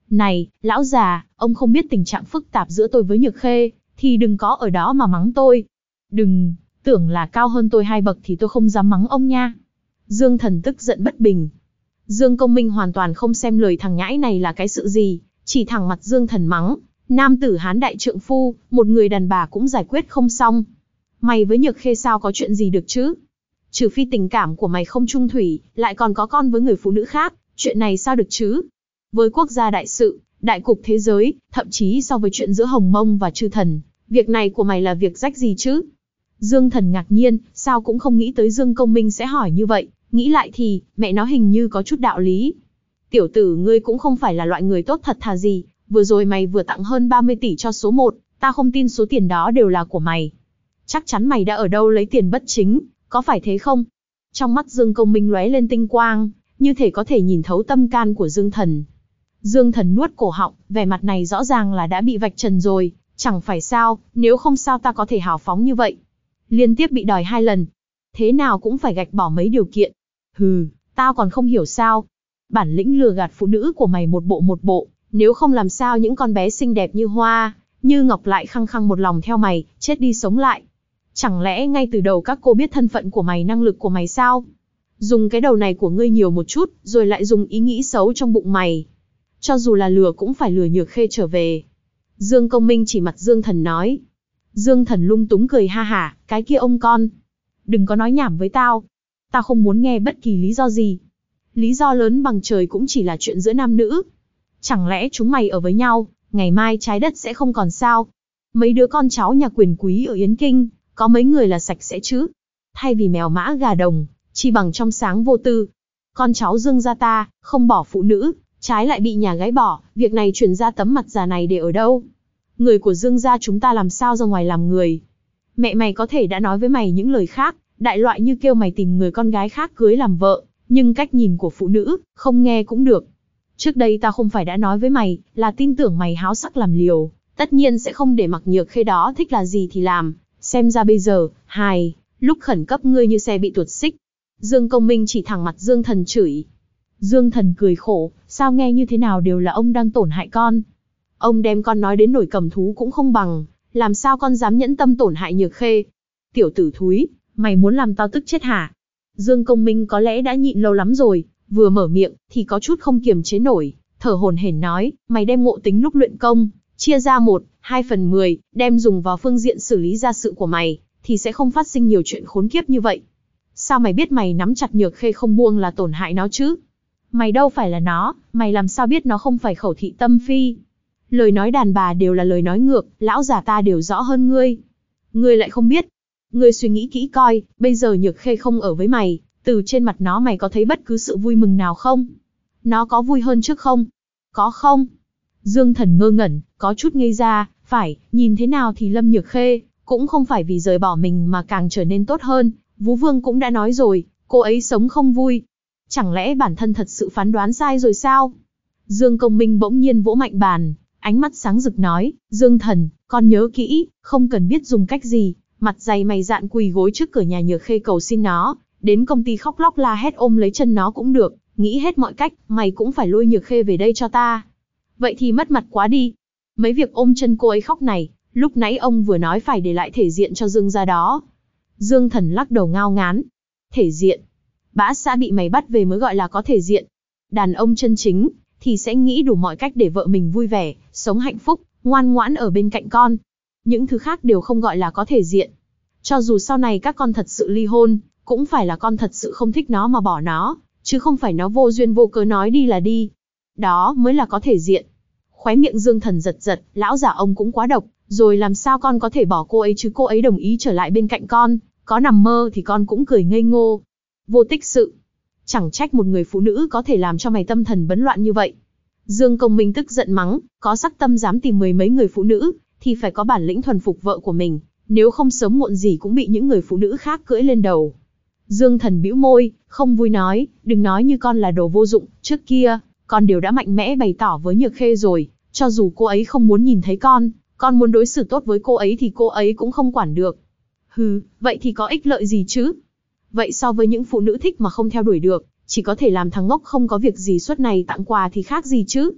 Này, lão già, ông không biết tình trạng phức tạp giữa tôi với Nhược Khê, thì đừng có ở đó mà mắng tôi. Đừng, tưởng là cao hơn tôi 2 bậc thì tôi không dám mắng ông nha. Dương Thần tức giận bất bình. Dương Công Minh hoàn toàn không xem lời thằng nhãi này là cái sự gì, chỉ thẳng mặt Dương Thần mắng. Nam tử hán đại trượng phu, một người đàn bà cũng giải quyết không xong. Mày với Nhược Khê sao có chuyện gì được chứ? Trừ phi tình cảm của mày không chung thủy, lại còn có con với người phụ nữ khác, chuyện này sao được chứ? Với quốc gia đại sự, đại cục thế giới, thậm chí so với chuyện giữa Hồng Mông và Chư Thần, việc này của mày là việc rách gì chứ? Dương Thần ngạc nhiên, sao cũng không nghĩ tới Dương Công Minh sẽ hỏi như vậy, nghĩ lại thì, mẹ nó hình như có chút đạo lý. Tiểu tử ngươi cũng không phải là loại người tốt thật thà gì, vừa rồi mày vừa tặng hơn 30 tỷ cho số 1, ta không tin số tiền đó đều là của mày. Chắc chắn mày đã ở đâu lấy tiền bất chính, có phải thế không? Trong mắt Dương Công Minh lóe lên tinh quang, như thể có thể nhìn thấu tâm can của Dương Thần. Dương Thần nuốt cổ họng, vẻ mặt này rõ ràng là đã bị vạch trần rồi, chẳng phải sao, nếu không sao ta có thể hào phóng như vậy. Liên tiếp bị đòi 2 lần, thế nào cũng phải gạch bỏ mấy điều kiện. Hừ, tao còn không hiểu sao. Bản lĩnh lừa gạt phụ nữ của mày một bộ, nếu không làm sao những con bé xinh đẹp như hoa, như ngọc lại khăng khăng một lòng theo mày, chết đi sống lại. Chẳng lẽ ngay từ đầu các cô biết thân phận của mày, năng lực của mày sao? Dùng cái đầu này của ngươi nhiều một chút, rồi lại dùng ý nghĩ xấu trong bụng mày. Cho dù là lừa cũng phải lừa Nhược Khê trở về. Dương Công Minh chỉ mặt Dương Thần nói. Dương Thần lung túng cười ha hả, cái kia ông con. Đừng có nói nhảm với tao. Tao không muốn nghe bất kỳ lý do gì. Lý do lớn bằng trời cũng chỉ là chuyện giữa nam nữ. Chẳng lẽ chúng mày ở với nhau, ngày mai trái đất sẽ không còn sao? Mấy đứa con cháu nhà quyền quý ở Yến Kinh, có mấy người là sạch sẽ chứ? Thay vì mèo mã gà đồng, chỉ bằng trong sáng vô tư. Con cháu Dương gia ta, không bỏ phụ nữ, trái lại bị nhà gái bỏ, việc này truyền ra tấm mặt già này để ở đâu? Người của Dương gia chúng ta làm sao ra ngoài làm người? Mẹ mày có thể đã nói với mày những lời khác, đại loại như kêu mày tìm người con gái khác cưới làm vợ, nhưng cách nhìn của phụ nữ, không nghe cũng được. Trước đây ta không phải đã nói với mày, là tin tưởng mày háo sắc làm liều, tất nhiên sẽ không để mặc Nhược Khê đó thích là gì thì làm, xem ra bây giờ, lúc khẩn cấp ngươi như xe bị tuột xích. Dương Công Minh chỉ thẳng mặt Dương Thần chửi. Dương Thần cười khổ, sao nghe như thế nào đều là ông đang tổn hại con. Ông đem con nói đến nổi cầm thú cũng không bằng, làm sao con dám nhẫn tâm tổn hại Nhược Khê. Tiểu tử thúi, mày muốn làm tao tức chết hả? Dương Công Minh có lẽ đã nhịn lâu lắm rồi, vừa mở miệng thì có chút không kiềm chế nổi, thở hổn hển nói, mày đem ngộ tính lúc luyện công, chia ra 1/2/10, đem dùng vào phương diện xử lý gia sự của mày, thì sẽ không phát sinh nhiều chuyện khốn kiếp như vậy. Sao mày biết mày nắm chặt Nhược Khê không buông là tổn hại nó chứ? Mày đâu phải là nó, mày làm sao biết nó không phải khẩu thị tâm phi? Lời nói đàn bà đều là lời nói ngược, lão già ta đều rõ hơn ngươi. Ngươi lại không biết. Ngươi suy nghĩ kỹ coi, bây giờ Nhược Khê không ở với mày, từ trên mặt nó mày có thấy bất cứ sự vui mừng nào không? Nó có vui hơn trước không? Có không? Dương Thần ngơ ngẩn, có chút ngây ra, phải, nhìn thế nào thì Lâm Nhược Khê, cũng không phải vì rời bỏ mình mà càng trở nên tốt hơn, Vú Vương cũng đã nói rồi, cô ấy sống không vui. Chẳng lẽ bản thân thật sự phán đoán sai rồi sao? Dương Công Minh bỗng nhiên vỗ mạnh bàn, ánh mắt sáng rực nói, Dương Thần, con nhớ kỹ, không cần biết dùng cách gì, mặt dày mày dạn quỳ gối trước cửa nhà Nhược Khê cầu xin nó, đến công ty khóc lóc la hét ôm lấy chân nó cũng được, nghĩ hết mọi cách, mày cũng phải lôi Nhược Khê về đây cho ta. Vậy thì mất mặt quá đi. Mấy việc ôm chân cô ấy khóc này, lúc nãy ông vừa nói phải để lại thể diện cho Dương gia đó. Dương Thần lắc đầu ngao ngán. Thể diện? Bã xã bị mày bắt về mới gọi là có thể diện. Đàn ông chân chính, thì sẽ nghĩ đủ mọi cách để vợ mình vui vẻ, sống hạnh phúc, ngoan ngoãn ở bên cạnh con. Những thứ khác đều không gọi là có thể diện. Cho dù sau này các con thật sự ly hôn, cũng phải là con thật sự không thích nó mà bỏ nó, chứ không phải nó vô duyên vô cớ nói đi là đi. Đó mới là có thể diện. Khóe miệng Dương Thần giật giật, lão già ông cũng quá độc, rồi làm sao con có thể bỏ cô ấy chứ, cô ấy đồng ý trở lại bên cạnh con, có nằm mơ thì con cũng cười ngây ngô. Vô tích sự. Chẳng trách một người phụ nữ có thể làm cho mày tâm thần bấn loạn như vậy. Dương Công Minh tức giận mắng, có sắc tâm dám tìm 10 mấy người phụ nữ, thì phải có bản lĩnh thuần phục vợ của mình, nếu không sớm muộn gì cũng bị những người phụ nữ khác cưỡi lên đầu. Dương Thần bĩu môi, không vui nói, đừng nói như con là đồ vô dụng, trước kia, con đều đã mạnh mẽ bày tỏ với Nhược Khê rồi, cho dù cô ấy không muốn nhìn thấy con muốn đối xử tốt với cô ấy thì cô ấy cũng không quản được. Hừ, vậy thì có ích lợi gì chứ? Vậy so với những phụ nữ thích mà không theo đuổi được, chỉ có thể làm thằng ngốc không có việc gì suốt ngày tặng quà thì khác gì chứ?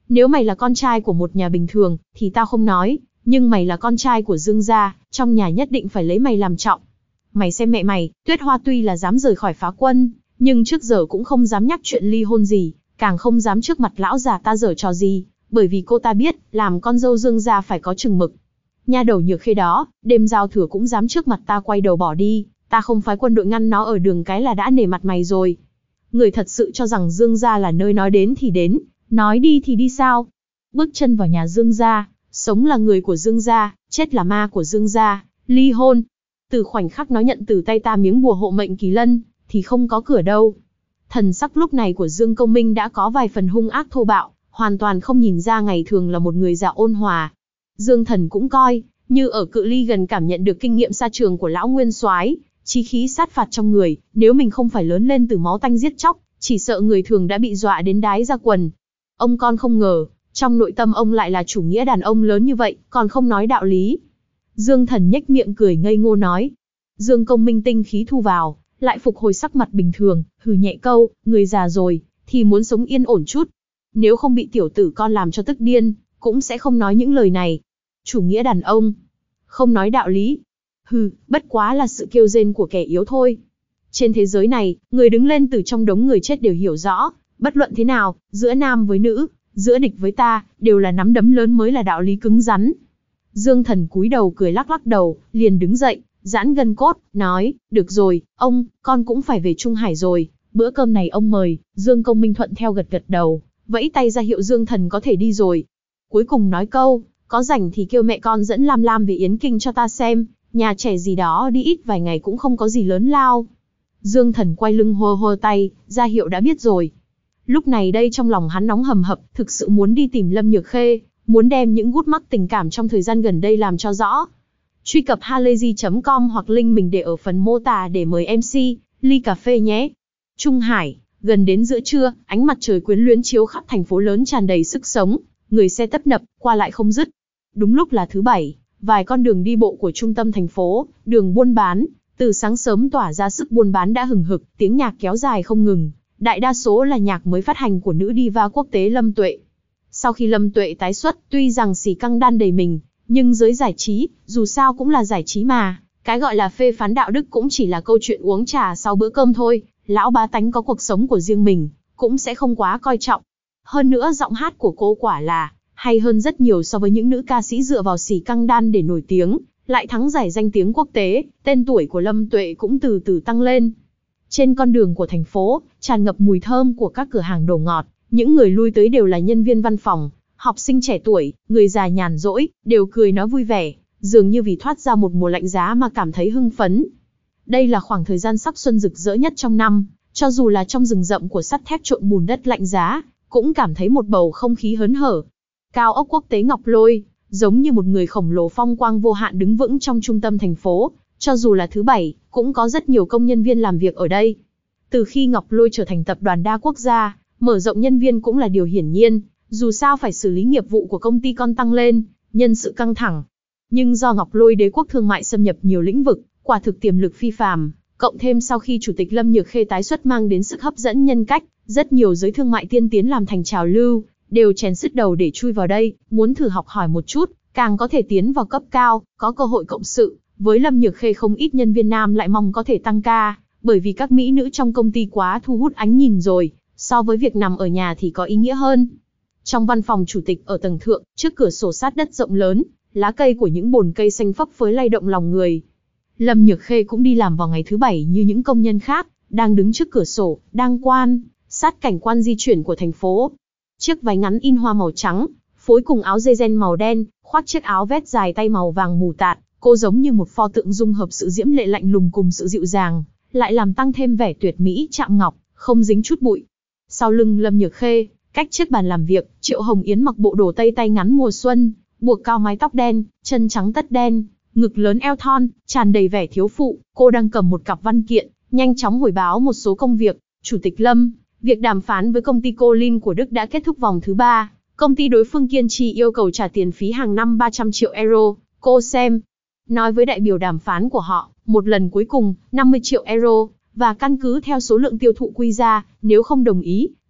Nếu mày là con trai của một nhà bình thường, thì tao không nói, nhưng mày là con trai của Dương gia, trong nhà nhất định phải lấy mày làm trọng. Mày xem mẹ mày, Tuyết Hoa tuy là dám rời khỏi phá quân, nhưng trước giờ cũng không dám nhắc chuyện ly hôn gì, càng không dám trước mặt lão già ta giở trò gì, bởi vì cô ta biết, làm con dâu Dương gia phải có chừng mực. Nha đầu Nhược Khê đó, đêm giao thừa cũng dám trước mặt ta quay đầu bỏ đi, ta không phái quân đội ngăn nó ở đường cái là đã nể mặt mày rồi. Người thật sự cho rằng Dương gia là nơi nói đến thì đến, nói đi thì đi sao? Bước chân vào nhà Dương gia, sống là người của Dương gia, chết là ma của Dương gia, ly hôn. Từ khoảnh khắc nó nhận từ tay ta miếng bùa hộ mệnh kỳ lân, thì không có cửa đâu. Thần sắc lúc này của Dương Công Minh đã có vài phần hung ác thô bạo, hoàn toàn không nhìn ra ngày thường là một người già ôn hòa. Dương Thần cũng coi, như ở cự ly gần cảm nhận được kinh nghiệm xa trường của lão nguyên soái, chí khí sát phạt trong người, nếu mình không phải lớn lên từ máu tanh giết chóc, chỉ sợ người thường đã bị dọa đến đái ra quần. Ông con không ngờ, trong nội tâm ông lại là chủ nghĩa đàn ông lớn như vậy, còn không nói đạo lý. Dương Thần nhếch miệng cười ngây ngô nói. Dương Công Minh tinh khí thu vào, lại phục hồi sắc mặt bình thường, hừ nhẹ câu, người già rồi, thì muốn sống yên ổn chút. Nếu không bị tiểu tử con làm cho tức điên, cũng sẽ không nói những lời này. Chủ nghĩa đàn ông, không nói đạo lý. Hừ, bất quá là sự kêu rên của kẻ yếu thôi. Trên thế giới này, người đứng lên từ trong đống người chết đều hiểu rõ, bất luận thế nào, giữa nam với nữ, giữa địch với ta, đều là nắm đấm lớn mới là đạo lý cứng rắn. Dương Thần cúi đầu cười lắc lắc đầu, liền đứng dậy, giãn gân cốt, nói, được rồi, ông, con cũng phải về Trung Hải rồi, bữa cơm này ông mời. Dương Công Minh thuận theo gật gật đầu, vẫy tay ra hiệu Dương Thần có thể đi rồi. Cuối cùng nói câu, có rảnh thì kêu mẹ con dẫn Lam Lam về Yến Kinh cho ta xem, nhà trẻ gì đó đi ít vài ngày cũng không có gì lớn lao. Dương Thần quay lưng hô hô tay, ra hiệu đã biết rồi. Lúc này đây trong lòng hắn nóng hầm hập, thực sự muốn đi tìm Lâm Nhược Khê, muốn đem những gút mắc tình cảm trong thời gian gần đây làm cho rõ. Truy cập halayzi.com hoặc link mình để ở phần mô tả để mời MC, ly cà phê nhé. Trung Hải, gần đến giữa trưa, ánh mặt trời quyến luyến chiếu khắp thành phố lớn tràn đầy sức sống, người xe tấp nập, qua lại không dứt. Đúng lúc là thứ Bảy, vài con đường đi bộ của trung tâm thành phố, đường buôn bán, từ sáng sớm tỏa ra sức buôn bán đã hừng hực, tiếng nhạc kéo dài không ngừng, đại đa số là nhạc mới phát hành của nữ diva quốc tế Lâm Tuệ. Sau khi Lâm Tuệ tái xuất, tuy rằng xì căng đan đầy mình, nhưng giới giải trí, dù sao cũng là giải trí mà, cái gọi là phê phán đạo đức cũng chỉ là câu chuyện uống trà sau bữa cơm thôi, lão bá tánh có cuộc sống của riêng mình, cũng sẽ không quá coi trọng. Hơn nữa giọng hát của cô quả là hay hơn rất nhiều so với những nữ ca sĩ dựa vào xì căng đan để nổi tiếng, lại thắng giải danh tiếng quốc tế, tên tuổi của Lâm Tuệ cũng từ từ tăng lên. Trên con đường của thành phố, tràn ngập mùi thơm của các cửa hàng đồ ngọt, những người lui tới đều là nhân viên văn phòng, học sinh trẻ tuổi, người già nhàn rỗi, đều cười nói vui vẻ, dường như vì thoát ra một mùa lạnh giá mà cảm thấy hưng phấn. Đây là khoảng thời gian sắc xuân rực rỡ nhất trong năm, cho dù là trong rừng rậm của sắt thép trộn bùn đất lạnh giá, cũng cảm thấy một bầu không khí hớn hở. Cao ốc quốc tế Ngọc Lôi, giống như một người khổng lồ phong quang vô hạn đứng vững trong trung tâm thành phố, cho dù là thứ Bảy, cũng có rất nhiều công nhân viên làm việc ở đây. Từ khi Ngọc Lôi trở thành tập đoàn đa quốc gia, mở rộng nhân viên cũng là điều hiển nhiên, dù sao phải xử lý nghiệp vụ của công ty con tăng lên, nhân sự căng thẳng. Nhưng do Ngọc Lôi đế quốc thương mại xâm nhập nhiều lĩnh vực, quả thực tiềm lực phi phàm, cộng thêm sau khi chủ tịch Lâm Nhược Khê tái xuất mang đến sức hấp dẫn nhân cách, rất nhiều giới thương mại tiên tiến làm thành trào lưu, đều chèn sứt đầu để chui vào đây, muốn thử học hỏi một chút, càng có thể tiến vào cấp cao, có cơ hội cộng sự. Với Lâm Nhược Khê không ít nhân viên nam lại mong có thể tăng ca, bởi vì các mỹ nữ trong công ty quá thu hút ánh nhìn rồi, so với việc nằm ở nhà thì có ý nghĩa hơn. Trong văn phòng chủ tịch ở tầng thượng, trước cửa sổ sát đất rộng lớn, lá cây của những bồn cây xanh phấp phới lay động lòng người. Lâm Nhược Khê cũng đi làm vào ngày thứ Bảy như những công nhân khác, đang đứng trước cửa sổ, đang quan sát cảnh quan di chuyển của thành phố. Chiếc váy ngắn in hoa màu trắng, phối cùng áo dây ren màu đen, khoác chiếc áo vest dài tay màu vàng mù tạt, cô giống như một pho tượng dung hợp sự diễm lệ lạnh lùng cùng sự dịu dàng, lại làm tăng thêm vẻ tuyệt mỹ chạm ngọc, không dính chút bụi. Sau lưng Lâm Nhược Khê, cách chiếc bàn làm việc, Triệu Hồng Yến mặc bộ đồ tây tay ngắn mùa xuân, buộc cao mái tóc đen, chân trắng tất đen, ngực lớn eo thon, tràn đầy vẻ thiếu phụ. Cô đang cầm một cặp văn kiện, nhanh chóng hồi báo một số công việc. Chủ tịch Lâm, việc đàm phán với công ty Colin của Đức đã kết thúc vòng thứ 3. Công ty đối phương kiên trì yêu cầu trả tiền phí hàng năm 300 triệu euro. Cô xem, nói với đại biểu đàm phán của họ, một lần cuối cùng, 50 triệu euro, và căn cứ theo số lượng tiêu thụ quy ra, nếu không đồng ý,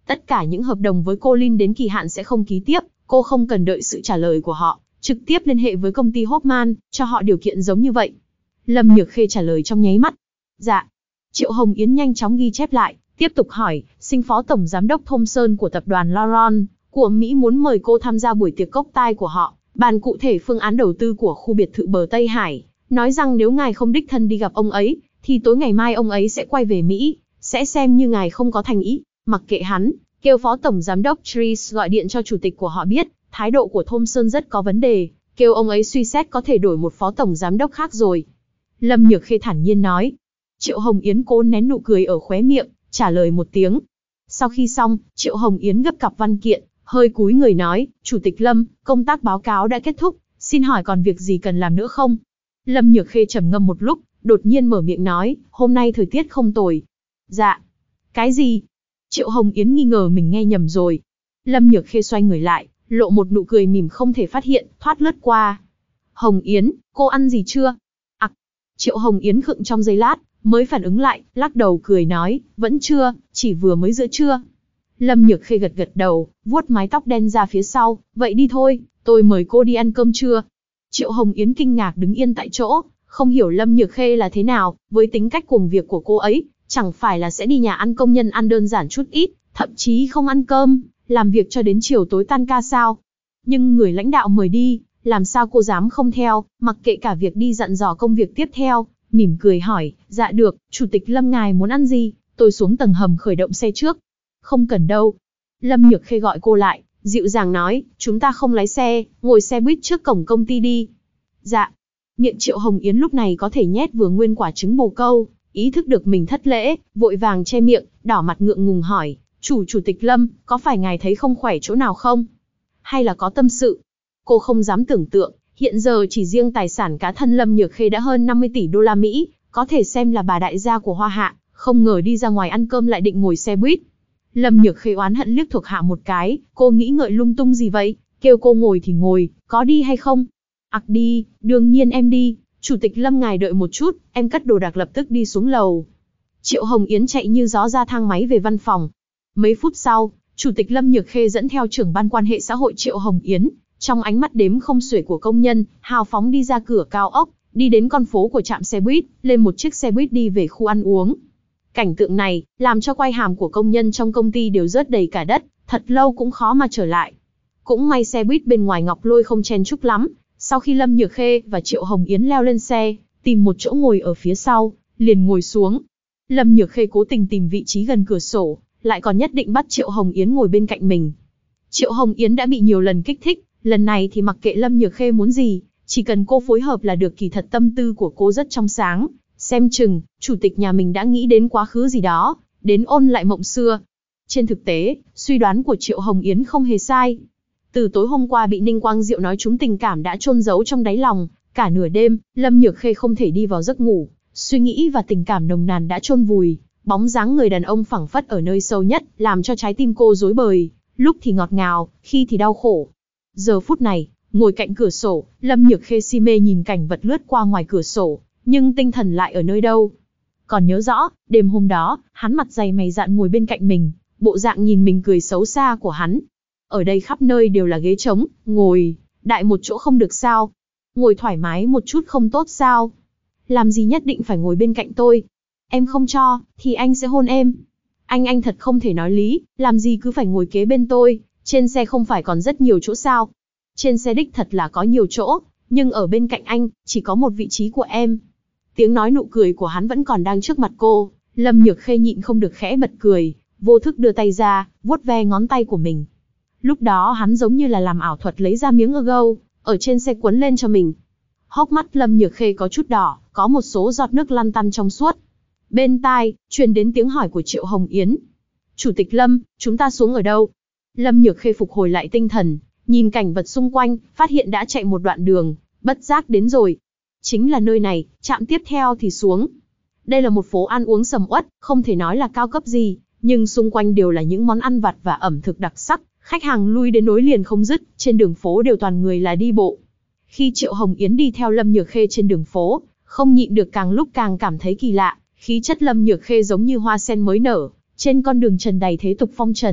Tất cả những hợp đồng với cô Lin đến kỳ hạn sẽ không ký tiếp, cô không cần đợi sự trả lời của họ, trực tiếp liên hệ với công ty Hoffman, cho họ điều kiện giống như vậy. Lâm Nhược Khê trả lời trong nháy mắt. Dạ. Triệu Hồng Yến nhanh chóng ghi chép lại, tiếp tục hỏi, Sinh phó tổng giám đốc Thomson của tập đoàn Laron của Mỹ muốn mời cô tham gia buổi tiệc cốc tai của họ, bàn cụ thể phương án đầu tư của khu biệt thự bờ Tây Hải, nói rằng nếu ngài không đích thân đi gặp ông ấy, thì tối ngày mai ông ấy sẽ quay về Mỹ, sẽ xem như ngài không có thành ý. Mặc kệ hắn, kêu phó tổng giám đốc Tris gọi điện cho chủ tịch của họ biết, thái độ của Thomson rất có vấn đề, kêu ông ấy suy xét có thể đổi một phó tổng giám đốc khác rồi. Lâm Nhược Khê thản nhiên nói. Triệu Hồng Yến cố nén nụ cười ở khóe miệng, trả lời một tiếng. Sau khi xong, Triệu Hồng Yến gấp cặp văn kiện, hơi cúi người nói, Chủ tịch Lâm, công tác báo cáo đã kết thúc, xin hỏi còn việc gì cần làm nữa không? Lâm Nhược Khê trầm ngâm một lúc, đột nhiên mở miệng nói, hôm nay thời tiết không tồi. Dạ. Cái gì? Triệu Hồng Yến nghi ngờ mình nghe nhầm rồi. Lâm Nhược Khê xoay người lại, lộ một nụ cười mỉm không thể phát hiện, thoát lướt qua. Hồng Yến, cô ăn gì chưa? Triệu Hồng Yến khựng trong giây lát, mới phản ứng lại, lắc đầu cười nói, vẫn chưa, chỉ vừa mới giữa trưa. Lâm Nhược Khê gật gật đầu, vuốt mái tóc đen ra phía sau, vậy đi thôi, tôi mời cô đi ăn cơm trưa. Triệu Hồng Yến kinh ngạc đứng yên tại chỗ, không hiểu Lâm Nhược Khê là thế nào, với tính cách cuồng việc của cô ấy, chẳng phải là sẽ đi nhà ăn công nhân ăn đơn giản chút ít, thậm chí không ăn cơm, làm việc cho đến chiều tối tan ca sao. Nhưng người lãnh đạo mời đi, làm sao cô dám không theo, mặc kệ cả việc đi dặn dò công việc tiếp theo, mỉm cười hỏi, dạ được, Chủ tịch Lâm ngài muốn ăn gì, tôi xuống tầng hầm khởi động xe trước. Không cần đâu. Lâm Nhược Khê gọi cô lại, dịu dàng nói, chúng ta không lái xe, ngồi xe buýt trước cổng công ty đi. Dạ. Miệng Triệu Hồng Yến lúc này có thể nhét vừa nguyên quả trứng bồ câu, ý thức được mình thất lễ, vội vàng che miệng, đỏ mặt ngượng ngùng hỏi, Chủ tịch Lâm, có phải ngài thấy không khỏe chỗ nào không? Hay là có tâm sự? Cô không dám tưởng tượng, hiện giờ chỉ riêng tài sản cá thân Lâm Nhược Khê đã hơn 50 tỷ đô la Mỹ, có thể xem là bà đại gia của Hoa Hạ, không ngờ đi ra ngoài ăn cơm lại định ngồi xe buýt. Lâm Nhược Khê oán hận liếc thuộc hạ một cái, cô nghĩ ngợi lung tung gì vậy, kêu cô ngồi thì ngồi, có đi hay không? Đi, đương nhiên em đi, Chủ tịch Lâm ngài đợi một chút, em cất đồ đạc lập tức đi xuống lầu. Triệu Hồng Yến chạy như gió ra thang máy về văn phòng. Mấy phút sau, Chủ tịch Lâm Nhược Khê dẫn theo trưởng ban quan hệ xã hội Triệu Hồng Yến, trong ánh mắt đếm không xuể của công nhân, hào phóng đi ra cửa cao ốc, đi đến con phố của trạm xe buýt, lên một chiếc xe buýt đi về khu ăn uống. Cảnh tượng này, làm cho quai hàm của công nhân trong công ty đều rớt đầy cả đất, thật lâu cũng khó mà trở lại. Cũng may xe buýt bên ngoài Ngọc Lôi không chen chúc lắm, sau khi Lâm Nhược Khê và Triệu Hồng Yến leo lên xe, tìm một chỗ ngồi ở phía sau, liền ngồi xuống. Lâm Nhược Khê cố tình tìm vị trí gần cửa sổ, lại còn nhất định bắt Triệu Hồng Yến ngồi bên cạnh mình. Triệu Hồng Yến đã bị nhiều lần kích thích, lần này thì mặc kệ Lâm Nhược Khê muốn gì, chỉ cần cô phối hợp là được. Kỳ thật tâm tư của cô rất trong sáng, xem chừng, chủ tịch nhà mình đã nghĩ đến quá khứ gì đó, đến ôn lại mộng xưa. Trên thực tế, suy đoán của Triệu Hồng Yến không hề sai. Từ tối hôm qua bị Ninh Quang Diệu nói trúng tình cảm đã chôn giấu trong đáy lòng, cả nửa đêm, Lâm Nhược Khê không thể đi vào giấc ngủ, suy nghĩ và tình cảm nồng nàn đã chôn vùi, bóng dáng người đàn ông phảng phất ở nơi sâu nhất, làm cho trái tim cô rối bời, lúc thì ngọt ngào, khi thì đau khổ. Giờ phút này, ngồi cạnh cửa sổ, Lâm Nhược Khê si mê nhìn cảnh vật lướt qua ngoài cửa sổ, nhưng tinh thần lại ở nơi đâu. Còn nhớ rõ, đêm hôm đó, hắn mặt dày mày dạn ngồi bên cạnh mình, bộ dạng nhìn mình cười xấu xa của hắn. Ở đây khắp nơi đều là ghế trống, ngồi, đại một chỗ không được sao? Ngồi thoải mái một chút không tốt sao? Làm gì nhất định phải ngồi bên cạnh tôi? Em không cho, thì anh sẽ hôn em. Anh thật không thể nói lý, làm gì cứ phải ngồi kế bên tôi, trên xe không phải còn rất nhiều chỗ sao? Trên xe đích thật là có nhiều chỗ, nhưng ở bên cạnh anh, chỉ có một vị trí của em. Tiếng nói nụ cười của hắn vẫn còn đang trước mặt cô, Lâm Nhược Khê nhịn không được khẽ bật cười, vô thức đưa tay ra, vuốt ve ngón tay của mình. Lúc đó hắn giống như là làm ảo thuật lấy ra miếng gâu, ở trên xe quấn lên cho mình. Hốc mắt Lâm Nhược Khê có chút đỏ, có một số giọt nước lăn tăn trong suốt. Bên tai, truyền đến tiếng hỏi của Triệu Hồng Yến. Chủ tịch Lâm, chúng ta xuống ở đâu? Lâm Nhược Khê phục hồi lại tinh thần, nhìn cảnh vật xung quanh, phát hiện đã chạy một đoạn đường, bất giác đến rồi. Chính là nơi này, trạm tiếp theo thì xuống. Đây là một phố ăn uống sầm uất, không thể nói là cao cấp gì, nhưng xung quanh đều là những món ăn vặt và ẩm thực đặc sắc, khách hàng lui đến nối liền không dứt, trên đường phố đều toàn người là đi bộ. Khi Triệu Hồng Yến đi theo Lâm Nhược Khê trên đường phố, không nhịn được càng lúc càng cảm thấy kỳ lạ, khí chất Lâm Nhược Khê giống như hoa sen mới nở, trên con đường trần đầy thế tục phong trần,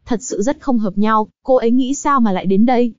thật sự rất không hợp nhau, cô ấy nghĩ sao mà lại đến đây?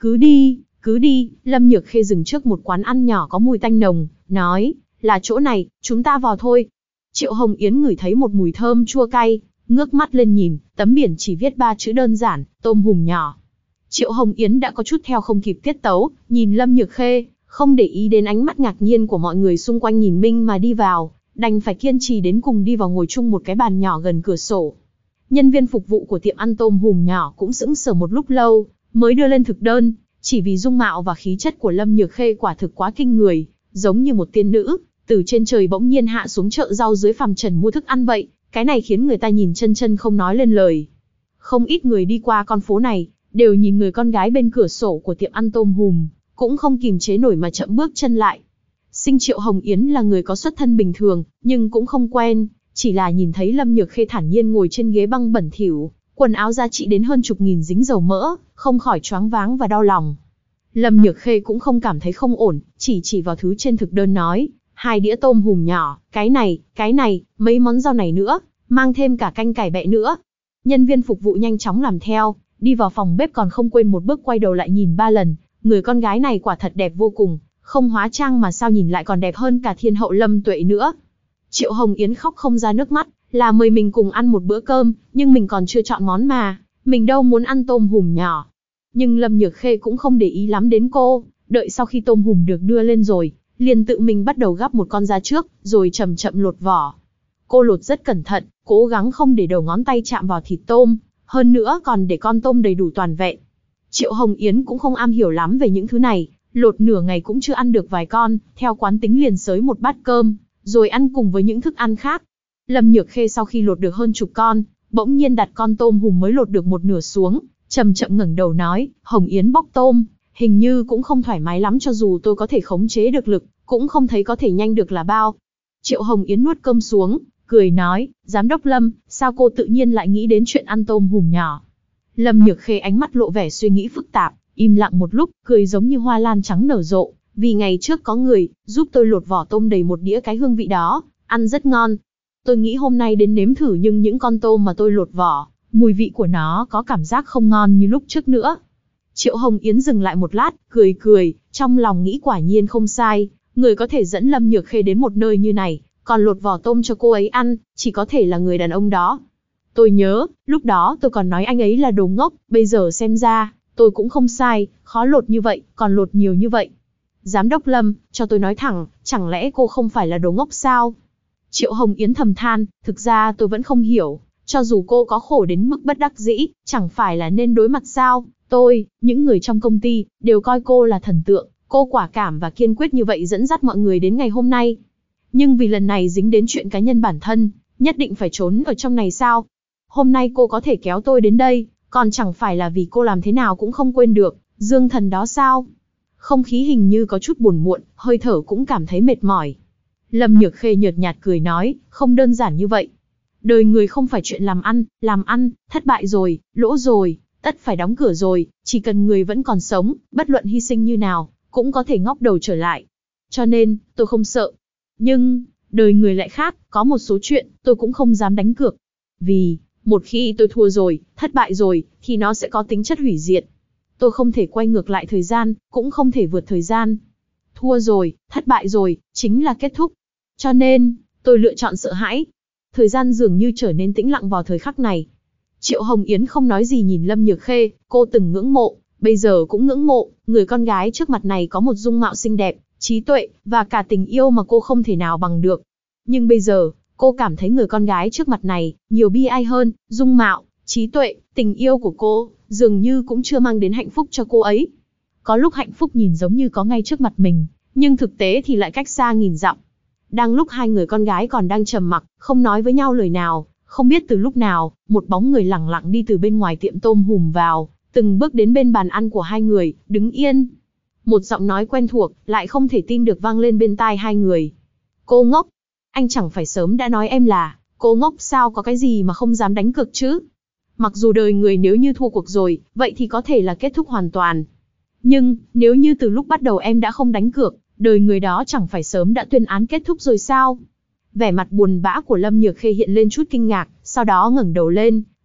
Cứ đi, Lâm Nhược Khê dừng trước một quán ăn nhỏ có mùi tanh nồng, nói, là chỗ này, chúng ta vào thôi. Triệu Hồng Yến ngửi thấy một mùi thơm chua cay, ngước mắt lên nhìn, tấm biển chỉ viết 3 chữ đơn giản, tôm hùm nhỏ. Triệu Hồng Yến đã có chút theo không kịp tiết tấu, nhìn Lâm Nhược Khê, không để ý đến ánh mắt ngạc nhiên của mọi người xung quanh nhìn Minh mà đi vào, đành phải kiên trì đến cùng đi vào ngồi chung một cái bàn nhỏ gần cửa sổ. Nhân viên phục vụ của tiệm ăn tôm hùm nhỏ cũng sững sờ một lúc lâu, mới đưa lên thực đơn, chỉ vì dung mạo và khí chất của Lâm Nhược Khê quả thực quá kinh người, giống như một tiên nữ, từ trên trời bỗng nhiên hạ xuống chợ rau dưới phàm trần mua thức ăn vậy, cái này khiến người ta nhìn chân chân không nói lên lời. Không ít người đi qua con phố này, đều nhìn người con gái bên cửa sổ của tiệm ăn tôm hùm, cũng không kìm chế nổi mà chậm bước chân lại. Sinh Triệu Hồng Yến là người có xuất thân bình thường, nhưng cũng không quen, chỉ là nhìn thấy Lâm Nhược Khê thản nhiên ngồi trên ghế băng bẩn thỉu, quần áo giá trị đến hơn chục nghìn dính dầu mỡ, không khỏi choáng váng và đau lòng. Lâm Nhược Khê cũng không cảm thấy không ổn, chỉ vào thứ trên thực đơn nói, 2 đĩa tôm hùm nhỏ, cái này, mấy món rau này nữa, mang thêm cả canh cải bẹ nữa. Nhân viên phục vụ nhanh chóng làm theo, đi vào phòng bếp còn không quên một bước quay đầu lại nhìn 3 lần, người con gái này quả thật đẹp vô cùng, không hóa trang mà sao nhìn lại còn đẹp hơn cả thiên hậu Lâm Tuệ nữa. Triệu Hồng Yến khóc không ra nước mắt, là mời mình cùng ăn một bữa cơm, nhưng mình còn chưa chọn món mà, mình đâu muốn ăn tôm hùm nhỏ. Nhưng Lâm Nhược Khê cũng không để ý lắm đến cô, đợi sau khi tôm hùm được đưa lên rồi, liền tự mình bắt đầu gắp một con ra trước, rồi chậm chậm lột vỏ. Cô lột rất cẩn thận, cố gắng không để đầu ngón tay chạm vào thịt tôm, hơn nữa còn để con tôm đầy đủ toàn vẹn. Triệu Hồng Yến cũng không am hiểu lắm về những thứ này, lột nửa ngày cũng chưa ăn được vài con, theo quán tính liền xới một bát cơm, rồi ăn cùng với những thức ăn khác. Lâm Nhược Khê sau khi lột được hơn chục con, bỗng nhiên đặt con tôm hùm mới lột được một nửa xuống, chậm chậm ngẩng đầu nói, Hồng Yến bóc tôm, hình như cũng không thoải mái lắm, cho dù tôi có thể khống chế được lực, cũng không thấy có thể nhanh được là bao. Triệu Hồng Yến nuốt cơm xuống, cười nói, Giám đốc Lâm, sao cô tự nhiên lại nghĩ đến chuyện ăn tôm hùm nhỏ? Lâm Nhược Khê ánh mắt lộ vẻ suy nghĩ phức tạp, im lặng một lúc, cười giống như hoa lan trắng nở rộ, vì ngày trước có người giúp tôi lột vỏ tôm đầy một đĩa, cái hương vị đó, ăn rất ngon. Tôi nghĩ hôm nay đến nếm thử, nhưng những con tôm mà tôi lột vỏ, mùi vị của nó có cảm giác không ngon như lúc trước nữa. Triệu Hồng Yến dừng lại một lát, cười, trong lòng nghĩ quả nhiên không sai, người có thể dẫn Lâm Nhược Khê đến một nơi như này, còn lột vỏ tôm cho cô ấy ăn, chỉ có thể là người đàn ông đó. Tôi nhớ, lúc đó tôi còn nói anh ấy là đồ ngốc, bây giờ xem ra, tôi cũng không sai, khó lột như vậy, còn lột nhiều như vậy. Giám đốc Lâm, cho tôi nói thẳng, chẳng lẽ cô không phải là đồ ngốc sao? Triệu Hồng Yến thầm than, thực ra tôi vẫn không hiểu, cho dù cô có khổ đến mức bất đắc dĩ, chẳng phải là nên đối mặt sao? Những người trong công ty, đều coi cô là thần tượng, cô quả cảm và kiên quyết như vậy dẫn dắt mọi người đến ngày hôm nay. Nhưng vì lần này dính đến chuyện cá nhân bản thân, nhất định phải trốn ở trong này sao? Hôm nay cô có thể kéo tôi đến đây, còn chẳng phải là vì cô làm thế nào cũng không quên được Dương Thần đó sao? Không khí hình như có chút buồn muộn, hơi thở cũng cảm thấy mệt mỏi. Lâm Nhược Khê nhợt nhạt cười nói, không đơn giản như vậy. Đời người không phải chuyện làm ăn, thất bại rồi, lỗ rồi, tất phải đóng cửa rồi, chỉ cần người vẫn còn sống, bất luận hy sinh như nào, cũng có thể ngóc đầu trở lại. Cho nên, tôi không sợ. Nhưng, đời người lại khác, có một số chuyện, tôi cũng không dám đánh cược. Vì, một khi tôi thua rồi, thất bại rồi, thì nó sẽ có tính chất hủy diệt. Tôi không thể quay ngược lại thời gian, cũng không thể vượt thời gian. Thua rồi, thất bại rồi, chính là kết thúc. Cho nên, tôi lựa chọn sợ hãi. Thời gian dường như trở nên tĩnh lặng vào thời khắc này. Triệu Hồng Yến không nói gì nhìn Lâm Nhược Khê, cô từng ngưỡng mộ, bây giờ cũng ngưỡng mộ, người con gái trước mặt này có một dung mạo xinh đẹp, trí tuệ, và cả tình yêu mà cô không thể nào bằng được. Nhưng bây giờ, cô cảm thấy người con gái trước mặt này, nhiều bi ai hơn, dung mạo, trí tuệ, tình yêu của cô, dường như cũng chưa mang đến hạnh phúc cho cô ấy. Có lúc hạnh phúc nhìn giống như có ngay trước mặt mình, nhưng thực tế thì lại cách xa nghìn dặm. Đang lúc hai người con gái còn đang trầm mặc, không nói với nhau lời nào, không biết từ lúc nào, một bóng người lẳng lặng đi từ bên ngoài tiệm tôm hùm vào, từng bước đến bên bàn ăn của hai người, đứng yên. Một giọng nói quen thuộc, lại không thể tin được vang lên bên tai hai người. Cô ngốc, anh chẳng phải sớm đã nói em là, cô ngốc sao, có cái gì mà không dám đánh cược chứ? Mặc dù đời người nếu như thua cuộc rồi, vậy thì có thể là kết thúc hoàn toàn. Nhưng, nếu như từ lúc bắt đầu em đã không đánh cược, đời người đó chẳng phải sớm đã tuyên án kết thúc rồi sao? Vẻ mặt buồn bã của Lâm Nhược Khê hiện lên chút kinh ngạc, sau đó ngẩng đầu lên,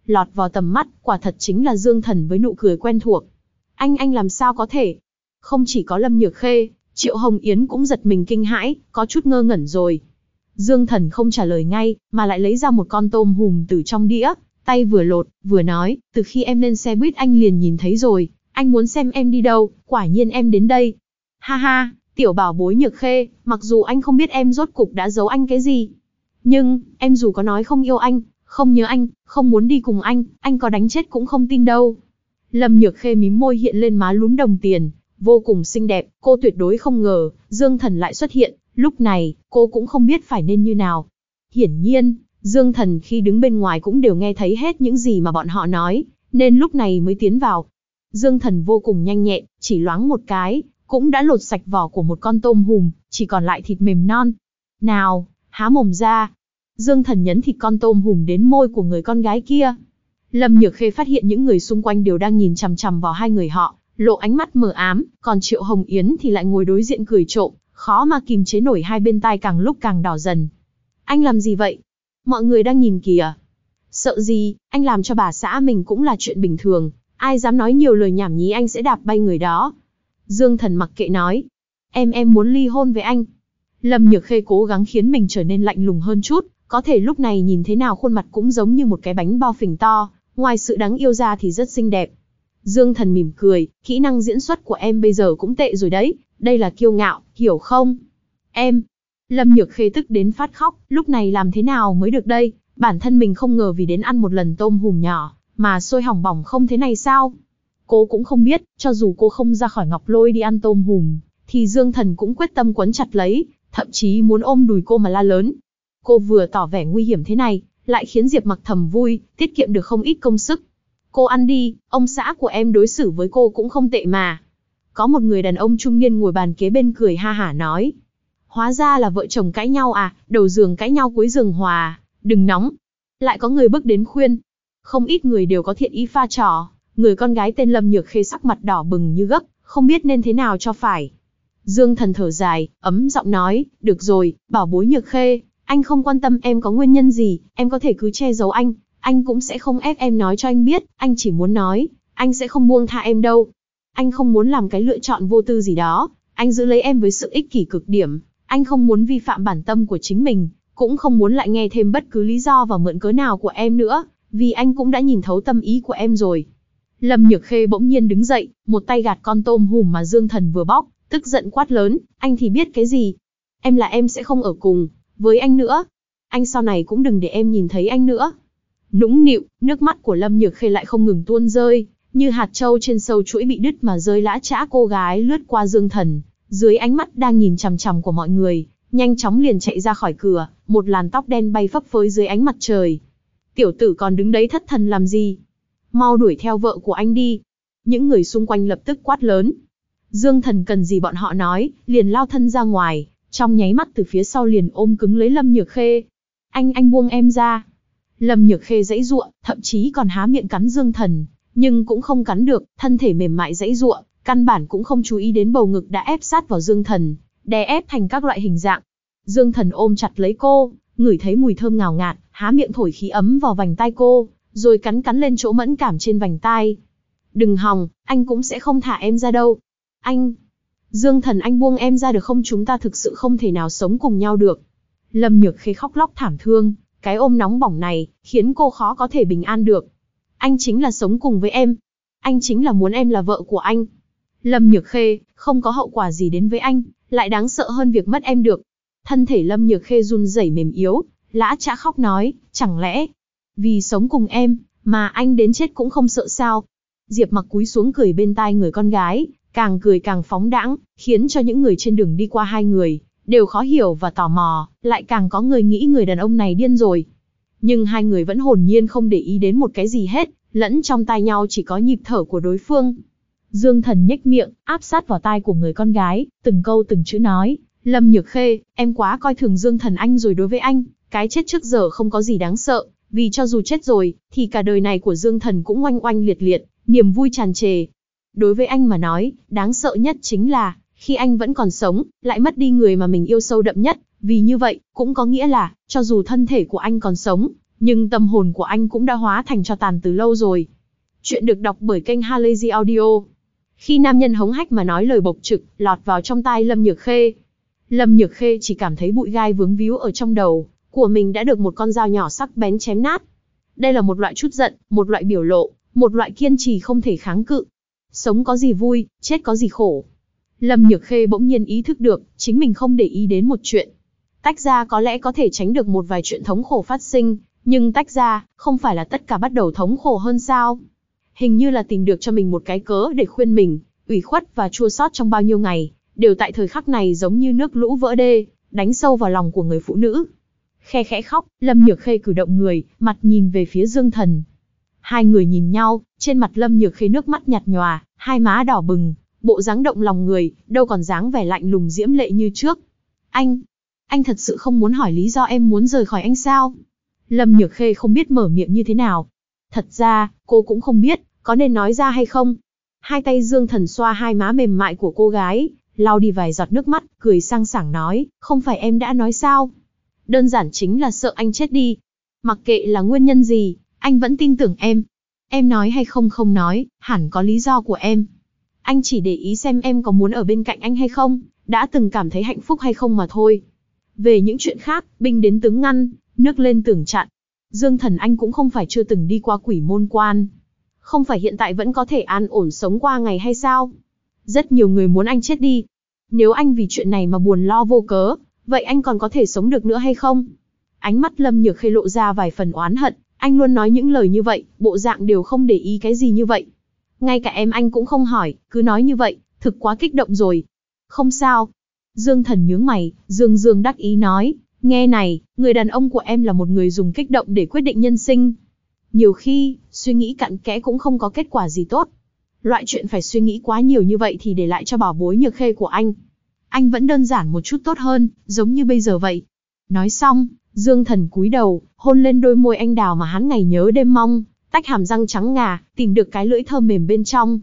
lọt vào tầm mắt, quả thật chính là Dương Thần với nụ cười quen thuộc. Anh làm sao có thể? Không chỉ có Lâm Nhược Khê, Triệu Hồng Yến cũng giật mình kinh hãi, có chút ngơ ngẩn rồi. Dương Thần không trả lời ngay, mà lại lấy ra một con tôm hùm từ trong đĩa, tay vừa lột, vừa nói, từ khi em lên xe buýt anh liền nhìn thấy rồi, anh muốn xem em đi đâu, quả nhiên em đến đây. Ha ha, tiểu bảo bối Nhược Khê, mặc dù anh không biết em rốt cục đã giấu anh cái gì. Nhưng, em dù có nói không yêu anh, không nhớ anh, không muốn đi cùng anh có đánh chết cũng không tin đâu. Lâm Nhược Khê mím môi hiện lên má lúm đồng tiền, vô cùng xinh đẹp, cô tuyệt đối không ngờ, Dương Thần lại xuất hiện, lúc này, cô cũng không biết phải nên như nào. Hiển nhiên, Dương Thần khi đứng bên ngoài cũng đều nghe thấy hết những gì mà bọn họ nói, nên lúc này mới tiến vào. Dương Thần vô cùng nhanh nhẹn, chỉ loáng một cái, cũng đã lột sạch vỏ của một con tôm hùm, chỉ còn lại thịt mềm non. Nào, há mồm ra. Dương Thần nhấn thịt con tôm hùm đến môi của người con gái kia. Lâm Nhược Khê phát hiện những người xung quanh đều đang nhìn chằm chằm vào hai người họ, lộ ánh mắt mờ ám, còn Triệu Hồng Yến thì lại ngồi đối diện cười trộm, khó mà kìm chế nổi hai bên tai càng lúc càng đỏ dần. Anh làm gì vậy? Mọi người đang nhìn kìa. Sợ gì, anh làm cho bà xã mình cũng là chuyện bình thường, ai dám nói nhiều lời nhảm nhí anh sẽ đạp bay người đó. Dương Thần mặc kệ nói, em muốn ly hôn với anh. Lâm Nhược Khê cố gắng khiến mình trở nên lạnh lùng hơn chút, có thể lúc này nhìn thế nào khuôn mặt cũng giống như một cái bánh bao phình to, ngoài sự đáng yêu ra thì rất xinh đẹp. Dương Thần mỉm cười, kỹ năng diễn xuất của em bây giờ cũng tệ rồi đấy, đây là kiêu ngạo, hiểu không? Em. Lâm Nhược Khê tức đến phát khóc, lúc này làm thế nào mới được đây, bản thân mình không ngờ vì đến ăn một lần tôm hùm nhỏ, mà sôi hỏng bỏng không thế này sao? Cô cũng không biết, cho dù cô không ra khỏi ngọc lôi đi ăn tôm hùm, thì Dương Thần cũng quyết tâm quấn chặt lấy, thậm chí muốn ôm đùi cô mà la lớn. Cô vừa tỏ vẻ nguy hiểm thế này, lại khiến Diệp Mặc thầm vui, tiết kiệm được không ít công sức. Cô ăn đi, ông xã của em đối xử với cô cũng không tệ mà. Có một người đàn ông trung niên ngồi bàn kế bên cười ha hả nói. Hóa ra là vợ chồng cãi nhau à, đầu giường cãi nhau cuối giường hòa, đừng nóng. Lại có người bước đến khuyên. Không ít người đều có thiện ý pha trò, người con gái tên Lâm Nhược Khê sắc mặt đỏ bừng như gấc, không biết nên thế nào cho phải. Dương Thần thở dài, ấm giọng nói, được rồi, bảo bối Nhược Khê, anh không quan tâm em có nguyên nhân gì, em có thể cứ che giấu anh cũng sẽ không ép em nói cho anh biết, anh chỉ muốn nói, anh sẽ không buông tha em đâu. Anh không muốn làm cái lựa chọn vô tư gì đó, anh giữ lấy em với sự ích kỷ cực điểm, anh không muốn vi phạm bản tâm của chính mình, cũng không muốn lại nghe thêm bất cứ lý do và mượn cớ nào của em nữa, vì anh cũng đã nhìn thấu tâm ý của em rồi. Lâm Nhược Khê bỗng nhiên đứng dậy, một tay gạt con tôm hùm mà Dương Thần vừa bóc, tức giận quát lớn, anh thì biết cái gì? Em sẽ không ở cùng với anh nữa. Anh sau này cũng đừng để em nhìn thấy anh nữa. Nũng nịu, nước mắt của Lâm Nhược Khê lại không ngừng tuôn rơi, như hạt châu trên sâu chuỗi bị đứt mà rơi lã chã. Cô gái lướt qua Dương Thần, dưới ánh mắt đang nhìn chằm chằm của mọi người, nhanh chóng liền chạy ra khỏi cửa, một làn tóc đen bay phấp phới dưới ánh mặt trời. Tiểu tử còn đứng đấy thất thần làm gì? Mau đuổi theo vợ của anh đi. Những người xung quanh lập tức quát lớn. Dương Thần cần gì bọn họ nói, liền lao thân ra ngoài, trong nháy mắt từ phía sau liền ôm cứng lấy Lâm Nhược Khê. Anh buông em ra. Lâm Nhược Khê giãy giụa, thậm chí còn há miệng cắn Dương Thần, nhưng cũng không cắn được, thân thể mềm mại giãy giụa, căn bản cũng không chú ý đến bầu ngực đã ép sát vào Dương Thần, đè ép thành các loại hình dạng. Dương Thần ôm chặt lấy cô, ngửi thấy mùi thơm ngào ngạt, há miệng thổi khí ấm vào vành tai cô, rồi cắn lên chỗ mẫn cảm trên vành tai. Đừng hòng, anh cũng sẽ không thả em ra đâu. Dương Thần, anh buông em ra được không, chúng ta thực sự không thể nào sống cùng nhau được. Lâm Nhược Khê khóc lóc thảm thương, cái ôm nóng bỏng này, khiến cô khó có thể bình an được. Anh chính là sống cùng với em. Anh chính là muốn em là vợ của anh. Lâm Nhược Khê, không có hậu quả gì đến với anh, lại đáng sợ hơn việc mất em được. Thân thể Lâm Nhược Khê run rẩy mềm yếu, lã chã khóc nói, chẳng lẽ, vì sống cùng em, mà anh đến chết cũng không sợ sao? Diệp Mặc cúi xuống cười bên tai người con gái, càng cười càng phóng đãng, khiến cho những người trên đường đi qua hai người đều khó hiểu và tò mò, lại càng có người nghĩ người đàn ông này điên rồi. Nhưng hai người vẫn hồn nhiên không để ý đến một cái gì hết, lẫn trong tai nhau chỉ có nhịp thở của đối phương. Dương Thần nhếch miệng, áp sát vào tai của người con gái, từng câu từng chữ nói, Lâm Nhược Khê, em quá coi thường Dương Thần anh rồi. Đối với anh, cái chết trước giờ không có gì đáng sợ, vì cho dù chết rồi, thì cả đời này của Dương Thần cũng oanh oanh liệt liệt, niềm vui tràn trề. Đối với anh mà nói, đáng sợ nhất chính là, khi anh vẫn còn sống, lại mất đi người mà mình yêu sâu đậm nhất, vì như vậy, cũng có nghĩa là, cho dù thân thể của anh còn sống, nhưng tâm hồn của anh cũng đã hóa thành tro tàn từ lâu rồi. Chuyện được đọc bởi kênh Halazy Audio. Khi nam nhân hống hách mà nói lời bộc trực, lọt vào trong tai Lâm Nhược Khê. Lâm Nhược Khê chỉ cảm thấy bụi gai vướng víu ở trong đầu, của mình đã được một con dao nhỏ sắc bén chém nát. Đây là một loại trút giận, một loại biểu lộ, một loại kiên trì không thể kháng cự. Sống có gì vui, chết có gì khổ. Lâm Nhược Khê bỗng nhiên ý thức được, chính mình không để ý đến một chuyện. Tách ra có lẽ có thể tránh được một vài chuyện thống khổ phát sinh, nhưng tách ra, không phải là tất cả bắt đầu thống khổ hơn sao? Hình như là tìm được cho mình một cái cớ để khuyên mình, ủy khuất và chua xót trong bao nhiêu ngày, đều tại thời khắc này giống như nước lũ vỡ đê, đánh sâu vào lòng của người phụ nữ. Khe khẽ khóc, Lâm Nhược Khê cử động người, mặt nhìn về phía Dương Thần. Hai người nhìn nhau, trên mặt Lâm Nhược Khê nước mắt nhạt nhòa, hai má đỏ bừng, bộ dáng động lòng người, đâu còn dáng vẻ lạnh lùng diễm lệ như trước. Anh thật sự không muốn hỏi lý do em muốn rời khỏi anh sao? Lâm Nhược Khê không biết mở miệng như thế nào. Thật ra, cô cũng không biết, có nên nói ra hay không. Hai tay Dương Thần xoa hai má mềm mại của cô gái, lau đi vài giọt nước mắt, cười sang sảng nói, không phải em đã nói sao? Đơn giản chính là sợ anh chết đi. Mặc kệ là nguyên nhân gì, anh vẫn tin tưởng em. Em nói hay không nói, hẳn có lý do của em. Anh chỉ để ý xem em có muốn ở bên cạnh anh hay không, đã từng cảm thấy hạnh phúc hay không mà thôi. Về những chuyện khác, binh đến tướng ngăn, nước lên tường chặn. Dương Thần anh cũng không phải chưa từng đi qua Quỷ Môn Quan. Không phải hiện tại vẫn có thể an ổn sống qua ngày hay sao? Rất nhiều người muốn anh chết đi. Nếu anh vì chuyện này mà buồn lo vô cớ, vậy anh còn có thể sống được nữa hay không? Ánh mắt Lâm Nhược Khê lộ ra vài phần oán hận, anh luôn nói những lời như vậy, bộ dạng đều không để ý cái gì như vậy. Ngay cả em anh cũng không hỏi, cứ nói như vậy, thực quá kích động rồi. Không sao. Dương Thần nhướng mày, Dương đắc ý nói, nghe này, người đàn ông của em là một người dùng kích động để quyết định nhân sinh. Nhiều khi, suy nghĩ cặn kẽ cũng không có kết quả gì tốt. Loại chuyện phải suy nghĩ quá nhiều như vậy thì để lại cho bảo bối Nhược Khê của anh. Anh vẫn đơn giản một chút tốt hơn, giống như bây giờ vậy. Nói xong, Dương Thần cúi đầu, hôn lên đôi môi anh đào mà hắn ngày nhớ đêm mong, tách hàm răng trắng ngà, tìm được cái lưỡi thơm mềm bên trong.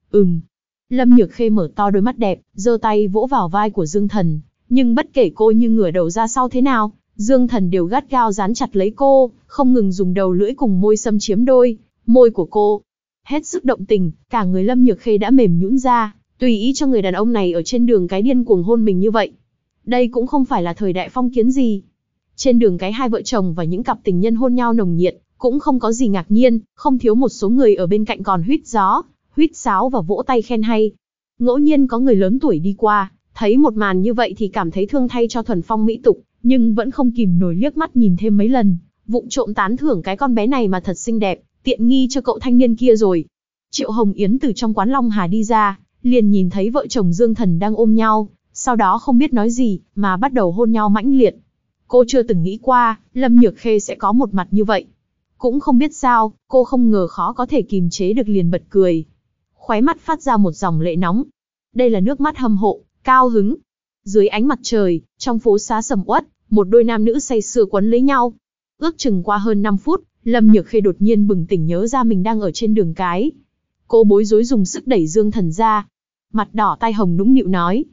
Lâm Nhược Khê mở to đôi mắt đẹp, giơ tay vỗ vào vai của Dương Thần, nhưng bất kể cô như ngửa đầu ra sau thế nào, Dương Thần đều gắt gao dán chặt lấy cô, không ngừng dùng đầu lưỡi cùng môi xâm chiếm đôi môi của cô. Hết sức động tình, cả người Lâm Nhược Khê đã mềm nhũn ra, tùy ý cho người đàn ông này ở trên đường cái điên cuồng hôn mình như vậy. Đây cũng không phải là thời đại phong kiến gì. Trên đường cái hai vợ chồng và những cặp tình nhân hôn nhau nồng nhiệt, cũng không có gì ngạc nhiên, không thiếu một số người ở bên cạnh còn huýt gió, huýt sáo và vỗ tay khen hay. Ngẫu nhiên có người lớn tuổi đi qua, thấy một màn như vậy thì cảm thấy thương thay cho thuần phong mỹ tục, nhưng vẫn không kìm nổi liếc mắt nhìn thêm mấy lần, vụng trộm tán thưởng cái con bé này mà thật xinh đẹp, tiện nghi cho cậu thanh niên kia rồi. Triệu Hồng Yến từ trong quán Long Hà đi ra, liền nhìn thấy vợ chồng Dương Thần đang ôm nhau, sau đó không biết nói gì, mà bắt đầu hôn nhau mãnh liệt. Cô chưa từng nghĩ qua, Lâm Nhược Khê sẽ có một mặt như vậy. Cũng không biết sao, cô không ngờ khó có thể kìm chế được liền bật cười. Khóe mắt phát ra một dòng lệ nóng. Đây là nước mắt hâm mộ, cao hứng. Dưới ánh mặt trời, trong phố xá sầm uất, một đôi nam nữ say sưa quấn lấy nhau. Ước chừng qua hơn 5 phút, Lâm Nhược Khê đột nhiên bừng tỉnh nhớ ra mình đang ở trên đường cái. Cô bối rối dùng sức đẩy Dương Thần ra. Mặt đỏ tai hồng nũng nịu nói,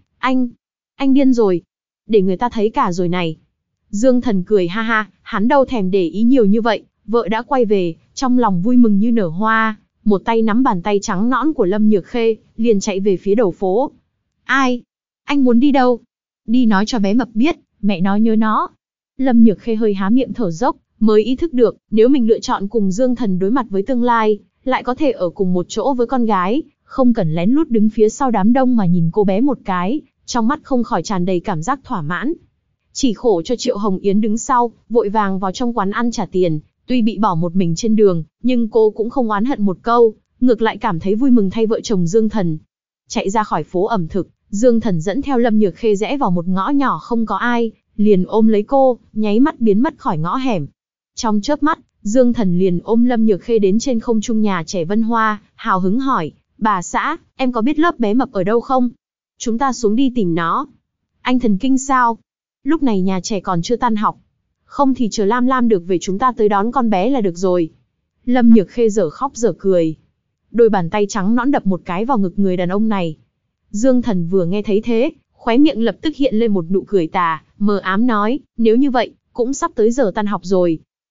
anh điên rồi. Để người ta thấy cả rồi này. Dương Thần cười ha ha, hắn đâu thèm để ý nhiều như vậy, vợ đã quay về, trong lòng vui mừng như nở hoa, một tay nắm bàn tay trắng nõn của Lâm Nhược Khê, liền chạy về phía đầu phố. Ai? Anh muốn đi đâu? Đi nói cho bé mập biết, mẹ nó nhớ nó. Lâm Nhược Khê hơi há miệng thở dốc, mới ý thức được, nếu mình lựa chọn cùng Dương Thần đối mặt với tương lai, lại có thể ở cùng một chỗ với con gái, không cần lén lút đứng phía sau đám đông mà nhìn cô bé một cái, trong mắt không khỏi tràn đầy cảm giác thỏa mãn. Chỉ khổ cho Triệu Hồng Yến đứng sau, vội vàng vào trong quán ăn trả tiền, tuy bị bỏ một mình trên đường, nhưng cô cũng không oán hận một câu, ngược lại cảm thấy vui mừng thay vợ chồng Dương Thần. Chạy ra khỏi phố ẩm thực, Dương Thần dẫn theo Lâm Nhược Khê rẽ vào một ngõ nhỏ không có ai, liền ôm lấy cô, nháy mắt biến mất khỏi ngõ hẻm. Trong chớp mắt, Dương Thần liền ôm Lâm Nhược Khê đến trên không trung nhà trẻ Vân Hoa, hào hứng hỏi, bà xã, em có biết lớp bé mập ở đâu không? Chúng ta xuống đi tìm nó. Anh thần kinh sao? Lúc này nhà trẻ còn chưa tan học. Không thì chờ Lam Lam được về chúng ta tới đón con bé là được rồi. Lâm Nhược Khê dở khóc dở cười. Đôi bàn tay trắng nõn đập một cái vào ngực người đàn ông này. Dương Thần vừa nghe thấy thế, khóe miệng lập tức hiện lên một nụ cười tà, mờ ám nói, nếu như vậy, cũng sắp tới giờ tan học rồi.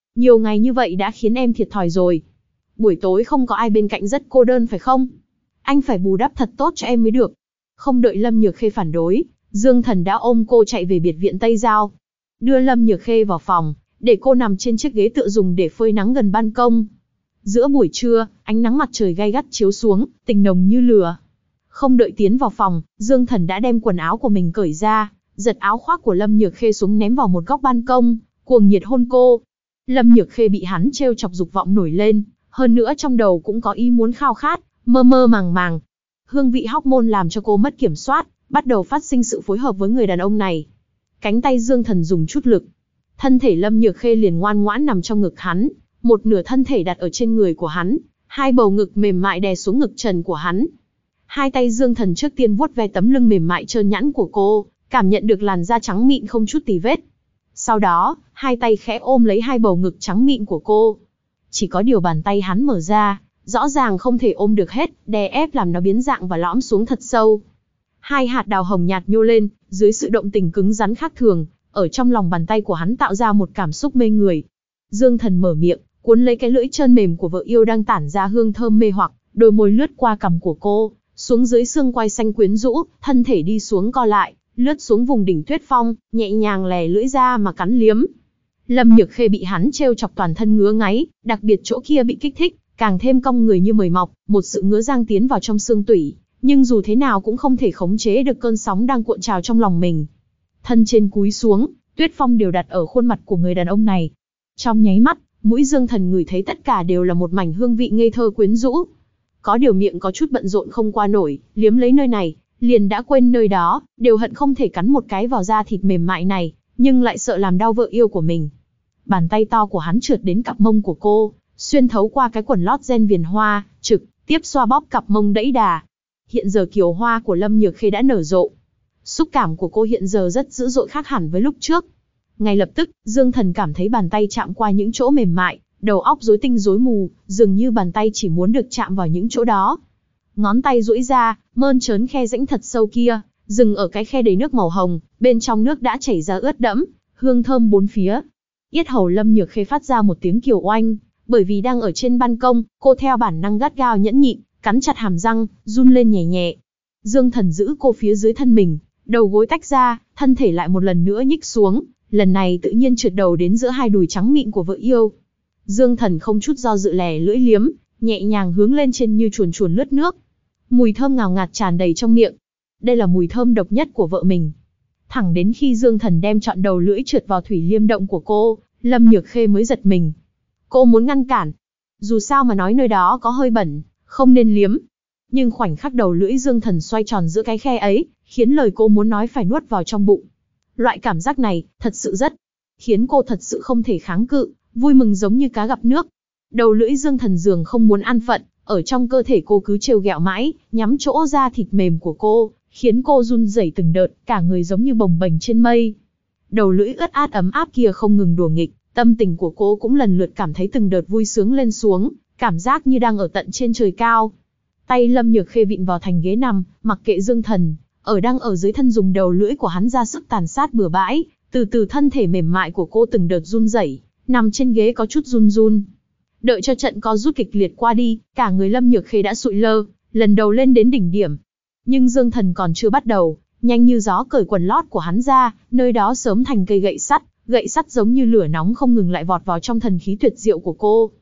Nhiều ngày như vậy đã khiến em thiệt thòi rồi. Buổi tối không có ai bên cạnh rất cô đơn phải không? Anh phải bù đắp thật tốt cho em mới được. Không đợi Lâm Nhược Khê phản đối, Dương Thần đã ôm cô chạy về biệt viện Tây Giao. Đưa Lâm Nhược Khê vào phòng, để cô nằm trên chiếc ghế tựa dùng để phơi nắng gần ban công. Giữa buổi trưa, ánh nắng mặt trời gay gắt chiếu xuống, tình nồng như lửa. Không đợi tiến vào phòng, Dương Thần đã đem quần áo của mình cởi ra, giật áo khoác của Lâm Nhược Khê xuống ném vào một góc ban công, cuồng nhiệt hôn cô. Lâm Nhược Khê bị hắn trêu chọc dục vọng nổi lên, hơn nữa trong đầu cũng có ý muốn khao khát, mơ mơ màng màng. Hương vị hormone làm cho cô mất kiểm soát, bắt đầu phát sinh sự phối hợp với người đàn ông này. Cánh tay Dương Thần dùng chút lực, thân thể Lâm Nhược Khê liền ngoan ngoãn nằm trong ngực hắn, một nửa thân thể đặt ở trên người của hắn, hai bầu ngực mềm mại đè xuống ngực trần của hắn. Hai tay Dương Thần trước tiên vuốt ve tấm lưng mềm mại trơn nhẵn của cô, cảm nhận được làn da trắng mịn không chút tì vết. Sau đó, hai tay khẽ ôm lấy hai bầu ngực trắng mịn của cô. Chỉ có điều bàn tay hắn mở ra, rõ ràng không thể ôm được hết, đè ép làm nó biến dạng và lõm xuống thật sâu. Hai hạt đào hồng nhạt nhô lên, dưới sự động tình cứng rắn khác thường, ở trong lòng bàn tay của hắn tạo ra một cảm xúc mê người. Dương Thần mở miệng, cuốn lấy cái lưỡi trơn mềm của vợ yêu đang tản ra hương thơm mê hoặc, đôi môi lướt qua cằm của cô, xuống dưới xương quai xanh quyến rũ, thân thể đi xuống co lại, lướt xuống vùng đỉnh tuyết phong, nhẹ nhàng lè lưỡi ra mà cắn liếm. Lâm Nhược Khê bị hắn trêu chọc toàn thân ngứa ngáy, đặc biệt chỗ kia bị kích thích, càng thêm cong người như mời mọc, một sự ngứa giang tiến vào trong xương tủy, nhưng dù thế nào cũng không thể khống chế được cơn sóng đang cuộn trào trong lòng mình. Thân trên cúi xuống, tuyết phong đều đặt ở khuôn mặt của người đàn ông này. Trong nháy mắt, mũi Dương Thần ngửi thấy tất cả đều là một mảnh hương vị ngây thơ quyến rũ. Có điều miệng có chút bận rộn không qua nổi, liếm lấy nơi này, liền đã quên nơi đó, đều hận không thể cắn một cái vào da thịt mềm mại này, nhưng lại sợ làm đau vợ yêu của mình. Bàn tay to của hắn trượt đến cặp mông của cô, xuyên thấu qua cái quần lót ren viền hoa, trực tiếp xoa bóp cặp mông đẫy đà. Hiện giờ kiều hoa của Lâm Nhược Khê đã nở rộ. Xúc cảm của cô hiện giờ rất dữ dội khác hẳn với lúc trước. Ngay lập tức, Dương Thần cảm thấy bàn tay chạm qua những chỗ mềm mại, đầu óc rối tinh rối mù, dường như bàn tay chỉ muốn được chạm vào những chỗ đó. Ngón tay duỗi ra, mơn trớn khe rãnh thật sâu kia, dừng ở cái khe đầy nước màu hồng, bên trong nước đã chảy ra ướt đẫm, hương thơm bốn phía. Yết hầu Lâm Nhược Khê phát ra một tiếng kiều oanh, bởi vì đang ở trên ban công, cô theo bản năng gắt gao nhẫn nhịn, cắn chặt hàm răng, run lên nhẹ nhẹ. Dương Thần giữ cô phía dưới thân mình, đầu gối tách ra, thân thể lại một lần nữa nhích xuống, lần này tự nhiên trượt đầu đến giữa hai đùi trắng mịn của vợ yêu. Dương Thần không chút do dự lè lưỡi liếm, nhẹ nhàng hướng lên trên như chuồn chuồn lướt nước. Mùi thơm ngào ngạt tràn đầy trong miệng. Đây là mùi thơm độc nhất của vợ mình. Thẳng đến khi Dương Thần đem trọn đầu lưỡi trượt vào thủy liêm động của cô, Lâm Nhược Khê mới giật mình. Cô muốn ngăn cản. Dù sao mà nói nơi đó có hơi bẩn, không nên liếm. Nhưng khoảnh khắc đầu lưỡi Dương Thần xoay tròn giữa cái khe ấy, khiến lời cô muốn nói phải nuốt vào trong bụng. Loại cảm giác này, thật sự rất, khiến cô thật sự không thể kháng cự, vui mừng giống như cá gặp nước. Đầu lưỡi Dương Thần dường không muốn an phận, ở trong cơ thể cô cứ trêu ghẹo mãi, nhắm chỗ da thịt mềm của cô, khiến cô run rẩy từng đợt, cả người giống như bồng bềnh trên mây. Đầu lưỡi ướt át ấm áp kia không ngừng đùa nghịch, tâm tình của cô cũng lần lượt cảm thấy từng đợt vui sướng lên xuống, cảm giác như đang ở tận trên trời cao. Tay Lâm Nhược Khê vịn vào thành ghế nằm, mặc kệ Dương Thần, đang ở dưới thân dùng đầu lưỡi của hắn ra sức tàn sát bừa bãi, từ từ thân thể mềm mại của cô từng đợt run rẩy, nằm trên ghế có chút run run. Đợi cho trận co rút kịch liệt qua đi, cả người Lâm Nhược Khê đã sụi lơ, lần đầu lên đến đỉnh điểm. Nhưng Dương Thần còn chưa bắt đầu, nhanh như gió cởi quần lót của hắn ra, nơi đó sớm thành cây gậy sắt giống như lửa nóng không ngừng lại vọt vào trong thần khí tuyệt diệu của cô.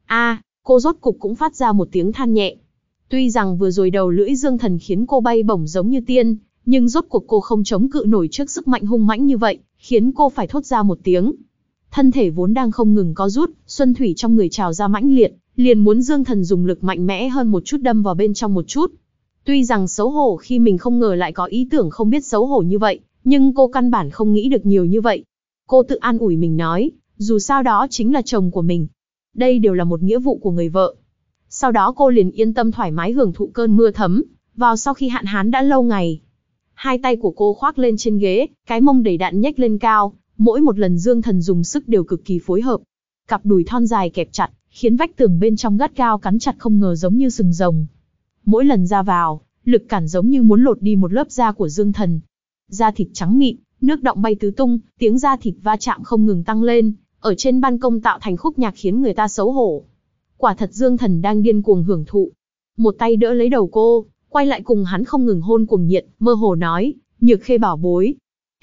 Cô rốt cục cũng phát ra một tiếng than nhẹ. Tuy rằng vừa rồi đầu lưỡi Dương Thần khiến cô bay bổng giống như tiên, nhưng rốt cuộc cô không chống cự nổi trước sức mạnh hung mãnh như vậy, khiến cô phải thốt ra một tiếng. Thân thể vốn đang không ngừng co rút, xuân thủy trong người trào ra mãnh liệt, liền muốn Dương Thần dùng lực mạnh mẽ hơn một chút đâm vào bên trong một chút. Tuy rằng xấu hổ khi mình không ngờ lại có ý tưởng không biết xấu hổ như vậy, nhưng cô căn bản không nghĩ được nhiều như vậy. Cô tự an ủi mình nói, dù sao đó chính là chồng của mình. Đây đều là một nghĩa vụ của người vợ. Sau đó cô liền yên tâm thoải mái hưởng thụ cơn mưa thấm, vào sau khi hạn hán đã lâu ngày. Hai tay của cô khoác lên trên ghế, cái mông đầy đặn nhếch lên cao, mỗi một lần Dương Thần dùng sức đều cực kỳ phối hợp. Cặp đùi thon dài kẹp chặt, khiến vách tường bên trong gắt gao cắn chặt không ngờ giống như sừng rồng. Mỗi lần ra vào, lực cản giống như muốn lột đi một lớp da của Dương Thần. Da thịt trắng mịn, nước đọng bay tứ tung, tiếng da thịt va chạm không ngừng tăng lên, ở trên ban công tạo thành khúc nhạc khiến người ta xấu hổ. Quả thật Dương Thần đang điên cuồng hưởng thụ. Một tay đỡ lấy đầu cô, quay lại cùng hắn không ngừng hôn cuồng nhiệt, mơ hồ nói, Nhược Khê bảo bối.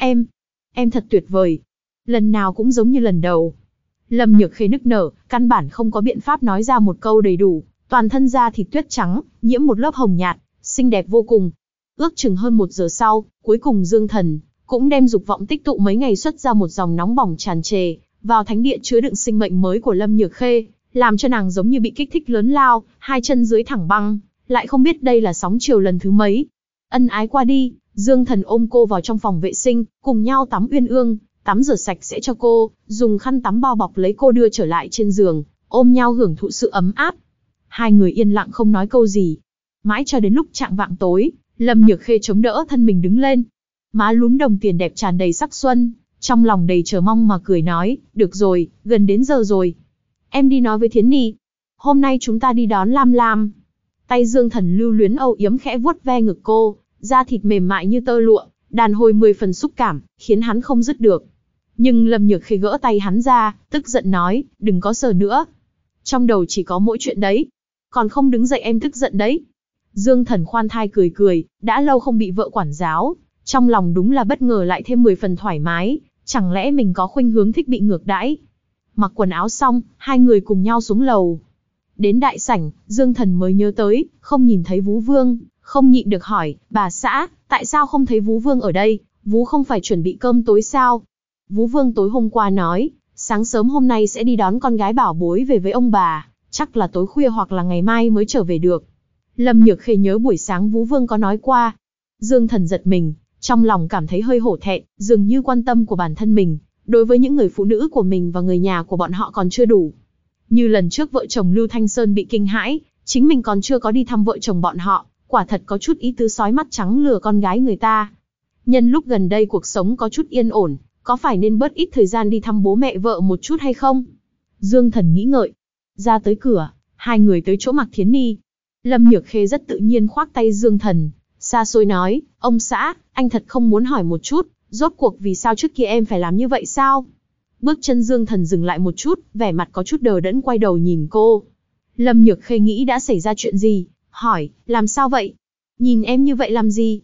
Em thật tuyệt vời. Lần nào cũng giống như lần đầu. Lâm Nhược Khê nức nở, căn bản không có biện pháp nói ra một câu đầy đủ, toàn thân da thịt tuyết trắng, nhiễm một lớp hồng nhạt, xinh đẹp vô cùng. Ước chừng hơn 1 giờ sau, cuối cùng Dương Thần cũng đem dục vọng tích tụ mấy ngày xuất ra một dòng nóng bỏng tràn trề, vào thánh địa chứa đựng sinh mệnh mới của Lâm Nhược Khê, làm cho nàng giống như bị kích thích lớn lao, hai chân dưới thẳng băng, lại không biết đây là sóng chiều lần thứ mấy. Ân ái qua đi, Dương Thần ôm cô vào trong phòng vệ sinh, cùng nhau tắm uyên ương, tắm rửa sạch sẽ cho cô, dùng khăn tắm bao bọc lấy cô đưa trở lại trên giường, ôm nhau hưởng thụ sự ấm áp. Hai người yên lặng không nói câu gì. Mãi cho đến lúc chạng vạng tối, Lâm Nhược Khê chống đỡ thân mình đứng lên. Má lúm đồng tiền đẹp tràn đầy sắc xuân, trong lòng đầy chờ mong mà cười nói, được rồi, gần đến giờ rồi. Em đi nói với Thiến Nhi. Hôm nay chúng ta đi đón Lam Lam. Tay Dương Thần lưu luyến âu yếm khẽ vuốt ve ngực cô, da thịt mềm mại như tơ lụa, đàn hồi 10 phần xúc cảm, khiến hắn không dứt được. Nhưng Lâm Nhược Khê gỡ tay hắn ra, tức giận nói, đừng có sờ nữa. Trong đầu chỉ có mỗi chuyện đấy. Còn không đứng dậy em tức giận đấy. Dương Thần khoan thai cười cười, đã lâu không bị vợ quản giáo, trong lòng đúng là bất ngờ lại thêm 10 phần thoải mái, chẳng lẽ mình có khuynh hướng thích bị ngược đãi. Mặc quần áo xong, hai người cùng nhau xuống lầu. Đến đại sảnh, Dương Thần mới nhớ tới, không nhìn thấy Vú Vương, không nhịn được hỏi, bà xã, tại sao không thấy Vú Vương ở đây, Vú không phải chuẩn bị cơm tối sao? Vú Vương tối hôm qua nói, sáng sớm hôm nay sẽ đi đón con gái bảo bối về với ông bà, chắc là tối khuya hoặc là ngày mai mới trở về được. Lâm Nhược Khê nhớ buổi sáng Vú Vương có nói qua. Dương Thần giật mình, trong lòng cảm thấy hơi hổ thẹn, dường như quan tâm của bản thân mình, đối với những người phụ nữ của mình và người nhà của bọn họ còn chưa đủ. Như lần trước vợ chồng Lưu Thanh Sơn bị kinh hãi, chính mình còn chưa có đi thăm vợ chồng bọn họ, quả thật có chút ý tứ sói mắt trắng lừa con gái người ta. Nhân lúc gần đây cuộc sống có chút yên ổn, có phải nên bớt ít thời gian đi thăm bố mẹ vợ một chút hay không? Dương Thần nghĩ ngợi. Ra tới cửa, hai người tới chỗ Mạc Thiến Nhi. Lâm Nhược Khê rất tự nhiên khoác tay Dương Thần, xa xôi nói, ông xã, anh thật không muốn hỏi một chút, rốt cuộc vì sao trước kia em phải làm như vậy sao? Bước chân Dương Thần dừng lại một chút, vẻ mặt có chút đờ đẫn quay đầu nhìn cô. Lâm Nhược Khê nghĩ đã xảy ra chuyện gì, hỏi, làm sao vậy? Nhìn em như vậy làm gì?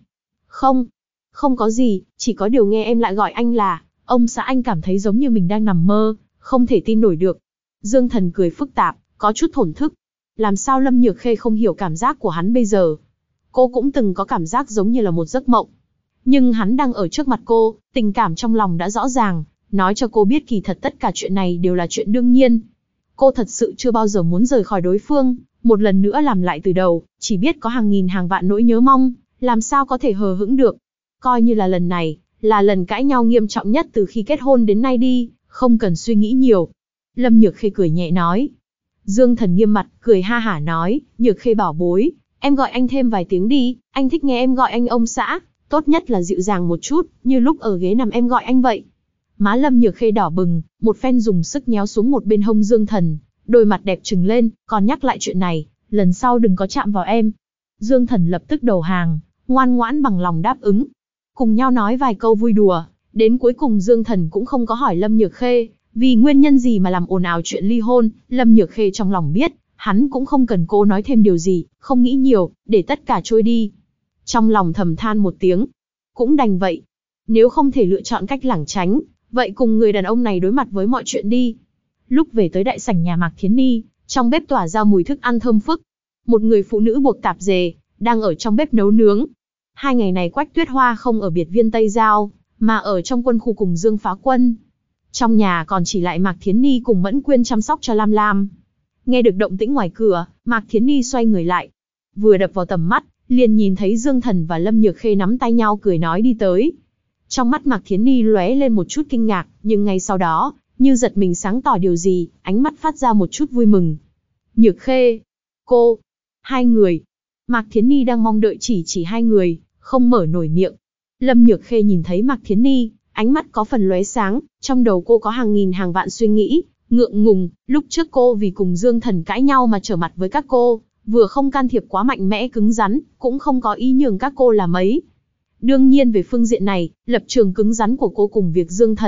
Không có gì, chỉ có điều nghe em lại gọi anh là, ông xã, anh cảm thấy giống như mình đang nằm mơ, không thể tin nổi được. Dương Thần cười phức tạp, có chút thổn thức. Làm sao Lâm Nhược Khê không hiểu cảm giác của hắn bây giờ? Cô cũng từng có cảm giác giống như là một giấc mộng. Nhưng hắn đang ở trước mặt cô, tình cảm trong lòng đã rõ ràng, nói cho cô biết kỳ thật tất cả chuyện này đều là chuyện đương nhiên. Cô thật sự chưa bao giờ muốn rời khỏi đối phương, một lần nữa làm lại từ đầu, chỉ biết có hàng nghìn hàng vạn nỗi nhớ mong, làm sao có thể hờ hững được. Coi như là lần này, là lần cãi nhau nghiêm trọng nhất từ khi kết hôn đến nay đi, không cần suy nghĩ nhiều. Lâm Nhược Khê cười nhẹ nói. Dương Thần nghiêm mặt, cười ha hả nói, Nhược Khê bảo bối, em gọi anh thêm vài tiếng đi, anh thích nghe em gọi anh ông xã, tốt nhất là dịu dàng một chút, như lúc ở ghế nằm em gọi anh vậy. Má Lâm Nhược Khê đỏ bừng, một phen dùng sức nhéo xuống một bên hông Dương Thần, đôi mặt đẹp trừng lên, còn nhắc lại chuyện này, lần sau đừng có chạm vào em. Dương Thần lập tức đầu hàng, ngoan ngoãn bằng lòng đáp ứng. Cùng nhau nói vài câu vui đùa, đến cuối cùng Dương Thần cũng không có hỏi Lâm Nhược Khê, vì nguyên nhân gì mà làm ồn ào chuyện ly hôn. Lâm Nhược Khê trong lòng biết, hắn cũng không cần cô nói thêm điều gì, không nghĩ nhiều, để tất cả trôi đi. Trong lòng thầm than một tiếng, cũng đành vậy. Nếu không thể lựa chọn cách lảng tránh, vậy cùng người đàn ông này đối mặt với mọi chuyện đi. Lúc về tới đại sảnh nhà Mạc Thiến Nhi, trong bếp tỏa ra mùi thức ăn thơm phức. Một người phụ nữ buộc tạp dề, đang ở trong bếp nấu nướng. 2 ngày này Quách Tuyết Hoa không ở biệt viên Tây Giao, mà ở trong quân khu cùng Dương Phá Quân. Trong nhà còn chỉ lại Mạc Thiến Nhi cùng Mẫn Quyên chăm sóc cho Lam Lam. Nghe được động tĩnh ngoài cửa, Mạc Thiến Nhi xoay người lại. Vừa đập vào tầm mắt, liền nhìn thấy Dương Thần và Lâm Nhược Khê nắm tay nhau cười nói đi tới. Trong mắt Mạc Thiến Nhi lóe lên một chút kinh ngạc, nhưng ngay sau đó, như giật mình sáng tỏ điều gì, ánh mắt phát ra một chút vui mừng. Nhược Khê, cô, hai người. Mạc Thiến Nhi đang mong đợi chỉ hai người, không mở nổi miệng. Lâm Nhược Khê nhìn thấy Mạc Thiến Nhi, ánh mắt có phần lóe sáng, trong đầu cô có hàng nghìn hàng vạn suy nghĩ, ngượng ngùng, lúc trước cô vì cùng Dương Thần cãi nhau mà trở mặt với các cô, vừa không can thiệp quá mạnh mẽ cứng rắn, cũng không có ý nhường các cô là mấy. Đương nhiên về phương diện này, lập trường cứng rắn của cô cùng việc Dương Thần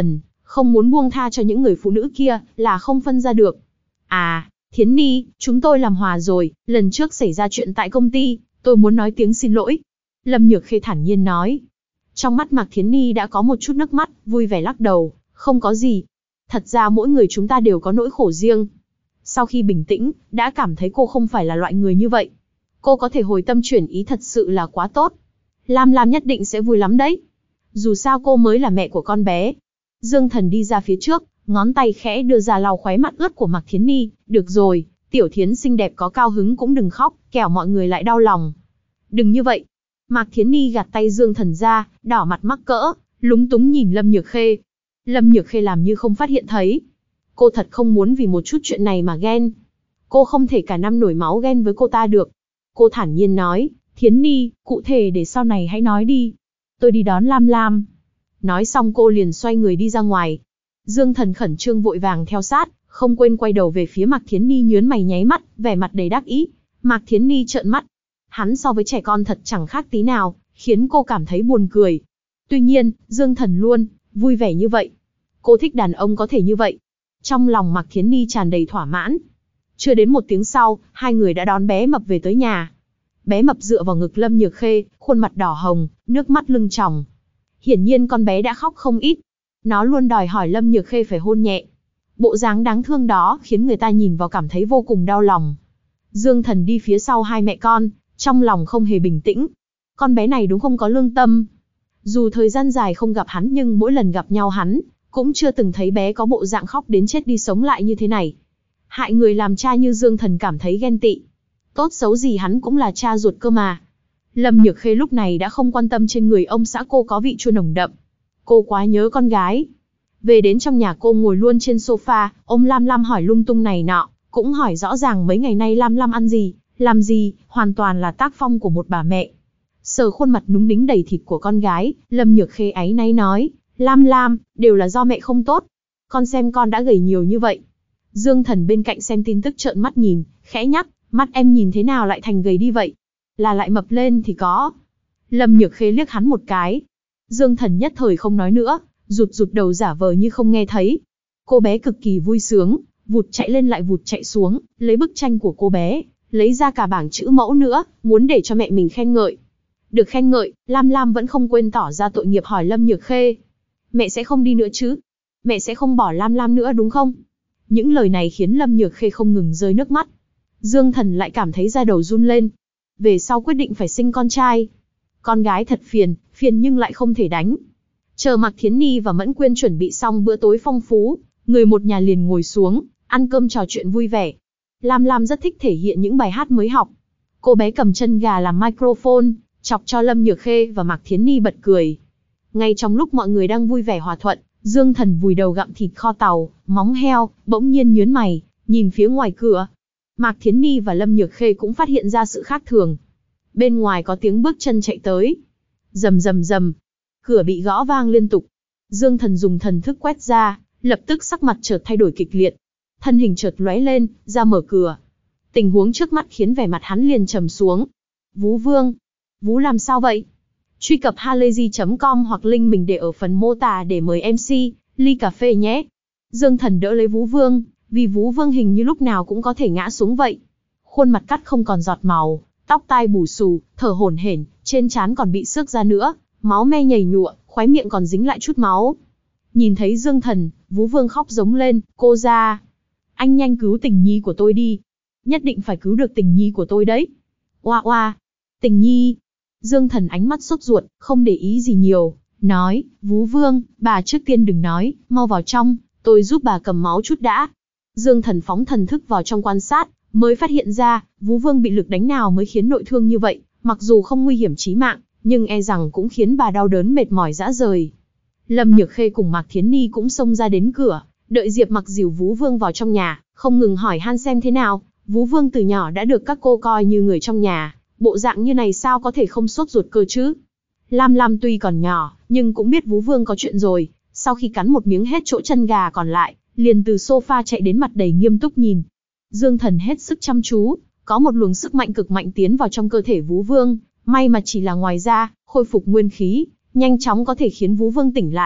không muốn buông tha cho những người phụ nữ kia, là không phân ra được. À, Thiến Ni, chúng tôi làm hòa rồi, lần trước xảy ra chuyện tại công ty, tôi muốn nói tiếng xin lỗi. Lâm Nhược Khê thản nhiên nói. Trong mắt Mạc Thiến Ni đã có một chút nước mắt, vui vẻ lắc đầu, không có gì. Thật ra mỗi người chúng ta đều có nỗi khổ riêng. Sau khi bình tĩnh, đã cảm thấy cô không phải là loại người như vậy. Cô có thể hồi tâm chuyển ý thật sự là quá tốt. Lam Lam nhất định sẽ vui lắm đấy. Dù sao cô mới là mẹ của con bé. Dương Thần đi ra phía trước, ngón tay khẽ đưa ra lau khóe mắt ướt của Mạc Thiến Ni. Được rồi, Tiểu Thiến xinh đẹp có cao hứng cũng đừng khóc, kẻo mọi người lại đau lòng. Đừng như vậy. Mạc Thiến Ni gạt tay Dương Thần ra, đỏ mặt mắc cỡ, lúng túng nhìn Lâm Nhược Khê. Lâm Nhược Khê làm như không phát hiện thấy. Cô thật không muốn vì một chút chuyện này mà ghen. Cô không thể cả năm nổi máu ghen với cô ta được. Cô thản nhiên nói, Thiến Ni, cụ thể để sau này hãy nói đi. Tôi đi đón Lam Lam. Nói xong cô liền xoay người đi ra ngoài. Dương Thần khẩn trương vội vàng theo sát, không quên quay đầu về phía Mạc Thiến Ni nhớn mày nháy mắt, vẻ mặt đầy đắc ý. Mạc Thiến Ni trợn mắt. Hắn so với trẻ con thật chẳng khác tí nào, khiến cô cảm thấy buồn cười. Tuy nhiên, Dương Thần luôn vui vẻ như vậy. Cô thích đàn ông có thể như vậy. Trong lòng Mạc Thiến Ni tràn đầy thỏa mãn. Chưa đến một tiếng sau, hai người đã đón bé Mập về tới nhà. Bé Mập dựa vào ngực Lâm Nhược Khê, khuôn mặt đỏ hồng, nước mắt lưng tròng. Hiển nhiên con bé đã khóc không ít. Nó luôn đòi hỏi Lâm Nhược Khê phải hôn nhẹ. Bộ dáng đáng thương đó khiến người ta nhìn vào cảm thấy vô cùng đau lòng. Dương Thần đi phía sau hai mẹ con, trong lòng không hề bình tĩnh. Con bé này đúng không có lương tâm. Dù thời gian dài không gặp hắn nhưng mỗi lần gặp nhau hắn cũng chưa từng thấy bé có bộ dạng khóc đến chết đi sống lại như thế này. Hại người làm cha như Dương Thần cảm thấy ghen tị. Tốt xấu gì hắn cũng là cha ruột cơ mà. Lâm Nhược Khê lúc này đã không quan tâm trên người ông xã cô có vị chua nồng đậm. Cô quá nhớ con gái. Về đến trong nhà cô ngồi luôn trên sofa, ôm Lam Lam hỏi lung tung này nọ, cũng hỏi rõ ràng mấy ngày nay Lam Lam ăn gì, làm gì, hoàn toàn là tác phong của một bà mẹ. Sờ khuôn mặt núng nính đầy thịt của con gái, Lâm Nhược Khê áy náy nói, Lam Lam, đều là do mẹ không tốt. Con xem con đã gầy nhiều như vậy. Dương Thần bên cạnh xem tin tức trợn mắt nhìn, khẽ nhắc, mắt em nhìn thế nào lại thành gầy đi vậy? Là lại mập lên thì có. Lâm Nhược Khê liếc hắn một cái. Dương Thần nhất thời không nói nữa, rụt rụt đầu giả vờ như không nghe thấy. Cô bé cực kỳ vui sướng, vụt chạy lên lại vụt chạy xuống, lấy bức tranh của cô bé, lấy ra cả bảng chữ mẫu nữa, muốn để cho mẹ mình khen ngợi. Được khen ngợi, Lam Lam vẫn không quên tỏ ra tội nghiệp hỏi Lâm Nhược Khê. Mẹ sẽ không đi nữa chứ? Mẹ sẽ không bỏ Lam Lam nữa đúng không? Những lời này khiến Lâm Nhược Khê không ngừng rơi nước mắt. Dương Thần lại cảm thấy da đầu run lên. Về sau quyết định phải sinh con trai. Con gái thật phiền, phiền nhưng lại không thể đánh. Chờ Mạc Thiến Ni và Mẫn Quyên chuẩn bị xong bữa tối phong phú, người một nhà liền ngồi xuống, ăn cơm trò chuyện vui vẻ. Lam Lam rất thích thể hiện những bài hát mới học. Cô bé cầm chân gà làm microphone, chọc cho Lâm Nhược Khê và Mạc Thiến Ni bật cười. Ngay trong lúc mọi người đang vui vẻ hòa thuận, Dương Thần vùi đầu gặm thịt kho tàu, móng heo, bỗng nhiên nhướng mày, nhìn phía ngoài cửa. Mạc Thiến Ni và Lâm Nhược Khê cũng phát hiện ra sự khác thường. Bên ngoài có tiếng bước chân chạy tới. Rầm rầm rầm. Cửa bị gõ vang liên tục. Dương Thần dùng thần thức quét ra, lập tức sắc mặt chợt thay đổi kịch liệt. Thân hình chợt lóe lên, ra mở cửa. Tình huống trước mắt khiến vẻ mặt hắn liền trầm xuống. Vú Vương. Vú làm sao vậy? Truy cập halayzi.com hoặc link mình để ở phần mô tả để mời MC, ly cà phê nhé. Dương Thần đỡ lấy Vú Vương, vì Vú Vương hình như lúc nào cũng có thể ngã xuống vậy. Khuôn mặt cắt không còn giọt màu, tóc tai bù xù, thở hổn hển, trên trán còn bị xước ra nữa, máu me nhầy nhụa, khóe miệng còn dính lại chút máu. Nhìn thấy Dương Thần, Vú Vương khóc giống lên, cô ra. Anh nhanh cứu Tình Nhi của tôi đi. Nhất định phải cứu được Tình Nhi của tôi đấy. Oa oa. Tình Nhi. Dương Thần ánh mắt sốt ruột, không để ý gì nhiều, nói, Vú Vương, bà trước tiên đừng nói, mau vào trong, tôi giúp bà cầm máu chút đã. Dương Thần phóng thần thức vào trong quan sát, mới phát hiện ra, Vú Vương bị lực đánh nào mới khiến nội thương như vậy, mặc dù không nguy hiểm chí mạng, nhưng e rằng cũng khiến bà đau đớn mệt mỏi rã rời. Lâm Nhược Khê cùng Mạc Thiến Ni cũng xông ra đến cửa, đợi Diệp Mặc dìu Vú Vương vào trong nhà, không ngừng hỏi han xem thế nào. Vú Vương từ nhỏ đã được các cô coi như người trong nhà, bộ dạng như này sao có thể không sốt ruột cơ chứ? Lam Lam tuy còn nhỏ, nhưng cũng biết Vú Vương có chuyện rồi, sau khi cắn một miếng hết chỗ chân gà còn lại, liền từ sofa chạy đến mặt đầy nghiêm túc nhìn. Dương Thần hết sức chăm chú, có một luồng sức mạnh cực mạnh tiến vào trong cơ thể Vú Vương, may mà chỉ là ngoài da, khôi phục nguyên khí, nhanh chóng có thể khiến Vú Vương tỉnh lại.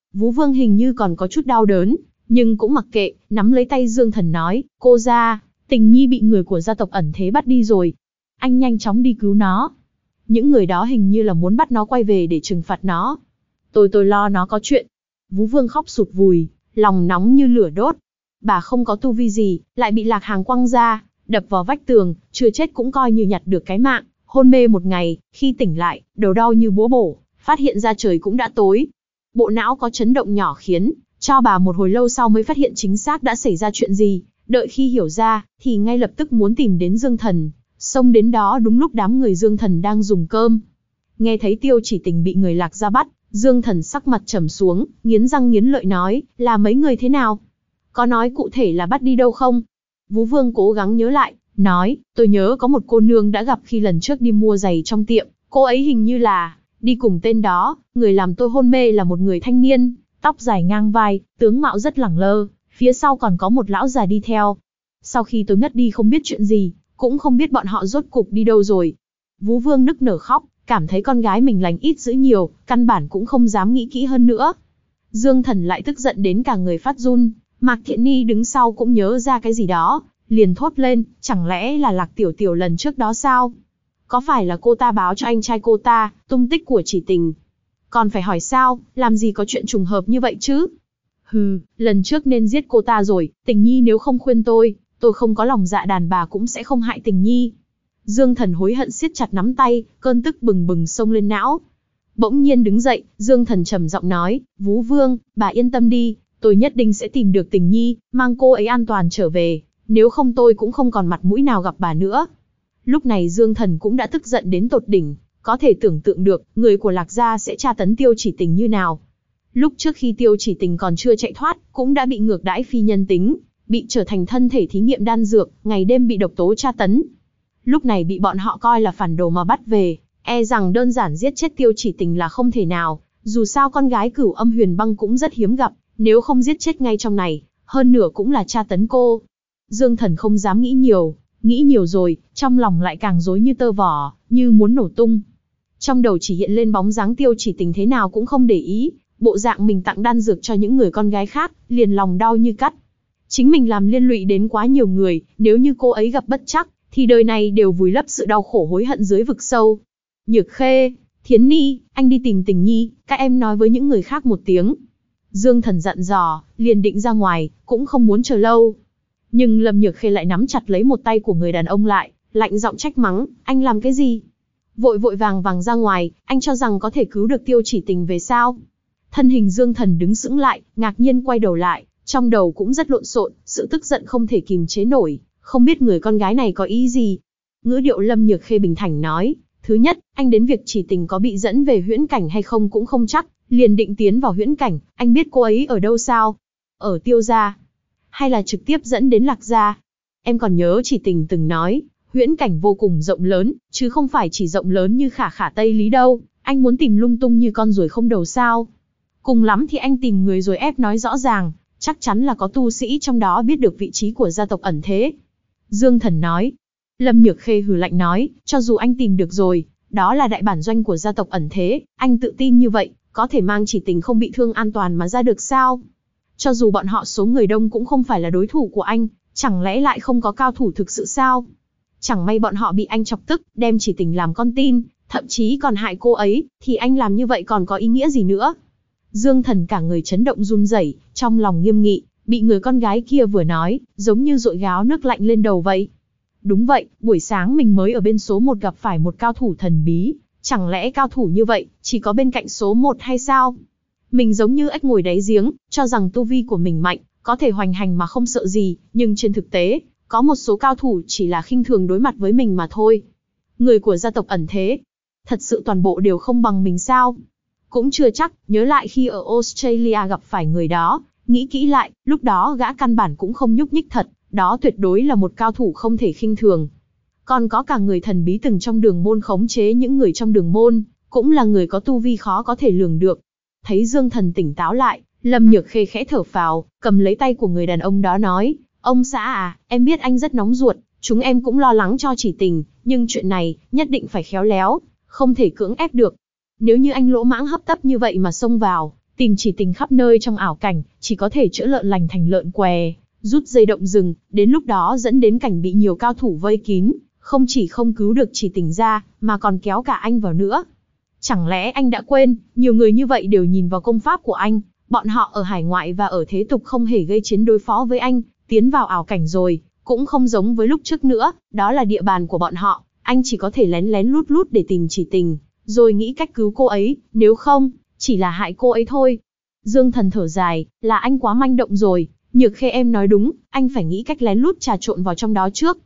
Vú Vương hình như còn có chút đau đớn, nhưng cũng mặc kệ, nắm lấy tay Dương Thần nói, cô ra, Tình Nhi bị người của gia tộc ẩn thế bắt đi rồi. Anh nhanh chóng đi cứu nó. Những người đó hình như là muốn bắt nó quay về để trừng phạt nó. Tôi lo nó có chuyện. Vú Vương khóc sụt vùi, lòng nóng như lửa đốt. Bà không có tu vi gì, lại bị Lạc Hàng quăng ra, đập vào vách tường, chưa chết cũng coi như nhặt được cái mạng. Hôn mê một ngày, khi tỉnh lại, đầu đau như búa bổ, phát hiện ra trời cũng đã tối. Bộ não có chấn động nhỏ khiến cho bà một hồi lâu sau mới phát hiện chính xác đã xảy ra chuyện gì. Đợi khi hiểu ra, thì ngay lập tức muốn tìm đến Dương Thần. Xông đến đó đúng lúc đám người Dương Thần đang dùng cơm. Nghe thấy Tiêu Chỉ Tình bị người Lạc Gia bắt, Dương Thần sắc mặt trầm xuống, nghiến răng nghiến lợi nói, là mấy người thế nào? Có nói cụ thể là bắt đi đâu không? Vú Vương cố gắng nhớ lại, nói, tôi nhớ có một cô nương đã gặp khi lần trước đi mua giày trong tiệm, cô ấy hình như là đi cùng tên đó, người làm tôi hôn mê là một người thanh niên, tóc dài ngang vai, tướng mạo rất lẳng lơ, phía sau còn có một lão già đi theo. Sau khi tôi ngất đi không biết chuyện gì, cũng không biết bọn họ rốt cục đi đâu rồi. Vú Vương nức nở khóc, cảm thấy con gái mình lành ít dữ nhiều, căn bản cũng không dám nghĩ kỹ hơn nữa. Dương Thần lại tức giận đến cả người phát run, Mạc Thiện Ni đứng sau cũng nhớ ra cái gì đó, liền thốt lên, chẳng lẽ là Lạc Tiểu Tiểu lần trước đó sao? Có phải là cô ta báo cho anh trai cô ta, tung tích của Chỉ Tình? Còn phải hỏi sao, làm gì có chuyện trùng hợp như vậy chứ? Hừ, lần trước nên giết cô ta rồi, Tình Nhi nếu không khuyên tôi không có lòng dạ đàn bà cũng sẽ không hại Tình Nhi. Dương Thần hối hận siết chặt nắm tay, cơn tức bừng bừng xông lên não. Bỗng nhiên đứng dậy, Dương Thần trầm giọng nói, Vú Vương, bà yên tâm đi, tôi nhất định sẽ tìm được Tình Nhi, mang cô ấy an toàn trở về, nếu không tôi cũng không còn mặt mũi nào gặp bà nữa. Lúc này Dương Thần cũng đã tức giận đến tột đỉnh, có thể tưởng tượng được, người của Lạc Gia sẽ tra tấn Tiêu Chỉ Tình như nào. Lúc trước khi Tiêu Chỉ Tình còn chưa chạy thoát, cũng đã bị ngược đãi phi nhân tính, bị trở thành thân thể thí nghiệm đan dược, ngày đêm bị độc tố tra tấn. Lúc này bị bọn họ coi là phản đồ mà bắt về, e rằng đơn giản giết chết Tiêu Chỉ Tình là không thể nào, dù sao con gái Cửu Âm Huyền Băng cũng rất hiếm gặp, nếu không giết chết ngay trong này, hơn nửa cũng là tra tấn cô. Dương Thần không dám nghĩ nhiều rồi, trong lòng lại càng rối như tơ vò, như muốn nổ tung. Trong đầu chỉ hiện lên bóng dáng Tiêu Chỉ Tình thế nào cũng không để ý, bộ dạng mình tặng đan dược cho những người con gái khác, liền lòng đau như cắt. Chính mình làm liên lụy đến quá nhiều người, nếu như cô ấy gặp bất trắc, thì đời này đều vùi lấp sự đau khổ hối hận dưới vực sâu. Nhược Khê, Thiến Ni, anh đi tìm Tình Nhi, các em nói với những người khác một tiếng. Dương Thần dặn dò, liền định ra ngoài, cũng không muốn chờ lâu. Nhưng Lâm Nhược Khê lại nắm chặt lấy một tay của người đàn ông lại, lạnh giọng trách mắng, anh làm cái gì? Vội vàng ra ngoài, anh cho rằng có thể cứu được Tiêu Chỉ Tình về sao? Thân hình Dương Thần đứng sững lại, ngạc nhiên quay đầu lại, trong đầu cũng rất lộn xộn, sự tức giận không thể kìm chế nổi, không biết người con gái này có ý gì. Ngữ điệu Lâm Nhược Khê bình thản nói, thứ nhất, anh đến việc Chỉ Tình có bị dẫn về huyễn cảnh hay không cũng không chắc, liền định tiến vào huyễn cảnh, anh biết cô ấy ở đâu sao? Ở Tiêu gia? Hay là trực tiếp dẫn đến Lạc gia? Em còn nhớ Chỉ Tình từng nói, huyễn cảnh vô cùng rộng lớn, chứ không phải chỉ rộng lớn như Khả Khả Tây Lý đâu, anh muốn tìm lung tung như con ruồi không đầu sao? Cùng lắm thì anh tìm người rồi ép nói rõ ràng, chắc chắn là có tu sĩ trong đó biết được vị trí của gia tộc ẩn thế. Dương Thần nói. Lâm Nhược Khê hừ lạnh nói, cho dù anh tìm được rồi, đó là đại bản doanh của gia tộc ẩn thế, anh tự tin như vậy, có thể mang Chỉ Tình không bị thương an toàn mà ra được sao? Cho dù bọn họ số người đông cũng không phải là đối thủ của anh, chẳng lẽ lại không có cao thủ thực sự sao? Chẳng may bọn họ bị anh chọc tức, đem Chỉ Tình làm con tin, thậm chí còn hại cô ấy, thì anh làm như vậy còn có ý nghĩa gì nữa? Dương Thần cả người chấn động run rẩy, trong lòng nghiêm nghị, bị người con gái kia vừa nói, giống như dội gáo nước lạnh lên đầu vậy. Đúng vậy, buổi sáng mình mới ở bên số 1 gặp phải một cao thủ thần bí, chẳng lẽ cao thủ như vậy, chỉ có bên cạnh số 1 hay sao? Mình giống như ếch ngồi đáy giếng, cho rằng tu vi của mình mạnh, có thể hoành hành mà không sợ gì, nhưng trên thực tế, có một số cao thủ chỉ là khinh thường đối mặt với mình mà thôi. Người của gia tộc ẩn thế, thật sự toàn bộ đều không bằng mình sao? Cũng chưa chắc, nhớ lại khi ở Australia gặp phải người đó, nghĩ kỹ lại, lúc đó gã căn bản cũng không nhúc nhích thật, đó tuyệt đối là một cao thủ không thể khinh thường. Còn có cả người thần bí từng trong đường môn khống chế những người trong đường môn, cũng là người có tu vi khó có thể lường được. Thấy Dương Thần tỉnh táo lại, Lâm Nhược Khê khẽ thở phào, cầm lấy tay của người đàn ông đó nói, ông xã à, em biết anh rất nóng ruột, chúng em cũng lo lắng cho Chỉ Tình, nhưng chuyện này, nhất định phải khéo léo, không thể cưỡng ép được. Nếu như anh lỗ mãng hấp tấp như vậy mà xông vào, Tìm chỉ tình khắp nơi trong ảo cảnh, chỉ có thể chữa lợn lành thành lợn què, rút dây động rừng, đến lúc đó dẫn đến cảnh bị nhiều cao thủ vây kín, không chỉ không cứu được chỉ tình ra, mà còn kéo cả anh vào nữa. Chẳng lẽ anh đã quên, nhiều người như vậy đều nhìn vào công pháp của anh, bọn họ ở hải ngoại và ở thế tục không hề gây chiến đối phó với anh, tiến vào ảo cảnh rồi, cũng không giống với lúc trước nữa, đó là địa bàn của bọn họ, anh chỉ có thể lén lén lút lút để tìm chỉ tình, rồi nghĩ cách cứu cô ấy, nếu không, chỉ là hại cô ấy thôi. Dương Thần thở dài, là anh quá manh động rồi, Nhược Khê em nói đúng, anh phải nghĩ cách lén lút trà trộn vào trong đó trước.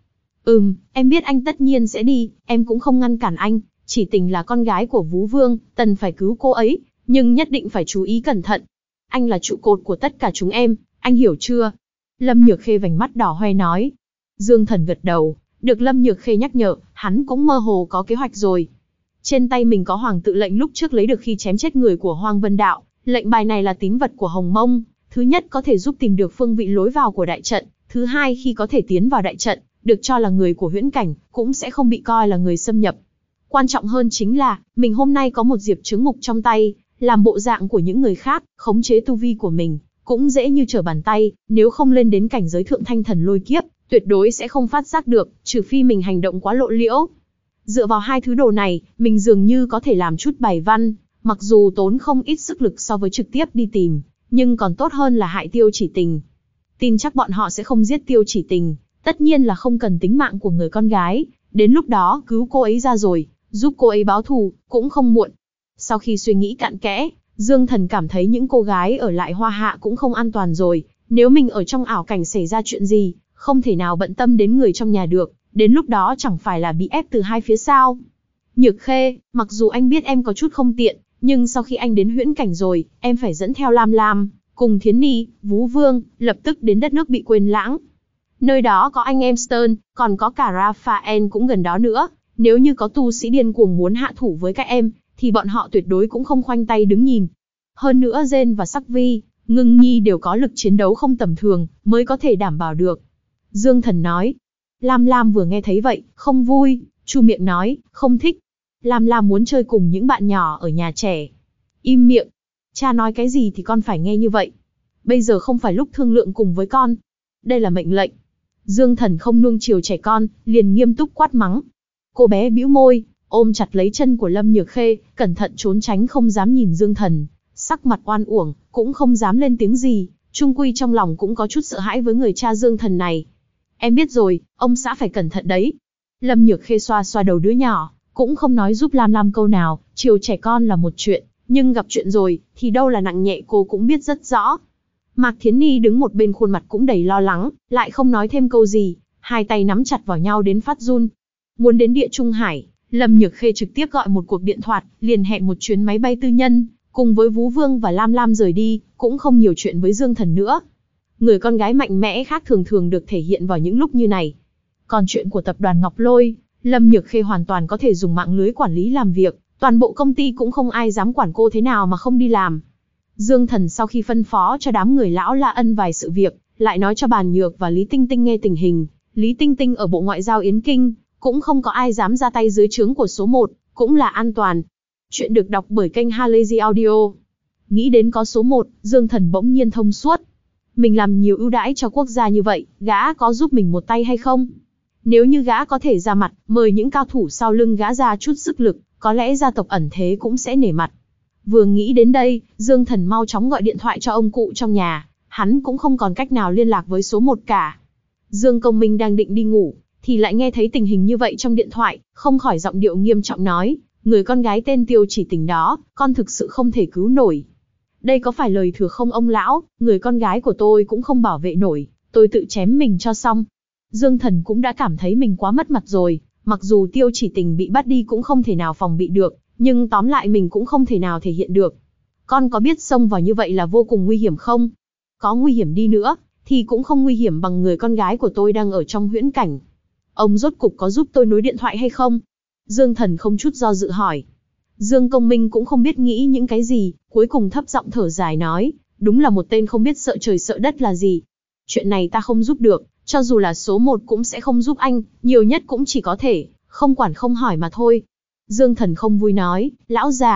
Em biết anh tất nhiên sẽ đi, em cũng không ngăn cản anh, chỉ tình là con gái của Vú Vương, Tần phải cứu cô ấy, nhưng nhất định phải chú ý cẩn thận. Anh là trụ cột của tất cả chúng em, anh hiểu chưa? Lâm Nhược Khê vành mắt đỏ hoe nói. Dương Thần gật đầu, được Lâm Nhược Khê nhắc nhở, hắn cũng mơ hồ có kế hoạch rồi. Trên tay mình có hoàng tự lệnh lúc trước lấy được khi chém chết người của Hoang Vân Đạo, lệnh bài này là tín vật của Hồng Mông, thứ nhất có thể giúp tìm được phương vị lối vào của đại trận, thứ hai khi có thể tiến vào đại trận, được cho là người của huyễn cảnh, cũng sẽ không bị coi là người xâm nhập. Quan trọng hơn chính là, mình hôm nay có một diệp chứng mục trong tay, làm bộ dạng của những người khác, khống chế tu vi của mình, cũng dễ như trở bàn tay, nếu không lên đến cảnh giới thượng thanh thần lôi kiếp, tuyệt đối sẽ không phát giác được, trừ phi mình hành động quá lộ liễu. Dựa vào hai thứ đồ này, mình dường như có thể làm chút bài văn, mặc dù tốn không ít sức lực so với trực tiếp đi tìm, nhưng còn tốt hơn là hại Tiêu Chỉ Tình. Tin chắc bọn họ sẽ không giết Tiêu Chỉ Tình, tất nhiên là không cần tính mạng của người con gái, đến lúc đó cứu cô ấy ra rồi, giúp cô ấy báo thù, cũng không muộn. Sau khi suy nghĩ cặn kẽ, Dương Thần cảm thấy những cô gái ở lại Hoa Hạ cũng không an toàn rồi, nếu mình ở trong ảo cảnh xảy ra chuyện gì, không thể nào bận tâm đến người trong nhà được, đến lúc đó chẳng phải là bị ép từ hai phía sao. Nhược Khê, mặc dù anh biết em có chút không tiện, nhưng sau khi anh đến huyễn cảnh rồi, em phải dẫn theo Lam Lam, cùng Thiến Ni, Vú Vương, lập tức đến đất nước bị quên lãng. Nơi đó có anh em Stern, còn có cả Raphael cũng gần đó nữa, nếu như có tu sĩ điên cuồng muốn hạ thủ với các em, thì bọn họ tuyệt đối cũng không khoanh tay đứng nhìn. Hơn nữa Jane và Sắc Vi, Ngưng Nhi đều có lực chiến đấu không tầm thường, mới có thể đảm bảo được. Dương Thần nói. Lam Lam vừa nghe thấy vậy, không vui, chu miệng nói, không thích. Lam Lam muốn chơi cùng những bạn nhỏ ở nhà trẻ. Im miệng. Cha nói cái gì thì con phải nghe như vậy. Bây giờ không phải lúc thương lượng cùng với con. Đây là mệnh lệnh. Dương Thần không nuông chiều trẻ con, liền nghiêm túc quát mắng. Cô bé bĩu môi, ôm chặt lấy chân của Lâm Nhược Khê, cẩn thận trốn tránh không dám nhìn Dương Thần. Sắc mặt oan uổng, cũng không dám lên tiếng gì, chung quy trong lòng cũng có chút sợ hãi với người cha Dương Thần này. Em biết rồi, ông xã phải cẩn thận đấy. Lâm Nhược Khê xoa xoa đầu đứa nhỏ, cũng không nói giúp Lam Lam câu nào, chiều trẻ con là một chuyện, nhưng gặp chuyện rồi, thì đâu là nặng nhẹ cô cũng biết rất rõ. Mạc Thiến Ni đứng một bên khuôn mặt cũng đầy lo lắng, lại không nói thêm câu gì, hai tay nắm chặt vào nhau đến phát run. Muốn đến Địa Trung Hải, Lâm Nhược Khê trực tiếp gọi một cuộc điện thoại, liền hẹn một chuyến máy bay tư nhân, cùng với Vú Vương và Lam Lam rời đi, cũng không nhiều chuyện với Dương Thần nữa. Người con gái mạnh mẽ khác thường thường được thể hiện vào những lúc như này. Còn chuyện của tập đoàn Ngọc Lôi, Lâm Nhược Khê hoàn toàn có thể dùng mạng lưới quản lý làm việc, toàn bộ công ty cũng không ai dám quản cô thế nào mà không đi làm. Dương Thần sau khi phân phó cho đám người lão La Ân vài sự việc, lại nói cho Bàn Nhược và Lý Tinh Tinh nghe tình hình. Lý Tinh Tinh ở Bộ Ngoại giao Yến Kinh, cũng không có ai dám ra tay dưới trướng của số 1, cũng là an toàn. Chuyện được đọc bởi kênh Halazy Audio. Nghĩ đến có số 1, Dương Thần bỗng nhiên thông suốt. Mình làm nhiều ưu đãi cho quốc gia như vậy, gã có giúp mình một tay hay không? Nếu như gã có thể ra mặt, mời những cao thủ sau lưng gã ra chút sức lực, có lẽ gia tộc ẩn thế cũng sẽ nể mặt. Vừa nghĩ đến đây, Dương Thần mau chóng gọi điện thoại cho ông cụ trong nhà, hắn cũng không còn cách nào liên lạc với số 1 cả. Dương Công Minh đang định đi ngủ, thì lại nghe thấy tình hình như vậy trong điện thoại, không khỏi giọng điệu nghiêm trọng nói, người con gái tên Tiêu Chỉ Tình đó, con thực sự không thể cứu nổi. Đây có phải lời thừa không ông lão, người con gái của tôi cũng không bảo vệ nổi, tôi tự chém mình cho xong. Dương Thần cũng đã cảm thấy mình quá mất mặt rồi, mặc dù Tiêu Chỉ Tình bị bắt đi cũng không thể nào phòng bị được, nhưng tóm lại mình cũng không thể nào thể hiện được. Con có biết xông vào như vậy là vô cùng nguy hiểm không? Có nguy hiểm đi nữa, thì cũng không nguy hiểm bằng người con gái của tôi đang ở trong huyễn cảnh. Ông rốt cục có giúp tôi nối điện thoại hay không? Dương Thần không chút do dự hỏi. Dương Công Minh cũng không biết nghĩ những cái gì, cuối cùng thấp giọng thở dài nói, đúng là một tên không biết sợ trời sợ đất là gì. Chuyện này ta không giúp được, cho dù là số 1 cũng sẽ không giúp anh, nhiều nhất cũng chỉ có thể, không quản không hỏi mà thôi. Dương Thần không vui nói, lão già,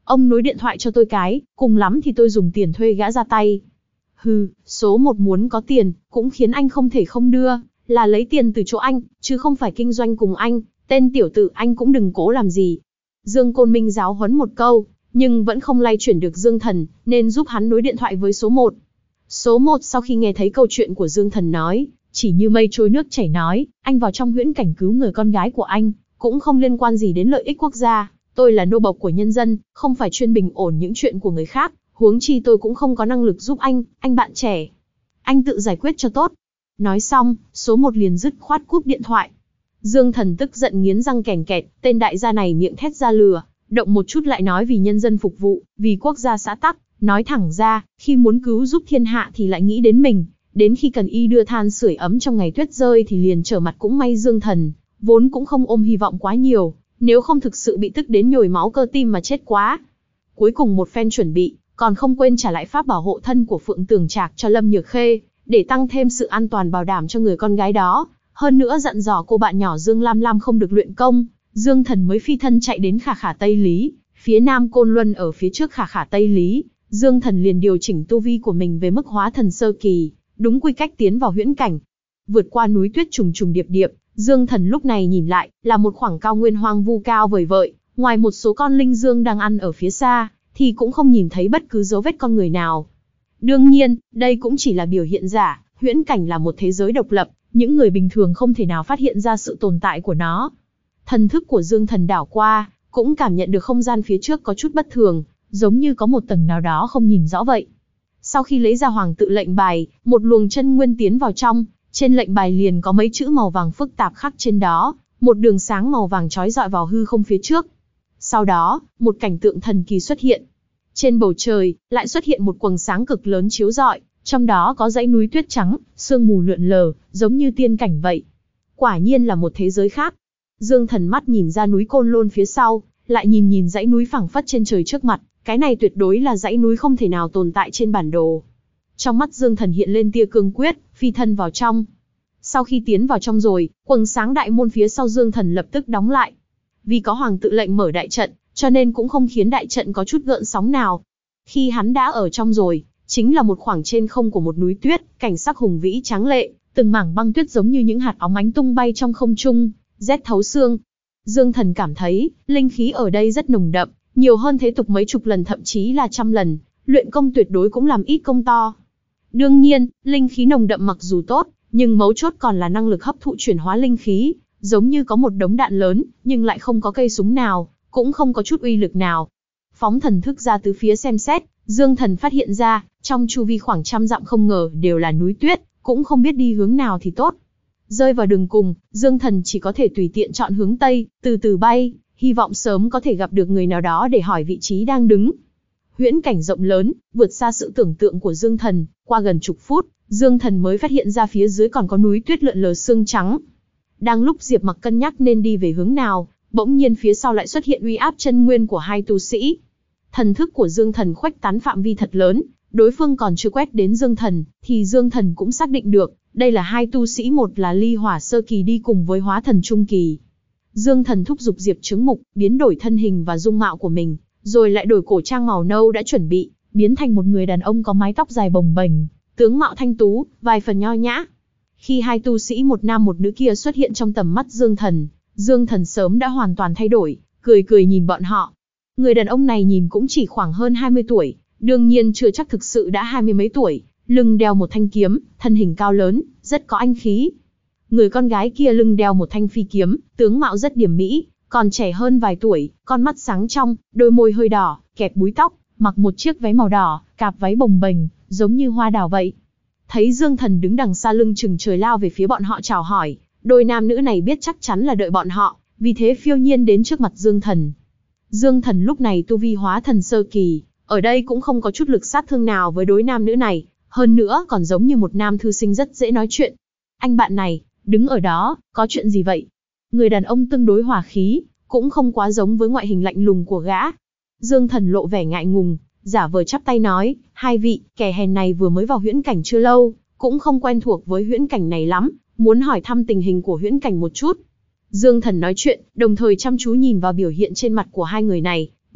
Ông nối điện thoại cho tôi cái, cùng lắm thì tôi dùng tiền thuê gã ra tay. Hừ, số một muốn có tiền, cũng khiến anh không thể không đưa, là lấy tiền từ chỗ anh, chứ không phải kinh doanh cùng anh, tên tiểu tử anh cũng đừng cố làm gì. Dương Côn Minh giáo huấn một câu, nhưng vẫn không lay chuyển được Dương Thần, nên giúp hắn nối điện thoại với số một. Số một sau khi nghe thấy câu chuyện của Dương Thần nói, chỉ như mây trôi nước chảy nói, anh vào trong huyễn cảnh cứu người con gái của anh, cũng không liên quan gì đến lợi ích quốc gia, tôi là nô bộc của nhân dân, không phải chuyên bình ổn những chuyện của người khác, huống chi tôi cũng không có năng lực giúp anh bạn trẻ. Anh tự giải quyết cho tốt. Nói xong, số một liền dứt khoát cúp điện thoại. Dương Thần tức giận nghiến răng kèn kẹt, tên đại gia này miệng thét ra lừa, động một chút lại nói vì nhân dân phục vụ, vì quốc gia xã tắc, nói thẳng ra, khi muốn cứu giúp thiên hạ thì lại nghĩ đến mình, đến khi cần y đưa than sưởi ấm trong ngày tuyết rơi thì liền trở mặt cũng may. Dương Thần vốn cũng không ôm hy vọng quá nhiều, nếu không thực sự bị tức đến nhồi máu cơ tim mà chết quá. Cuối cùng một phen chuẩn bị, còn không quên trả lại pháp bảo hộ thân của Phượng Tường Trạc cho Lâm Nhược Khê, để tăng thêm sự an toàn bảo đảm cho người con gái đó. Hơn nữa dặn dò cô bạn nhỏ Dương Lam Lam không được luyện công, Dương Thần mới phi thân chạy đến Khả Khả Tây Lý, phía nam Côn Luân ở phía trước Khả Khả Tây Lý. Dương Thần liền điều chỉnh tu vi của mình về mức hóa thần sơ kỳ, đúng quy cách tiến vào huyễn cảnh. Vượt qua núi tuyết trùng trùng điệp điệp, Dương Thần lúc này nhìn lại, là một khoảng cao nguyên hoang vu cao vời vợi, ngoài một số con linh dương đang ăn ở phía xa, thì cũng không nhìn thấy bất cứ dấu vết con người nào. Đương nhiên, đây cũng chỉ là biểu hiện giả, huyễn cảnh là một thế giới độc lập, những người bình thường không thể nào phát hiện ra sự tồn tại của nó. Thần thức của Dương Thần đảo qua, cũng cảm nhận được không gian phía trước có chút bất thường, giống như có một tầng nào đó không nhìn rõ vậy. Sau khi lấy ra hoàng tự lệnh bài, một luồng chân nguyên tiến vào trong, trên lệnh bài liền có mấy chữ màu vàng phức tạp khắc trên đó, một đường sáng màu vàng chói rọi vào hư không phía trước. Sau đó, một cảnh tượng thần kỳ xuất hiện. Trên bầu trời, lại xuất hiện một quầng sáng cực lớn chiếu rọi, trong đó có dãy núi tuyết trắng, sương mù lượn lờ, giống như tiên cảnh vậy. Quả nhiên là một thế giới khác. Dương Thần mắt nhìn ra núi Côn Lôn phía sau, lại nhìn dãy núi phẳng phất trên trời trước mặt, cái này tuyệt đối là dãy núi không thể nào tồn tại trên bản đồ. Trong mắt Dương Thần hiện lên tia cương quyết, phi thân vào trong. Sau khi tiến vào trong rồi, quầng sáng đại môn phía sau Dương Thần lập tức đóng lại. Vì có hoàng tự lệnh mở đại trận, cho nên cũng không khiến đại trận có chút gợn sóng nào. Khi hắn đã ở trong rồi, chính là một khoảng trên không của một núi tuyết, cảnh sắc hùng vĩ tráng lệ, từng mảng băng tuyết giống như những hạt óng ánh tung bay trong không trung, rét thấu xương. Dương Thần cảm thấy, linh khí ở đây rất nồng đậm, nhiều hơn thế tục mấy chục lần thậm chí là trăm lần, luyện công tuyệt đối cũng làm ít công to. Đương nhiên, linh khí nồng đậm mặc dù tốt, nhưng mấu chốt còn là năng lực hấp thụ chuyển hóa linh khí, giống như có một đống đạn lớn, nhưng lại không có cây súng nào, cũng không có chút uy lực nào. Phóng thần thức ra tứ phía xem xét, Dương Thần phát hiện ra, trong chu vi khoảng 100 dặm không ngờ đều là núi tuyết, cũng không biết đi hướng nào thì tốt. Rơi vào đường cùng, Dương Thần chỉ có thể tùy tiện chọn hướng Tây, từ từ bay, hy vọng sớm có thể gặp được người nào đó để hỏi vị trí đang đứng. Huyễn cảnh rộng lớn, vượt xa sự tưởng tượng của Dương Thần, qua gần chục phút, Dương Thần mới phát hiện ra phía dưới còn có núi tuyết lượn lờ sương trắng. Đang lúc Diệp Mặc cân nhắc nên đi về hướng nào, bỗng nhiên phía sau lại xuất hiện uy áp chân nguyên của hai tu sĩ. Thần thức của Dương Thần khuếch tán phạm vi thật lớn, đối phương còn chưa quét đến Dương Thần, thì Dương Thần cũng xác định được, đây là hai tu sĩ, một là ly hỏa sơ kỳ đi cùng với hóa thần trung kỳ. Dương Thần thúc giục Diệp Chứng Mục, biến đổi thân hình và dung mạo của mình, rồi lại đổi cổ trang màu nâu đã chuẩn bị, biến thành một người đàn ông có mái tóc dài bồng bềnh, tướng mạo thanh tú, vài phần nho nhã. Khi hai tu sĩ một nam một nữ kia xuất hiện trong tầm mắt Dương Thần sớm đã hoàn toàn thay đổi, cười cười nhìn bọn họ. Người đàn ông này nhìn cũng chỉ khoảng hơn 20 tuổi, đương nhiên chưa chắc thực sự đã 20 mấy tuổi, lưng đeo một thanh kiếm, thân hình cao lớn, rất có anh khí. Người con gái kia lưng đeo một thanh phi kiếm, tướng mạo rất điểm mỹ, còn trẻ hơn vài tuổi, con mắt sáng trong, đôi môi hơi đỏ, kẹp búi tóc, mặc một chiếc váy màu đỏ, cạp váy bồng bềnh, giống như hoa đào vậy. Thấy Dương Thần đứng đằng xa lưng chừng trời lao về phía bọn họ chào hỏi, đôi nam nữ này biết chắc chắn là đợi bọn họ, vì thế phiêu nhiên đến trước mặt Dương Thần. Dương Thần lúc này tu vi hóa thần sơ kỳ, ở đây cũng không có chút lực sát thương nào với đối nam nữ này, hơn nữa còn giống như một nam thư sinh rất dễ nói chuyện. Anh bạn này, đứng ở đó, có chuyện gì vậy? Người đàn ông tương đối hòa khí, cũng không quá giống với ngoại hình lạnh lùng của gã. Dương Thần lộ vẻ ngại ngùng, giả vờ chắp tay nói, hai vị, kẻ hèn này vừa mới vào huyễn cảnh chưa lâu, cũng không quen thuộc với huyễn cảnh này lắm, muốn hỏi thăm tình hình của huyễn cảnh một chút. Dương Thần nói chuyện, đồng thời chăm chú nhìn vào biểu hiện trên mặt của hai người này,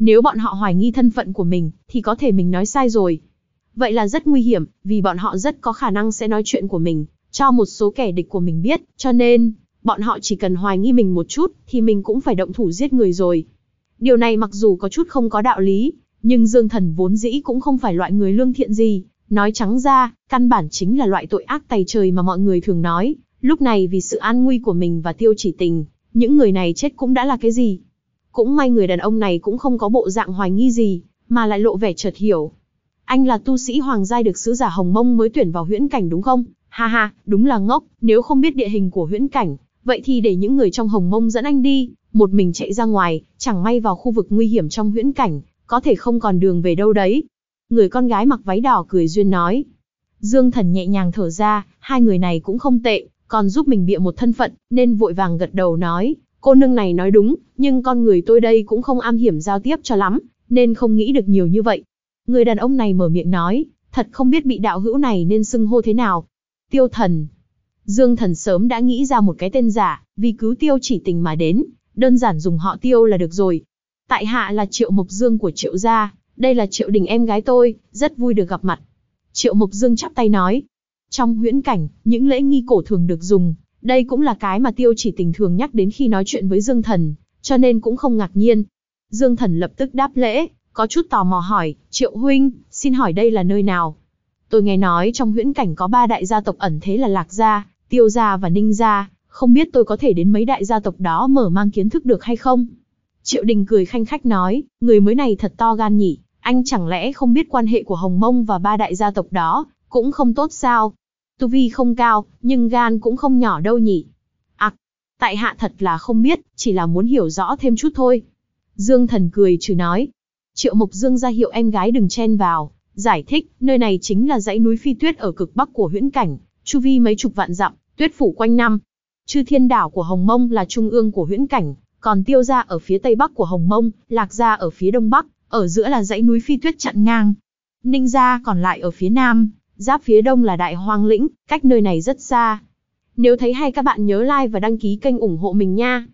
Nếu bọn họ hoài nghi thân phận của mình, thì có thể mình nói sai rồi. Vậy là rất nguy hiểm, vì bọn họ rất có khả năng sẽ nói chuyện của mình cho một số kẻ địch của mình biết, cho nên, bọn họ chỉ cần hoài nghi mình một chút, thì mình cũng phải động thủ giết người rồi. Điều này mặc dù có chút không có đạo lý, nhưng Dương Thần vốn dĩ cũng không phải loại người lương thiện gì, nói trắng ra, căn bản chính là loại tội ác tày trời mà mọi người thường nói. Lúc này vì sự an nguy của mình và Tiêu Chỉ Tình, những người này chết cũng đã là cái gì. Cũng may người đàn ông này cũng không có bộ dạng hoài nghi gì, mà lại lộ vẻ chợt hiểu. Anh là tu sĩ hoàng giai được sứ giả Hồng Mông mới tuyển vào huyễn cảnh đúng không? Ha ha, đúng là ngốc, nếu không biết địa hình của huyễn cảnh, vậy thì để những người trong Hồng Mông dẫn anh đi, một mình chạy ra ngoài, chẳng may vào khu vực nguy hiểm trong huyễn cảnh, có thể không còn đường về đâu đấy. Người con gái mặc váy đỏ cười duyên nói. Dương Thần nhẹ nhàng thở ra, hai người này cũng không tệ, còn giúp mình bịa một thân phận, nên vội vàng gật đầu nói, cô nương này nói đúng, nhưng con người tôi đây cũng không am hiểu giao tiếp cho lắm, nên không nghĩ được nhiều như vậy. Người đàn ông này mở miệng nói, thật không biết bị đạo hữu này nên xưng hô thế nào. Tiêu Thần. Dương Thần sớm đã nghĩ ra một cái tên giả, vì cứu Tiêu Chỉ Tình mà đến, đơn giản dùng họ Tiêu là được rồi. Tại hạ là Triệu Mộc Dương của Triệu gia, đây là Triệu Đình em gái tôi, rất vui được gặp mặt. Triệu Mộc Dương chắp tay nói. Trong huyễn cảnh, những lễ nghi cổ thường được dùng, đây cũng là cái mà Tiêu Chỉ Tình thường nhắc đến khi nói chuyện với Dương Thần, cho nên cũng không ngạc nhiên. Dương Thần lập tức đáp lễ, có chút tò mò hỏi, Triệu huynh, xin hỏi đây là nơi nào? Tôi nghe nói trong huyễn cảnh có 3 đại gia tộc ẩn thế là Lạc gia, Tiêu gia và Ninh gia, không biết tôi có thể đến mấy đại gia tộc đó mở mang kiến thức được hay không? Triệu Đình cười khanh khách nói, người mới này thật to gan nhỉ, anh chẳng lẽ không biết quan hệ của Hồng Mông và 3 đại gia tộc đó, cũng không tốt sao? Tu vi không cao, nhưng gan cũng không nhỏ đâu nhỉ? Tại hạ thật là không biết, chỉ là muốn hiểu rõ thêm chút thôi. Dương Thần cười trừ nói. Triệu Mộc Dương ra hiệu em gái đừng chen vào, giải thích, nơi này chính là dãy núi Phi Tuyết ở cực bắc của huyễn cảnh, chu vi mấy chục vạn dặm, tuyết phủ quanh năm. Chư Thiên đảo của Hồng Mông là trung ương của huyễn cảnh, còn Tiêu gia ở phía tây bắc của Hồng Mông, Lạc gia ở phía đông bắc, ở giữa là dãy núi Phi Tuyết chặn ngang. Ninh gia còn lại ở phía nam, giáp phía đông là Đại Hoang lĩnh, cách nơi này rất xa. Nếu thấy hay các bạn nhớ like và đăng ký kênh ủng hộ mình nha.